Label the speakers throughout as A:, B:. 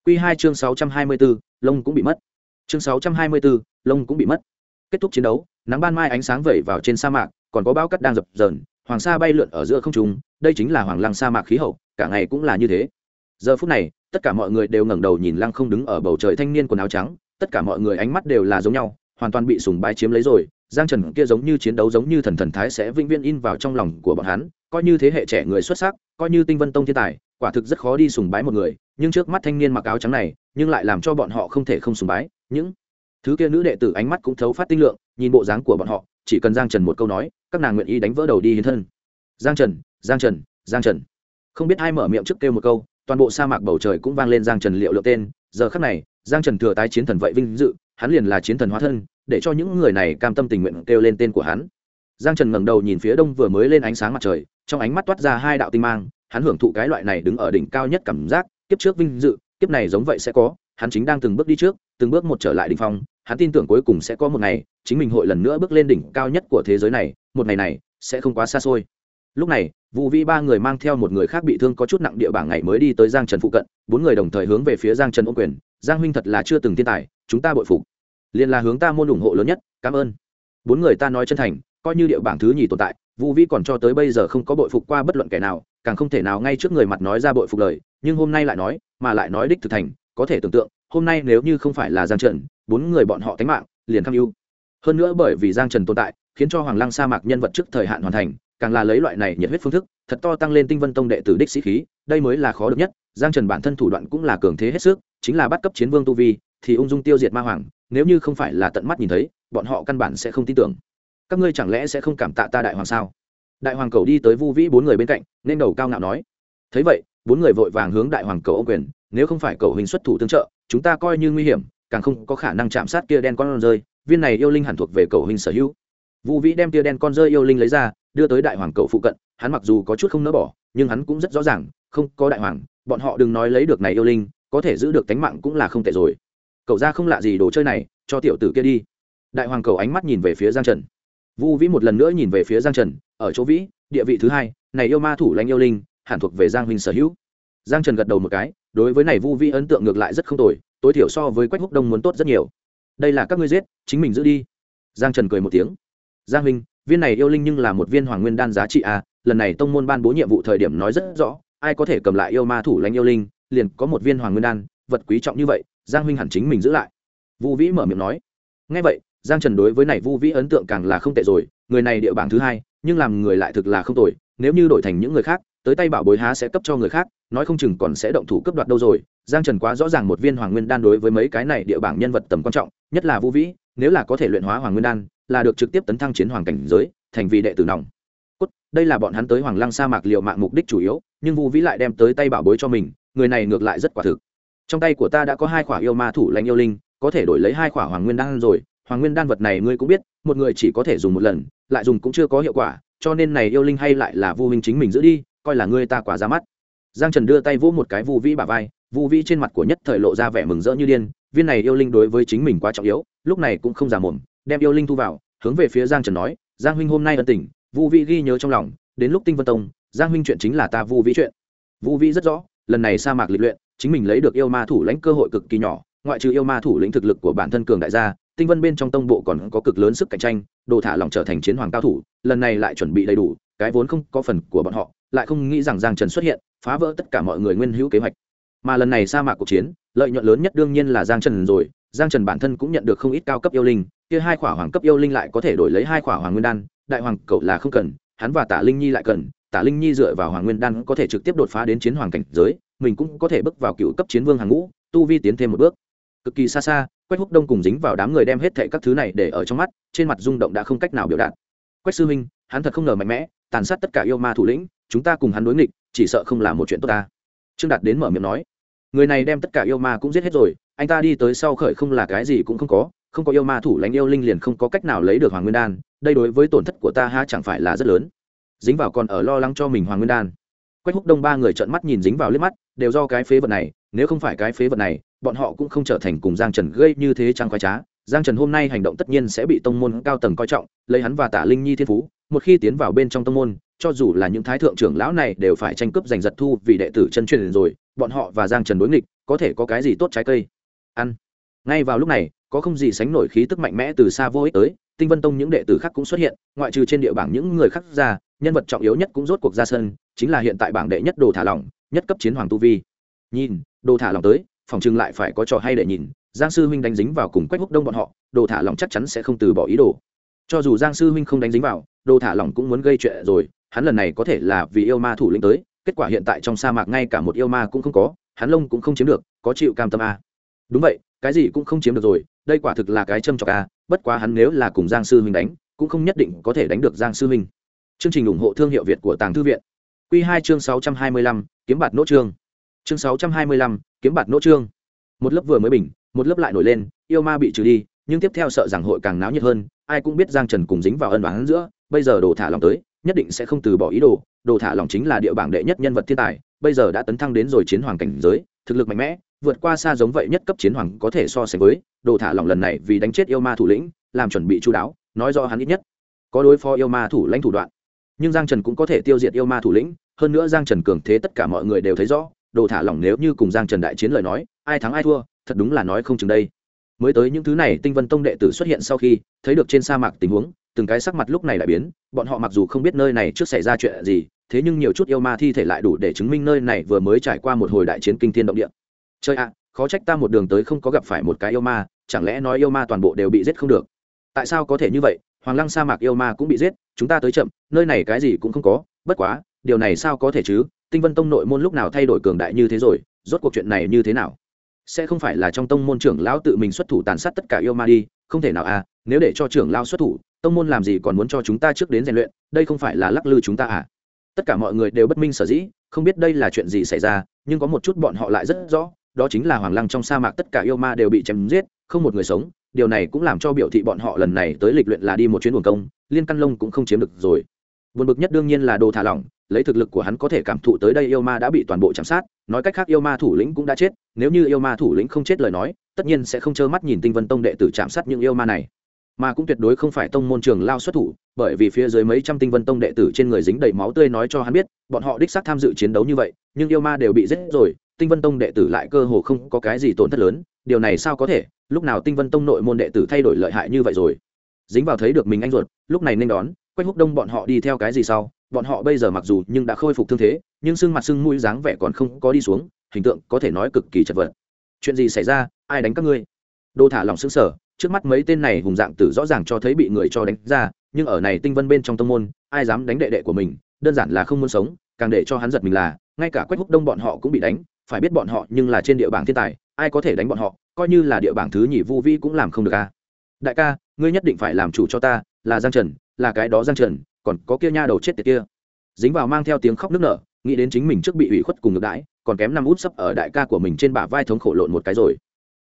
A: Quy 2 chương 624, lông cũng bị mất. Chương 624, lông cũng bị mất. Kết thúc chiến đấu, nắng ban mai ánh sáng vẩy vào trên sa mạc, còn có bão cát đang dập dờn, hoàng sa bay lượn ở giữa không trung, đây chính là hoàng lăng sa mạc khí hậu, cả ngày cũng là như thế. Giờ phút này, tất cả mọi người đều ngẩng đầu nhìn lăng không đứng ở bầu trời thanh niên quần áo trắng, tất cả mọi người ánh mắt đều là giống nhau, hoàn toàn bị sùng bái chiếm lấy rồi. Giang Trần kia giống như chiến đấu giống như thần thái sẽ vĩnh viễn in vào trong lòng của bọn hắn, coi như thế hệ trẻ người xuất sắc, coi như Tinh Vân Tông thiên tài, quả thực rất khó đi sùng bái một người, nhưng trước mắt thanh niên mặc áo trắng này, nhưng lại làm cho bọn họ không thể không sùng bái. Những thứ kia nữ đệ tử ánh mắt cũng thấu phát tinh lượng, nhìn bộ dáng của bọn họ, chỉ cần Giang Trần một câu nói, các nàng nguyện ý đánh vỡ đầu đi hiến thân. Giang Trần, Giang Trần, Giang Trần. Không biết ai mở miệng trước kêu một câu, toàn bộ sa mạc bầu trời cũng vang lên Giang Trần liệu lượng tên. Giờ khắc này, Giang Trần thừa tái chiến thần vậy vinh dự, hắn liền là chiến thần hóa thân, để cho những người này cam tâm tình nguyện kêu lên tên của hắn. Giang Trần ngẩng đầu nhìn phía đông vừa mới lên ánh sáng mặt trời, trong ánh mắt toát ra hai đạo tinh mang, hắn hưởng thụ cái loại này đứng ở đỉnh cao nhất cảm giác, kiếp trước vinh dự, kiếp này giống vậy sẽ có, hắn chính đang từng bước đi trước, từng bước một trở lại đỉnh phong, hắn tin tưởng cuối cùng sẽ có một ngày, chính mình hội lần nữa bước lên đỉnh cao nhất của thế giới này, một ngày này sẽ không quá xa xôi. Lúc này, Vũ Vĩ ba người mang theo một người khác bị thương có chút nặng địa bảng ngày mới đi tới Giang Trần phụ cận, bốn người đồng thời hướng về phía Giang Trần ôm quyền, Giang huynh thật là chưa từng thiên tài, chúng ta bội phục. Liên là hướng ta môn ủng hộ lớn nhất, cảm ơn. Bốn người ta nói chân thành, coi như địa bảng thứ nhì tồn tại, Vũ Vĩ còn cho tới bây giờ không có bội phục qua bất luận kẻ nào, càng không thể nào ngay trước người mặt nói ra bội phục lời, nhưng hôm nay lại nói, mà lại nói đích thực thành, có thể tưởng tượng, hôm nay nếu như không phải là Giang Trần, bốn người bọn họ tánh mạng liền cam ưu. Hơn nữa bởi vì Giang Trần tồn tại, khiến cho Hoàng Lăng sa mạc nhân vật trước thời hạn hoàn thành, càng là lấy loại này nhiệt huyết phương thức, thật to tăng lên Tinh Vân Tông đệ tử đích sĩ khí, đây mới là khó được nhất. Giang Trần bản thân thủ đoạn cũng là cường thế hết sức, chính là bắt cấp chiến vương tu vi, thì ung dung tiêu diệt ma hoàng, nếu như không phải là tận mắt nhìn thấy, bọn họ căn bản sẽ không tin tưởng. Các ngươi chẳng lẽ sẽ không cảm tạ ta đại hoàng sao? Đại hoàng cầu đi tới Vu Vĩ bốn người bên cạnh, nên đầu cao ngạo nói. Thấy vậy, bốn người vội vàng hướng đại hoàng cầu ôm quyền, nếu không phải cầu huynh xuất thủ tương trợ, chúng ta coi như nguy hiểm, càng không có khả năng chạm sát kia đen con rơi, viên này yêu linh hẳn thuộc về cầu huynh sở hữu. Vu Vĩ đem kia đen con rơi yêu linh lấy ra, đưa tới đại hoàng cầu phụ cận, hắn mặc dù có chút không nỡ bỏ, nhưng hắn cũng rất rõ ràng, không có đại hoàng, bọn họ đừng nói lấy được này yêu linh, có thể giữ được tánh mạng cũng là không tệ rồi. Cậu ra không lạ gì đồ chơi này, cho tiểu tử kia đi. Đại hoàng cầu ánh mắt nhìn về phía Giang Trần. Vu Vĩ một lần nữa nhìn về phía Giang Trần, ở chỗ Vĩ, địa vị thứ hai, này yêu ma thủ lãnh yêu linh, hẳn thuộc về Giang huynh sở hữu. Giang Trần gật đầu một cái, đối với này Vu Vĩ ấn tượng ngược lại rất không tồi, tối thiểu so với Quách Húc Đông muốn tốt rất nhiều. Đây là các ngươi giết, chính mình giữ đi. Giang Trần cười một tiếng. Giang huynh, viên này yêu linh nhưng là một viên hoàng nguyên đan giá trị a, lần này tông môn ban bố nhiệm vụ thời điểm nói rất rõ, ai có thể cầm lại yêu ma thủ lãnh yêu linh, liền có một viên hoàng nguyên đan, vật quý trọng như vậy, Giang huynh hẳn chính mình giữ lại. Vu Vĩ mở miệng nói. Nghe vậy, Giang Trần đối với này Vu Vĩ ấn tượng càng là không tệ rồi, người này địa bảng thứ hai, nhưng làm người lại thực là không tồi, nếu như đổi thành những người khác, tới tay bảo bối há sẽ cấp cho người khác, nói không chừng còn sẽ động thủ cướp đoạt đâu rồi. Giang Trần quá rõ ràng một viên hoàng nguyên đan đối với mấy cái này địa bảng nhân vật tầm quan trọng, nhất là Vu Vĩ, nếu là có thể luyện hóa hoàng nguyên đan, là được trực tiếp tấn thăng chiến hoàng cảnh giới, thành vì đệ tử nòng cốt. Đây là bọn hắn tới Hoàng Lăng sa mạc liều mạng mục đích chủ yếu, nhưng Vu Vĩ lại đem tới tay bảo bối cho mình, người này ngược lại rất quả thực. Trong tay của ta đã có hai khỏa yêu ma thủ lãnh yêu linh, có thể đổi lấy hai khỏa hoàng nguyên đan rồi. Hoàng nguyên đan vật này ngươi cũng biết, một người chỉ có thể dùng một lần, lại dùng cũng chưa có hiệu quả, cho nên này yêu linh hay lại là Vu huynh chính mình giữ đi, coi là ngươi ta quả ra mắt. Giang Trần đưa tay vỗ một cái Vu Vĩ bả vai, Vu Vĩ trên mặt của nhất thời lộ ra vẻ mừng rỡ như điên, viên này yêu linh đối với chính mình quá trọng yếu, lúc này cũng không giả mồm, đem yêu linh thu vào, hướng về phía Giang Trần nói, Giang huynh hôm nay ân tình, Vu Vĩ ghi nhớ trong lòng, đến lúc Tinh Vân Tông, Giang huynh chuyện chính là ta Vu Vĩ chuyện. Vu Vĩ rất rõ, lần này sa mạc lịch luyện, chính mình lấy được yêu ma thủ lãnh cơ hội cực kỳ nhỏ, ngoại trừ yêu ma thủ lĩnh thực lực của bản thân cường đại gia, Tinh Vân bên trong tông bộ còn có cực lớn sức cạnh tranh, đồ thả lỏng trở thành chiến hoàng cao thủ, lần này lại chuẩn bị đầy đủ, cái vốn không có phần của bọn họ, lại không nghĩ rằng Giang Trần xuất hiện, phá vỡ tất cả mọi người nguyên hữu kế hoạch. Mà lần này sa mạc cuộc chiến, lợi nhuận lớn nhất đương nhiên là Giang Trần rồi, Giang Trần bản thân cũng nhận được không ít cao cấp yêu linh, kia hai khỏa hoàng cấp yêu linh lại có thể đổi lấy hai khỏa hoàng nguyên đan, đại hoàng cậu là không cần, hắn và Tả Linh Nhi lại cần, Tả Linh Nhi dựa vào hoàng nguyên đan có thể trực tiếp đột phá đến chiến hoàng cảnh giới, mình cũng có thể bước vào cựu cấp chiến vương hàng ngũ, tu vi tiến thêm một bước. Cực kỳ xa xa, Quách Húc Đông cùng dính vào đám người đem hết thảy các thứ này để ở trong mắt, trên mặt rung động đã không cách nào biểu đạt. Quách sư huynh, hắn thật không ngờ mạnh mẽ, tàn sát tất cả yêu ma thủ lĩnh, chúng ta cùng hắn đối nghịch, chỉ sợ không là một chuyện tốt ta. Trương Đạt đến mở miệng nói, người này đem tất cả yêu ma cũng giết hết rồi, anh ta đi tới sau khởi không là cái gì cũng không có, không có yêu ma thủ lãnh yêu linh liền không có cách nào lấy được hoàng nguyên đan, đây đối với tổn thất của ta ha chẳng phải là rất lớn. Dính vào còn ở lo lắng cho mình hoàng nguyên đan. Quách Húc Đông ba người trợn mắt nhìn dính vào liếc mắt, đều do cái phế vật này, nếu không phải cái phế vật này, bọn họ cũng không trở thành cùng Giang Trần gây như thế trang khoái trá. Giang Trần hôm nay hành động tất nhiên sẽ bị tông môn cao tầng coi trọng, lấy hắn và Tả Linh Nhi thiên phú, một khi tiến vào bên trong tông môn, cho dù là những thái thượng trưởng lão này đều phải tranh cướp giành giật thu vì đệ tử chân truyền rồi, bọn họ và Giang Trần đối nghịch, có thể có cái gì tốt trái cây ăn. Ngay vào lúc này có không gì sánh nổi khí tức mạnh mẽ từ xa vô ích tới, Tinh Vân Tông những đệ tử khác cũng xuất hiện, ngoại trừ trên địa bảng những người khác ra, nhân vật trọng yếu nhất cũng rốt cuộc ra sân, chính là hiện tại bảng đệ nhất Đồ Thả Lỏng, nhất cấp chiến hoàng tu vi. Nhìn, Đồ Thả Lỏng tới, phòng trưng lại phải có trò hay để nhìn. Giang sư huynh đánh dính vào cùng Quách Húc Đông bọn họ, Đồ Thả Lỏng chắc chắn sẽ không từ bỏ ý đồ. Cho dù Giang sư huynh không đánh dính vào, Đồ Thả Lỏng cũng muốn gây chuyện rồi, hắn lần này có thể là vì yêu ma thủ lĩnh tới, kết quả hiện tại trong sa mạc ngay cả một yêu ma cũng không có, hắn lông cũng không chiếm được, có chịu cam tâm a? Đúng vậy, cái gì cũng không chiếm được rồi, đây quả thực là cái châm chọc a, bất quá hắn nếu là cùng Giang sư huynh đánh, cũng không nhất định có thể đánh được Giang sư huynh. Chương trình ủng hộ thương hiệu Việt của Tàng Thư viện. Quy 2 chương 625, kiếm bạt nỗ chương. Chương 625, kiếm bạt nỗ chương. Một lớp vừa mới bình, một lớp lại nổi lên, yêu ma bị trừ đi, nhưng tiếp theo sợ rằng hội càng náo nhiệt hơn, ai cũng biết Giang Trần cùng dính vào ân oán giữa, bây giờ Đồ Thả Lỏng tới, nhất định sẽ không từ bỏ ý đồ. Đồ Thả Lỏng chính là địa bảng đệ nhất nhân vật thiên tài, bây giờ đã tấn thăng đến rồi chiến hoàng cảnh giới, thực lực mạnh mẽ, vượt qua xa giống vậy nhất cấp chiến hoàng có thể so sánh với. Đồ Thả Lỏng lần này vì đánh chết yêu ma thủ lĩnh, làm chuẩn bị chu đáo, nói rõ hắn ít nhất có đối phó yêu ma thủ lãnh thủ đoạn. Nhưng Giang Trần cũng có thể tiêu diệt yêu ma thủ lĩnh, hơn nữa Giang Trần cường thế tất cả mọi người đều thấy rõ, Đồ Thả Lỏng nếu như cùng Giang Trần đại chiến lời nói, ai thắng ai thua, thật đúng là nói không chừng đây. Mới tới những thứ này Tinh Vân Tông đệ tử xuất hiện sau khi thấy được trên sa mạc tình huống, từng cái sắc mặt lúc này lại biến, bọn họ mặc dù không biết nơi này trước xảy ra chuyện gì, thế nhưng nhiều chút yêu ma thi thể lại đủ để chứng minh nơi này vừa mới trải qua một hồi đại chiến kinh thiên động địa. Chơi ạ, khó trách ta một đường tới không có gặp phải một cái yêu ma, chẳng lẽ nói yêu ma toàn bộ đều bị giết không được? Tại sao có thể như vậy? Hoàng Lăng sa mạc yêu ma cũng bị giết, chúng ta tới chậm, nơi này cái gì cũng không có, bất quá, điều này sao có thể chứ? Tinh Vân Tông nội môn lúc nào thay đổi cường đại như thế rồi, rốt cuộc chuyện này như thế nào? Sẽ không phải là trong tông môn trưởng lão tự mình xuất thủ tàn sát tất cả yêu ma đi, không thể nào à, nếu để cho trưởng lão xuất thủ, tông môn làm gì còn muốn cho chúng ta trước đến rèn luyện, đây không phải là lắc lư chúng ta à? Tất cả mọi người đều bất minh sở dĩ, không biết đây là chuyện gì xảy ra, nhưng có một chút bọn họ lại rất rõ, đó chính là Hoàng Lăng trong sa mạc tất cả yêu ma đều bị chém giết, không một người sống, điều này cũng làm cho biểu thị bọn họ lần này tới lịch luyện là đi một chuyến uổng công, liên căn lông cũng không chiếm được rồi. Buồn bực nhất đương nhiên là Đồ Thả Lỏng, lấy thực lực của hắn có thể cảm thụ tới đây yêu ma đã bị toàn bộ chạm sát, nói cách khác yêu ma thủ lĩnh cũng đã chết, nếu như yêu ma thủ lĩnh không chết lời nói, tất nhiên sẽ không trơ mắt nhìn Tinh Vân Tông đệ tử chạm sát những yêu ma này, mà cũng tuyệt đối không phải tông môn trường lao xuất thủ, bởi vì phía dưới mấy trăm Tinh Vân Tông đệ tử trên người dính đầy máu tươi nói cho hắn biết, bọn họ đích xác tham dự chiến đấu như vậy, nhưng yêu ma đều bị giết rồi, Tinh Vân Tông đệ tử lại cơ hồ không có cái gì tổn thất lớn, điều này sao có thể? Lúc nào Tinh Vân Tông nội môn đệ tử thay đổi lợi hại như vậy rồi? Dính vào thấy được mình anh ruột, lúc này nên đón, Quách Húc Đông bọn họ đi theo cái gì sau? Bọn họ bây giờ mặc dù nhưng đã khôi phục thương thế, nhưng xương mặt xương mũi dáng vẻ còn không có đi xuống, hình tượng có thể nói cực kỳ chật vật. Chuyện gì xảy ra? Ai đánh các ngươi? Đồ Thả Lỏng sững sờ, trước mắt mấy tên này hùng dạng tử rõ ràng cho thấy bị người cho đánh ra, nhưng ở này Tinh Vân bên trong tông môn, ai dám đánh đệ đệ của mình, đơn giản là không muốn sống, càng để cho hắn giật mình là, ngay cả Quách Húc Đông bọn họ cũng bị đánh, phải biết bọn họ nhưng là trên địa bảng thiên tài, ai có thể đánh bọn họ, coi như là địa bảng thứ nhì Vu Vi cũng làm không được a. Đại ca, ngươi nhất định phải làm chủ cho ta, là Giang Trần, là cái đó Giang Trần, còn có kia nha đầu chết tiệt kia. Dính vào mang theo tiếng khóc nức nở, nghĩ đến chính mình trước bị ủy khuất cùng ngược đãi, còn kém năm út sấp ở đại ca của mình trên bả vai thống khổ lộn một cái rồi.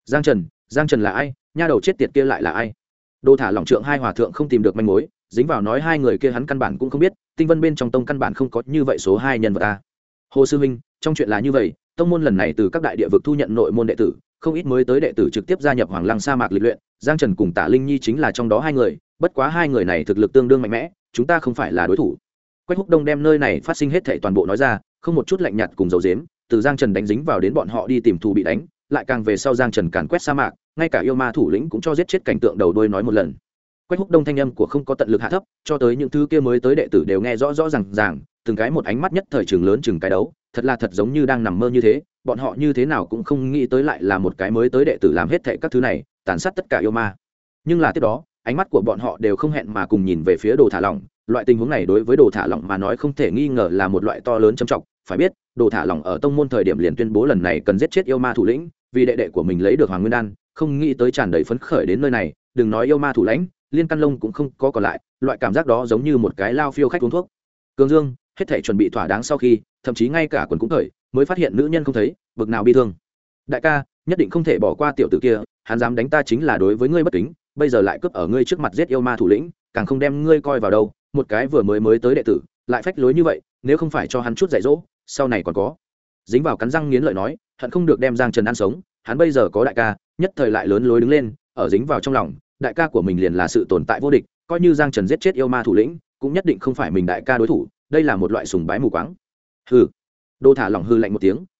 A: Giang Trần là ai? Nha đầu chết tiệt kia lại là ai? Đồ Thả Lỏng trượng hai hòa thượng không tìm được manh mối, dính vào nói hai người kia hắn căn bản cũng không biết, Tinh Vân bên trong tông căn bản không có như vậy số hai nhân vật a. Hồ sư huynh, trong chuyện là như vậy, tông môn lần này từ các đại địa vực thu nhận nội môn đệ tử, không ít mới tới đệ tử trực tiếp gia nhập Hoàng Lăng sa mạc lịch luyện, Giang Trần cùng Tả Linh Nhi chính là trong đó hai người, bất quá hai người này thực lực tương đương mạnh mẽ, chúng ta không phải là đối thủ. Quách Húc Đông đem nơi này phát sinh hết thảy toàn bộ nói ra, không một chút lạnh nhạt cùng dầu dếm, từ Giang Trần đánh dính vào đến bọn họ đi tìm thù bị đánh, lại càng về sau Giang Trần càn quét sa mạc, ngay cả yêu ma thủ lĩnh cũng cho giết chết cảnh tượng đầu đuôi nói một lần. Quách Húc Đông thanh âm của không có tận lực hạ thấp, cho tới những thứ kia mới tới đệ tử đều nghe rõ rõ ràng, từng cái một ánh mắt nhất thời trường lớn chừng cái đấu, thật là thật giống như đang nằm mơ như thế, bọn họ như thế nào cũng không nghĩ tới lại là một cái mới tới đệ tử làm hết thảy các thứ này, tàn sát tất cả yêu ma. Nhưng là tiếp đó, ánh mắt của bọn họ đều không hẹn mà cùng nhìn về phía Đồ Thả Lỏng, loại tình huống này đối với Đồ Thả Lỏng mà nói không thể nghi ngờ là một loại to lớn trầm trọng, phải biết, Đồ Thả Lỏng ở tông môn thời điểm liền tuyên bố lần này cần giết chết yêu ma thủ lĩnh, vì đệ đệ của mình lấy được Hoàng Nguyên Đan, không nghĩ tới tràn đầy phấn khởi đến nơi này, đừng nói yêu ma thủ lĩnh, liên căn lông cũng không có còn lại, loại cảm giác đó giống như một cái lao phiêu khách uống thuốc. Cường Dương, hết thảy chuẩn bị thỏa đáng sau khi, thậm chí ngay cả quần cũng cởi, mới phát hiện nữ nhân không thấy, bực nào bi thương. Đại ca, nhất định không thể bỏ qua tiểu tử kia, hắn dám đánh ta chính là đối với ngươi bất kính, bây giờ lại cướp ở ngươi trước mặt giết yêu ma thủ lĩnh, càng không đem ngươi coi vào đâu, một cái vừa mới tới đệ tử, lại phách lối như vậy, nếu không phải cho hắn chút dạy dỗ, sau này còn có. Dính vào cắn răng nghiến lợi nói, hận không được đem Giang Trần ăn sống, hắn bây giờ có đại ca, nhất thời lại lớn lối đứng lên, ở dính vào trong lòng, đại ca của mình liền là sự tồn tại vô địch, coi như Giang Trần giết chết yêu ma thủ lĩnh, cũng nhất định không phải mình đại ca đối thủ, đây là một loại sùng bái mù quáng. Hừ. Đồ Thả Lỏng hư lạnh một tiếng,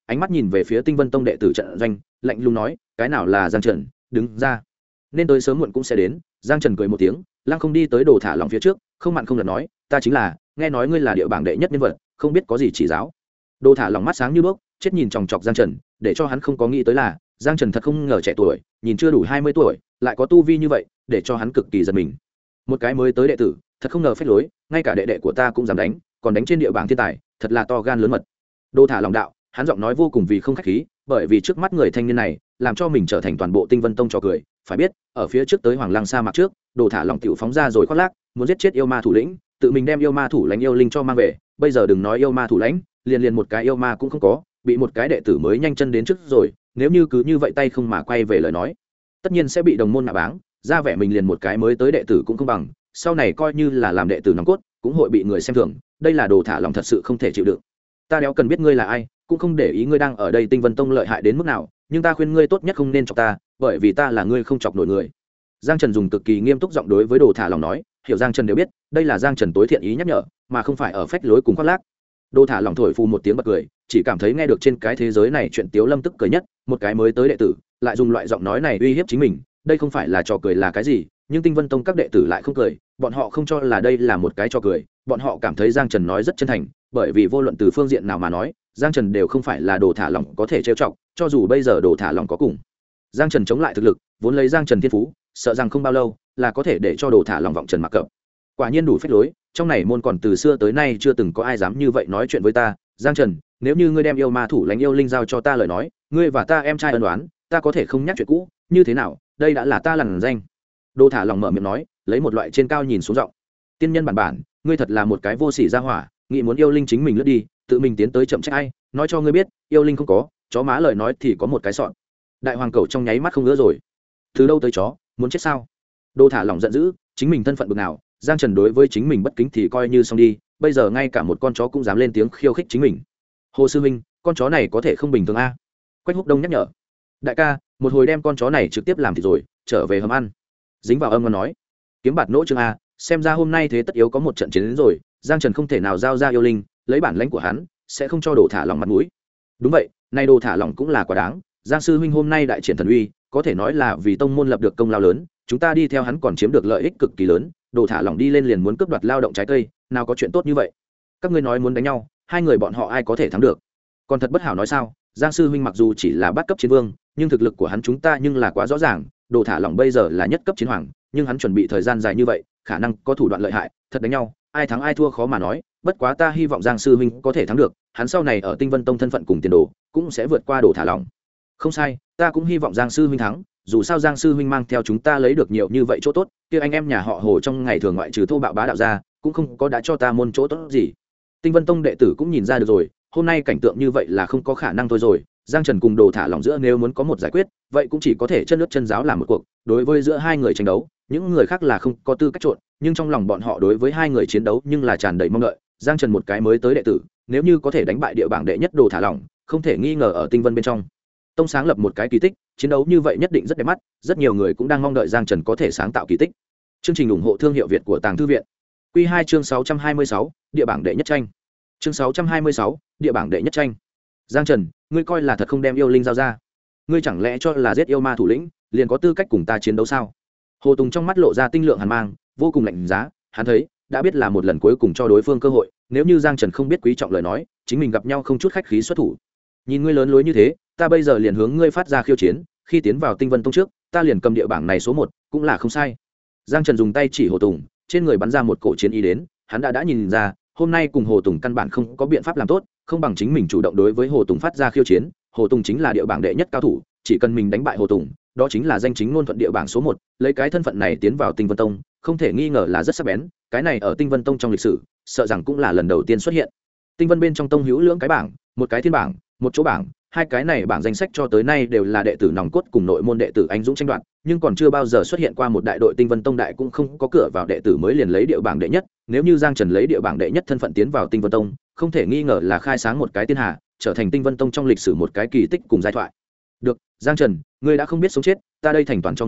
A: ánh mắt nhìn về phía Tinh Vân Tông đệ tử trận doanh, lạnh lùng nói, cái nào là Giang Trần, đứng ra. Nên tới sớm muộn cũng sẽ đến. Giang Trần cười một tiếng, lăng không đi tới Đồ Thả Lỏng phía trước, không mặn không lật nói, ta chính là, nghe nói ngươi là địa bảng đệ nhất nhân vật, không biết có gì chỉ giáo. Đồ Thả Lỏng mắt sáng như đuốc, chết nhìn chòng chọc Giang Trần, để cho hắn không có nghĩ tới là Giang Trần thật không ngờ trẻ tuổi, nhìn chưa đủ 20 tuổi, lại có tu vi như vậy, để cho hắn cực kỳ giật mình. Một cái mới tới đệ tử, thật không ngờ phách lối, ngay cả đệ đệ của ta cũng dám đánh, còn đánh trên địa bảng thiên tài, thật là to gan lớn mật. Đồ Thả Lỏng đạo, hắn giọng nói vô cùng vì không khách khí, bởi vì trước mắt người thanh niên này, làm cho mình trở thành toàn bộ Tinh Vân Tông trò cười. Phải biết, ở phía trước tới Hoàng Lăng Sa mạc trước, Đồ Thả Lỏng tiểu phóng ra rồi khoác lác, muốn giết chết yêu ma thủ lĩnh, tự mình đem yêu ma thủ lãnh yêu linh cho mang về. Bây giờ đừng nói yêu ma thủ lãnh, liền một cái yêu ma cũng không có, bị một cái đệ tử mới nhanh chân đến trước rồi. Nếu như cứ như vậy tay không mà quay về lời nói, tất nhiên sẽ bị đồng môn nạ báng, ra vẻ mình liền một cái mới tới đệ tử cũng không bằng, sau này coi như là làm đệ tử nòng cốt, cũng hội bị người xem thường. Đây là Đồ Thả Lỏng thật sự không thể chịu đựng. Ta đéo cần biết ngươi là ai, cũng không để ý ngươi đang ở đây Tinh Vân Tông lợi hại đến mức nào, nhưng ta khuyên ngươi tốt nhất không nên chọc ta, bởi vì ta là ngươi không chọc nổi người. Giang Trần dùng cực kỳ nghiêm túc giọng đối với Đồ Thả Lỏng nói, hiểu Giang Trần đều biết, đây là Giang Trần tối thiện ý nhắc nhở, mà không phải ở phách lối cùng khoác lác. Đồ Thả Lỏng thổi phù một tiếng bật cười, chỉ cảm thấy nghe được trên cái thế giới này chuyện Tiếu Lâm tức cười nhất, một cái mới tới đệ tử, lại dùng loại giọng nói này uy hiếp chính mình, đây không phải là trò cười là cái gì, nhưng Tinh Vân Tông các đệ tử lại không cười, bọn họ không cho là đây là một cái trò cười, bọn họ cảm thấy Giang Trần nói rất chân thành, bởi vì vô luận từ phương diện nào mà nói, Giang Trần đều không phải là Đồ Thả Lỏng có thể trêu chọc, cho dù bây giờ Đồ Thả Lỏng có cùng Giang Trần chống lại thực lực, vốn lấy Giang Trần thiên phú, sợ rằng không bao lâu là có thể để cho Đồ Thả Lỏng vọng trần mặc cập. Quả nhiên đủ phách lối, trong này môn còn từ xưa tới nay chưa từng có ai dám như vậy nói chuyện với ta. Giang Trần, nếu như ngươi đem yêu ma thủ lãnh yêu linh giao cho ta lời nói, ngươi và ta em trai ân oán, ta có thể không nhắc chuyện cũ, như thế nào, đây đã là ta lằn danh. Đồ Thả Lỏng mở miệng nói, lấy một loại trên cao nhìn xuống giọng, tiên nhân bản, ngươi thật là một cái vô sỉ gia hỏa, nghĩ muốn yêu linh chính mình lướt đi, tự mình tiến tới chậm trách ai, nói cho ngươi biết, yêu linh không có, chó má lời nói thì có một cái sọn. Đại hoàng cẩu trong nháy mắt không ngứa rồi, từ đâu tới chó, muốn chết sao? Đồ Thả Lỏng giận dữ, chính mình thân phận bực nào, Giang Trần đối với chính mình bất kính thì coi như xong đi, bây giờ ngay cả một con chó cũng dám lên tiếng khiêu khích chính mình. Hồ sư huynh, con chó này có thể không bình thường a? Quách Húc Đông nhắc nhở. Đại ca, một hồi đem con chó này trực tiếp làm thịt rồi, trở về hầm ăn. Dính vào âm ngon nói. Kiếm bạt nỗ chương a, xem ra hôm nay thế tất yếu có một trận chiến đến rồi, Giang Trần không thể nào giao ra yêu linh, lấy bản lãnh của hắn, sẽ không cho Đồ Thả Lỏng mặt mũi. Đúng vậy, nay Đồ Thả Lỏng cũng là quá đáng, Giang sư huynh hôm nay đại triển thần uy, có thể nói là vì tông môn lập được công lao lớn, chúng ta đi theo hắn còn chiếm được lợi ích cực kỳ lớn, Đồ Thả Lỏng đi lên liền muốn cướp đoạt lao động trái cây, nào có chuyện tốt như vậy. Các ngươi nói muốn đánh nhau, hai người bọn họ ai có thể thắng được? Còn thật bất hảo nói sao? Giang sư huynh mặc dù chỉ là bát cấp chiến vương, nhưng thực lực của hắn chúng ta nhưng là quá rõ ràng, Đồ Thả Lỏng bây giờ là nhất cấp chiến hoàng, nhưng hắn chuẩn bị thời gian dài như vậy, khả năng có thủ đoạn lợi hại, thật đánh nhau, ai thắng ai thua khó mà nói, bất quá ta hy vọng Giang sư huynh có thể thắng được, hắn sau này ở Tinh Vân Tông thân phận cùng tiền đồ cũng sẽ vượt qua Đồ Thả Lỏng. Không sai, ta cũng hy vọng Giang sư huynh thắng, dù sao Giang sư huynh mang theo chúng ta lấy được nhiều như vậy chỗ tốt, kia anh em nhà họ Hồ trong ngày thường ngoại trừ thô bạo bá đạo ra, cũng không có đã cho ta môn chỗ tốt gì. Tinh Vân Tông đệ tử cũng nhìn ra được rồi, hôm nay cảnh tượng như vậy là không có khả năng thôi rồi, Giang Trần cùng Đồ Thả Lỏng giữa nếu muốn có một giải quyết, vậy cũng chỉ có thể chân nước chân giáo làm một cuộc, đối với giữa hai người tranh đấu, những người khác là không có tư cách trộn, nhưng trong lòng bọn họ đối với hai người chiến đấu nhưng là tràn đầy mong đợi. Giang Trần một cái mới tới đệ tử, nếu như có thể đánh bại địa bảng đệ nhất Đồ Thả Lỏng, không thể nghi ngờ ở Tinh Vân bên trong tông sáng lập một cái kỳ tích, chiến đấu như vậy nhất định rất đẹp mắt, rất nhiều người cũng đang mong đợi Giang Trần có thể sáng tạo kỳ tích. Chương trình ủng hộ thương hiệu Việt của Tàng Thư viện. Quy 2 chương 626, địa bảng đệ nhất tranh. Chương 626, địa bảng đệ nhất tranh. Giang Trần, ngươi coi là thật không đem yêu linh giao ra? Ngươi chẳng lẽ cho là giết yêu ma thủ lĩnh, liền có tư cách cùng ta chiến đấu sao? Hồ Tùng trong mắt lộ ra tinh lượng hàn mang, vô cùng lạnh giá, hắn thấy, đã biết là một lần cuối cùng cho đối phương cơ hội, nếu như Giang Trần không biết quý trọng lời nói, chính mình gặp nhau không chút khách khí xuất thủ. Nhìn ngươi lớn lối như thế, ta bây giờ liền hướng ngươi phát ra khiêu chiến, khi tiến vào Tinh Vân Tông trước, ta liền cầm địa bảng này số 1, cũng là không sai. Giang Trần dùng tay chỉ Hồ Tùng, trên người bắn ra một cổ chiến ý đến, hắn đã nhìn ra, hôm nay cùng Hồ Tùng căn bản không có biện pháp làm tốt, không bằng chính mình chủ động đối với Hồ Tùng phát ra khiêu chiến. Hồ Tùng chính là địa bảng đệ nhất cao thủ, chỉ cần mình đánh bại Hồ Tùng, đó chính là danh chính ngôn thuận địa bảng số 1, lấy cái thân phận này tiến vào Tinh Vân Tông, không thể nghi ngờ là rất sắc bén, cái này ở Tinh Vân Tông trong lịch sử, sợ rằng cũng là lần đầu tiên xuất hiện. Tinh Vân bên trong tông hữu lưỡng cái bảng, một cái thiên bảng, một chỗ bảng, hai cái này bảng danh sách cho tới nay đều là đệ tử nòng cốt cùng nội môn đệ tử anh dũng tranh đoạt, nhưng còn chưa bao giờ xuất hiện qua một đại đội Tinh Vân Tông đại cũng không có cửa vào đệ tử mới liền lấy địa bảng đệ nhất. Nếu như Giang Trần lấy địa bảng đệ nhất thân phận tiến vào Tinh Vân Tông, không thể nghi ngờ là khai sáng một cái thiên hạ, trở thành Tinh Vân Tông trong lịch sử một cái kỳ tích cùng giai thoại. Được, Giang Trần, ngươi đã không biết sống chết, ta đây thành toàn cho ngươi,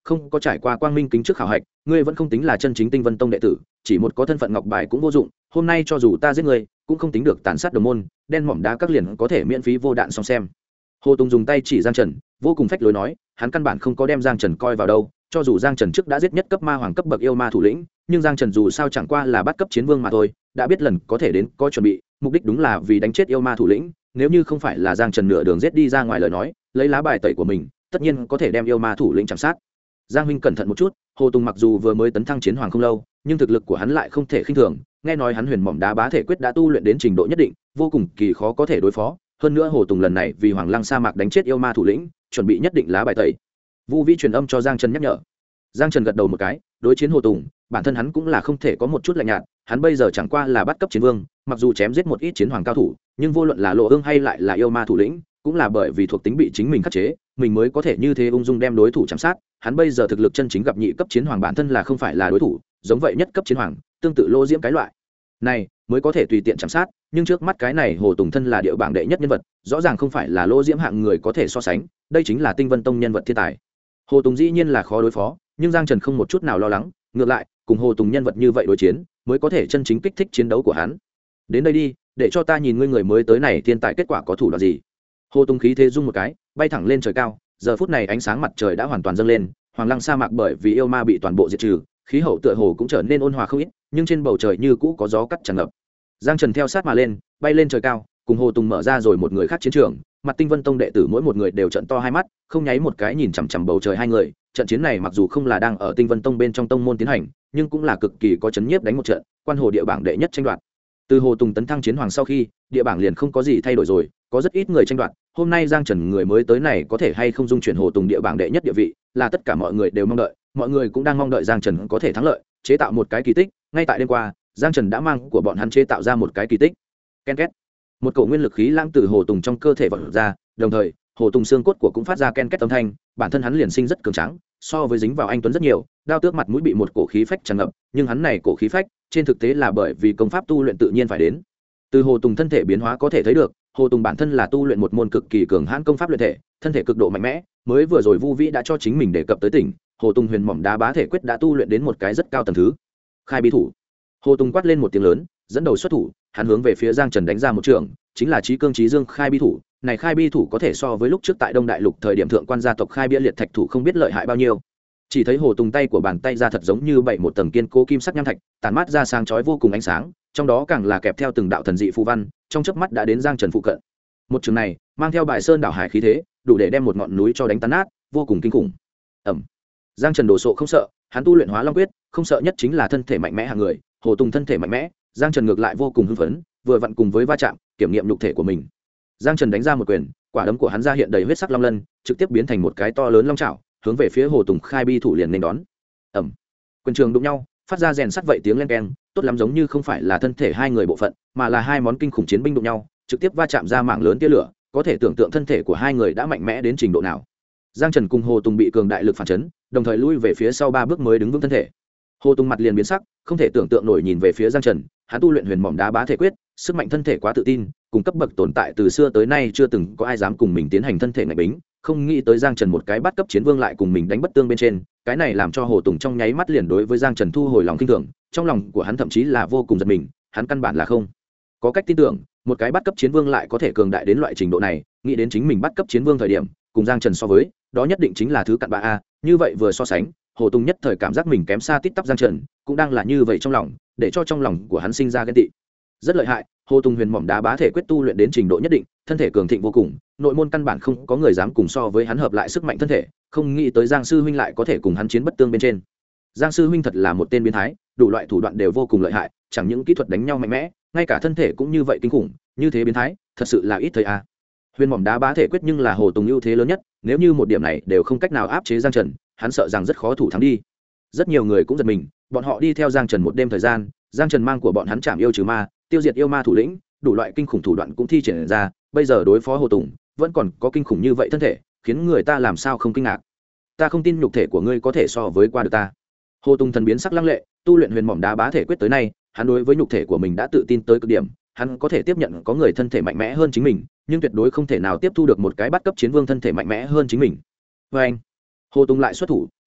A: không có trải qua quang minh kính trước khảo hạch ngươi vẫn không tính là chân chính Tinh Vân Tông đệ tử, chỉ một có thân phận ngọc bài cũng vô dụng. Hôm nay cho dù ta giết ngươi cũng không tính được tàn sát đồng môn, đen mỏm đá các liền có thể miễn phí vô đạn xong xem. Hồ Tùng dùng tay chỉ Giang Trần, vô cùng phách lối nói, hắn căn bản không có đem Giang Trần coi vào đâu, cho dù Giang Trần trước đã giết nhất cấp ma hoàng cấp bậc yêu ma thủ lĩnh, nhưng Giang Trần dù sao chẳng qua là bắt cấp chiến vương mà thôi, đã biết lần có thể đến có chuẩn bị, mục đích đúng là vì đánh chết yêu ma thủ lĩnh. Nếu như không phải là Giang Trần nửa đường giết đi ra ngoài lời nói, lấy lá bài tẩy của mình, tất nhiên có thể đem yêu ma thủ lĩnh chạm sát. Giang huynh cẩn thận một chút, Hồ Tùng mặc dù vừa mới tấn thăng chiến hoàng không lâu, nhưng thực lực của hắn lại không thể khinh thường, nghe nói hắn huyền mỏm đá bá thể quyết đã tu luyện đến trình độ nhất định, vô cùng kỳ khó có thể đối phó. Hơn nữa Hồ Tùng lần này vì Hoàng Lăng sa mạc đánh chết yêu ma thủ lĩnh, chuẩn bị nhất định lá bài tẩy. Vu Vĩ truyền âm cho Giang Trần nhắc nhở. Giang Trần gật đầu một cái, đối chiến Hồ Tùng, bản thân hắn cũng là không thể có một chút lạnh nhạt, hắn bây giờ chẳng qua là bắt cấp chiến vương, mặc dù chém giết một ít chiến hoàng cao thủ, nhưng vô luận là Lộ Ương hay lại là yêu ma thủ lĩnh, cũng là bởi vì thuộc tính bị chính mình khắc chế, mình mới có thể như thế ung dung đem đối thủ chạm sát. Hắn bây giờ thực lực chân chính gặp nhị cấp chiến hoàng bản thân là không phải là đối thủ, giống vậy nhất cấp chiến hoàng, tương tự Lô Diễm cái loại này mới có thể tùy tiện chạm sát, nhưng trước mắt cái này Hồ Tùng thân là địa bảng đệ nhất nhân vật, rõ ràng không phải là Lô Diễm hạng người có thể so sánh, đây chính là Tinh Vân Tông nhân vật thiên tài. Hồ Tùng dĩ nhiên là khó đối phó, nhưng Giang Trần không một chút nào lo lắng, ngược lại, cùng Hồ Tùng nhân vật như vậy đối chiến, mới có thể chân chính kích thích chiến đấu của hắn. Đến đây đi, để cho ta nhìn ngươi người mới tới này thiên tài kết quả có thủ đoạn gì. Hồ Tùng khí thế rung một cái, bay thẳng lên trời cao, giờ phút này ánh sáng mặt trời đã hoàn toàn dâng lên, Hoàng Lăng sa mạc bởi vì yêu ma bị toàn bộ diệt trừ, khí hậu tựa hồ cũng trở nên ôn hòa không ít, nhưng trên bầu trời như cũ có gió cắt tràn ngập. Giang Trần theo sát mà lên, bay lên trời cao, cùng Hồ Tùng mở ra rồi một người khác chiến trường, mặt Tinh Vân Tông đệ tử mỗi một người đều trợn to hai mắt, không nháy một cái nhìn chằm chằm bầu trời hai người. Trận chiến này mặc dù không là đang ở Tinh Vân Tông bên trong tông môn tiến hành, nhưng cũng là cực kỳ có chấn nhiếp đánh một trận, quan hồ địa bảng đệ nhất tranh đoạt. Từ Hồ Tùng tấn thăng chiến hoàng sau khi, địa bảng liền không có gì thay đổi rồi, có rất ít người tranh đoạt. Hôm nay Giang Trần người mới tới này có thể hay không dung chuyển Hồ Tùng địa bảng đệ nhất địa vị, là tất cả mọi người đều mong đợi, mọi người cũng đang mong đợi Giang Trần có thể thắng lợi, chế tạo một cái kỳ tích. Ngay tại đêm qua, Giang Trần đã mang của bọn hắn chế tạo ra một cái kỳ tích. Ken két. Một cổ nguyên lực khí lãng từ Hồ Tùng trong cơ thể vọt ra, đồng thời, Hồ Tùng xương cốt của cũng phát ra ken két âm thanh, bản thân hắn liền sinh rất cường tráng, so với dính vào anh tuấn rất nhiều, đao tước mặt mũi bị một cổ khí phách tràn ngập, nhưng hắn này cổ khí phách, trên thực tế là bởi vì công pháp tu luyện tự nhiên phải đến. Từ Hồ Tùng thân thể biến hóa có thể thấy được, Hồ Tùng bản thân là tu luyện một môn cực kỳ cường hãn công pháp luyện thể, thân thể cực độ mạnh mẽ, mới vừa rồi Vu Vĩ đã cho chính mình đề cập tới tỉnh, Hồ Tùng huyền mỏm đá bá thể quyết đã tu luyện đến một cái rất cao tầng thứ. Khai bi thủ. Hồ Tùng quát lên một tiếng lớn, dẫn đầu xuất thủ, hắn hướng về phía Giang Trần đánh ra một trường, chính là Chí Cương Chí Dương khai bi thủ. Này khai bi thủ có thể so với lúc trước tại Đông Đại Lục thời điểm thượng quan gia tộc khai bia liệt thạch thủ không biết lợi hại bao nhiêu. Chỉ thấy Hồ Tùng tay của bàn tay ra thật giống như bảy một tầng kiên cố kim sắc nham thạch, tản mát ra sáng chói vô cùng ánh sáng, trong đó càng là kẹp theo từng đạo thần dị phù văn, trong chớp mắt đã đến Giang Trần phụ cận. Một trường này, mang theo bài sơn đảo hải khí thế, đủ để đem một ngọn núi cho đánh tan nát, vô cùng kinh khủng. Ầm. Giang Trần đồ sộ không sợ, hắn tu luyện Hóa Long quyết, không sợ nhất chính là thân thể mạnh mẽ hàng người, Hồ Tùng thân thể mạnh mẽ, Giang Trần ngược lại vô cùng hưng phấn, vừa vặn cùng với va chạm, kiểm nghiệm nhục thể của mình. Giang Trần đánh ra một quyền, quả đấm của hắn ra hiện đầy huyết sắc long lân, trực tiếp biến thành một cái to lớn long chảo, hướng về phía Hồ Tùng khai bi thủ liền nên đón. Ầm. Quyền trường đụng nhau, phát ra rèn sắt vậy tiếng len keng, tốt lắm giống như không phải là thân thể hai người bộ phận, mà là hai món kinh khủng chiến binh đụng nhau, trực tiếp va chạm ra mảng lớn tia lửa, có thể tưởng tượng thân thể của hai người đã mạnh mẽ đến trình độ nào. Giang Trần cùng Hồ Tùng bị cường đại lực phản chấn, đồng thời lui về phía sau 3 bước mới đứng vững thân thể. Hồ Tùng mặt liền biến sắc, không thể tưởng tượng nổi nhìn về phía Giang Trần, hắn tu luyện huyền mỏm đá bá thể quyết, sức mạnh thân thể quá tự tin, cùng cấp bậc tồn tại từ xưa tới nay chưa từng có ai dám cùng mình tiến hành thân thể ngạch bính, không nghĩ tới Giang Trần một cái bắt cấp chiến vương lại cùng mình đánh bất tương bên trên, cái này làm cho Hồ Tùng trong nháy mắt liền đối với Giang Trần thu hồi lòng khinh thường, trong lòng của hắn thậm chí là vô cùng giật mình, hắn căn bản là không có cách tin tưởng, một cái bắt cấp chiến vương lại có thể cường đại đến loại trình độ này, nghĩ đến chính mình bắt cấp chiến vương thời điểm, cùng Giang Trần so với, đó nhất định chính là thứ cặn bã a, như vậy vừa so sánh, Hồ Tùng nhất thời cảm giác mình kém xa tít tắp Giang Trần, cũng đang là như vậy trong lòng, để cho trong lòng của hắn sinh ra ghen tị. Rất lợi hại, Hồ Tùng huyền mỏm đá bá thể quyết tu luyện đến trình độ nhất định, thân thể cường thịnh vô cùng, nội môn căn bản không có người dám cùng so với hắn hợp lại sức mạnh thân thể, không nghĩ tới Giang sư huynh lại có thể cùng hắn chiến bất tương bên trên. Giang sư huynh thật là một tên biến thái, đủ loại thủ đoạn đều vô cùng lợi hại, chẳng những kỹ thuật đánh nhau mạnh mẽ, ngay cả thân thể cũng như vậy kinh khủng, như thế biến thái, thật sự là ít thấy a. Huyền mỏm đá bá thể quyết nhưng là Hồ Tùng ưu thế lớn nhất, nếu như một điểm này đều không cách nào áp chế Giang Trần, hắn sợ rằng rất khó thủ thắng đi. Rất nhiều người cũng giật mình, bọn họ đi theo Giang Trần một đêm thời gian, Giang Trần mang của bọn hắn chạm yêu trừ ma, tiêu diệt yêu ma thủ lĩnh, đủ loại kinh khủng thủ đoạn cũng thi triển ra, bây giờ đối phó Hồ Tùng, vẫn còn có kinh khủng như vậy thân thể, khiến người ta làm sao không kinh ngạc. Ta không tin nhục thể của ngươi có thể so với qua được ta. Hồ Tùng thần biến sắc lăng lệ, tu luyện huyền mỏm đá bá thể quyết tới nay, hắn đối với nhục thể của mình đã tự tin tới cực điểm, hắn có thể tiếp nhận có người thân thể mạnh mẽ hơn chính mình, nhưng tuyệt đối không thể nào tiếp thu được một cái bắt cấp chiến vương thân thể mạnh mẽ hơn chính mình. Và anh, Hồ Tùng lại xuất thủ,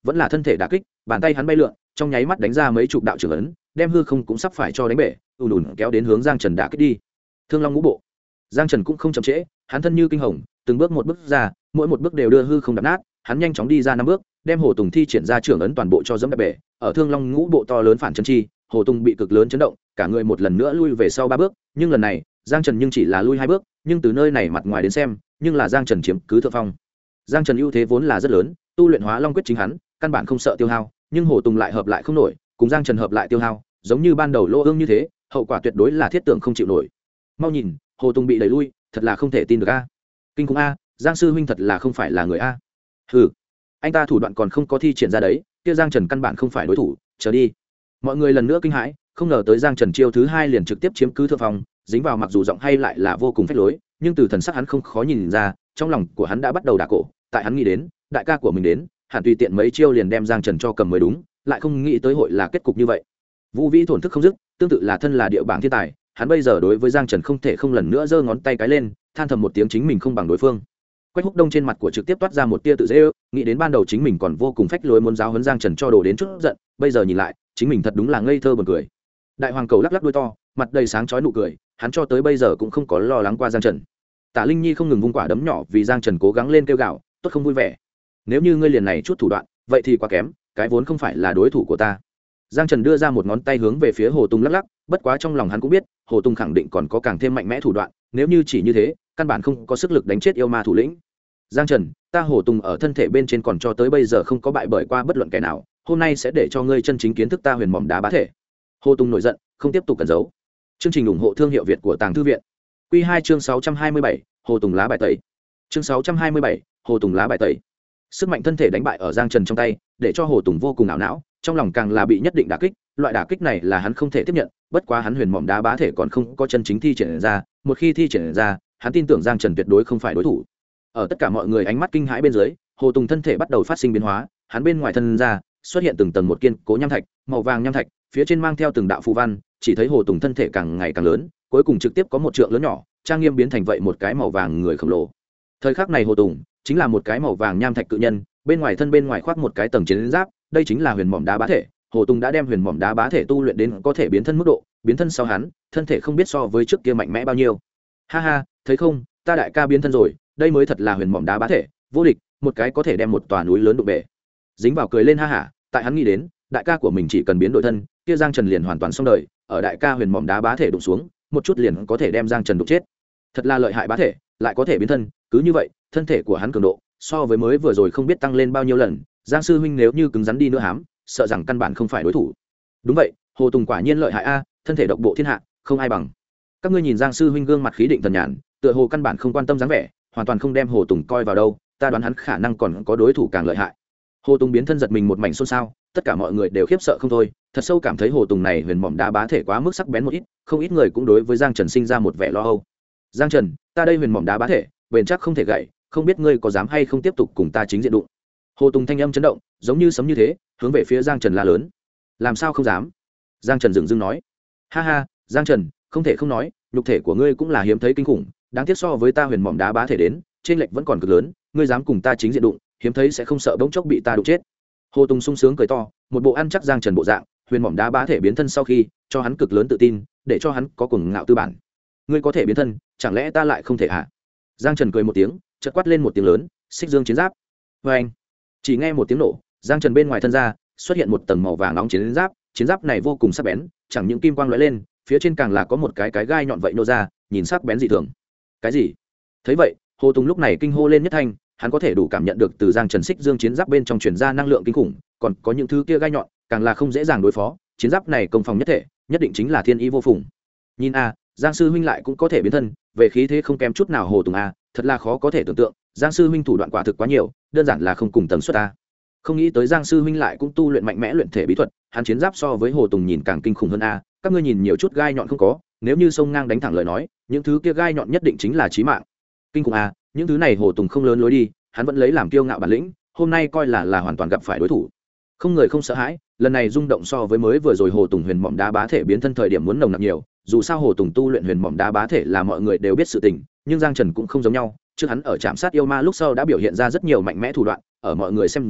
A: vẫn là thân thể đả kích, bàn tay hắn bay lượn, trong nháy mắt đánh ra mấy chục đạo trưởng ấn, đem hư không cũng sắp phải cho đánh bể, ùn ùn kéo đến hướng Giang Trần đả kích đi. Thương Long ngũ bộ. Giang Trần cũng không chậm trễ, hắn thân như kinh hồng, từng bước một bước ra, mỗi một bước đều đưa hư không đập nát, hắn nhanh chóng đi ra 5 bước, đem Hồ Tùng thi triển ra trưởng ấn toàn bộ cho dẫm đạp bể. Ở Thương Long ngũ bộ to lớn phản chân chi, Hồ Tùng bị cực lớn chấn động, cả người một lần nữa lui về sau 3 bước, nhưng lần này, Giang Trần nhưng chỉ là lui 2 bước, nhưng từ nơi này mặt ngoài đến xem, nhưng là Giang Trần chiếm cứ thượng phong. Giang Trần ưu thế vốn là rất lớn, tu luyện Hóa Long quyết chính hắn, căn bản không sợ tiêu hao, nhưng Hồ Tùng lại hợp lại không nổi, cùng Giang Trần hợp lại tiêu hao, giống như ban đầu lô ương như thế, hậu quả tuyệt đối là thiết tưởng không chịu nổi. Mau nhìn, Hồ Tùng bị đẩy lui, thật là không thể tin được a. Kinh khủng a, Giang sư huynh thật là không phải là người a. Hừ, anh ta thủ đoạn còn không có thi triển ra đấy, kia Giang Trần căn bản không phải đối thủ, chờ đi. Mọi người lần nữa kinh hãi, không ngờ tới Giang Trần chiêu thứ 2 liền trực tiếp chiếm cứ thượng phong, dính vào mặc dù giọng hay lại là vô cùng phách lối, nhưng từ thần sắc hắn không khó nhìn ra, trong lòng của hắn đã bắt đầu đả cổ, tại hắn nghĩ đến, đại ca của mình đến, hẳn tùy tiện mấy chiêu liền đem Giang Trần cho cầm mới đúng, lại không nghĩ tới hội là kết cục như vậy. Vũ Vĩ thổn thức không dứt, tương tự là thân là địa bảng thiên tài, hắn bây giờ đối với Giang Trần không thể không lần nữa giơ ngón tay cái lên, than thầm một tiếng chính mình không bằng đối phương. Quách Húc Đông trên mặt của trực tiếp toát ra một tia tự dễ ước, nghĩ đến ban đầu chính mình còn vô cùng phách lối muốn giáo huấn Giang Trần cho đồ đến chút giận, bây giờ nhìn lại, chính mình thật đúng là ngây thơ buồn cười. Đại Hoàng Cầu lắc lắc đuôi to, mặt đầy sáng chói nụ cười, hắn cho tới bây giờ cũng không có lo lắng qua Giang Trần. Tả Linh Nhi không ngừng vung quả đấm nhỏ vì Giang Trần cố gắng lên kêu gào, tốt không vui vẻ. Nếu như ngươi liền này chút thủ đoạn, vậy thì quá kém, cái vốn không phải là đối thủ của ta. Giang Trần đưa ra một ngón tay hướng về phía Hồ Tùng lắc lắc, bất quá trong lòng hắn cũng biết, Hồ Tùng khẳng định còn có càng thêm mạnh mẽ thủ đoạn, nếu như chỉ như thế, căn bản không có sức lực đánh chết yêu ma thủ lĩnh. Giang Trần, ta Hồ Tùng ở thân thể bên trên còn cho tới bây giờ không có bại bởi qua bất luận kẻ nào, hôm nay sẽ để cho ngươi chân chính kiến thức ta huyền mỏm đá bá thể. Hồ Tùng nổi giận, không tiếp tục cẩn giấu. Chương trình ủng hộ thương hiệu Việt của Tàng Thư viện. Quy 2 chương 627, Hồ Tùng lá bài tẩy. Chương 627, Hồ Tùng lá bài tẩy. Sức mạnh thân thể đánh bại ở Giang Trần trong tay, để cho Hồ Tùng vô cùng ảo não, trong lòng càng là bị nhất định đả kích, loại đả kích này là hắn không thể tiếp nhận, bất quá hắn huyền mỏm đá bá thể còn không có chân chính thi triển ra, một khi thi triển ra, hắn tin tưởng Giang Trần tuyệt đối không phải đối thủ. Ở tất cả mọi người ánh mắt kinh hãi bên dưới, Hồ Tùng thân thể bắt đầu phát sinh biến hóa, hắn bên ngoài thân ra xuất hiện từng tầng một kiên cố nham thạch, màu vàng nham thạch, phía trên mang theo từng đạo phù văn, chỉ thấy Hồ Tùng thân thể càng ngày càng lớn, cuối cùng trực tiếp có một trượng lớn nhỏ, trang nghiêm biến thành vậy một cái màu vàng người khổng lồ. Thời khắc này Hồ Tùng chính là một cái màu vàng nham thạch cự nhân, bên ngoài thân bên ngoài khoác một cái tầng chiến giáp, đây chính là huyền mỏm đá bá thể. Hồ Tùng đã đem huyền mỏm đá bá thể tu luyện đến có thể biến thân mức độ, biến thân sau hắn, thân thể không biết so với trước kia mạnh mẽ bao nhiêu. Ha ha, thấy không, ta đại ca biến thân rồi, đây mới thật là huyền mỏm đá bá thể, vô địch, một cái có thể đem một tòa núi lớn đụng bể. Dính vào cười lên ha hả, tại hắn nghĩ đến, đại ca của mình chỉ cần biến đổi thân, kia Giang Trần liền hoàn toàn xong đời, ở đại ca huyền mỏm đá bá thể đụng xuống, một chút liền có thể đem Giang Trần đụng chết. Thật là lợi hại bá thể, lại có thể biến thân, cứ như vậy, thân thể của hắn cường độ so với mới vừa rồi không biết tăng lên bao nhiêu lần, Giang sư huynh nếu như cứng rắn đi nữa hám, sợ rằng căn bản không phải đối thủ. Đúng vậy, Hồ Tùng quả nhiên lợi hại a, thân thể độc bộ thiên hạ, không ai bằng. Các ngươi nhìn Giang sư huynh gương mặt khí định thần nhàn, tựa hồ căn bản không quan tâm dáng vẻ, hoàn toàn không đem Hồ Tùng coi vào đâu, ta đoán hắn khả năng còn có đối thủ càng lợi hại. Hồ Tùng biến thân giật mình một mảnh xôn xao, tất cả mọi người đều khiếp sợ không thôi, thật sâu cảm thấy Hồ Tùng này huyền mỏm đá bá thể quá mức sắc bén một ít, không ít người cũng đối với Giang Trần sinh ra một vẻ lo âu. Giang Trần, ta đây huyền mỏm đá bá thể, bền chắc không thể gãy, không biết ngươi có dám hay không tiếp tục cùng ta chính diện đụng. Hồ Tùng thanh âm chấn động, giống như sấm như thế, hướng về phía Giang Trần la lớn. Làm sao không dám? Giang Trần dừng dưng nói. Ha ha, Giang Trần, không thể không nói, nhục thể của ngươi cũng là hiếm thấy kinh khủng, đáng tiếc so với ta huyền mỏm đá bá thể đến, trên lệch vẫn còn cực lớn, ngươi dám cùng ta chính diện đụng, hiếm thấy sẽ không sợ bỗng chốc bị ta đụng chết. Hồ Tùng sung sướng cười to, một bộ ăn chắc Giang Trần bộ dạng, huyền mỏm đá bá thể biến thân sau khi, cho hắn cực lớn tự tin, để cho hắn có cuồng ngạo tư bản. Ngươi có thể biến thân, chẳng lẽ ta lại không thể à? Giang Trần cười một tiếng, chợt quát lên một tiếng lớn, xích dương chiến giáp. Và anh, chỉ nghe một tiếng nổ, Giang Trần bên ngoài thân ra xuất hiện một tầng màu vàng nóng chiến giáp này vô cùng sắc bén, chẳng những kim quang lóe lên, phía trên càng là có một cái gai nhọn vậy nô ra, nhìn sắc bén dị thường. Cái gì? Thấy vậy, Hồ Tùng lúc này kinh hô lên nhất thanh, hắn có thể đủ cảm nhận được từ Giang Trần xích dương chiến giáp bên trong truyền ra năng lượng kinh khủng, còn có những thứ kia gai nhọn, càng là không dễ dàng đối phó, chiến giáp này công phòng nhất thể, nhất định chính là thiên ý vô phùng. Nhìn a, Giang sư huynh lại cũng có thể biến thân, về khí thế không kém chút nào Hồ Tùng a, thật là khó có thể tưởng tượng, Giang sư huynh thủ đoạn quả thực quá nhiều, đơn giản là không cùng tần suất a. Không nghĩ tới Giang sư huynh lại cũng tu luyện mạnh mẽ luyện thể bí thuật, hắn chiến giáp so với Hồ Tùng nhìn càng kinh khủng hơn a, các ngươi nhìn nhiều chút gai nhọn không có, nếu như sông ngang đánh thẳng lời nói, những thứ kia gai nhọn nhất định chính là chí mạng. Kinh khủng a, những thứ này Hồ Tùng không lớn lối đi, hắn vẫn lấy làm kiêu ngạo bản lĩnh, hôm nay coi là hoàn toàn gặp phải đối thủ. Không người không sợ hãi, lần này rung động so với mới vừa rồi Hồ Tùng huyền mỏm đá bá thể biến thân thời điểm muốn nồng nặc nhiều, dù sao Hồ Tùng tu luyện huyền mỏm đá bá thể là mọi người đều biết sự tình, nhưng Giang Trần cũng không giống nhau, trước hắn ở trạm sát yêu ma lúc sau đã biểu hiện ra rất nhiều mạnh mẽ thủ đoạn, ở mọi người xem ra,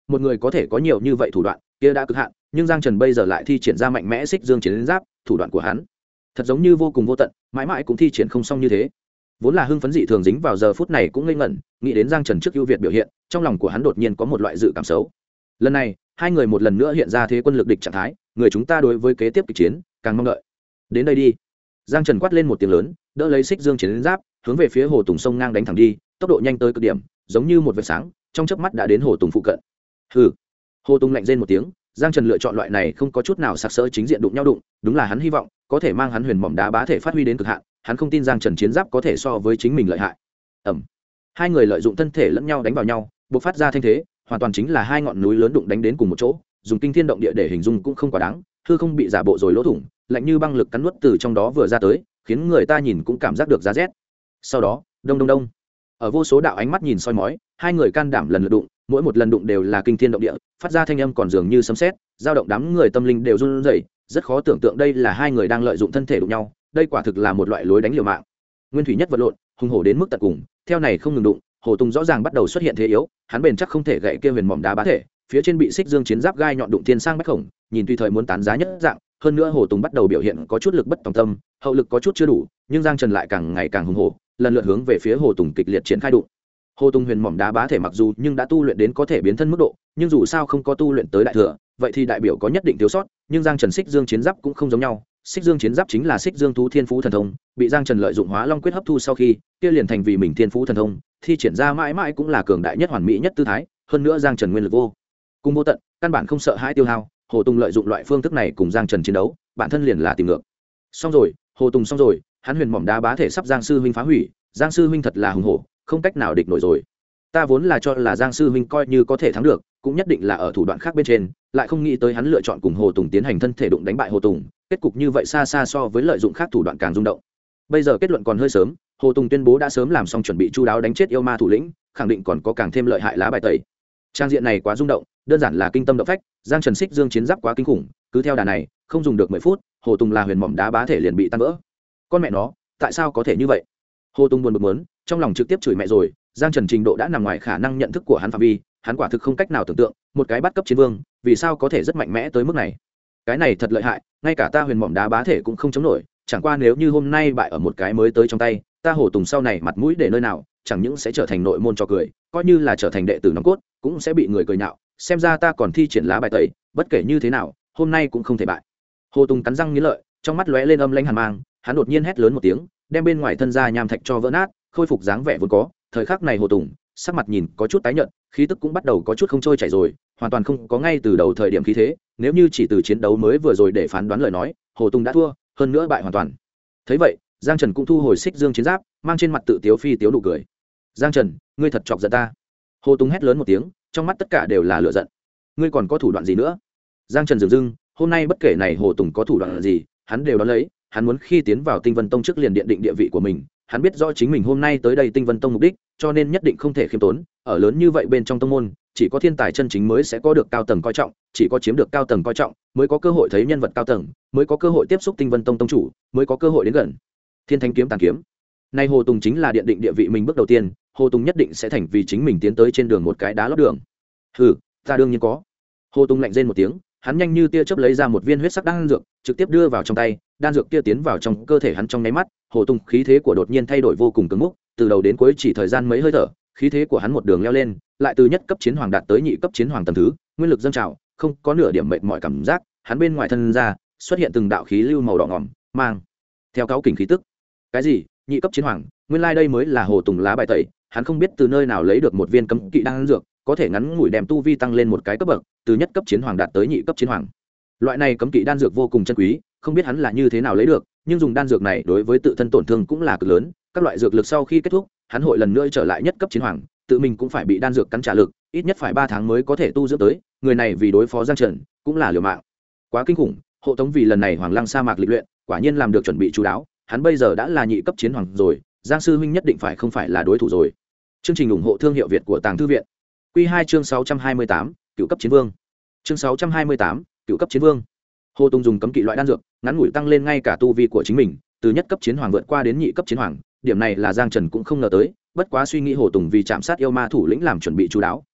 A: một người có thể có nhiều như vậy thủ đoạn kia đã cực hạn, nhưng Giang Trần bây giờ lại thi triển ra mạnh mẽ xích dương chiến giáp, thủ đoạn của hắn thật giống như vô cùng vô tận, mãi mãi cũng thi triển không xong như thế. Vốn là hưng phấn dị thường dính vào giờ phút này cũng ngây ngẩn, nghĩ đến Giang Trần trước ưu việt biểu hiện, trong lòng của hắn đột nhiên có một loại dự cảm xấu. Lần này hai người một lần nữa hiện ra thế quân lực địch trạng thái, người chúng ta đối với kế tiếp kịch chiến càng mong đợi. Đến đây đi. Giang Trần quát lên một tiếng lớn, đỡ lấy xích dương chiến giáp, hướng về phía Hồ Tùng sông ngang đánh thẳng đi, tốc độ nhanh tới cực điểm, giống như một vệt sáng, trong chớp mắt đã đến Hồ Tùng phụ cận. Hừ. Hồ Tùng lạnh rên một tiếng, Giang Trần lựa chọn loại này không có chút nào sặc sỡ chính diện đụng nhau đụng, đúng là hắn hy vọng có thể mang hắn huyền mỏm đá bá thể phát huy đến cực hạn, hắn không tin Giang Trần chiến giáp có thể so với chính mình lợi hại. Ầm. Hai người lợi dụng thân thể lẫn nhau đánh vào nhau, bộc phát ra thanh thế, hoàn toàn chính là hai ngọn núi lớn đụng đánh đến cùng một chỗ, dùng kinh thiên động địa để hình dung cũng không quá đáng, hư không bị giả bộ rồi lỗ thủng, lạnh như băng lực cắn nuốt từ trong đó vừa ra tới, khiến người ta nhìn cũng cảm giác được giá rét. Sau đó, đông đông đông, ở vô số đạo ánh mắt nhìn soi mói, hai người can đảm lần lượt đụng, mỗi một lần đụng đều là kinh thiên động địa, phát ra thanh âm còn dường như sấm sét, dao động đám người tâm linh đều run rẩy, rất khó tưởng tượng đây là hai người đang lợi dụng thân thể đụng nhau, đây quả thực là một loại lối đánh liều mạng. Nguyên thủy nhất vật lộn, hùng hổ đến mức tận cùng, theo này không ngừng đụng, Hồ Tùng rõ ràng bắt đầu xuất hiện thế yếu, hắn bền chắc không thể gãy kia huyền mỏm đá bá thể, phía trên bị xích dương chiến giáp gai nhọn đụng thiên sang bách khổng, nhìn tùy thời muốn tán giá nhất dạng, hơn nữa Hồ Tùng bắt đầu biểu hiện có chút lực bất tòng tâm, hậu lực có chút chưa đủ, nhưng Giang Trần lại càng ngày càng hùng hổ, lần lượt hướng về phía Hồ Tùng kịch liệt triển khai đụng. Hồ Tùng huyền mỏm đá bá thể mặc dù nhưng đã tu luyện đến có thể biến thân mức độ, nhưng dù sao không có tu luyện tới đại thừa, vậy thì đại biểu có nhất định thiếu sót, nhưng Giang Trần xích dương chiến giáp cũng không giống nhau, xích dương chiến giáp chính là xích dương thú thiên phú thần thông, bị Giang Trần lợi dụng hóa long quyết hấp thu sau khi, kia liền thành vì mình thiên phú thần thông, thi triển ra mãi mãi cũng là cường đại nhất hoàn mỹ nhất tư thái, hơn nữa Giang Trần nguyên lực vô cùng vô tận, căn bản không sợ hãi tiêu hao. Hồ Tùng lợi dụng loại phương thức này cùng Giang Trần chiến đấu, bản thân liền là tìm ngược. Xong rồi, Hồ Tùng xong rồi, hắn huyền mỏm đá bá thể sắp Giang sư huynh phá hủy, Giang sư huynh thật là hùng hổ, không cách nào địch nổi rồi. Ta vốn là cho là Giang sư huynh coi như có thể thắng được, cũng nhất định là ở thủ đoạn khác bên trên, lại không nghĩ tới hắn lựa chọn cùng Hồ Tùng tiến hành thân thể đụng đánh bại Hồ Tùng, kết cục như vậy xa xa so với lợi dụng khác thủ đoạn càng rung động. Bây giờ kết luận còn hơi sớm, Hồ Tùng tuyên bố đã sớm làm xong chuẩn bị chu đáo đánh chết yêu ma thủ lĩnh, khẳng định còn có càng thêm lợi hại lá bài tẩy. Trang diện này quá rung động, đơn giản là kinh tâm động phách, Giang Trần xích dương chiến giáp quá kinh khủng, cứ theo đà này, không dùng được 10 phút, Hồ Tùng là huyền mỏm đá bá thể liền bị tan vỡ. Con mẹ nó, tại sao có thể như vậy? Hồ Tùng buồn bực muốn, trong lòng trực tiếp chửi mẹ rồi, Giang Trần trình độ đã nằm ngoài khả năng nhận thức của hắn phạm vi, hắn quả thực không cách nào tưởng tượng, một cái bắt cấp chiến vương, vì sao có thể rất mạnh mẽ tới mức này? Cái này thật lợi hại, ngay cả ta huyền mỏm đá bá thể cũng không chống nổi, chẳng qua nếu như hôm nay bại ở một cái mới tới trong tay, ta Hồ Tùng sau này mặt mũi để nơi nào, chẳng những sẽ trở thành nội môn cho cười, coi như là trở thành đệ tử nòng cốt, cũng sẽ bị người cười nhạo, xem ra ta còn thi triển lá bài tẩy, bất kể như thế nào, hôm nay cũng không thể bại. Hồ Tùng cắn răng nghiến lợi, trong mắt lóe lên âm lãnh hàn mang, hắn đột nhiên hét lớn một tiếng, đem bên ngoài thân ra nham thạch cho vỡ nát, khôi phục dáng vẻ vốn có. Thời khắc này Hồ Tùng sắc mặt nhìn có chút tái nhợt, khí tức cũng bắt đầu có chút không trôi chảy rồi, hoàn toàn không có ngay từ đầu thời điểm khí thế, nếu như chỉ từ chiến đấu mới vừa rồi để phán đoán lời nói, Hồ Tùng đã thua, hơn nữa bại hoàn toàn. Thấy vậy, Giang Trần cũng thu hồi xích dương chiến giáp, mang trên mặt tự tiếu phi tiếu nụ cười. Giang Trần, ngươi thật chọc giận ta. Hồ Tùng hét lớn một tiếng, trong mắt tất cả đều là lửa giận. Ngươi còn có thủ đoạn gì nữa? Giang Trần dừng dưng, hôm nay bất kể này Hồ Tùng có thủ đoạn gì, hắn đều đón lấy, hắn muốn khi tiến vào Tinh Vân Tông trước liền điện định địa vị của mình, hắn biết rõ chính mình hôm nay tới đây Tinh Vân Tông mục đích, cho nên nhất định không thể khiêm tốn, ở lớn như vậy bên trong tông môn, chỉ có thiên tài chân chính mới sẽ có được cao tầng coi trọng, chỉ có chiếm được cao tầng coi trọng, mới có cơ hội thấy nhân vật cao tầng, mới có cơ hội tiếp xúc Tinh Vân Tông tông chủ, mới có cơ hội đến gần Thiên Thánh kiếm tàn kiếm. Nay Hồ Tùng chính là điện định địa vị mình bước đầu tiên, Hồ Tùng nhất định sẽ thành vì chính mình tiến tới trên đường một cái đá lót đường. Hừ, ta đương nhiên có. Hồ Tùng lạnh rên một tiếng, hắn nhanh như tia chớp lấy ra một viên huyết sắc đan dược, trực tiếp đưa vào trong tay, đan dược kia tiến vào trong cơ thể hắn trong nháy mắt, Hồ Tùng khí thế của đột nhiên thay đổi vô cùng cứng múc, từ đầu đến cuối chỉ thời gian mấy hơi thở, khí thế của hắn một đường leo lên, lại từ nhất cấp chiến hoàng đạt tới nhị cấp chiến hoàng tầng thứ, nguyên lực dâng trào, không có nửa điểm mệt mỏi cảm giác, hắn bên ngoài thân ra xuất hiện từng đạo khí lưu màu đỏ ngòm, mang theo cáo kình khí tức. Cái gì? Nhị cấp chiến hoàng? Nguyên lai đây mới là Hồ Tùng lá bài tẩy, hắn không biết từ nơi nào lấy được một viên cấm kỵ đan dược, có thể ngắn ngủi đem tu vi tăng lên một cái cấp bậc, từ nhất cấp chiến hoàng đạt tới nhị cấp chiến hoàng. Loại này cấm kỵ đan dược vô cùng chân quý, không biết hắn là như thế nào lấy được, nhưng dùng đan dược này đối với tự thân tổn thương cũng là cực lớn, các loại dược lực sau khi kết thúc, hắn hội lần nữa trở lại nhất cấp chiến hoàng, tự mình cũng phải bị đan dược cắn trả lực, ít nhất phải 3 tháng mới có thể tu dưỡng tới, người này vì đối phó Giang Trần, cũng là liều mạng. Quá kinh khủng, Hộ Tống vì lần này Hoàng Lăng sa mạc lịch luyện, quả nhiên làm được chuẩn bị chú đáo, hắn bây giờ đã là nhị cấp chiến hoàng rồi, Giang sư huynh nhất định phải không phải là đối thủ rồi. Chương trình ủng hộ thương hiệu Việt của Tàng Thư viện. Quy 2 chương 628, cựu cấp chiến vương. Chương 628, cựu cấp chiến vương. Hồ Tùng dùng cấm kỵ loại đan dược, ngắn ngủi tăng lên ngay cả tu vi của chính mình, từ nhất cấp chiến hoàng vượt qua đến nhị cấp chiến hoàng, điểm này là Giang Trần cũng không ngờ tới, bất quá suy nghĩ Hồ Tùng vì chạm sát yêu ma thủ lĩnh làm chuẩn bị chú đáo,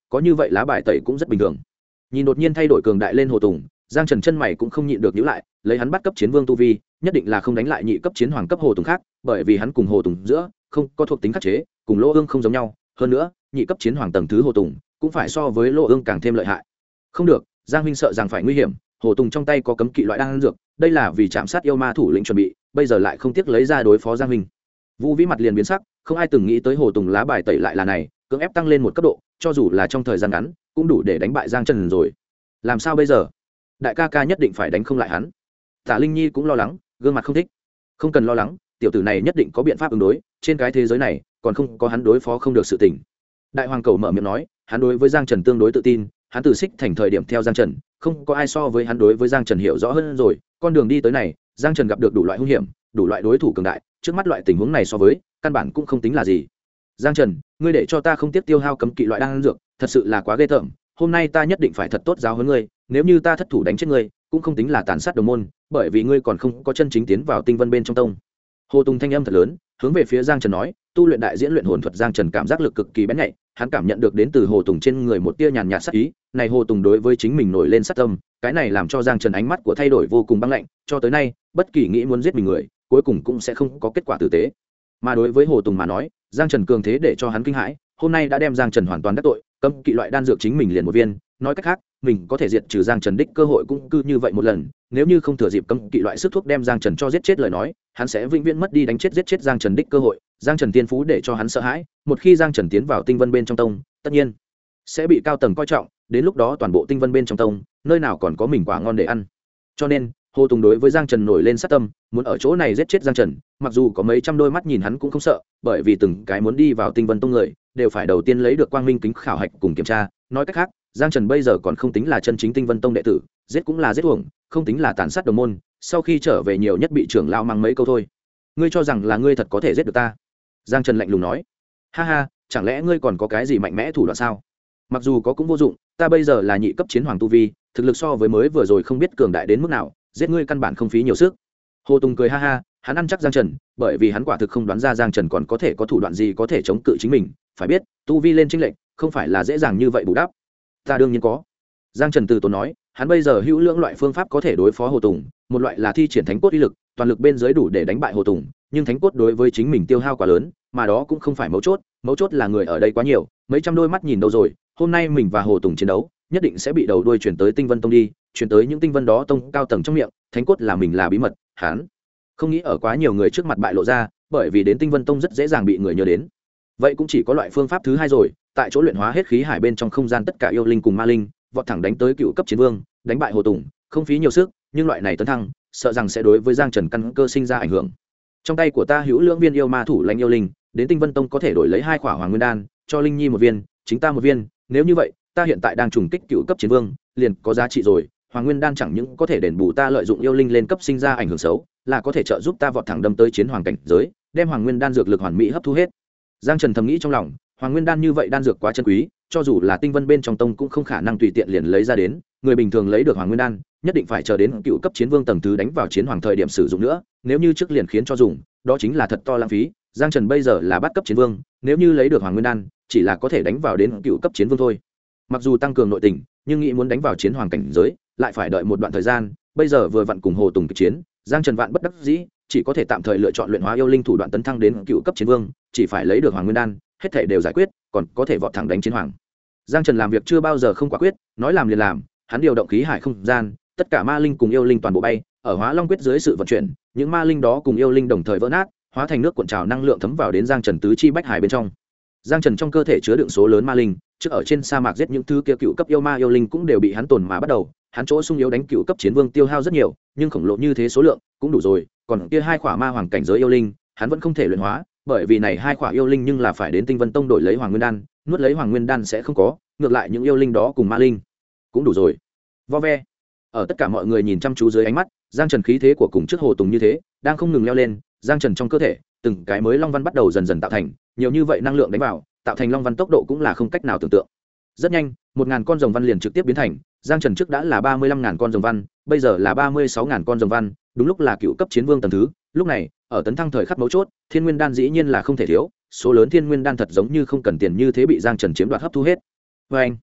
A: có như vậy lá bài tẩy cũng rất bình thường. Nhìn đột nhiên thay đổi cường đại lên Hồ Tùng, Giang Trần chân mày cũng không nhịn được nhíu lại, lấy hắn bắt cấp chiến vương tu vi, nhất định là không đánh lại nhị cấp chiến hoàng cấp Hồ Tùng khác, bởi vì hắn cùng Hồ Tùng giữa không có thuộc tính khắc chế, cùng Lỗ Ương không giống nhau, hơn nữa, nhị cấp chiến hoàng tầng thứ Hồ Tùng cũng phải so với Lỗ Ương càng thêm lợi hại. Không được, Giang huynh sợ rằng phải nguy hiểm, Hồ Tùng trong tay có cấm kỵ loại đan dược, đây là vì chạm sát yêu ma thủ lĩnh chuẩn bị, bây giờ lại không tiếc lấy ra đối phó Giang huynh. Vũ Vĩ mặt liền biến sắc, không ai từng nghĩ tới Hồ Tùng lá bài tẩy lại là này, cưỡng ép tăng lên một cấp độ, cho dù là trong thời gian ngắn, cũng đủ để đánh bại Giang Trần rồi. Làm sao bây giờ? Đại ca ca nhất định phải đánh không lại hắn. Tả Linh Nhi cũng lo lắng, gương mặt không thích. Không cần lo lắng, tiểu tử này nhất định có biện pháp ứng đối, trên cái thế giới này, còn không có hắn đối phó không được sự tình. Đại hoàng cầu mở miệng nói, hắn đối với Giang Trần tương đối tự tin, hắn từ Xích Thành thời điểm theo Giang Trần, không có ai so với hắn đối với Giang Trần hiểu rõ hơn rồi, con đường đi tới này, Giang Trần gặp được đủ loại hung hiểm, đủ loại đối thủ cường đại, trước mắt loại tình huống này so với, căn bản cũng không tính là gì. Giang Trần, ngươi để cho ta không tiếp tiêu hao cấm kỵ loại đan dược, thật sự là quá ghê tởm, hôm nay ta nhất định phải thật tốt giáo huấn ngươi, nếu như ta thất thủ đánh chết ngươi, cũng không tính là tàn sát đồng môn, bởi vì ngươi còn không có chân chính tiến vào tinh vân bên trong tông. Hồ Tùng thanh âm thật lớn, hướng về phía Giang Trần nói, tu luyện đại diễn luyện hồn thuật Giang Trần cảm giác lực cực kỳ bén nhạy, hắn cảm nhận được đến từ Hồ Tùng trên người một tia nhàn nhạt sát ý, này Hồ Tùng đối với chính mình nổi lên sát tâm, cái này làm cho Giang Trần ánh mắt của thay đổi vô cùng băng lạnh, cho tới nay, bất kỳ nghĩ muốn giết mình người, cuối cùng cũng sẽ không có kết quả tử tế. Mà đối với Hồ Tùng mà nói, Giang Trần cường thế để cho hắn kinh hãi, hôm nay đã đem Giang Trần hoàn toàn đắc tội, cấm kỵ loại đan dược chính mình liền một viên, nói cách khác, mình có thể diệt trừ Giang Trần đích cơ hội cũng cứ như vậy một lần, nếu như không thừa dịp cấm kỵ loại sức thuốc đem Giang Trần cho giết chết lời nói, hắn sẽ vĩnh viễn mất đi đánh chết giết chết Giang Trần đích cơ hội. Giang Trần tiên phú để cho hắn sợ hãi, một khi Giang Trần tiến vào tinh vân bên trong tông, tất nhiên sẽ bị cao tầng coi trọng, đến lúc đó toàn bộ tinh vân bên trong tông, nơi nào còn có mình quả ngon để ăn. Cho nên, Hồ Tùng đối với Giang Trần nổi lên sát tâm, muốn ở chỗ này giết chết Giang Trần, mặc dù có mấy trăm đôi mắt nhìn hắn cũng không sợ, bởi vì từng cái muốn đi vào tinh vân tông người, đều phải đầu tiên lấy được quang minh kính khảo hạch cùng kiểm tra, nói cách khác, Giang Trần bây giờ còn không tính là chân chính tinh vân tông đệ tử, giết cũng là giết uổng, không tính là tàn sát đồng môn, sau khi trở về nhiều nhất bị trưởng lão mang mấy câu thôi. Ngươi cho rằng là ngươi thật có thể giết được ta? Giang Trần lạnh lùng nói. Ha ha, chẳng lẽ ngươi còn có cái gì mạnh mẽ thủ đoạn sao? Mặc dù có cũng vô dụng, ta bây giờ là nhị cấp chiến hoàng tu vi, thực lực so với mới vừa rồi không biết cường đại đến mức nào, giết ngươi căn bản không phí nhiều sức. Hồ Tùng cười ha ha, hắn ăn chắc Giang Trần, bởi vì hắn quả thực không đoán ra Giang Trần còn có thể có thủ đoạn gì có thể chống cự chính mình, phải biết, tu vi lên chênh lệch, không phải là dễ dàng như vậy bù đắp. Ta đương nhiên có. Giang Trần từ tốn nói, hắn bây giờ hữu lưỡng loại phương pháp có thể đối phó Hồ Tùng, một loại là thi triển thánh cốt uy lực, toàn lực bên dưới đủ để đánh bại Hồ Tùng, nhưng thánh cốt đối với chính mình tiêu hao quá lớn, mà đó cũng không phải mấu chốt là người ở đây quá nhiều, mấy trăm đôi mắt nhìn đâu rồi, hôm nay mình và Hồ Tùng chiến đấu, nhất định sẽ bị đầu đuôi chuyển tới Tinh Vân Tông đi, chuyển tới những Tinh Vân đó tông cao tầng trong miệng, thánh cốt là mình là bí mật, hắn không nghĩ ở quá nhiều người trước mặt bại lộ ra, bởi vì đến Tinh Vân Tông rất dễ dàng bị người nhớ đến. Vậy cũng chỉ có loại phương pháp thứ hai rồi, tại chỗ luyện hóa hết khí hải bên trong không gian tất cả yêu linh cùng ma linh, vọt thẳng đánh tới cựu cấp chiến vương, đánh bại Hồ Tùng, không phí nhiều sức, nhưng loại này tấn thăng, sợ rằng sẽ đối với Giang Trần căn cơ sinh ra ảnh hưởng. Trong tay của ta hữu lưỡng viên yêu ma thủ lãnh yêu linh, đến Tinh Vân Tông có thể đổi lấy 2 quả Hoàng Nguyên đan, cho Linh Nhi một viên, chính ta một viên, nếu như vậy, ta hiện tại đang trùng kích cựu cấp chiến vương, liền có giá trị rồi. Hoàng Nguyên đan chẳng những có thể đền bù ta lợi dụng yêu linh lên cấp sinh ra ảnh hưởng xấu, là có thể trợ giúp ta vọt thẳng đâm tới chiến hoàng cảnh giới, đem Hoàng Nguyên đan dược lực hoàn mỹ hấp thu hết. Giang Trần thầm nghĩ trong lòng, Hoàng Nguyên đan như vậy đan dược quá chân quý, cho dù là Tinh Vân bên trong tông cũng không khả năng tùy tiện liền lấy ra đến, người bình thường lấy được Hoàng Nguyên đan, nhất định phải chờ đến cựu cấp chiến vương tầng thứ đánh vào chiến hoàng thời điểm sử dụng nữa, nếu như trước liền khiến cho dùng, đó chính là thật to lãng phí. Giang Trần bây giờ là bắt cấp chiến vương, nếu như lấy được Hoàng Nguyên đan, chỉ là có thể đánh vào đến cựu cấp chiến vương thôi. Mặc dù tăng cường nội tình, nhưng nghĩ muốn đánh vào chiến hoàng cảnh giới, lại phải đợi một đoạn thời gian, bây giờ vừa vặn cùng Hồ Tùng kịch chiến, Giang Trần vạn bất đắc dĩ, chỉ có thể tạm thời lựa chọn luyện hóa yêu linh thủ đoạn tấn thăng đến cựu cấp chiến vương, chỉ phải lấy được Hoàng Nguyên đan, hết thảy đều giải quyết, còn có thể vọt thẳng đánh chiến hoàng. Giang Trần làm việc chưa bao giờ không quả quyết, nói làm liền làm, hắn điều động khí hải không gian, tất cả ma linh cùng yêu linh toàn bộ bay, ở Hóa Long quyết dưới sự vận chuyển, những ma linh đó cùng yêu linh đồng thời vỡ nát, hóa thành nước cuộn trào năng lượng thấm vào đến Giang Trần tứ chi bách hải bên trong. Giang Trần trong cơ thể chứa đựng số lớn ma linh, trước ở trên sa mạc giết những thứ kia cựu cấp yêu ma yêu linh cũng đều bị hắn tồn mà bắt đầu, hắn chỗ sung yếu đánh cựu cấp chiến vương tiêu hao rất nhiều, nhưng khổng lồ như thế số lượng cũng đủ rồi, còn kia 2 khỏa ma hoàng cảnh giới yêu linh, hắn vẫn không thể luyện hóa, bởi vì này 2 khỏa yêu linh nhưng là phải đến Tinh Vân Tông đổi lấy Hoàng Nguyên đan, nuốt lấy Hoàng Nguyên đan sẽ không có, ngược lại những yêu linh đó cùng ma linh cũng đủ rồi. Vo ve. Ở tất cả mọi người nhìn chăm chú dưới ánh mắt, Giang Trần khí thế của cùng trước Hồ Tùng như thế, đang không ngừng leo lên, Giang Trần trong cơ thể, từng cái mới long văn bắt đầu dần dần tạo thành, nhiều như vậy năng lượng đánh vào, tạo thành long văn tốc độ cũng là không cách nào tưởng tượng. Rất nhanh, 1000 con rồng văn liền trực tiếp biến thành, Giang Trần trước đã là 35.000 con rồng văn, bây giờ là 36.000 con rồng văn, đúng lúc là cựu cấp chiến vương tầng thứ. Lúc này, ở tấn thăng thời khắc mấu chốt, Thiên Nguyên đan dĩ nhiên là không thể thiếu, số lớn Thiên Nguyên đan thật giống như không cần tiền như thế bị Giang Trần chiếm đoạt hấp thu hết. Oeng!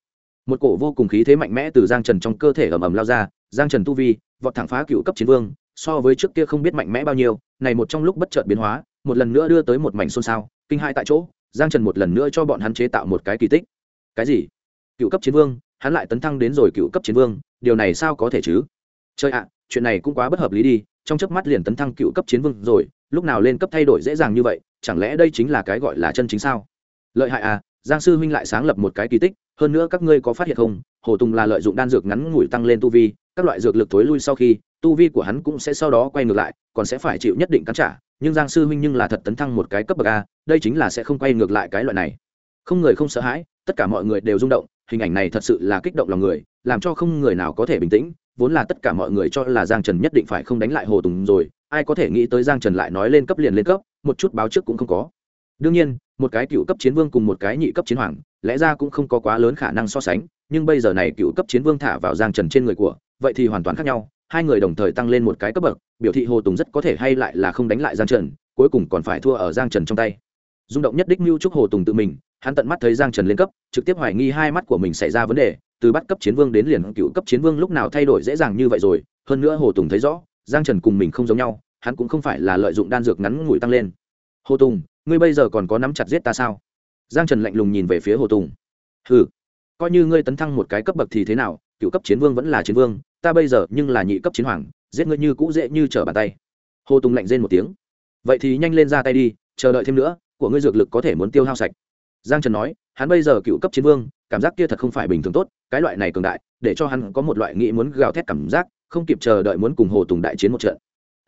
A: một cổ vô cùng khí thế mạnh mẽ từ giang trần trong cơ thể ầm ầm lao ra. Giang trần tu vi vọt thẳng phá cựu cấp chiến vương, so với trước kia không biết mạnh mẽ bao nhiêu. Này một trong lúc bất chợt biến hóa, một lần nữa đưa tới một mảnh xôn xao kinh hãi tại chỗ. Giang trần một lần nữa cho bọn hắn chế tạo một cái kỳ tích. Cái gì? Cựu cấp chiến vương? Hắn lại tấn thăng đến rồi cựu cấp chiến vương, điều này sao có thể chứ? Chơi ạ, chuyện này cũng quá bất hợp lý đi, trong chớp mắt liền tấn thăng cựu cấp chiến vương rồi, lúc nào lên cấp thay đổi dễ dàng như vậy, chẳng lẽ đây chính là cái gọi là chân chính sao? Lợi hại à, Giang sư huynh lại sáng lập một cái kỳ tích. Hơn nữa các ngươi có phát hiện không, Hồ Tùng là lợi dụng đan dược ngắn ngủi tăng lên tu vi, các loại dược lực tối lui sau khi tu vi của hắn cũng sẽ sau đó quay ngược lại, còn sẽ phải chịu nhất định cắn trả. Nhưng Giang sư huynh nhưng là thật tấn thăng một cái cấp bậc a, đây chính là sẽ không quay ngược lại cái loại này. Không người không sợ hãi, tất cả mọi người đều rung động, hình ảnh này thật sự là kích động lòng người, làm cho không người nào có thể bình tĩnh. Vốn là tất cả mọi người cho là Giang Trần nhất định phải không đánh lại Hồ Tùng rồi, ai có thể nghĩ tới Giang Trần lại nói lên cấp liền lên cấp, một chút báo trước cũng không có. Đương nhiên, một cái cựu cấp chiến vương cùng một cái nhị cấp chiến hoàng, lẽ ra cũng không có quá lớn khả năng so sánh, nhưng bây giờ này cựu cấp chiến vương thả vào Giang Trần trên người của, vậy thì hoàn toàn khác nhau. Hai người đồng thời tăng lên một cái cấp bậc, biểu thị Hồ Tùng rất có thể hay lại là không đánh lại Giang Trần, cuối cùng còn phải thua ở Giang Trần trong tay. Rung động nhất đích mưu chúc Hồ Tùng tự mình, hắn tận mắt thấy Giang Trần lên cấp, trực tiếp hoài nghi hai mắt của mình xảy ra vấn đề, từ bắt cấp chiến vương đến liền cựu cấp chiến vương lúc nào thay đổi dễ dàng như vậy rồi. Hơn nữa Hồ Tùng thấy rõ, Giang Trần cùng mình không giống nhau, hắn cũng không phải là lợi dụng đan dược ngắn ngủi tăng lên. Hồ Tùng, ngươi bây giờ còn có nắm chặt giết ta sao? Giang Trần lạnh lùng nhìn về phía Hồ Tùng. Hừ, coi như ngươi tấn thăng một cái cấp bậc thì thế nào, cựu cấp chiến vương vẫn là chiến vương, ta bây giờ nhưng là nhị cấp chiến hoàng, giết ngươi như cũ dễ như trở bàn tay. Hồ Tùng lạnh rên một tiếng. Vậy thì nhanh lên ra tay đi, chờ đợi thêm nữa, của ngươi dược lực có thể muốn tiêu hao sạch. Giang Trần nói, hắn bây giờ cựu cấp chiến vương, cảm giác kia thật không phải bình thường tốt, cái loại này cường đại, để cho hắn có một loại nghĩ muốn gào thét cảm giác, không kịp chờ đợi muốn cùng Hồ Tùng đại chiến một trận.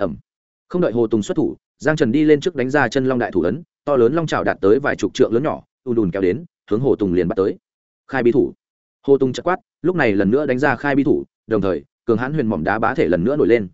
A: Không đợi Hồ Tùng xuất thủ, Giang Trần đi lên trước đánh ra chân long đại thủ ấn, to lớn long chảo đạt tới vài chục trượng lớn nhỏ, ùn ùn kéo đến, hướng Hồ Tùng liền bắt tới. Khai bi thủ. Hồ Tùng chợt quát, lúc này lần nữa đánh ra khai bi thủ, đồng thời, cường hãn huyền mỏm đá bá thể lần nữa nổi lên.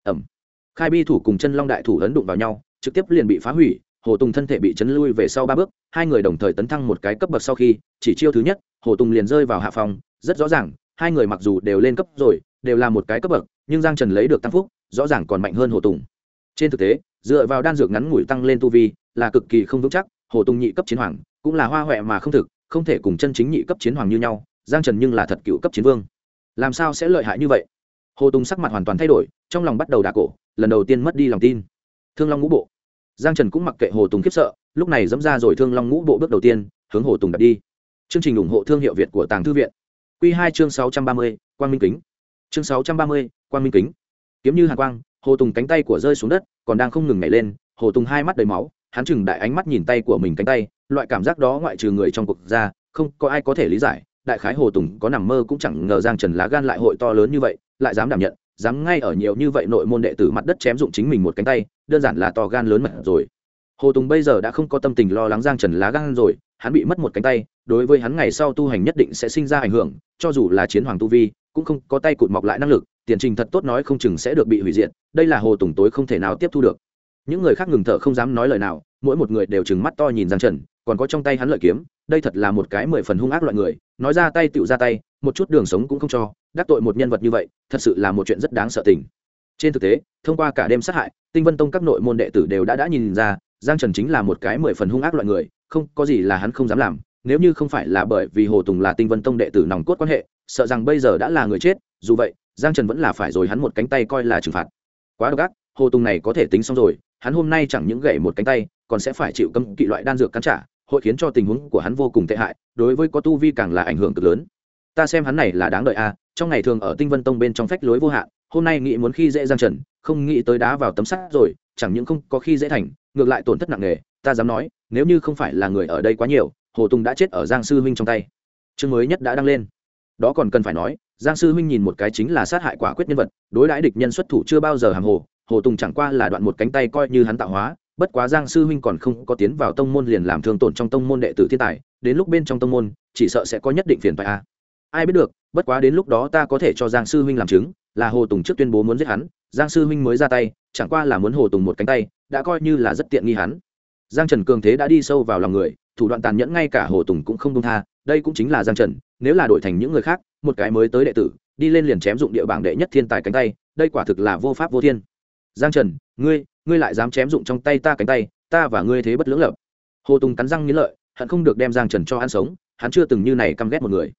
A: Khai bi thủ cùng chân long đại thủ ấn đụng vào nhau, trực tiếp liền bị phá hủy. Hồ Tùng thân thể bị chấn lui về sau 3 bước, hai người đồng thời tấn thăng một cái cấp bậc sau khi, chỉ chiêu thứ nhất, Hồ Tùng liền rơi vào hạ phòng, rất rõ ràng, hai người mặc dù đều lên cấp rồi, đều là một cái cấp bậc, nhưng Giang Trần lấy được tăng phúc, rõ ràng còn mạnh hơn Hồ Tùng. Trên thực tế, dựa vào đan dược ngắn ngủi tăng lên tu vi, là cực kỳ không vững chắc, Hồ Tùng nhị cấp chiến hoàng, cũng là hoa hoẹ mà không thực, không thể cùng chân chính nhị cấp chiến hoàng như nhau, Giang Trần nhưng là thật cựu cấp chiến vương. Làm sao sẽ lợi hại như vậy? Hồ Tùng sắc mặt hoàn toàn thay đổi, trong lòng bắt đầu đả cổ, lần đầu tiên mất đi lòng tin. Thương Long Ngũ Bộ. Giang Trần cũng mặc kệ Hồ Tùng khiếp sợ, lúc này dẫm ra rồi Thương Long Ngũ Bộ bước đầu tiên, hướng Hồ Tùng đặt đi. Chương trình ủng hộ thương hiệu Việt của Tàng Thư viện. Quy 2 chương 630, Quang Minh Kính. Chương 630, Quang Minh Kính. Kiếm như hàn quang, Hồ Tùng cánh tay của rơi xuống đất, còn đang không ngừng nhảy lên, Hồ Tùng hai mắt đầy máu, hắn chừng đại ánh mắt nhìn tay của mình cánh tay, loại cảm giác đó ngoại trừ người trong cuộc ra, không có ai có thể lý giải. Đại khái Hồ Tùng có nằm mơ cũng chẳng ngờ Giang Trần lá gan lại hội to lớn như vậy, lại dám đảm nhận, dám ngay ở nhiều như vậy nội môn đệ tử mặt đất chém dụng chính mình một cánh tay, đơn giản là to gan lớn mật rồi. Hồ Tùng bây giờ đã không có tâm tình lo lắng Giang Trần lá gan rồi, hắn bị mất một cánh tay, đối với hắn ngày sau tu hành nhất định sẽ sinh ra ảnh hưởng, cho dù là chiến hoàng tu vi, cũng không có tay cụt mọc lại năng lực, tiền trình thật tốt nói không chừng sẽ được bị hủy diệt, đây là Hồ Tùng tối không thể nào tiếp thu được. Những người khác ngừng thở không dám nói lời nào, mỗi một người đều trừng mắt to nhìn Giang Trần, còn có trong tay hắn lợi kiếm, đây thật là một cái 10 phần hung ác loại người, nói ra tay tựu ra tay, một chút đường sống cũng không cho, đắc tội một nhân vật như vậy, thật sự là một chuyện rất đáng sợ tình. Trên thực tế, thông qua cả đêm sát hại, Tinh Vân Tông các nội môn đệ tử đều đã nhìn ra, Giang Trần chính là một cái 10 phần hung ác loại người, không có gì là hắn không dám làm, nếu như không phải là bởi vì Hồ Tùng là Tinh Vân Tông đệ tử nòng cốt quan hệ, sợ rằng bây giờ đã là người chết, dù vậy, Giang Trần vẫn là phải rồi hắn một cánh tay coi là trừng phạt. Quá độc ác, Hồ Tùng này có thể tính xong rồi, hắn hôm nay chẳng những gãy một cánh tay, còn sẽ phải chịu cấm kỵ loại đan dược cắn trả, hội khiến cho tình huống của hắn vô cùng tệ hại, đối với có tu vi càng là ảnh hưởng cực lớn. Ta xem hắn này là đáng đợi a, trong ngày thường ở Tinh Vân Tông bên trong phách lối vô hạn, hôm nay nghĩ muốn khi dễ Giang Trần, không nghĩ tới đá vào tấm sắt rồi, chẳng những không có khi dễ thành, ngược lại tổn thất nặng nề, ta dám nói, nếu như không phải là người ở đây quá nhiều, Hồ Tùng đã chết ở Giang sư huynh trong tay. Chương mới nhất đã đăng lên. Đó còn cần phải nói, Giang sư huynh nhìn một cái chính là sát hại quả quyết nhân vật, đối đãi địch nhân xuất thủ chưa bao giờ hàm hồ, Hồ Tùng chẳng qua là đoạn một cánh tay coi như hắn tạo hóa, bất quá Giang sư huynh còn không có tiến vào tông môn liền làm thương tổn trong tông môn đệ tử thiên tài, đến lúc bên trong tông môn, chỉ sợ sẽ có nhất định phiền phải a. Ai biết được, bất quá đến lúc đó ta có thể cho Giang sư huynh làm chứng, là Hồ Tùng trước tuyên bố muốn giết hắn, Giang sư huynh mới ra tay, chẳng qua là muốn Hồ Tùng một cánh tay, đã coi như là rất tiện nghi hắn. Giang Trần cường thế đã đi sâu vào lòng người, thủ đoạn tàn nhẫn ngay cả Hồ Tùng cũng không buông tha, đây cũng chính là Giang Trần, nếu là đổi thành những người khác, một cái mới tới đệ tử, đi lên liền chém dụng địa bảng đệ nhất thiên tài cánh tay, đây quả thực là vô pháp vô thiên. Giang Trần, ngươi lại dám chém dụng trong tay ta cánh tay, ta và ngươi thế bất lưỡng lập. Hồ Tùng cắn răng nghiến lợi, hận không được đem Giang Trần cho ăn sống, hắn chưa từng như này căm ghét một người.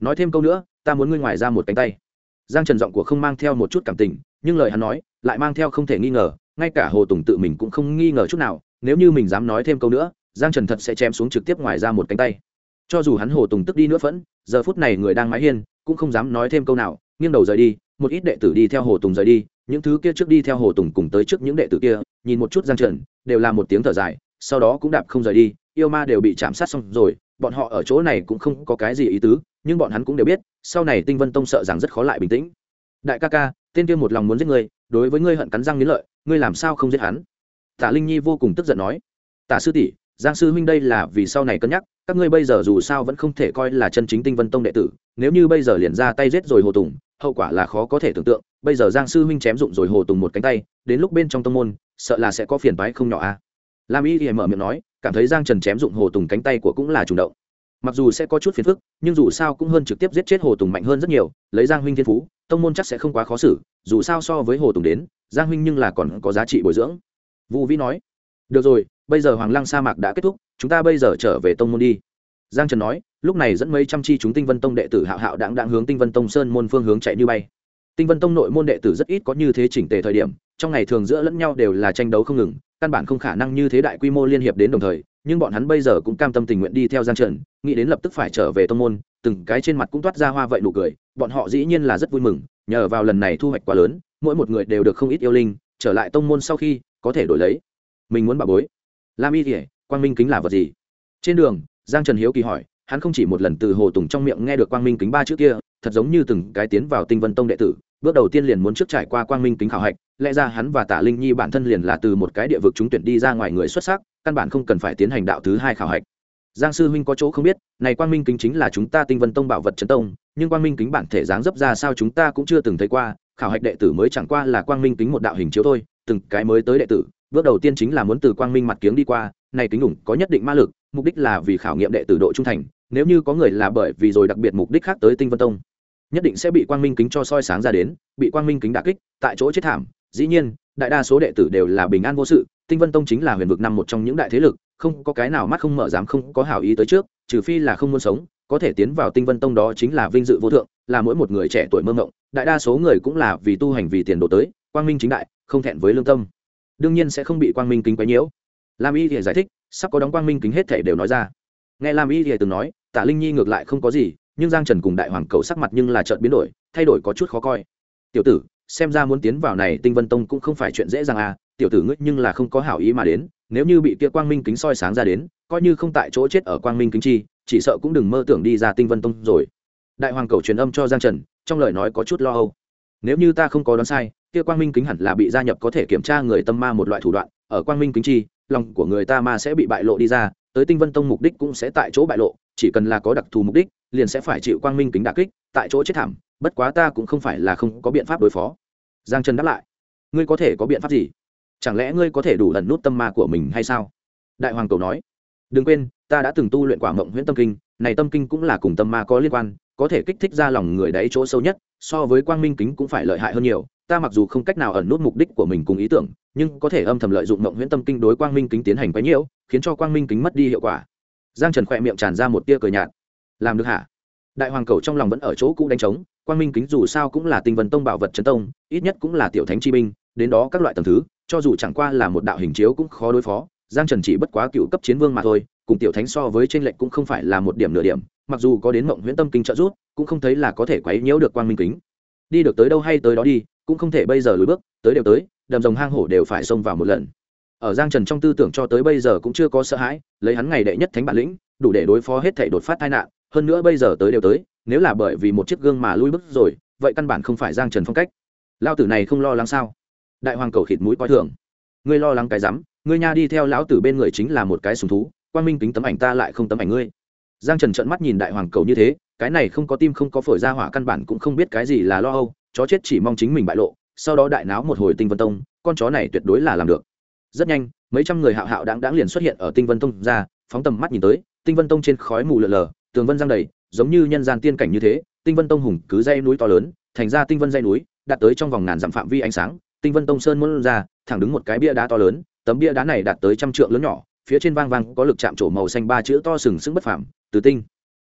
A: nói thêm câu nữa, ta muốn ngươi ngoài ra một cánh tay. Giang Trần giọng của không mang theo một chút cảm tình, nhưng lời hắn nói lại mang theo không thể nghi ngờ, ngay cả Hồ Tùng tự mình cũng không nghi ngờ chút nào, nếu như mình dám nói thêm câu nữa, Giang Trần thật sẽ chém xuống trực tiếp ngoài ra một cánh tay. Cho dù hắn Hồ Tùng tức đi nữa phẫn, giờ phút này người đang mái hiên cũng không dám nói thêm câu nào, nghiêng đầu rời đi. Một ít đệ tử đi theo Hồ Tùng rời đi, những thứ kia trước đi theo Hồ Tùng cùng tới trước những đệ tử kia, nhìn một chút Giang Trần, đều là một tiếng thở dài, sau đó cũng đạp không rời đi. Yêu ma đều bị chạm sát xong rồi, bọn họ ở chỗ này cũng không có cái gì ý tứ, nhưng bọn hắn cũng đều biết, sau này Tinh Vân Tông sợ rằng rất khó lại bình tĩnh. Đại ca ca, tên kia một lòng muốn giết ngươi, đối với ngươi hận cắn răng nghiến lợi, ngươi làm sao không giết hắn? Tạ Linh Nhi vô cùng tức giận nói. Tạ sư tỷ, Giang sư huynh đây là vì sau này cân nhắc, các ngươi bây giờ dù sao vẫn không thể coi là chân chính Tinh Vân Tông đệ tử, nếu như bây giờ liền ra tay giết rồi Hồ Tùng, hậu quả là khó có thể tưởng tượng. Bây giờ Giang sư huynh chém dụng rồi Hồ Tùng một cánh tay, đến lúc bên trong tông môn, sợ là sẽ có phiền toái không nhỏ a. Lam Y thì mở miệng nói, cảm thấy Giang Trần chém dụng Hồ Tùng cánh tay của cũng là chủ động. Mặc dù sẽ có chút phiền phức, nhưng dù sao cũng hơn trực tiếp giết chết Hồ Tùng mạnh hơn rất nhiều, lấy Giang huynh thiên phú, tông môn chắc sẽ không quá khó xử, dù sao so với Hồ Tùng đến, Giang huynh nhưng là còn có giá trị bồi dưỡng. Vu Vĩ nói, được rồi, bây giờ Hoàng Lăng sa mạc đã kết thúc, chúng ta bây giờ trở về tông môn đi. Giang Trần nói, lúc này dẫn mấy trăm chi chúng Tinh Vân Tông đệ tử hạo hạo đãng hướng Tinh Vân Tông sơn môn phương hướng chạy như bay. Tinh Vân Tông nội môn đệ tử rất ít có như thế chỉnh tề thời điểm, trong ngày thường giữa lẫn nhau đều là tranh đấu không ngừng, căn bản không khả năng như thế đại quy mô liên hiệp đến đồng thời, nhưng bọn hắn bây giờ cũng cam tâm tình nguyện đi theo Giang Trần, nghĩ đến lập tức phải trở về tông môn, từng cái trên mặt cũng toát ra hoa vậy nụ cười, bọn họ dĩ nhiên là rất vui mừng, nhờ vào lần này thu hoạch quá lớn, mỗi một người đều được không ít yêu linh, trở lại tông môn sau khi có thể đổi lấy mình muốn bảo bối. Lam Y Thiểm, quang minh kính là vật gì? Trên đường, Giang Trần hiếu kỳ hỏi, hắn không chỉ một lần từ Hồ Tùng trong miệng nghe được quang minh kính ba chữ kia, thật giống như từng cái tiến vào Tinh Vân Tông đệ tử, bước đầu tiên liền muốn trước trải qua quang minh kính khảo hạch, lẽ ra hắn và Tạ Linh Nhi bản thân liền là từ một cái địa vực trúng tuyển đi ra ngoài người xuất sắc, căn bản không cần phải tiến hành đạo thứ hai khảo hạch. Giang sư huynh có chỗ không biết, này quang minh kính chính là chúng ta Tinh Vân Tông bảo vật trấn tông, nhưng quang minh kính bản thể dáng dấp ra sao chúng ta cũng chưa từng thấy qua, khảo hạch đệ tử mới chẳng qua là quang minh kính một đạo hình chiếu thôi, từng cái mới tới đệ tử, bước đầu tiên chính là muốn từ quang minh mặt kiếng đi qua, này kính ủng có nhất định ma lực, mục đích là vì khảo nghiệm đệ tử độ trung thành, nếu như có người là bởi vì rồi đặc biệt mục đích khác tới Tinh Vân Tông, nhất định sẽ bị quang minh kính cho soi sáng ra đến, bị quang minh kính đả kích, tại chỗ chết thảm. Dĩ nhiên, đại đa số đệ tử đều là bình an vô sự, Tinh Vân Tông chính là huyền vực năm một trong những đại thế lực, không có cái nào mắt không mở dám không có hảo ý tới trước, trừ phi là không muốn sống, có thể tiến vào Tinh Vân Tông đó chính là vinh dự vô thượng, là mỗi một người trẻ tuổi mơ mộng, đại đa số người cũng là vì tu hành vì tiền đồ tới, quang minh chính đại, không thẹn với lương tâm, đương nhiên sẽ không bị quang minh kính quấy nhiễu. Lam Y thì giải thích, sắp có đóng quang minh kính hết thảy đều nói ra. Nghe Lam Y thì từng nói, Tạ Linh Nhi ngược lại không có gì, nhưng Giang Trần cùng Đại Hoàng Cầu sắc mặt nhưng là chợt biến đổi, thay đổi có chút khó coi. Tiểu tử, xem ra muốn tiến vào này Tinh Vân Tông cũng không phải chuyện dễ dàng à, tiểu tử ngươi nhưng là không có hảo ý mà đến, nếu như bị kia quang minh kính soi sáng ra đến, coi như không tại chỗ chết ở quang minh kính chi, chỉ sợ cũng đừng mơ tưởng đi ra Tinh Vân Tông rồi. Đại Hoàng Cầu truyền âm cho Giang Trần, trong lời nói có chút lo âu. Nếu như ta không có đoán sai, kia quang minh kính hẳn là bị gia nhập có thể kiểm tra người tâm ma một loại thủ đoạn, ở quang minh kính chi, lòng của người ta ma sẽ bị bại lộ đi ra, tới Tinh Vân Tông mục đích cũng sẽ tại chỗ bại lộ, chỉ cần là có đặc thù mục đích, liền sẽ phải chịu quang minh kính đả kích, tại chỗ chết thảm, bất quá ta cũng không phải là không có biện pháp đối phó. Giang Trần đáp lại, ngươi có thể có biện pháp gì? Chẳng lẽ ngươi có thể đủ ẩn nút tâm ma của mình hay sao? Đại Hoàng Cầu nói, đừng quên, ta đã từng tu luyện Quả Mộng Huyễn Tâm Kinh, này tâm kinh cũng là cùng tâm ma có liên quan, có thể kích thích ra lòng người đáy chỗ sâu nhất, so với quang minh kính cũng phải lợi hại hơn nhiều. Ta mặc dù không cách nào ẩn nút mục đích của mình cùng ý tưởng, nhưng có thể âm thầm lợi dụng Mộng Huyễn Tâm Kinh đối quang minh kính tiến hành quấy nhiễu, khiến cho quang minh kính mất đi hiệu quả. Giang Trần khỏe miệng tràn ra một tia cười nhạt, làm được hả? Đại Hoàng Cầu trong lòng vẫn ở chỗ cũ đánh trống, quang minh kính dù sao cũng là Tinh Vân Tông bảo vật trấn tông, ít nhất cũng là tiểu thánh chi binh, đến đó các loại tầng thứ, cho dù chẳng qua là một đạo hình chiếu cũng khó đối phó. Giang Trần chỉ bất quá cựu cấp chiến vương mà thôi, cùng tiểu thánh so với trên lệnh cũng không phải là một điểm nửa điểm, mặc dù có đến Mộng Huyễn Tâm Kinh trợ giúp, cũng không thấy là có thể quấy nhiễu được quang minh kính. Đi được tới đâu hay tới đó đi, cũng không thể bây giờ lùi bước, tới đều tới, đầm rồng hang hổ đều phải xông vào một lần. Ở Giang Trần trong tư tưởng cho tới bây giờ cũng chưa có sợ hãi, lấy hắn ngày đệ nhất thánh bản lĩnh, đủ để đối phó hết thảy đột phát tai nạn, hơn nữa bây giờ tới đều tới, nếu là bởi vì một chiếc gương mà lui bước rồi, vậy căn bản không phải Giang Trần phong cách. Lão tử này không lo lắng sao? Đại Hoàng Cầu khịt mũi coi thường. Ngươi lo lắng cái rắm, ngươi nha đi theo lão tử bên người chính là một cái sùng thú, quang minh kính tấm ảnh ta lại không tấm ảnh ngươi. Giang Trần trợn mắt nhìn Đại Hoàng Cầu như thế, cái này không có tim không có phổi ra hỏa căn bản cũng không biết cái gì là lo âu, chó chết chỉ mong chính mình bại lộ, sau đó đại náo một hồi Tinh Vân Tông, con chó này tuyệt đối là làm được. Rất nhanh, mấy trăm người hạo hạo đáng liền xuất hiện ở Tinh Vân Tông ra, phóng tầm mắt nhìn tới, Tinh Vân Tông trên khói mù lờ lờ, tường vân giăng đầy, giống như nhân gian tiên cảnh như thế. Tinh Vân Tông hùng cứ dãy núi to lớn, thành ra Tinh Vân dãy núi, đạt tới trong vòng ngàn dặm phạm vi ánh sáng. Tinh Vân Tông sơn môn ra, thẳng đứng một cái bia đá to lớn, tấm bia đá này đạt tới trăm trượng lớn nhỏ, phía trên vang vang có lực chạm trổ màu xanh ba chữ to sừng sững bất phàm, Từ Tinh.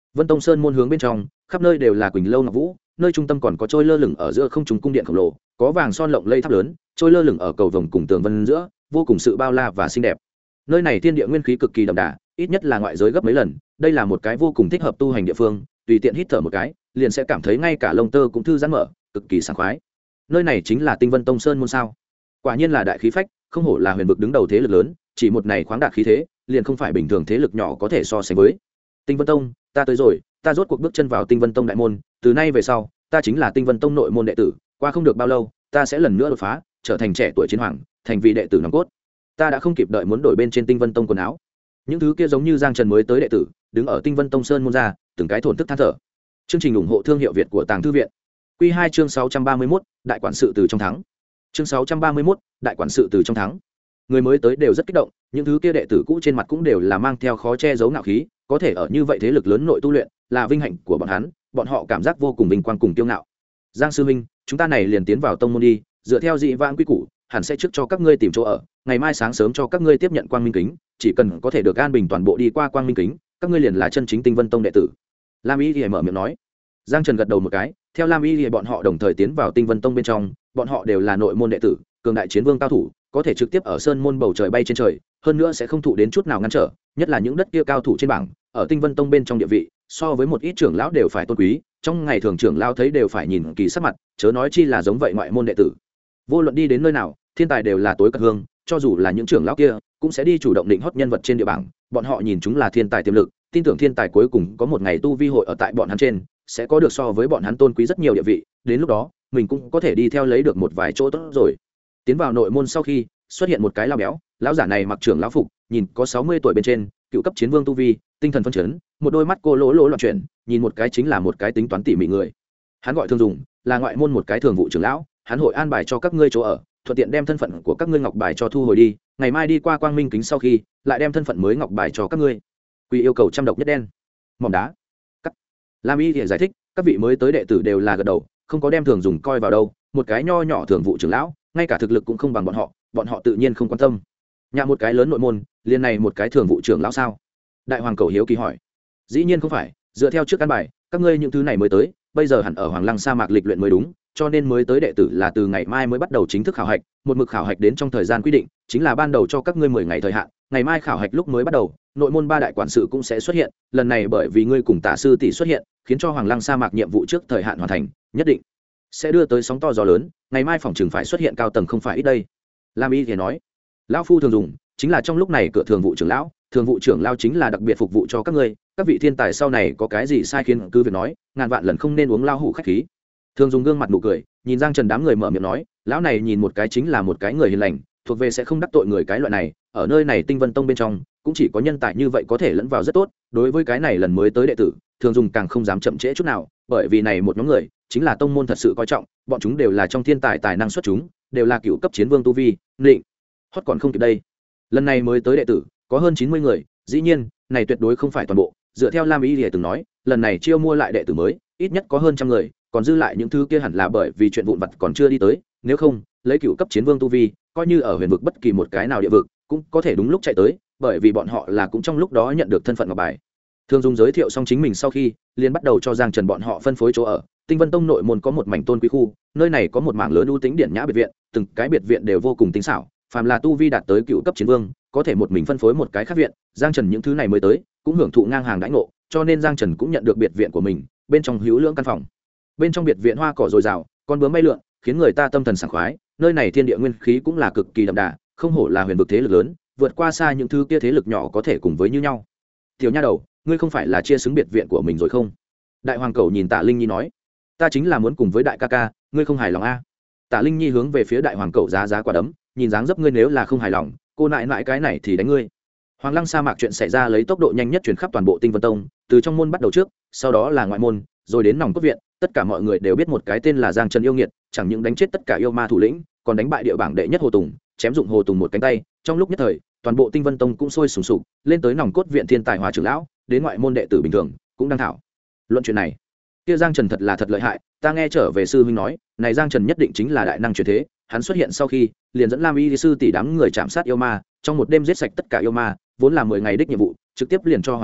A: Vân Tông Sơn môn hướng bên trong, khắp nơi đều là quỳnh lâu ngọc vũ, nơi trung tâm còn có trôi lơ lửng ở giữa không trung cung điện khổng lồ, có vàng son lộng lẫy tháp lớn, trôi lơ lửng ở cầu vồng cùng tường vân giữa, vô cùng sự bao la và xinh đẹp. Nơi này thiên địa nguyên khí cực kỳ đậm đà, ít nhất là ngoại giới gấp mấy lần, đây là một cái vô cùng thích hợp tu hành địa phương, tùy tiện hít thở một cái, liền sẽ cảm thấy ngay cả lông tơ cũng thư giãn mở, cực kỳ sảng khoái. Nơi này chính là Tinh Vân Tông Sơn môn sao? Quả nhiên là đại khí phách, không hổ là huyền vực đứng đầu thế lực lớn, chỉ một này khoáng đạt khí thế, liền không phải bình thường thế lực nhỏ có thể so sánh với. Tinh Vân Tông, ta tới rồi, ta rốt cuộc bước chân vào Tinh Vân Tông đại môn, từ nay về sau, ta chính là Tinh Vân Tông nội môn đệ tử, qua không được bao lâu, ta sẽ lần nữa đột phá, trở thành trẻ tuổi chiến hoàng, thành vị đệ tử nòng cốt. Ta đã không kịp đợi muốn đổi bên trên Tinh Vân Tông quần áo. Những thứ kia giống như Giang Trần mới tới đệ tử, đứng ở Tinh Vân Tông Sơn môn ra, từng cái thổn thức than thở. Chương trình ủng hộ thương hiệu Việt của Tàng Thư viện. Quy 2 chương 631, đại quản sự từ trong thắng. Chương 631, đại quản sự từ trong thắng. Người mới tới đều rất kích động, những thứ kia đệ tử cũ trên mặt cũng đều là mang theo khó che giấu ngạo khí, có thể ở như vậy thế lực lớn nội tu luyện, là vinh hạnh của bọn hắn, bọn họ cảm giác vô cùng vinh quang cùng kiêu ngạo. Giang sư huynh, chúng ta này liền tiến vào tông môn đi, dựa theo dị vãng quy củ, hẳn sẽ trước cho các ngươi tìm chỗ ở, ngày mai sáng sớm cho các ngươi tiếp nhận quang minh kính, chỉ cần có thể được an bình toàn bộ đi qua quang minh kính, các ngươi liền là chân chính Tinh Vân Tông đệ tử. Lam Y thì mở miệng nói. Giang Trần gật đầu một cái, theo Lam Y thì bọn họ đồng thời tiến vào Tinh Vân Tông bên trong, bọn họ đều là nội môn đệ tử, cường đại chiến vương cao thủ, có thể trực tiếp ở sơn môn bầu trời bay trên trời, hơn nữa sẽ không thụ đến chút nào ngăn trở, nhất là những đất kia cao thủ trên bảng, ở Tinh Vân Tông bên trong địa vị, so với một ít trưởng lão đều phải tôn quý, trong ngày thường trưởng lão thấy đều phải nhìn kỳ sắc mặt, chớ nói chi là giống vậy ngoại môn đệ tử. Vô luận đi đến nơi nào, thiên tài đều là tối cật hương, cho dù là những trưởng lão kia, cũng sẽ đi chủ động định hót nhân vật trên địa bảng, bọn họ nhìn chúng là thiên tài tiềm lực, tin tưởng thiên tài cuối cùng có một ngày tu vi hội ở tại bọn hắn trên, sẽ có được so với bọn hắn tôn quý rất nhiều địa vị, đến lúc đó, mình cũng có thể đi theo lấy được một vài chỗ tốt rồi. Tiến vào nội môn sau khi, xuất hiện một cái lao béo, lão giả này mặc trưởng lão phục, nhìn có 60 tuổi bên trên, cựu cấp chiến vương tu vi, tinh thần phấn chấn, một đôi mắt cô lỗ lỗ loạn chuyển, nhìn một cái chính là một cái tính toán tỉ mỉ người. Hắn gọi Thường Dùng, là ngoại môn một cái thường vụ trưởng lão, hắn hội an bài cho các ngươi chỗ ở, thuận tiện đem thân phận của các ngươi ngọc bài cho thu hồi đi, ngày mai đi qua quang minh kính sau khi, lại đem thân phận mới ngọc bài cho các ngươi. Quy yêu cầu trăm độc nhất đen. Mỏm đá. Cắt. Lam Y thì giải thích, các vị mới tới đệ tử đều là gật đầu, không có đem Thường Dùng coi vào đâu, một cái nho nhỏ thường vụ trưởng lão, ngay cả thực lực cũng không bằng bọn họ tự nhiên không quan tâm. Nhà một cái lớn nội môn, liên này một cái thường vụ trưởng lão sao? Đại hoàng cầu hiếu kỳ hỏi. Dĩ nhiên không phải, dựa theo trước căn bài, các ngươi những thứ này mới tới, bây giờ hẳn ở Hoàng Lăng sa mạc lịch luyện mới đúng, cho nên mới tới đệ tử là từ ngày mai mới bắt đầu chính thức khảo hạch, một mực khảo hạch đến trong thời gian quy định, chính là ban đầu cho các ngươi 10 ngày thời hạn, ngày mai khảo hạch lúc mới bắt đầu, nội môn 3 đại quản sự cũng sẽ xuất hiện, lần này bởi vì ngươi cùng Tả sư tỷ xuất hiện, khiến cho Hoàng Lăng sa mạc nhiệm vụ trước thời hạn hoàn thành, nhất định sẽ đưa tới sóng to gió lớn, ngày mai phòng trường phải xuất hiện cao tầng không phải ít đây. Lam Y thì nói, lão phu Thường Dùng chính là trong lúc này cửa thường vụ trưởng lão, thường vụ trưởng lão chính là đặc biệt phục vụ cho các ngươi, các vị thiên tài sau này có cái gì sai khiến cứ việc nói, ngàn vạn lần không nên uống lao hủ khách khí. Thường Dùng gương mặt nụ cười, nhìn Giang Trần đám người mở miệng nói, lão này nhìn một cái chính là một cái người hiền lành, thuộc về sẽ không đắc tội người cái loại này, ở nơi này Tinh Vân Tông bên trong, cũng chỉ có nhân tài như vậy có thể lẫn vào rất tốt, đối với cái này lần mới tới đệ tử, Thường Dùng càng không dám chậm trễ chút nào, bởi vì này một nhóm người, chính là tông môn thật sự coi trọng, bọn chúng đều là trong thiên tài tài năng xuất chúng, đều là cựu cấp chiến vương tu vi, định hót còn không kịp đây. Lần này mới tới đệ tử, có hơn 90 người, dĩ nhiên, này tuyệt đối không phải toàn bộ, dựa theo Lam Y Lìa từng nói, lần này chiêu mua lại đệ tử mới, ít nhất có hơn 100 người, còn dư lại những thứ kia hẳn là bởi vì chuyện vụn vặt còn chưa đi tới, nếu không, lấy cựu cấp chiến vương tu vi, coi như ở huyền vực bất kỳ một cái nào địa vực, cũng có thể đúng lúc chạy tới, bởi vì bọn họ là cũng trong lúc đó nhận được thân phận ngọc bài. Thường Dùng giới thiệu xong chính mình sau khi, liền bắt đầu cho Giang Trần bọn họ phân phối chỗ ở. Tinh Vân Tông nội môn có một mảnh tôn quý khu, nơi này có một mảng lớn ưu tính điển nhã biệt viện, từng cái biệt viện đều vô cùng tinh xảo, phàm là tu vi đạt tới cựu cấp chiến vương, có thể một mình phân phối một cái khác viện. Giang Trần những thứ này mới tới, cũng hưởng thụ ngang hàng đãi ngộ, cho nên Giang Trần cũng nhận được biệt viện của mình, bên trong hữu lưỡng căn phòng. Bên trong biệt viện hoa cỏ dồi dào, con bướm bay lượn, khiến người ta tâm thần sảng khoái, nơi này thiên địa nguyên khí cũng là cực kỳ đậm đà, không hổ là huyền vực thế lực lớn, vượt qua xa những thứ kia thế lực nhỏ có thể cùng với như nhau. Tiểu nha đầu, ngươi không phải là chia xứng biệt viện của mình rồi không? Đại hoàng cầu nhìn Tạ Linh Nhi nói, ta chính là muốn cùng với đại ca ca, ngươi không hài lòng a? Tạ Linh Nhi hướng về phía đại hoàng cầu giá quả đấm, nhìn dáng dấp ngươi nếu là không hài lòng, cô nại nại cái này thì đánh ngươi. Hoàng Lăng sa mạc chuyện xảy ra lấy tốc độ nhanh nhất truyền khắp toàn bộ Tinh Vân Tông, từ trong môn bắt đầu trước, sau đó là ngoại môn, rồi đến nòng cốt viện, tất cả mọi người đều biết một cái tên là Giang Trần yêu nghiệt, chẳng những đánh chết tất cả yêu ma thủ lĩnh, còn đánh bại địa bảng đệ nhất Hồ Tùng, chém dụng Hồ Tùng một cánh tay. Trong lúc nhất thời, toàn bộ Tinh Vân Tông cũng sôi sùng sục, lên tới nòng cốt viện thiên tài hòa trưởng lão, đến ngoại môn đệ tử bình thường cũng đang thảo luận chuyện này. Kia Giang Trần thật là thật lợi hại, ta nghe trở về sư huynh nói, này Giang Trần nhất định chính là đại năng truyền thế, hắn xuất hiện sau khi, liền dẫn Lam Y sư tỷ đám người chạm sát yêu ma, trong một đêm giết sạch tất cả yêu ma, vốn là 10 ngày đích nhiệm vụ, trực tiếp liền cho hoàn thành,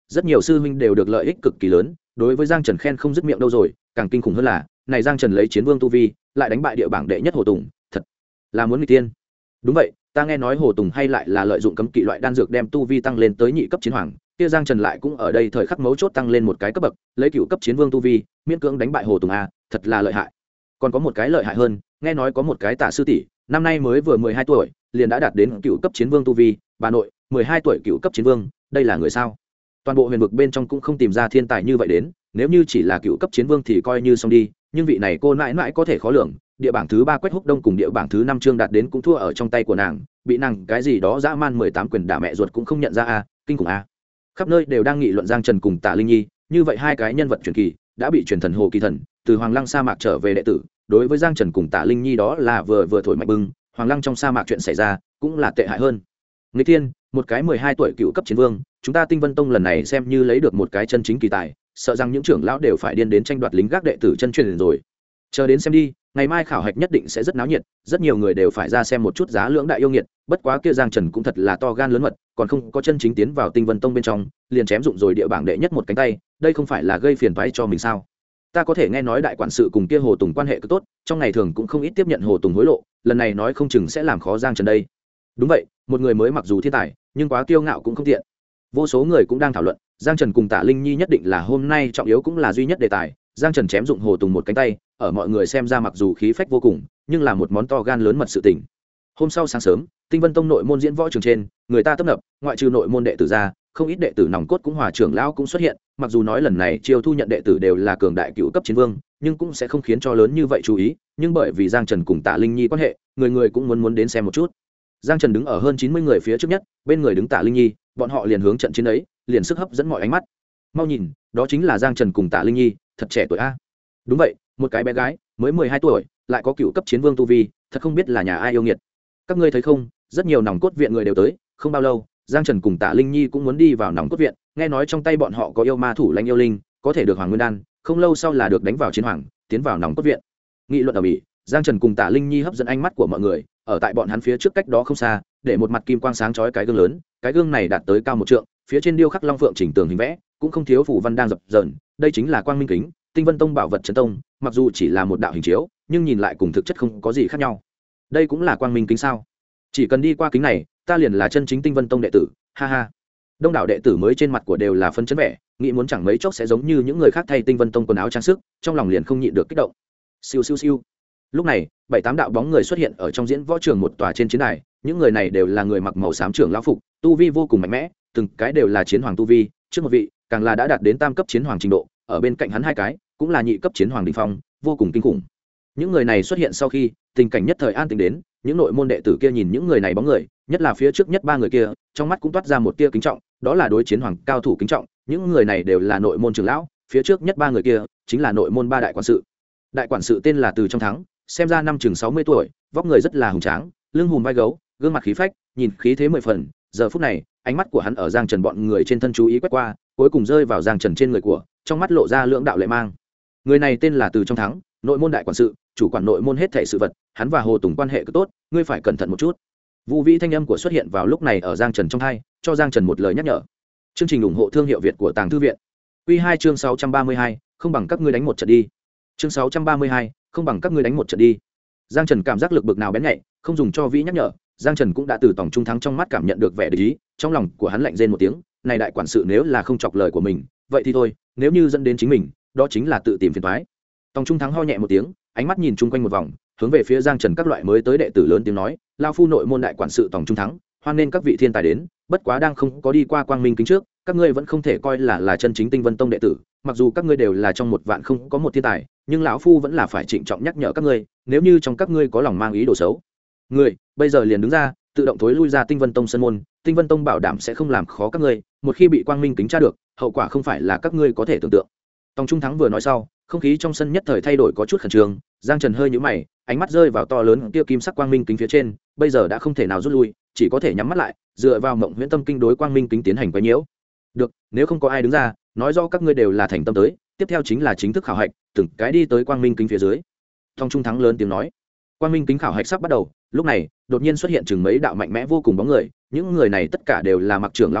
A: rất nhiều sư huynh đều được lợi ích cực kỳ lớn, đối với Giang Trần khen không dứt miệng đâu rồi, càng kinh khủng hơn là này Giang Trần lấy chiến vương tu vi lại đánh bại địa bảng đệ nhất Hồ Tùng, thật là muốn nghịch tiên. Đúng vậy, ta nghe nói Hồ Tùng hay lại là lợi dụng cấm kỵ loại đan dược đem tu vi tăng lên tới nhị cấp chiến hoàng, kia Giang Trần lại cũng ở đây thời khắc mấu chốt tăng lên một cái cấp bậc, lấy cựu cấp chiến vương tu vi miễn cưỡng đánh bại Hồ Tùng a, thật là lợi hại. Còn có một cái lợi hại hơn, nghe nói có một cái Tạ sư tỷ năm nay mới vừa 12 tuổi liền đã đạt đến cựu cấp chiến vương tu vi, bà nội 12 tuổi cựu cấp chiến vương, đây là người sao? Toàn bộ huyền vực bên trong cũng không tìm ra thiên tài như vậy đến, nếu như chỉ là cựu cấp chiến vương thì coi như xong đi, nhưng vị này cô mãi mãi có thể khó lường, địa bảng thứ 3 Quách Húc Đông cùng địa bảng thứ 5 Trương đạt đến cũng thua ở trong tay của nàng, bị nàng cái gì đó dã man 18 quyền đả mẹ ruột cũng không nhận ra a, kinh khủng a. Khắp nơi đều đang nghị luận Giang Trần cùng Tạ Linh Nhi, như vậy hai cái nhân vật truyền kỳ đã bị truyền thần Hồ Kỳ Thần từ Hoàng Lăng sa mạc trở về đệ tử, đối với Giang Trần cùng Tạ Linh Nhi đó là vừa thổi mạnh bưng, Hoàng Lăng trong sa mạc chuyện xảy ra cũng là tệ hại hơn. Nghịch tiên, một cái 12 tuổi cựu cấp chiến vương, chúng ta Tinh Vân Tông lần này xem như lấy được một cái chân chính kỳ tài, sợ rằng những trưởng lão đều phải điên đến tranh đoạt lính gác đệ tử chân truyền rồi. Chờ đến xem đi, ngày mai khảo hạch nhất định sẽ rất náo nhiệt, rất nhiều người đều phải ra xem một chút giá lưỡng đại yêu nghiệt, bất quá kia Giang Trần cũng thật là to gan lớn mật, còn không có chân chính tiến vào Tinh Vân Tông bên trong, liền chém dụng rồi địa bảng đệ nhất một cánh tay, đây không phải là gây phiền toái cho mình sao? Ta có thể nghe nói đại quản sự cùng kia Hồ Tùng quan hệ cực tốt, trong ngày thường cũng không ít tiếp nhận Hồ Tùng hối lộ, lần này nói không chừng sẽ làm khó Giang Trần đây. Đúng vậy, một người mới mặc dù thiên tài, nhưng quá kiêu ngạo cũng không tiện. Vô số người cũng đang thảo luận, Giang Trần cùng Tạ Linh Nhi nhất định là hôm nay trọng yếu cũng là duy nhất đề tài. Giang Trần chém dụng Hồ Tùng một cánh tay, ở mọi người xem ra mặc dù khí phách vô cùng, nhưng là một món to gan lớn mật sự tình. Hôm sau sáng sớm, Tinh Vân Tông nội môn diễn võ trường trên, người ta tấp nập, ngoại trừ nội môn đệ tử ra, không ít đệ tử nòng cốt cũng hòa trưởng lão cũng xuất hiện, mặc dù nói lần này chiêu thu nhận đệ tử đều là cường đại cựu cấp chiến vương, nhưng cũng sẽ không khiến cho lớn như vậy chú ý, nhưng bởi vì Giang Trần cùng Tạ Linh Nhi quan hệ, người người cũng muốn đến xem một chút. Giang Trần đứng ở hơn 90 người phía trước nhất, bên người đứng Tạ Linh Nhi, bọn họ liền hướng trận chiến ấy, liền sức hấp dẫn mọi ánh mắt. Mau nhìn, đó chính là Giang Trần cùng Tạ Linh Nhi, thật trẻ tuổi a. Đúng vậy, một cái bé gái, mới 12 tuổi, lại có cựu cấp chiến vương tu vi, thật không biết là nhà ai yêu nghiệt. Các ngươi thấy không, rất nhiều nòng cốt viện người đều tới, không bao lâu, Giang Trần cùng Tạ Linh Nhi cũng muốn đi vào nòng cốt viện, nghe nói trong tay bọn họ có yêu ma thủ lãnh yêu linh, có thể được Hoàng Nguyên đan, không lâu sau là được đánh vào chiến hoàng, tiến vào nòng cốt viện. Nghị luận ở Bỉ, Giang Trần cùng Tạ Linh Nhi hấp dẫn ánh mắt của mọi người, ở tại bọn hắn phía trước cách đó không xa, để một mặt kim quang sáng chói cái gương lớn, cái gương này đạt tới cao 1 trượng, phía trên điêu khắc long phượng chỉnh tường hình vẽ, cũng không thiếu phù văn đang dập dờn, đây chính là Quang Minh kính, Tinh Vân Tông bảo vật trấn tông, mặc dù chỉ là một đạo hình chiếu, nhưng nhìn lại cùng thực chất không có gì khác nhau. Đây cũng là Quang Minh kính sao? Chỉ cần đi qua kính này, ta liền là chân chính Tinh Vân Tông đệ tử, ha ha. Đông đảo đệ tử mới trên mặt của đều là phấn chấn vẻ, nghĩ muốn chẳng mấy chốc sẽ giống như những người khác thay Tinh Vân Tông quần áo trang sức, trong lòng liền không nhịn được kích động. Siêu siêu siêu. Lúc này, 7-8 đạo bóng người xuất hiện ở trong diễn võ trường một tòa trên chiến đài, những người này đều là người mặc màu xám trưởng lão phục, tu vi vô cùng mạnh mẽ, từng cái đều là chiến hoàng tu vi, trước một vị, càng là đã đạt đến tam cấp chiến hoàng trình độ, ở bên cạnh hắn hai cái, cũng là nhị cấp chiến hoàng đỉnh phong, vô cùng kinh khủng. Những người này xuất hiện sau khi, tình cảnh nhất thời an tĩnh đến, những nội môn đệ tử kia nhìn những người này bóng người, nhất là phía trước nhất 3 người kia, trong mắt cũng toát ra một tia kính trọng, đó là đối chiến hoàng cao thủ kính trọng, những người này đều là nội môn trưởng lão, phía trước nhất 3 người kia chính là nội môn 3 đại quản sự. Đại quản sự tên là Từ Trong Thắng, xem ra năm chừng 60 tuổi, vóc người rất là hùng tráng, lưng hùm vai gấu, gương mặt khí phách, nhìn khí thế 10 phần, giờ phút này, ánh mắt của hắn ở Giang Trần bọn người trên thân chú ý quét qua, cuối cùng rơi vào Giang Trần trên người của, trong mắt lộ ra lưỡng đạo lệ mang. Người này tên là Từ Trong Thắng, nội môn đại quản sự, chủ quản nội môn hết thảy sự vật, hắn và Hồ Tùng quan hệ cực tốt, ngươi phải cẩn thận một chút. Vũ vĩ thanh âm của xuất hiện vào lúc này ở Giang Trần trong tai, cho Giang Trần một lời nhắc nhở. Chương trình ủng hộ thương hiệu Việt của Tàng Thư viện. Quy 2 chương 632, không bằng các ngươi đánh một trận đi. Chương 632, không bằng các ngươi đánh một trận đi. Giang Trần cảm giác lực bực nào bén nhạy, không dùng cho vĩ nhắc nhở, Giang Trần cũng đã từ tổng trung thắng trong mắt cảm nhận được vẻ địch ý, trong lòng của hắn lạnh rên một tiếng, này đại quản sự nếu là không chọc lời của mình, vậy thì thôi, nếu như dẫn đến chính mình, đó chính là tự tìm phiền toái. Tổng trung thắng ho nhẹ một tiếng, ánh mắt nhìn chung quanh một vòng, hướng về phía Giang Trần các loại mới tới đệ tử lớn tiếng nói, lão phu nội môn đại quản sự tổng trung thắng, hoan nên các vị thiên tài đến, bất quá đang không có đi qua quang minh kính trước, các ngươi vẫn không thể coi là chân chính Tinh Vân Tông đệ tử, mặc dù các ngươi đều là trong một vạn không có một thiên tài, nhưng lão phu vẫn là phải trịnh trọng nhắc nhở các ngươi, nếu như trong các ngươi có lòng mang ý đồ xấu, ngươi bây giờ liền đứng ra, tự động thối lui ra Tinh Vân Tông sân môn, Tinh Vân Tông bảo đảm sẽ không làm khó các ngươi, một khi bị quang minh kính tra được, hậu quả không phải là các ngươi có thể tưởng tượng. Tổng trung thắng vừa nói sau, không khí trong sân nhất thời thay đổi có chút khẩn trương, Giang Trần hơi nhíu mày, ánh mắt rơi vào to lớn kia kim sắc quang minh kính phía trên, bây giờ đã không thể nào rút lui, chỉ có thể nhắm mắt lại, dựa vào mộng huyễn tâm kinh đối quang minh kính tiến hành quấy nhiễu. Được, nếu không có ai đứng ra, nói rõ các ngươi đều là thành tâm tới, tiếp theo chính là chính thức khảo hạch, từng cái đi tới quang minh kính phía dưới. Tổng trung thắng lớn tiếng nói. Quang minh kính khảo hạch sắp bắt đầu, lúc này, đột nhiên xuất hiện chừng mấy đạo mạnh mẽ vô cùng bóng người, những người này tất cả đều là mặc trưởng lão phục,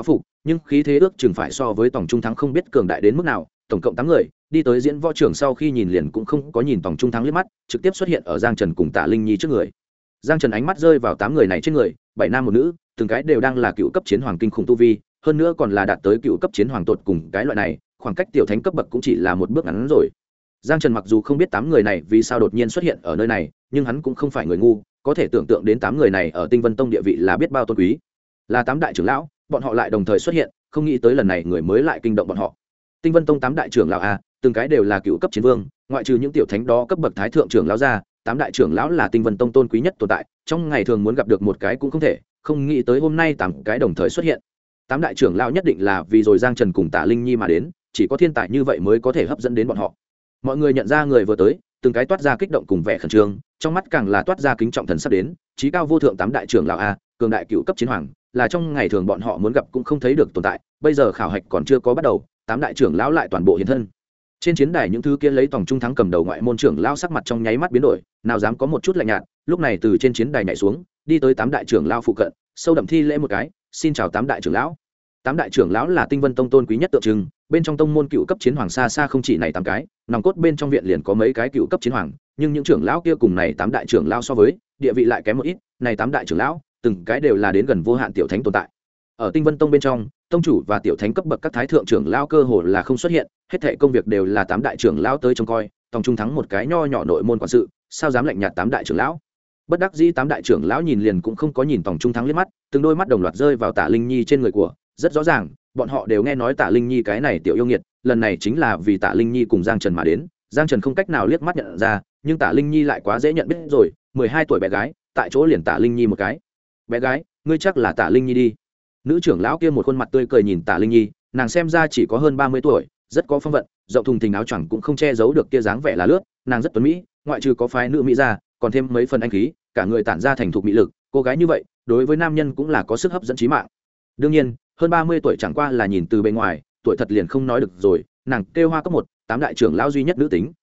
A: nhưng khí thế ước chừng phải so với tổng trung thắng không biết cường đại đến mức nào. Tổng cộng 8 người đi tới diễn võ trưởng sau khi nhìn liền cũng không có nhìn tổng trung thắng liếc mắt, trực tiếp xuất hiện ở Giang Trần cùng Tạ Linh Nhi trước người. Giang Trần ánh mắt rơi vào 8 người này trên người, 7 nam một nữ, từng cái đều đang là cựu cấp chiến hoàng kinh khủng tu vi, hơn nữa còn là đạt tới cựu cấp chiến hoàng tột cùng cái loại này, khoảng cách tiểu thánh cấp bậc cũng chỉ là một bước ngắn rồi. Giang Trần mặc dù không biết 8 người này vì sao đột nhiên xuất hiện ở nơi này, nhưng hắn cũng không phải người ngu, có thể tưởng tượng đến 8 người này ở Tinh Vân Tông địa vị là biết bao tôn quý. Là 8 đại trưởng lão, bọn họ lại đồng thời xuất hiện, không nghĩ tới lần này người mới lại kinh động bọn họ. Tinh Vân Tông 8 đại trưởng lão a, từng cái đều là cựu cấp chiến vương, ngoại trừ những tiểu thánh đó cấp bậc thái thượng trưởng lão ra, 8 đại trưởng lão là Tinh Vân Tông tôn quý nhất tồn tại, trong ngày thường muốn gặp được một cái cũng không thể, không nghĩ tới hôm nay 8 cái đồng thời xuất hiện. 8 đại trưởng lão nhất định là vì rồi Giang Trần cùng Tạ Linh Nhi mà đến, chỉ có thiên tài như vậy mới có thể hấp dẫn đến bọn họ. Mọi người nhận ra người vừa tới, từng cái toát ra kích động cùng vẻ khẩn trương, trong mắt càng là toát ra kính trọng thần sắp đến, chí cao vô thượng 8 đại trưởng lão a, cường đại cựu cấp chiến hoàng, là trong ngày thường bọn họ muốn gặp cũng không thấy được tồn tại, bây giờ khảo hạch còn chưa có bắt đầu, 8 đại trưởng lão lại toàn bộ hiện thân. Trên chiến đài những thứ kia lấy tổng trung thắng cầm đầu ngoại môn trưởng lão sắc mặt trong nháy mắt biến đổi, nào dám có một chút lạnh nhạt, lúc này từ trên chiến đài nhảy xuống, đi tới 8 đại trưởng lão phụ cận, sâu đậm thi lễ một cái, xin chào 8 đại trưởng lão. 8 đại trưởng lão là Tinh Vân Tông tôn quý nhất tượng trưng, bên trong tông môn cựu cấp chiến hoàng xa xa không chỉ này 8 cái, nòng cốt bên trong viện liền có mấy cái cựu cấp chiến hoàng, nhưng những trưởng lão kia cùng này 8 đại trưởng lão so với, địa vị lại kém một ít, này 8 đại trưởng lão, từng cái đều là đến gần vô hạn tiểu thánh tồn tại. Ở Tinh Vân Tông bên trong, tông chủ và tiểu thánh cấp bậc các thái thượng trưởng lão cơ hồ là không xuất hiện, hết thảy công việc đều là 8 đại trưởng lão tới trông coi, tổng trung thắng một cái nho nhỏ nội môn quản sự, sao dám lạnh nhạt 8 đại trưởng lão. Bất đắc dĩ 8 đại trưởng lão nhìn liền cũng không có nhìn tổng trung thắng liếc mắt, từng đôi mắt đồng loạt rơi vào Tạ Linh Nhi trên người của, rất rõ ràng, bọn họ đều nghe nói Tạ Linh Nhi cái này tiểu yêu nghiệt, lần này chính là vì Tạ Linh Nhi cùng Giang Trần mà đến, Giang Trần không cách nào liếc mắt nhận ra, nhưng Tạ Linh Nhi lại quá dễ nhận biết rồi, 12 tuổi bé gái, tại chỗ liền Tạ Linh Nhi một cái. Bé gái, ngươi chắc là Tạ Linh Nhi đi. Nữ trưởng lão kia một khuôn mặt tươi cười nhìn Tạ Linh Nhi, nàng xem ra chỉ có hơn 30 tuổi, rất có phong vận, rộng thùng thình áo choàng cũng không che giấu được kia dáng vẻ là lướt, nàng rất tuấn mỹ, ngoại trừ có phái nữ mỹ ra, còn thêm mấy phần anh khí, cả người tản ra thành thục mỹ lực, cô gái như vậy, đối với nam nhân cũng là có sức hấp dẫn chí mạng. Đương nhiên, hơn 30 tuổi chẳng qua là nhìn từ bên ngoài, tuổi thật liền không nói được rồi, nàng kêu Hoa Cốc một, 8 đại trưởng lão duy nhất nữ tính.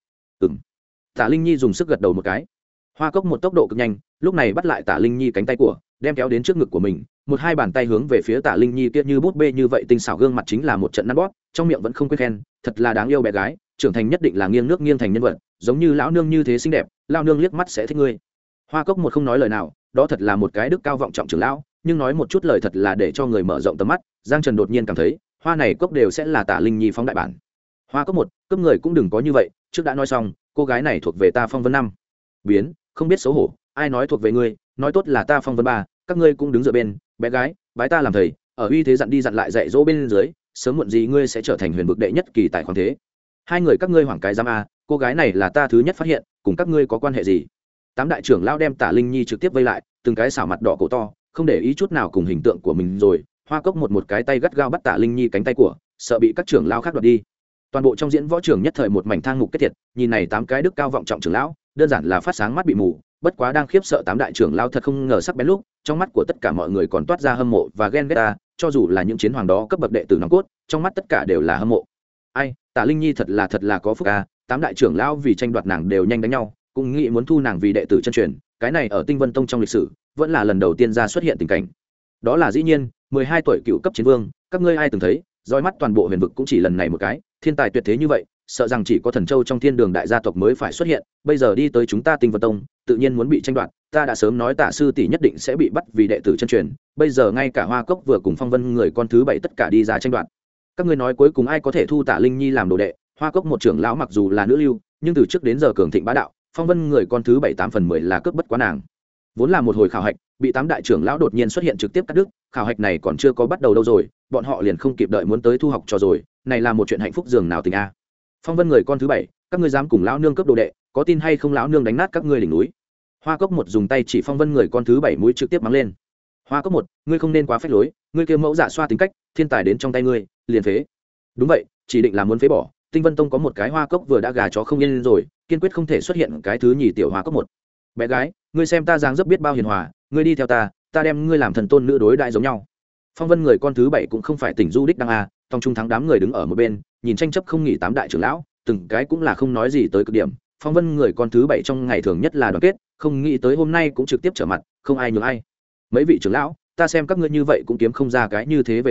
A: Tạ Linh Nhi dùng sức gật đầu một cái. Hoa Cốc một tốc độ cực nhanh, lúc này bắt lại Tạ Linh Nhi cánh tay của, đem kéo đến trước ngực của mình, một hai bàn tay hướng về phía Tạ Linh Nhi kia như bút bê như vậy tinh xảo gương mặt chính là một trận nắn bóp, trong miệng vẫn không quên khen, thật là đáng yêu bé gái, trưởng thành nhất định là nghiêng nước nghiêng thành nhân vật, giống như lão nương như thế xinh đẹp, lão nương liếc mắt sẽ thích ngươi. Hoa Cốc một không nói lời nào, đó thật là một cái đức cao vọng trọng trưởng lão, nhưng nói một chút lời thật là để cho người mở rộng tầm mắt. Giang Trần đột nhiên cảm thấy, hoa này cốc đều sẽ là Tạ Linh Nhi phóng đại bản. Hoa Cốc một, cấp người cũng đừng có như vậy, trước đã nói xong, cô gái này thuộc về ta Phong Vân năm. Biến, không biết xấu hổ, ai nói thuộc về ngươi, nói tốt là ta Phong Vân ba, các ngươi cũng đứng dựa bên, bé gái, bái ta làm thầy, ở uy thế dặn đi dặn lại dạy dỗ bên dưới, sớm muộn gì ngươi sẽ trở thành huyền vực đệ nhất kỳ tại khoáng thế. Hai người các ngươi hoảng cái giám a, cô gái này là ta thứ nhất phát hiện, cùng các ngươi có quan hệ gì? 8 đại trưởng lão đem Tạ Linh Nhi trực tiếp vây lại, từng cái xảo mặt đỏ cổ to, không để ý chút nào cùng hình tượng của mình rồi. Hoa Cốc một cái tay gắt gao bắt Tạ Linh Nhi cánh tay của, sợ bị các trưởng lão khác đoạt đi. Toàn bộ trong diễn võ trường nhất thời một mảnh thang mục kết thiệt, nhìn này 8 cái đức cao vọng trọng trưởng lão, đơn giản là phát sáng mắt bị mù, bất quá đang khiếp sợ 8 đại trưởng lão thật không ngờ sắc bén lúc, trong mắt của tất cả mọi người còn toát ra hâm mộ và ghen ghét ta, cho dù là những chiến hoàng đó cấp bậc đệ tử nòng cốt, trong mắt tất cả đều là hâm mộ. Ai, Tạ Linh Nhi thật là có phúc a, 8 đại trưởng lão vì tranh đoạt nàng đều nhanh đánh nhau, cũng nghĩ muốn thu nàng vì đệ tử chân truyền, cái này ở Tinh Vân Tông trong lịch sử, vẫn là lần đầu tiên ra xuất hiện tình cảnh. Đó là dĩ nhiên, 12 tuổi cựu cấp chiến vương, các ngươi ai từng thấy, dõi mắt toàn bộ huyền vực cũng chỉ lần này một cái, thiên tài tuyệt thế như vậy, sợ rằng chỉ có Thần Châu trong Thiên Đường đại gia tộc mới phải xuất hiện, bây giờ đi tới chúng ta Tinh Vân Tông, tự nhiên muốn bị tranh đoạt, ta đã sớm nói Tạ sư tỷ nhất định sẽ bị bắt vì đệ tử chân truyền, bây giờ ngay cả Hoa Cốc vừa cùng Phong Vân người con thứ 7 tất cả đi ra tranh đoạt. Các ngươi nói cuối cùng ai có thể thu Tạ Linh Nhi làm đồ đệ? Hoa Cốc một trưởng lão mặc dù là nữ lưu, nhưng từ trước đến giờ cường thịnh bá đạo, Phong Vân người con thứ 7/8/10 là cướp bất quá nàng. Vốn là một hồi khảo hạch, bị 8 đại trưởng lão đột nhiên xuất hiện trực tiếp cắt đứt, khảo hạch này còn chưa có bắt đầu đâu rồi, bọn họ liền không kịp đợi muốn tới thu học trò rồi, này là một chuyện hạnh phúc dường nào tình a. Phong Vân người con thứ 7, các ngươi dám cùng lão nương cướp đồ đệ, có tin hay không lão nương đánh nát các ngươi đỉnh núi. Hoa Cốc một dùng tay chỉ Phong Vân người con thứ 7 mũi trực tiếp mắng lên. Hoa Cốc một, ngươi không nên quá phách lối, ngươi kia mẫu dạ xoa tính cách, thiên tài đến trong tay ngươi, liền phế. Đúng vậy, chỉ định là muốn phế bỏ. Tinh Vân Tông có một cái Hoa Cốc vừa đã gà chó không yên rồi, kiên quyết không thể xuất hiện cái thứ nhì tiểu Hoa Cốc một. Bé gái, ngươi xem ta dáng dấp biết bao hiền hòa, ngươi đi theo ta, ta đem ngươi làm thần tôn nữ đối đại giống nhau. Phong Vân người con thứ 7 cũng không phải tỉnh du đích đăng a, trong trung thắng đám người đứng ở một bên, nhìn tranh chấp không nghỉ 8 đại trưởng lão, từng cái cũng là không nói gì tới cực điểm. Phong Vân người con thứ 7 trong ngày thường nhất là đoàn kết, không nghĩ tới hôm nay cũng trực tiếp trở mặt, không ai nhường ai. Mấy vị trưởng lão, ta xem các ngươi như vậy cũng kiếm không ra cái như thế về sau,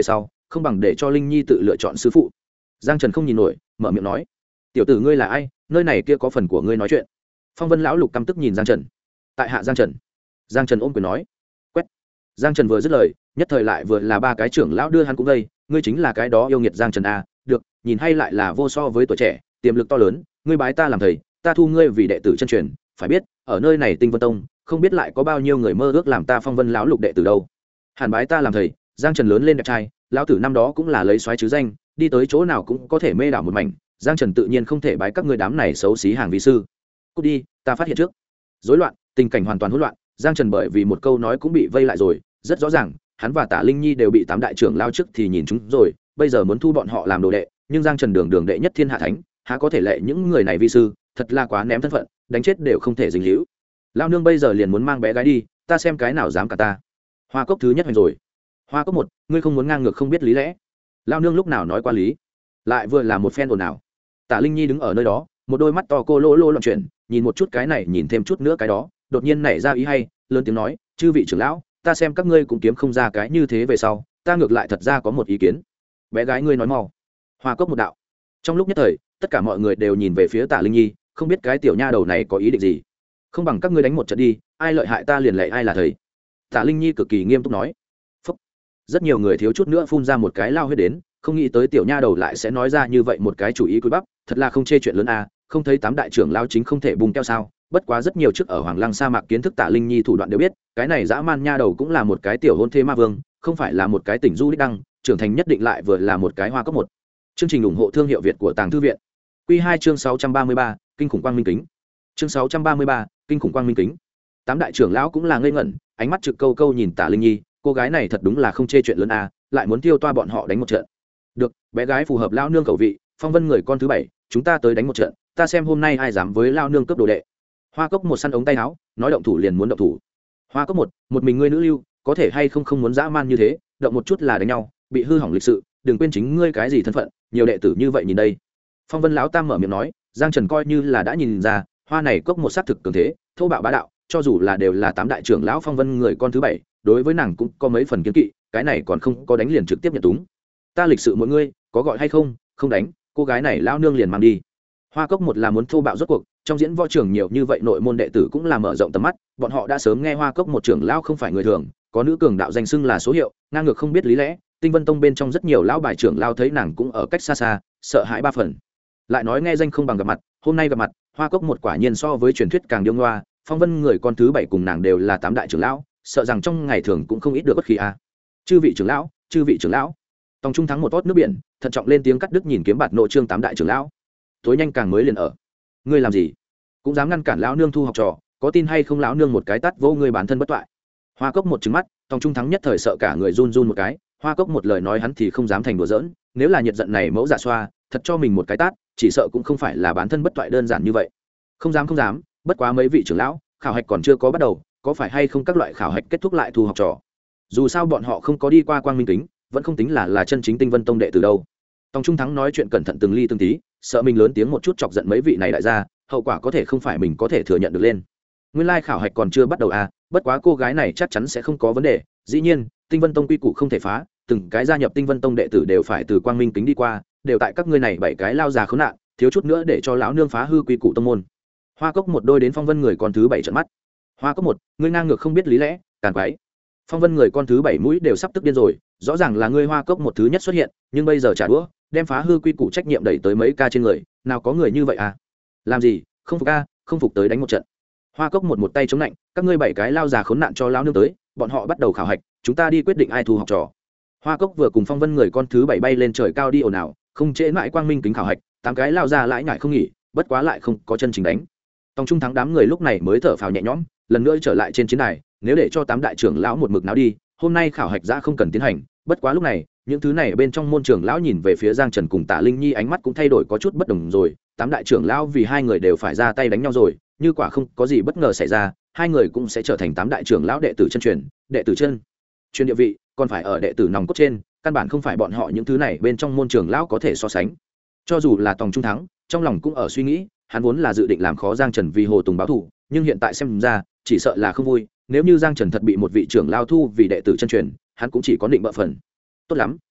A: không bằng để cho linh nhi tự lựa chọn sư phụ. Giang Trần không nhìn nổi, mở miệng nói: tiểu tử ngươi là ai, nơi này kia có phần của ngươi nói chuyện. Phong Vân lão lục căm tức nhìn Giang Trần. Tại hạ Giang Trần. Giang Trần ôm quyền nói. Quét. Giang Trần vừa dứt lời, nhất thời lại vừa là ba cái trưởng lão đưa hắn cũng đây, ngươi chính là cái đó yêu nghiệt Giang Trần a, được, nhìn hay lại là vô so với tuổi trẻ, tiềm lực to lớn, ngươi bái ta làm thầy, ta thu ngươi vì đệ tử chân truyền, phải biết, ở nơi này Tinh Vân Tông, không biết lại có bao nhiêu người mơ ước làm ta Phong Vân lão lục đệ tử đâu. Hàn bái ta làm thầy. Giang Trần lớn lên đẹp trai, lão tử năm đó cũng là lấy soái chứ danh, đi tới chỗ nào cũng có thể mê đảo một mảnh, Giang Trần tự nhiên không thể bái các ngươi đám này xấu xí hàng vi sư. Cút đi, ta phát hiện trước. Rối loạn, tình cảnh hoàn toàn hỗn loạn, Giang Trần bởi vì một câu nói cũng bị vây lại rồi, rất rõ ràng, hắn và Tả Linh Nhi đều bị tám đại trưởng lao trước thì nhìn chúng rồi, bây giờ muốn thu bọn họ làm đồ đệ, nhưng Giang Trần đường đệ nhất thiên hạ thánh, há có thể lệ những người này vi sư, thật là quá ném thân phận, đánh chết đều không thể dính líu. Lao nương bây giờ liền muốn mang bé gái đi, ta xem cái nào dám cả ta. Hoa cốc thứ nhất hành rồi. Hoa cốc một, ngươi không muốn ngang ngược không biết lý lẽ. Lao nương lúc nào nói qua lý, lại vừa là một phen ồn ào. Tả Linh Nhi đứng ở nơi đó, một đôi mắt to cô lô lô loạn chuyển, nhìn một chút cái này nhìn thêm chút nữa cái đó, đột nhiên nảy ra ý hay, lớn tiếng nói: chư vị trưởng lão, ta xem các ngươi cũng kiếm không ra cái như thế về sau, ta ngược lại thật ra có một ý kiến. Bé gái ngươi nói mau. Hoa cốc một đạo. Trong lúc nhất thời, tất cả mọi người đều nhìn về phía Tả Linh Nhi, không biết cái tiểu nha đầu này có ý định gì. Không bằng các ngươi đánh một trận đi, ai lợi hại ta liền lệ ai là thầy. Tả Linh Nhi cực kỳ nghiêm túc nói. Phúc. Rất nhiều người thiếu chút nữa phun ra một cái lao huyết đến, không nghĩ tới tiểu nha đầu lại sẽ nói ra như vậy một cái chủ ý cúi bắp, thật là không chê chuyện lớn à, không thấy tám đại trưởng lao chính không thể bùng keo sao. Bất quá rất nhiều trước ở Hoàng Lăng sa mạc kiến thức Tả Linh Nhi thủ đoạn đều biết, cái này dã man nha đầu cũng là một cái tiểu hôn thê ma vương, không phải là một cái tỉnh du đích đăng, trưởng thành nhất định lại vừa là một cái hoa cấp một. Chương trình ủng hộ thương hiệu Việt của Tàng Thư viện. Quy 2 chương 633, kinh khủng quang minh kính. Chương 633, kinh khủng quang minh kính. Tám đại trưởng lão cũng là ngây ngẩn, ánh mắt trực câu câu nhìn Tả Linh Nhi, cô gái này thật đúng là không chê chuyện lớn à, lại muốn tiêu toa bọn họ đánh một trận. Được, bé gái phù hợp lão nương khẩu vị, Phong Vân người con thứ 7, chúng ta tới đánh một trận, ta xem hôm nay ai dám với lão nương cướp đồ đệ. Hoa cốc một săn ống tay áo, nói động thủ liền muốn động thủ. Hoa cốc một mình ngươi nữ lưu, có thể hay không muốn dã man như thế, động một chút là đánh nhau, bị hư hỏng lịch sự, đừng quên chính ngươi cái gì thân phận, nhiều đệ tử như vậy nhìn đây. Phong Vân lão tam mở miệng nói, Giang Trần coi như là đã nhìn ra, hoa này cốc một sát thực cường thế, thô bạo bá đạo, cho dù là đều là tám đại trưởng lão Phong Vân người con thứ 7, đối với nàng cũng có mấy phần kiêng kỵ, cái này còn không có đánh liền trực tiếp nhận túng. Ta lịch sự mọi ngươi, có gọi hay không, không đánh, cô gái này lão nương liền mang đi. Hoa cốc một là muốn thô bạo rốt cuộc, trong diễn võ trường nhiều như vậy nội môn đệ tử cũng là mở rộng tầm mắt, bọn họ đã sớm nghe Hoa cốc một trưởng lão không phải người thường, có nữ cường đạo danh xưng là số hiệu, ngang ngược không biết lý lẽ, Tinh Vân Tông bên trong rất nhiều lão bài trưởng lão thấy nàng cũng ở cách xa xa, sợ hãi ba phần. Lại nói nghe danh không bằng gặp mặt, hôm nay gặp mặt, Hoa cốc một quả nhiên so với truyền thuyết càng điêu ngoa, Phong Vân người con thứ 7 cùng nàng đều là tám đại trưởng lão, sợ rằng trong ngày thường cũng không ít được bất khí a. Chư vị trưởng lão, chư vị trưởng lão. Tòng Trung thắng một tót nước biển, thận trọng lên tiếng cắt đứt nhìn kiếm bạt nội trương tám đại trưởng lão. Tối nhanh càng mới liền ở. Ngươi làm gì? Cũng dám ngăn cản lão nương thu học trò, có tin hay không lão nương một cái tát vô ngươi bản thân bất toại. Hoa cốc một trừng mắt, Tòng Trung thắng nhất thời sợ cả người run run một cái, Hoa cốc một lời nói hắn thì không dám thành đùa giỡn, nếu là nhiệt giận này mẫu giả xoa, thật cho mình một cái tát, chỉ sợ cũng không phải là bản thân bất toại đơn giản như vậy. Không dám, bất quá mấy vị trưởng lão, khảo hạch còn chưa có bắt đầu, có phải hay không các loại khảo hạch kết thúc lại thu học trò. Dù sao bọn họ không có đi qua quang minh kính, vẫn không tính là chân chính Tinh Vân Tông đệ từ đâu. Tòng Trung thắng nói chuyện cẩn thận từng ly từng tí, sợ mình lớn tiếng một chút chọc giận mấy vị này đại gia, hậu quả có thể không phải mình có thể thừa nhận được lên. Nguyên lai khảo hạch còn chưa bắt đầu à, bất quá cô gái này chắc chắn sẽ không có vấn đề, dĩ nhiên, Tinh Vân Tông quy củ không thể phá, từng cái gia nhập Tinh Vân Tông đệ tử đều phải từ quang minh kính đi qua, đều tại các ngươi này bảy cái lao già khốn nạn, thiếu chút nữa để cho lão nương phá hư quy củ tông môn. Hoa cốc một đôi đến Phong Vân người con thứ 7 trợn mắt. Hoa cốc một, ngươi ngang ngược không biết lý lẽ, càn quái. Phong Vân người con thứ 7 mũi đều sắp tức điên rồi, rõ ràng là ngươi Hoa cốc một thứ nhất xuất hiện, nhưng bây giờ trả đũa, đem phá hư quy củ trách nhiệm đẩy tới mấy ca trên người, nào có người như vậy à? Làm gì, không phục a, không phục tới đánh một trận. Hoa cốc một tay chống lạnh, các ngươi bảy cái lao già khốn nạn cho lão nương tới, bọn họ bắt đầu khảo hạch, chúng ta đi quyết định ai thu học trò. Hoa cốc vừa cùng Phong Vân người con thứ 7 bay lên trời cao đi ồn ào, không trễ mãi quang minh kính khảo hạch, tám cái lao già lãi nhại không nghỉ, bất quá lại không có chân chính đánh. Tòng Trung thắng đám người lúc này mới thở phào nhẹ nhõm, lần nữa trở lại trên chiến đài, nếu để cho tám đại trưởng lão một mực náo đi, hôm nay khảo hạch ra không cần tiến hành, bất quá lúc này, những thứ này bên trong môn trưởng lão nhìn về phía Giang Trần cùng Tả Linh Nhi ánh mắt cũng thay đổi có chút bất đồng rồi, tám đại trưởng lão vì hai người đều phải ra tay đánh nhau rồi, như quả không có gì bất ngờ xảy ra, hai người cũng sẽ trở thành tám đại trưởng lão đệ tử chân truyền, đệ tử chân truyền địa vị, còn phải ở đệ tử nòng cốt trên, căn bản không phải bọn họ những thứ này bên trong môn trưởng lão có thể so sánh. Cho dù là Tòng Trung thắng, trong lòng cũng ở suy nghĩ, hắn vốn là dự định làm khó Giang Trần vì Hồ Tùng báo thù, nhưng hiện tại xem ra, chỉ sợ là không vui, nếu như Giang Trần thật bị một vị trưởng lao thu vì đệ tử chân truyền, hắn cũng chỉ có định bợ phần. Tốt lắm,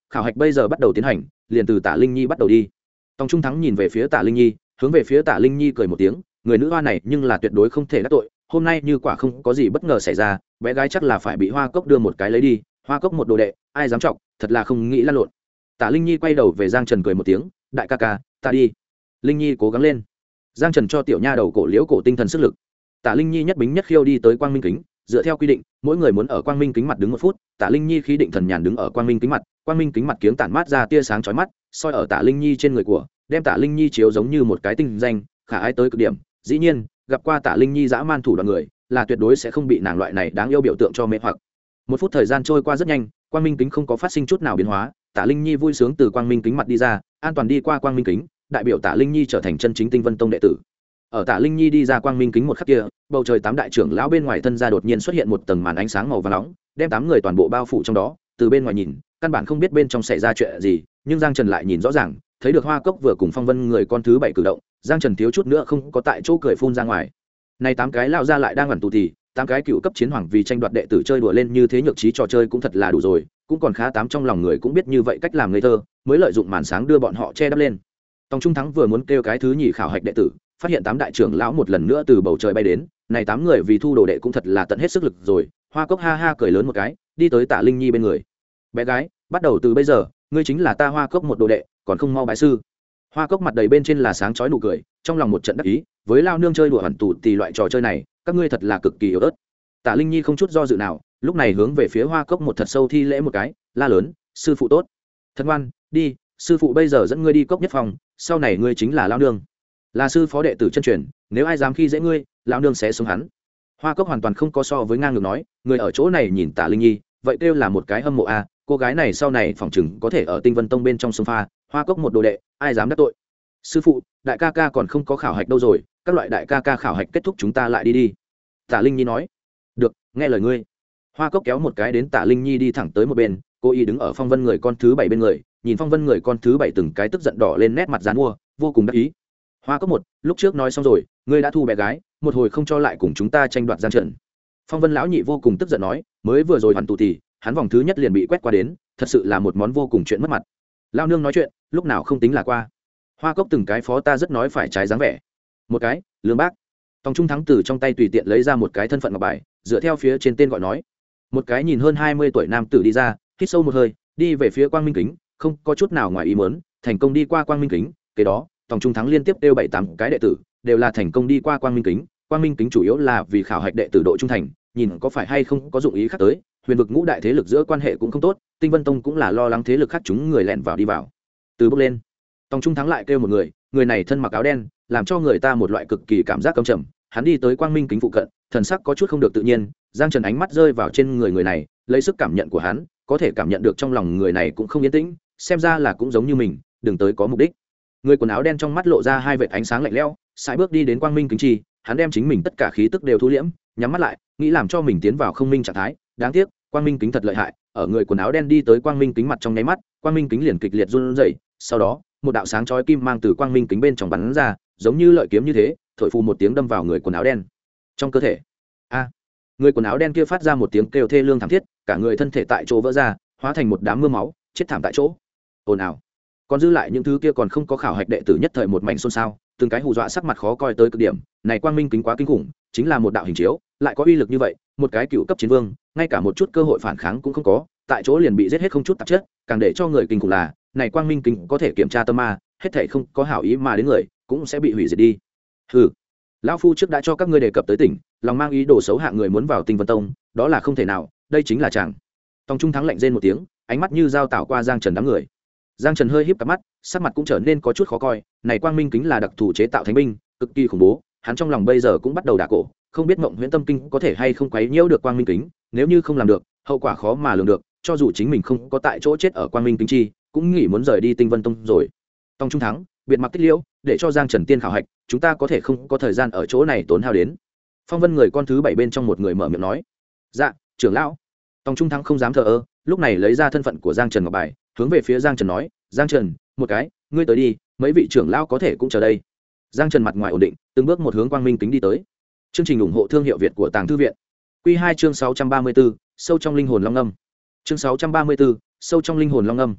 A: khảo hạch bây giờ bắt đầu tiến hành, liền từ Tả Linh Nhi bắt đầu đi. Tòng Trung Thắng nhìn về phía Tả Linh Nhi, hướng về phía Tả Linh Nhi cười một tiếng, người nữ hoa này nhưng là tuyệt đối không thể đắc tội, hôm nay như quả không có gì bất ngờ xảy ra, bé gái chắc là phải bị Hoa Cốc đưa một cái lấy đi, Hoa Cốc một đồ đệ, ai dám chọc, thật là không nghĩ lăn lộn. Tả Linh Nhi quay đầu về Giang Trần cười một tiếng, đại ca ca, ta đi. Linh Nhi cố gắng lên. Giang Trần cho tiểu nha đầu cổ liễu cổ tinh thần sức lực. Tả Linh Nhi nhất bính nhất khiêu đi tới quang minh kính, dựa theo quy định mỗi người muốn ở quang minh kính mặt đứng 1 phút. Tả Linh Nhi khí định thần nhàn đứng ở quang minh kính mặt kiếng tản mát ra tia sáng chói mắt, soi ở Tả Linh Nhi trên người của, đem Tả Linh Nhi chiếu giống như một cái tinh danh, khả ái tới cực điểm. Dĩ nhiên, gặp qua Tả Linh Nhi dã man thủ đoạn người, là tuyệt đối sẽ không bị nàng loại này đáng yêu biểu tượng cho mê hoặc. 1 phút thời gian trôi qua rất nhanh, quang minh kính không có phát sinh chút nào biến hóa. Tả Linh Nhi vui sướng từ quang minh kính mặt đi ra, an toàn đi qua quang minh kính, đại biểu Tả Linh Nhi trở thành chân chính Tinh Vân Tông đệ tử. Ở Tả Linh Nhi đi ra quang minh kính một khắc kia, bầu trời 8 đại trưởng lão bên ngoài thân ra đột nhiên xuất hiện một tầng màn ánh sáng màu vàng nóng, đem 8 người toàn bộ bao phủ trong đó. Từ bên ngoài nhìn, căn bản không biết bên trong xảy ra chuyện gì, nhưng Giang Trần lại nhìn rõ ràng, thấy được Hoa Cốc vừa cùng Phong Vân người con thứ 7 cử động, Giang Trần thiếu chút nữa không có tại chỗ cười phun ra ngoài. Này 8 cái lão gia lại đang ẩn tù thì, 8 cái cựu cấp chiến hoàng vì tranh đoạt đệ tử chơi đùa lên như thế nhược trí trò chơi cũng thật là đủ rồi, cũng còn khá 8 trong lòng người cũng biết như vậy cách làm ngây thơ, mới lợi dụng màn sáng đưa bọn họ che đắp lên. Tòng Trung Thắng vừa muốn kêu cái thứ nhì khảo hạch đệ tử, phát hiện 8 đại trưởng lão một lần nữa từ bầu trời bay đến, này 8 người vì thu đồ đệ cũng thật là tận hết sức lực rồi. Hoa Cốc ha ha cười lớn một cái, đi tới Tả Linh Nhi bên người. Bé gái, bắt đầu từ bây giờ, ngươi chính là ta Hoa Cốc một đồ đệ, còn không mau bái sư. Hoa Cốc mặt đầy bên trên là sáng chói nụ cười, trong lòng một trận đắc ý, với lao nương chơi đùa hẳn tù thì loại trò chơi này, các ngươi thật là cực kỳ yếu ớt. Tả Linh Nhi không chút do dự nào, lúc này hướng về phía Hoa Cốc một thật sâu thi lễ một cái, la lớn, sư phụ tốt. Thật ngoan, đi, sư phụ bây giờ dẫn ngươi đi cốc nhất phòng, sau này ngươi chính là lao nương, là sư phó đệ tử chân truyền, nếu ai dám khi dễ ngươi, lao nương sẽ xuống hắn. Hoa Cốc hoàn toàn không có so với ngang ngược nói, người ở chỗ này nhìn Tả Linh Nhi, vậy kêu là một cái hâm mộ a, cô gái này sau này phỏng chừng có thể ở Tinh Vân Tông bên trong sông pha. Hoa Cốc một đồ đệ, ai dám đắc tội. Sư phụ, đại ca ca còn không có khảo hạch đâu rồi, các loại đại ca ca khảo hạch kết thúc chúng ta lại đi đi. Tả Linh Nhi nói. Được, nghe lời ngươi. Hoa Cốc kéo một cái đến Tả Linh Nhi đi thẳng tới một bên, cô y đứng ở Phong Vân người con thứ 7 bên người, nhìn Phong Vân người con thứ 7 từng cái tức giận đỏ lên nét mặt giàn mua, vô cùng đắc ý. Hoa Cốc một, lúc trước nói xong rồi, ngươi đã thu bé gái, một hồi không cho lại cùng chúng ta tranh đoạt Giang Trần. Phong Vân lão nhị vô cùng tức giận nói, mới vừa rồi hoàn tụ thì, hắn vòng thứ nhất liền bị quét qua đến, thật sự là một món vô cùng chuyện mất mặt. Lao nương nói chuyện, lúc nào không tính là qua. Hoa Cốc từng cái phó ta rất nói phải trái dáng vẻ. Một cái, Lương Bác. Tòng Trung Thắng từ trong tay tùy tiện lấy ra một cái thân phận ngọc bài, dựa theo phía trên tên gọi nói. Một cái nhìn hơn 20 tuổi nam tử đi ra, hít sâu một hơi, đi về phía quang minh kính, không có chút nào ngoài ý muốn, thành công đi qua quang minh kính. Kế đó, Tòng Trung Thắng liên tiếp kêu 7-8 cái đệ tử, đều là thành công đi qua quang minh kính. Quang minh kính chủ yếu là vì khảo hạch đệ tử độ trung thành, nhìn có phải hay không có dụng ý khác tới. Huyền vực ngũ đại thế lực giữa quan hệ cũng không tốt, Tinh Vân Tông cũng là lo lắng thế lực khác chúng người lẻn vào đi vào. Từ bước lên, Tòng Trung Thắng lại kêu một người, người này thân mặc áo đen, làm cho người ta một loại cực kỳ cảm giác căm trầm. Hắn đi tới quang minh kính phụ cận, thần sắc có chút không được tự nhiên. Giang Trần ánh mắt rơi vào trên người này, lấy sức cảm nhận của hắn, có thể cảm nhận được trong lòng người này cũng không yên tĩnh, xem ra là cũng giống như mình, đừng tới có mục đích. Người quần áo đen trong mắt lộ ra hai vệt ánh sáng lạnh lẽo, sải bước đi đến quang minh kính chi, hắn đem chính mình tất cả khí tức đều thu liễm, nhắm mắt lại, nghĩ làm cho mình tiến vào không minh trạng thái. Đáng tiếc, quang minh kính thật lợi hại, ở người quần áo đen đi tới quang minh kính mặt trong nháy mắt, quang minh kính liền kịch liệt run rẩy, sau đó, một đạo sáng chói kim mang từ quang minh kính bên trong bắn ra, giống như lợi kiếm như thế, thổi phù một tiếng đâm vào người quần áo đen trong cơ thể. A! Người quần áo đen kia phát ra một tiếng kêu thê lương thảm thiết, cả người thân thể tại chỗ vỡ ra, hóa thành một đám mưa máu, chết thảm tại chỗ. Ồn ào. Còn dư lại những thứ kia còn không có khảo hạch đệ tử nhất thời một mảnh xôn xao, từng cái hù dọa sắc mặt khó coi tới cực điểm. Này quang minh kính quá kinh khủng, chính là một đạo hình chiếu, lại có uy lực như vậy, một cái cựu cấp chiến vương, ngay cả một chút cơ hội phản kháng cũng không có, tại chỗ liền bị giết hết không chút tạp chất. Càng để cho người kinh khủng là, này quang minh kính có thể kiểm tra tâm ma, hết thảy không có hảo ý mà đến người, cũng sẽ bị hủy diệt đi. Hừ, lão phu trước đã cho các ngươi đề cập tới tỉnh, lòng mang ý đồ xấu hạ người muốn vào Tinh Vân Tông, đó là không thể nào, đây chính là chàng. Tòng Trung Thắng lạnh rên một tiếng, ánh mắt như dao tảo qua Giang Trần đám người. Giang Trần hơi híp cặp mắt, sắc mặt cũng trở nên có chút khó coi, này quang minh kính là đặc thù chế tạo thánh binh, cực kỳ khủng bố, hắn trong lòng bây giờ cũng bắt đầu đả cổ, không biết Mộng Huyễn Tâm Kinh có thể hay không quấy nhiễu được quang minh kính, nếu như không làm được, hậu quả khó mà lường được, cho dù chính mình không có tại chỗ chết ở quang minh kính chi, cũng nghĩ muốn rời đi Tinh Vân Tông rồi. Tòng Trung Thắng, biệt mặc tích liễu, để cho Giang Trần tiên khảo hạch, chúng ta có thể không có thời gian ở chỗ này tốn hao đến. Phong Vân người con thứ 7 bên trong một người mở miệng nói. Dạ, trưởng lão. Tòng Trung Thắng không dám thờ ơ, lúc này lấy ra thân phận của Giang Trần ngọc bài, hướng về phía Giang Trần nói, Giang Trần, một cái, ngươi tới đi, mấy vị trưởng lão có thể cũng chờ đây. Giang Trần mặt ngoài ổn định, từng bước một hướng quang minh kính đi tới. Chương trình ủng hộ thương hiệu Việt của Tàng Thư viện. Quy 2 chương 634, sâu trong linh hồn long âm. Chương 634, sâu trong linh hồn long âm.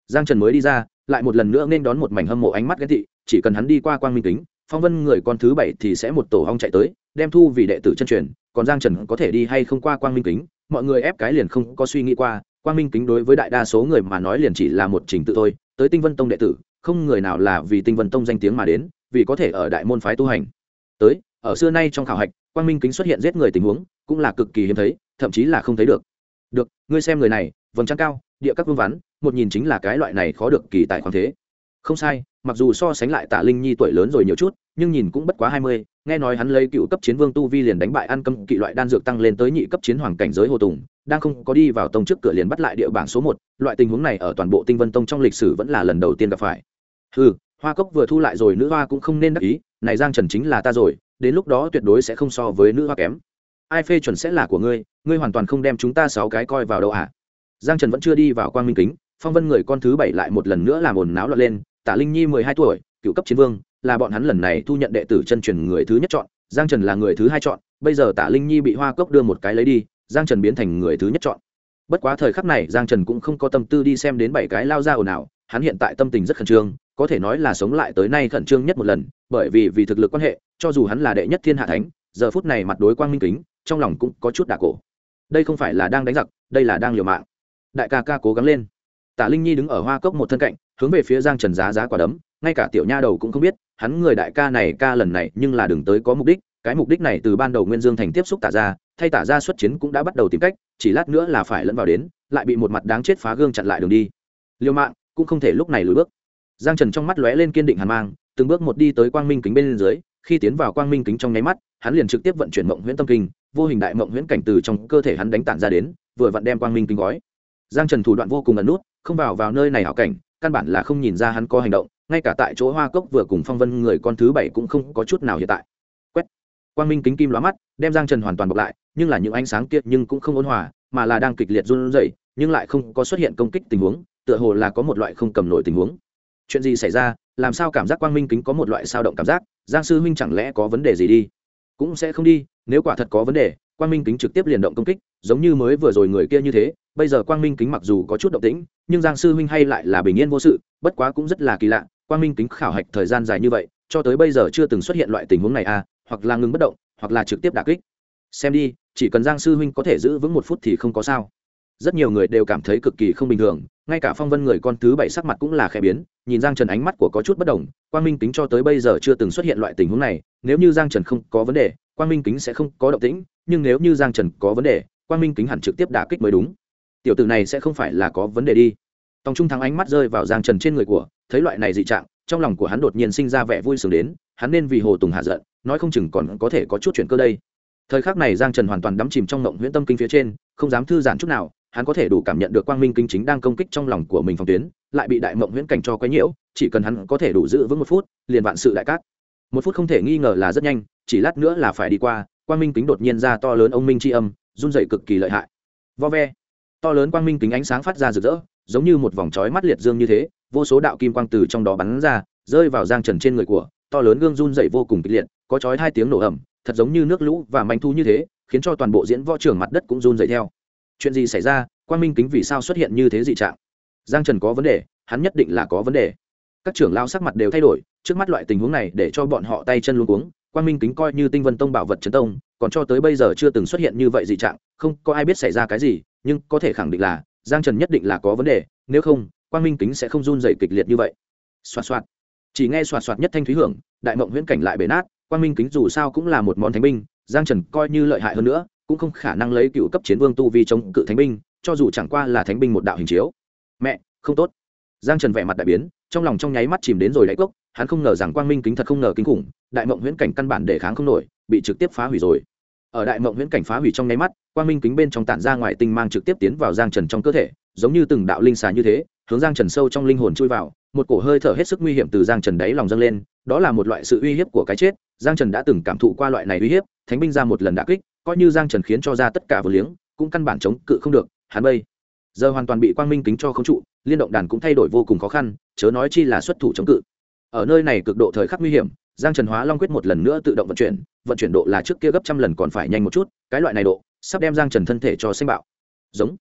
A: Giang Trần mới đi ra, lại một lần nữa nên đón một mảnh hâm mộ ánh mắt ghen tị, chỉ cần hắn đi qua quang minh kính, phong vân người con thứ 7 thì sẽ một tổ hong chạy tới, đem thu vì đệ tử chân truyền, còn Giang Trần có thể đi hay không qua quang minh kính, mọi người ép cái liền không có suy nghĩ qua, quang minh kính đối với đại đa số người mà nói liền chỉ là một trình tự thôi, tới Tinh Vân Tông đệ tử, không người nào là vì Tinh Vân Tông danh tiếng mà đến, vì có thể ở đại môn phái tu hành. Tới, ở xưa nay trong khảo hạch, quang minh kính xuất hiện giết người tình huống, cũng là cực kỳ hiếm thấy, thậm chí là không thấy được. Được, ngươi xem người này, vầng trăng cao, địa các vương vắn, một nhìn chính là cái loại này khó được kỳ tài khoáng thế. Không sai, mặc dù so sánh lại Tạ Linh Nhi tuổi lớn rồi nhiều chút, nhưng nhìn cũng bất quá 20, nghe nói hắn lấy cựu cấp chiến vương tu vi liền đánh bại ăn cấm kỵ loại đan dược tăng lên tới nhị cấp chiến hoàng cảnh giới Hồ Tùng, đang không có đi vào tông trước cửa liền bắt lại địa bảng số 1, loại tình huống này ở toàn bộ Tinh Vân Tông trong lịch sử vẫn là lần đầu tiên gặp phải. Hoa Cốc vừa thu lại rồi, nữ hoa cũng không nên đắc ý, này Giang Trần chính là ta rồi, đến lúc đó tuyệt đối sẽ không so với nữ hoa kém. Ai phê chuẩn sẽ là của ngươi, ngươi hoàn toàn không đem chúng ta 6 cái coi vào đâu à? Giang Trần vẫn chưa đi vào quang minh kính, phong vân người con thứ 7 lại một lần nữa làm ồn náo loạn lên. Tạ Linh Nhi 12 tuổi, cựu cấp chiến vương, là bọn hắn lần này thu nhận đệ tử chân truyền người thứ nhất chọn, Giang Trần là người thứ 2 chọn, bây giờ Tạ Linh Nhi bị Hoa Cốc đưa một cái lấy đi, Giang Trần biến thành người thứ nhất chọn. Bất quá thời khắc này Giang Trần cũng không có tâm tư đi xem đến 7 cái lao ra ồn ào, hắn hiện tại tâm tình rất khẩn trương, có thể nói là sống lại tới nay khẩn trương nhất một lần, bởi vì thực lực quan hệ, cho dù hắn là đệ nhất thiên hạ thánh, giờ phút này mặt đối quang minh kính, trong lòng cũng có chút đả cổ. Đây không phải là đang đánh giặc, đây là đang liều mạng. Đại ca ca cố gắng lên. Tạ Linh Nhi đứng ở Hoa Cốc một thân cạnh, hướng về phía Giang Trần giá quả đấm, ngay cả tiểu nha đầu cũng không biết, hắn người đại ca này ca lần này nhưng là đừng tới có mục đích, cái mục đích này từ ban đầu Nguyên Dương Thành tiếp xúc Tạ gia, thay Tạ gia xuất chiến cũng đã bắt đầu tìm cách, chỉ lát nữa là phải lẫn vào đến, lại bị một mặt đáng chết phá gương chặn lại đường đi. Liều mạng, cũng không thể lúc này lùi bước. Giang Trần trong mắt lóe lên kiên định hàn mang, từng bước một đi tới quang minh kính bên dưới, khi tiến vào quang minh kính trong nháy mắt, hắn liền trực tiếp vận chuyển mộng huyễn tâm kinh, vô hình đại mộng huyễn cảnh từ trong cơ thể hắn đánh tản ra đến, vừa vặn đem quang minh kính gói. Giang Trần thủ đoạn vô cùng ẩn nút, không vào nơi này hảo cảnh, căn bản là không nhìn ra hắn có hành động, ngay cả tại chỗ Hoa Cốc vừa cùng phong vân người con thứ 7 cũng không có chút nào hiện tại. Quét. Quang minh kính kim lóa mắt, đem Giang Trần hoàn toàn bọc lại, nhưng là những ánh sáng kia nhưng cũng không ôn hòa, mà là đang kịch liệt run rẩy, nhưng lại không có xuất hiện công kích tình huống, tựa hồ là có một loại không cầm nổi tình huống. Chuyện gì xảy ra, làm sao cảm giác quang minh kính có một loại sao động cảm giác, Giang sư huynh chẳng lẽ có vấn đề gì đi? Cũng sẽ không đi, nếu quả thật có vấn đề, quang minh kính trực tiếp liền động công kích, giống như mới vừa rồi người kia như thế, bây giờ quang minh kính mặc dù có chút động tĩnh, nhưng Giang sư huynh hay lại là bình yên vô sự, bất quá cũng rất là kỳ lạ, quang minh kính khảo hạch thời gian dài như vậy, cho tới bây giờ chưa từng xuất hiện loại tình huống này à, hoặc là ngừng bất động, hoặc là trực tiếp đả kích. Xem đi, chỉ cần Giang sư huynh có thể giữ vững 1 phút thì không có sao. Rất nhiều người đều cảm thấy cực kỳ không bình thường, ngay cả phong vân người con thứ 7 sắc mặt cũng là khẽ biến, nhìn Giang Trần ánh mắt của có chút bất đồng, quang minh kính cho tới bây giờ chưa từng xuất hiện loại tình huống này, nếu như Giang Trần không có vấn đề, quang minh kính sẽ không có động tĩnh, nhưng nếu như Giang Trần có vấn đề, quang minh kính hẳn trực tiếp đả kích mới đúng. Tiểu tử này sẽ không phải là có vấn đề đi. Tòng Trung Thắng ánh mắt rơi vào Giang Trần trên người của, thấy loại này dị trạng, trong lòng của hắn đột nhiên sinh ra vẻ vui sướng đến, hắn nên vì Hồ Tùng hạ giận, nói không chừng còn có thể có chút chuyện cơ đây. Thời khắc này Giang Trần hoàn toàn đắm chìm trong ngộng huyễn tâm kinh phía trên, không dám thư giãn chút nào, hắn có thể đủ cảm nhận được quang minh kinh chính đang công kích trong lòng của mình phòng tuyến, lại bị đại mộng huyễn cảnh cho quấy nhiễu, chỉ cần hắn có thể đủ giữ vững 1 phút, liền vạn sự đại cát. 1 phút không thể nghi ngờ là rất nhanh, chỉ lát nữa là phải đi qua, quang minh kính đột nhiên ra to lớn ông minh chi âm, run rẩy cực kỳ lợi hại. Vo ve, to lớn quang minh kính ánh sáng phát ra rực rỡ, giống như một vòng chói mắt liệt dương như thế, vô số đạo kim quang từ trong đó bắn ra, rơi vào Giang Trần trên người của, to lớn gương run rẩy vô cùng kịch liệt, có chói 2 tiếng nổ ầm, thật giống như nước lũ và manh thu như thế, khiến cho toàn bộ diễn võ trường mặt đất cũng run rẩy theo. Chuyện gì xảy ra, quang minh kính vì sao xuất hiện như thế dị trạng? Giang Trần có vấn đề, hắn nhất định là có vấn đề. Các trưởng lao sắc mặt đều thay đổi, trước mắt loại tình huống này để cho bọn họ tay chân luống cuống, quang minh kính coi như Tinh Vân Tông bảo vật trấn tông, còn cho tới bây giờ chưa từng xuất hiện như vậy dị trạng, không có ai biết xảy ra cái gì, nhưng có thể khẳng định là Giang Trần nhất định là có vấn đề, nếu không, quang minh kính sẽ không run rẩy kịch liệt như vậy. Xoạt xoạt. Chỉ nghe xoạt xoạt nhất thanh thúy hưởng, đại mộng huyễn cảnh lại bể nát, quang minh kính dù sao cũng là một món thánh binh, Giang Trần coi như lợi hại hơn nữa, cũng không khả năng lấy cựu cấp chiến vương tu vi chống cự thánh binh, cho dù chẳng qua là thánh binh một đạo hình chiếu. Mẹ, không tốt. Giang Trần vẻ mặt đại biến, trong lòng trong nháy mắt chìm đến rồi đáy cốc, hắn không ngờ rằng quang minh kính thật không ngờ kinh khủng, đại mộng huyễn cảnh căn bản để kháng không nổi, bị trực tiếp phá hủy rồi. Ở đại mộng huyễn cảnh phá hủy trong nháy mắt, quang minh kính bên trong tản ra ngoài tinh mang trực tiếp tiến vào Giang Trần trong cơ thể, giống như từng đạo linh xà như thế, hướng Giang Trần sâu trong linh hồn chui vào, một cổ hơi thở hết sức nguy hiểm từ Giang Trần đáy lòng dâng lên, đó là một loại sự uy hiếp của cái chết. Giang Trần đã từng cảm thụ qua loại này uy hiếp, thánh binh ra một lần đả kích, coi như Giang Trần khiến cho ra tất cả vừa liếng, cũng căn bản chống cự không được, hắn bây giờ hoàn toàn bị quang minh kính cho khống trụ, liên động đàn cũng thay đổi vô cùng khó khăn, chớ nói chi là xuất thủ chống cự. Ở nơi này cực độ thời khắc nguy hiểm, Giang Trần Hóa Long quyết một lần nữa tự động vận chuyển độ là trước kia gấp trăm lần còn phải nhanh một chút, cái loại này độ sắp đem Giang Trần thân thể cho sinh bạo. Giống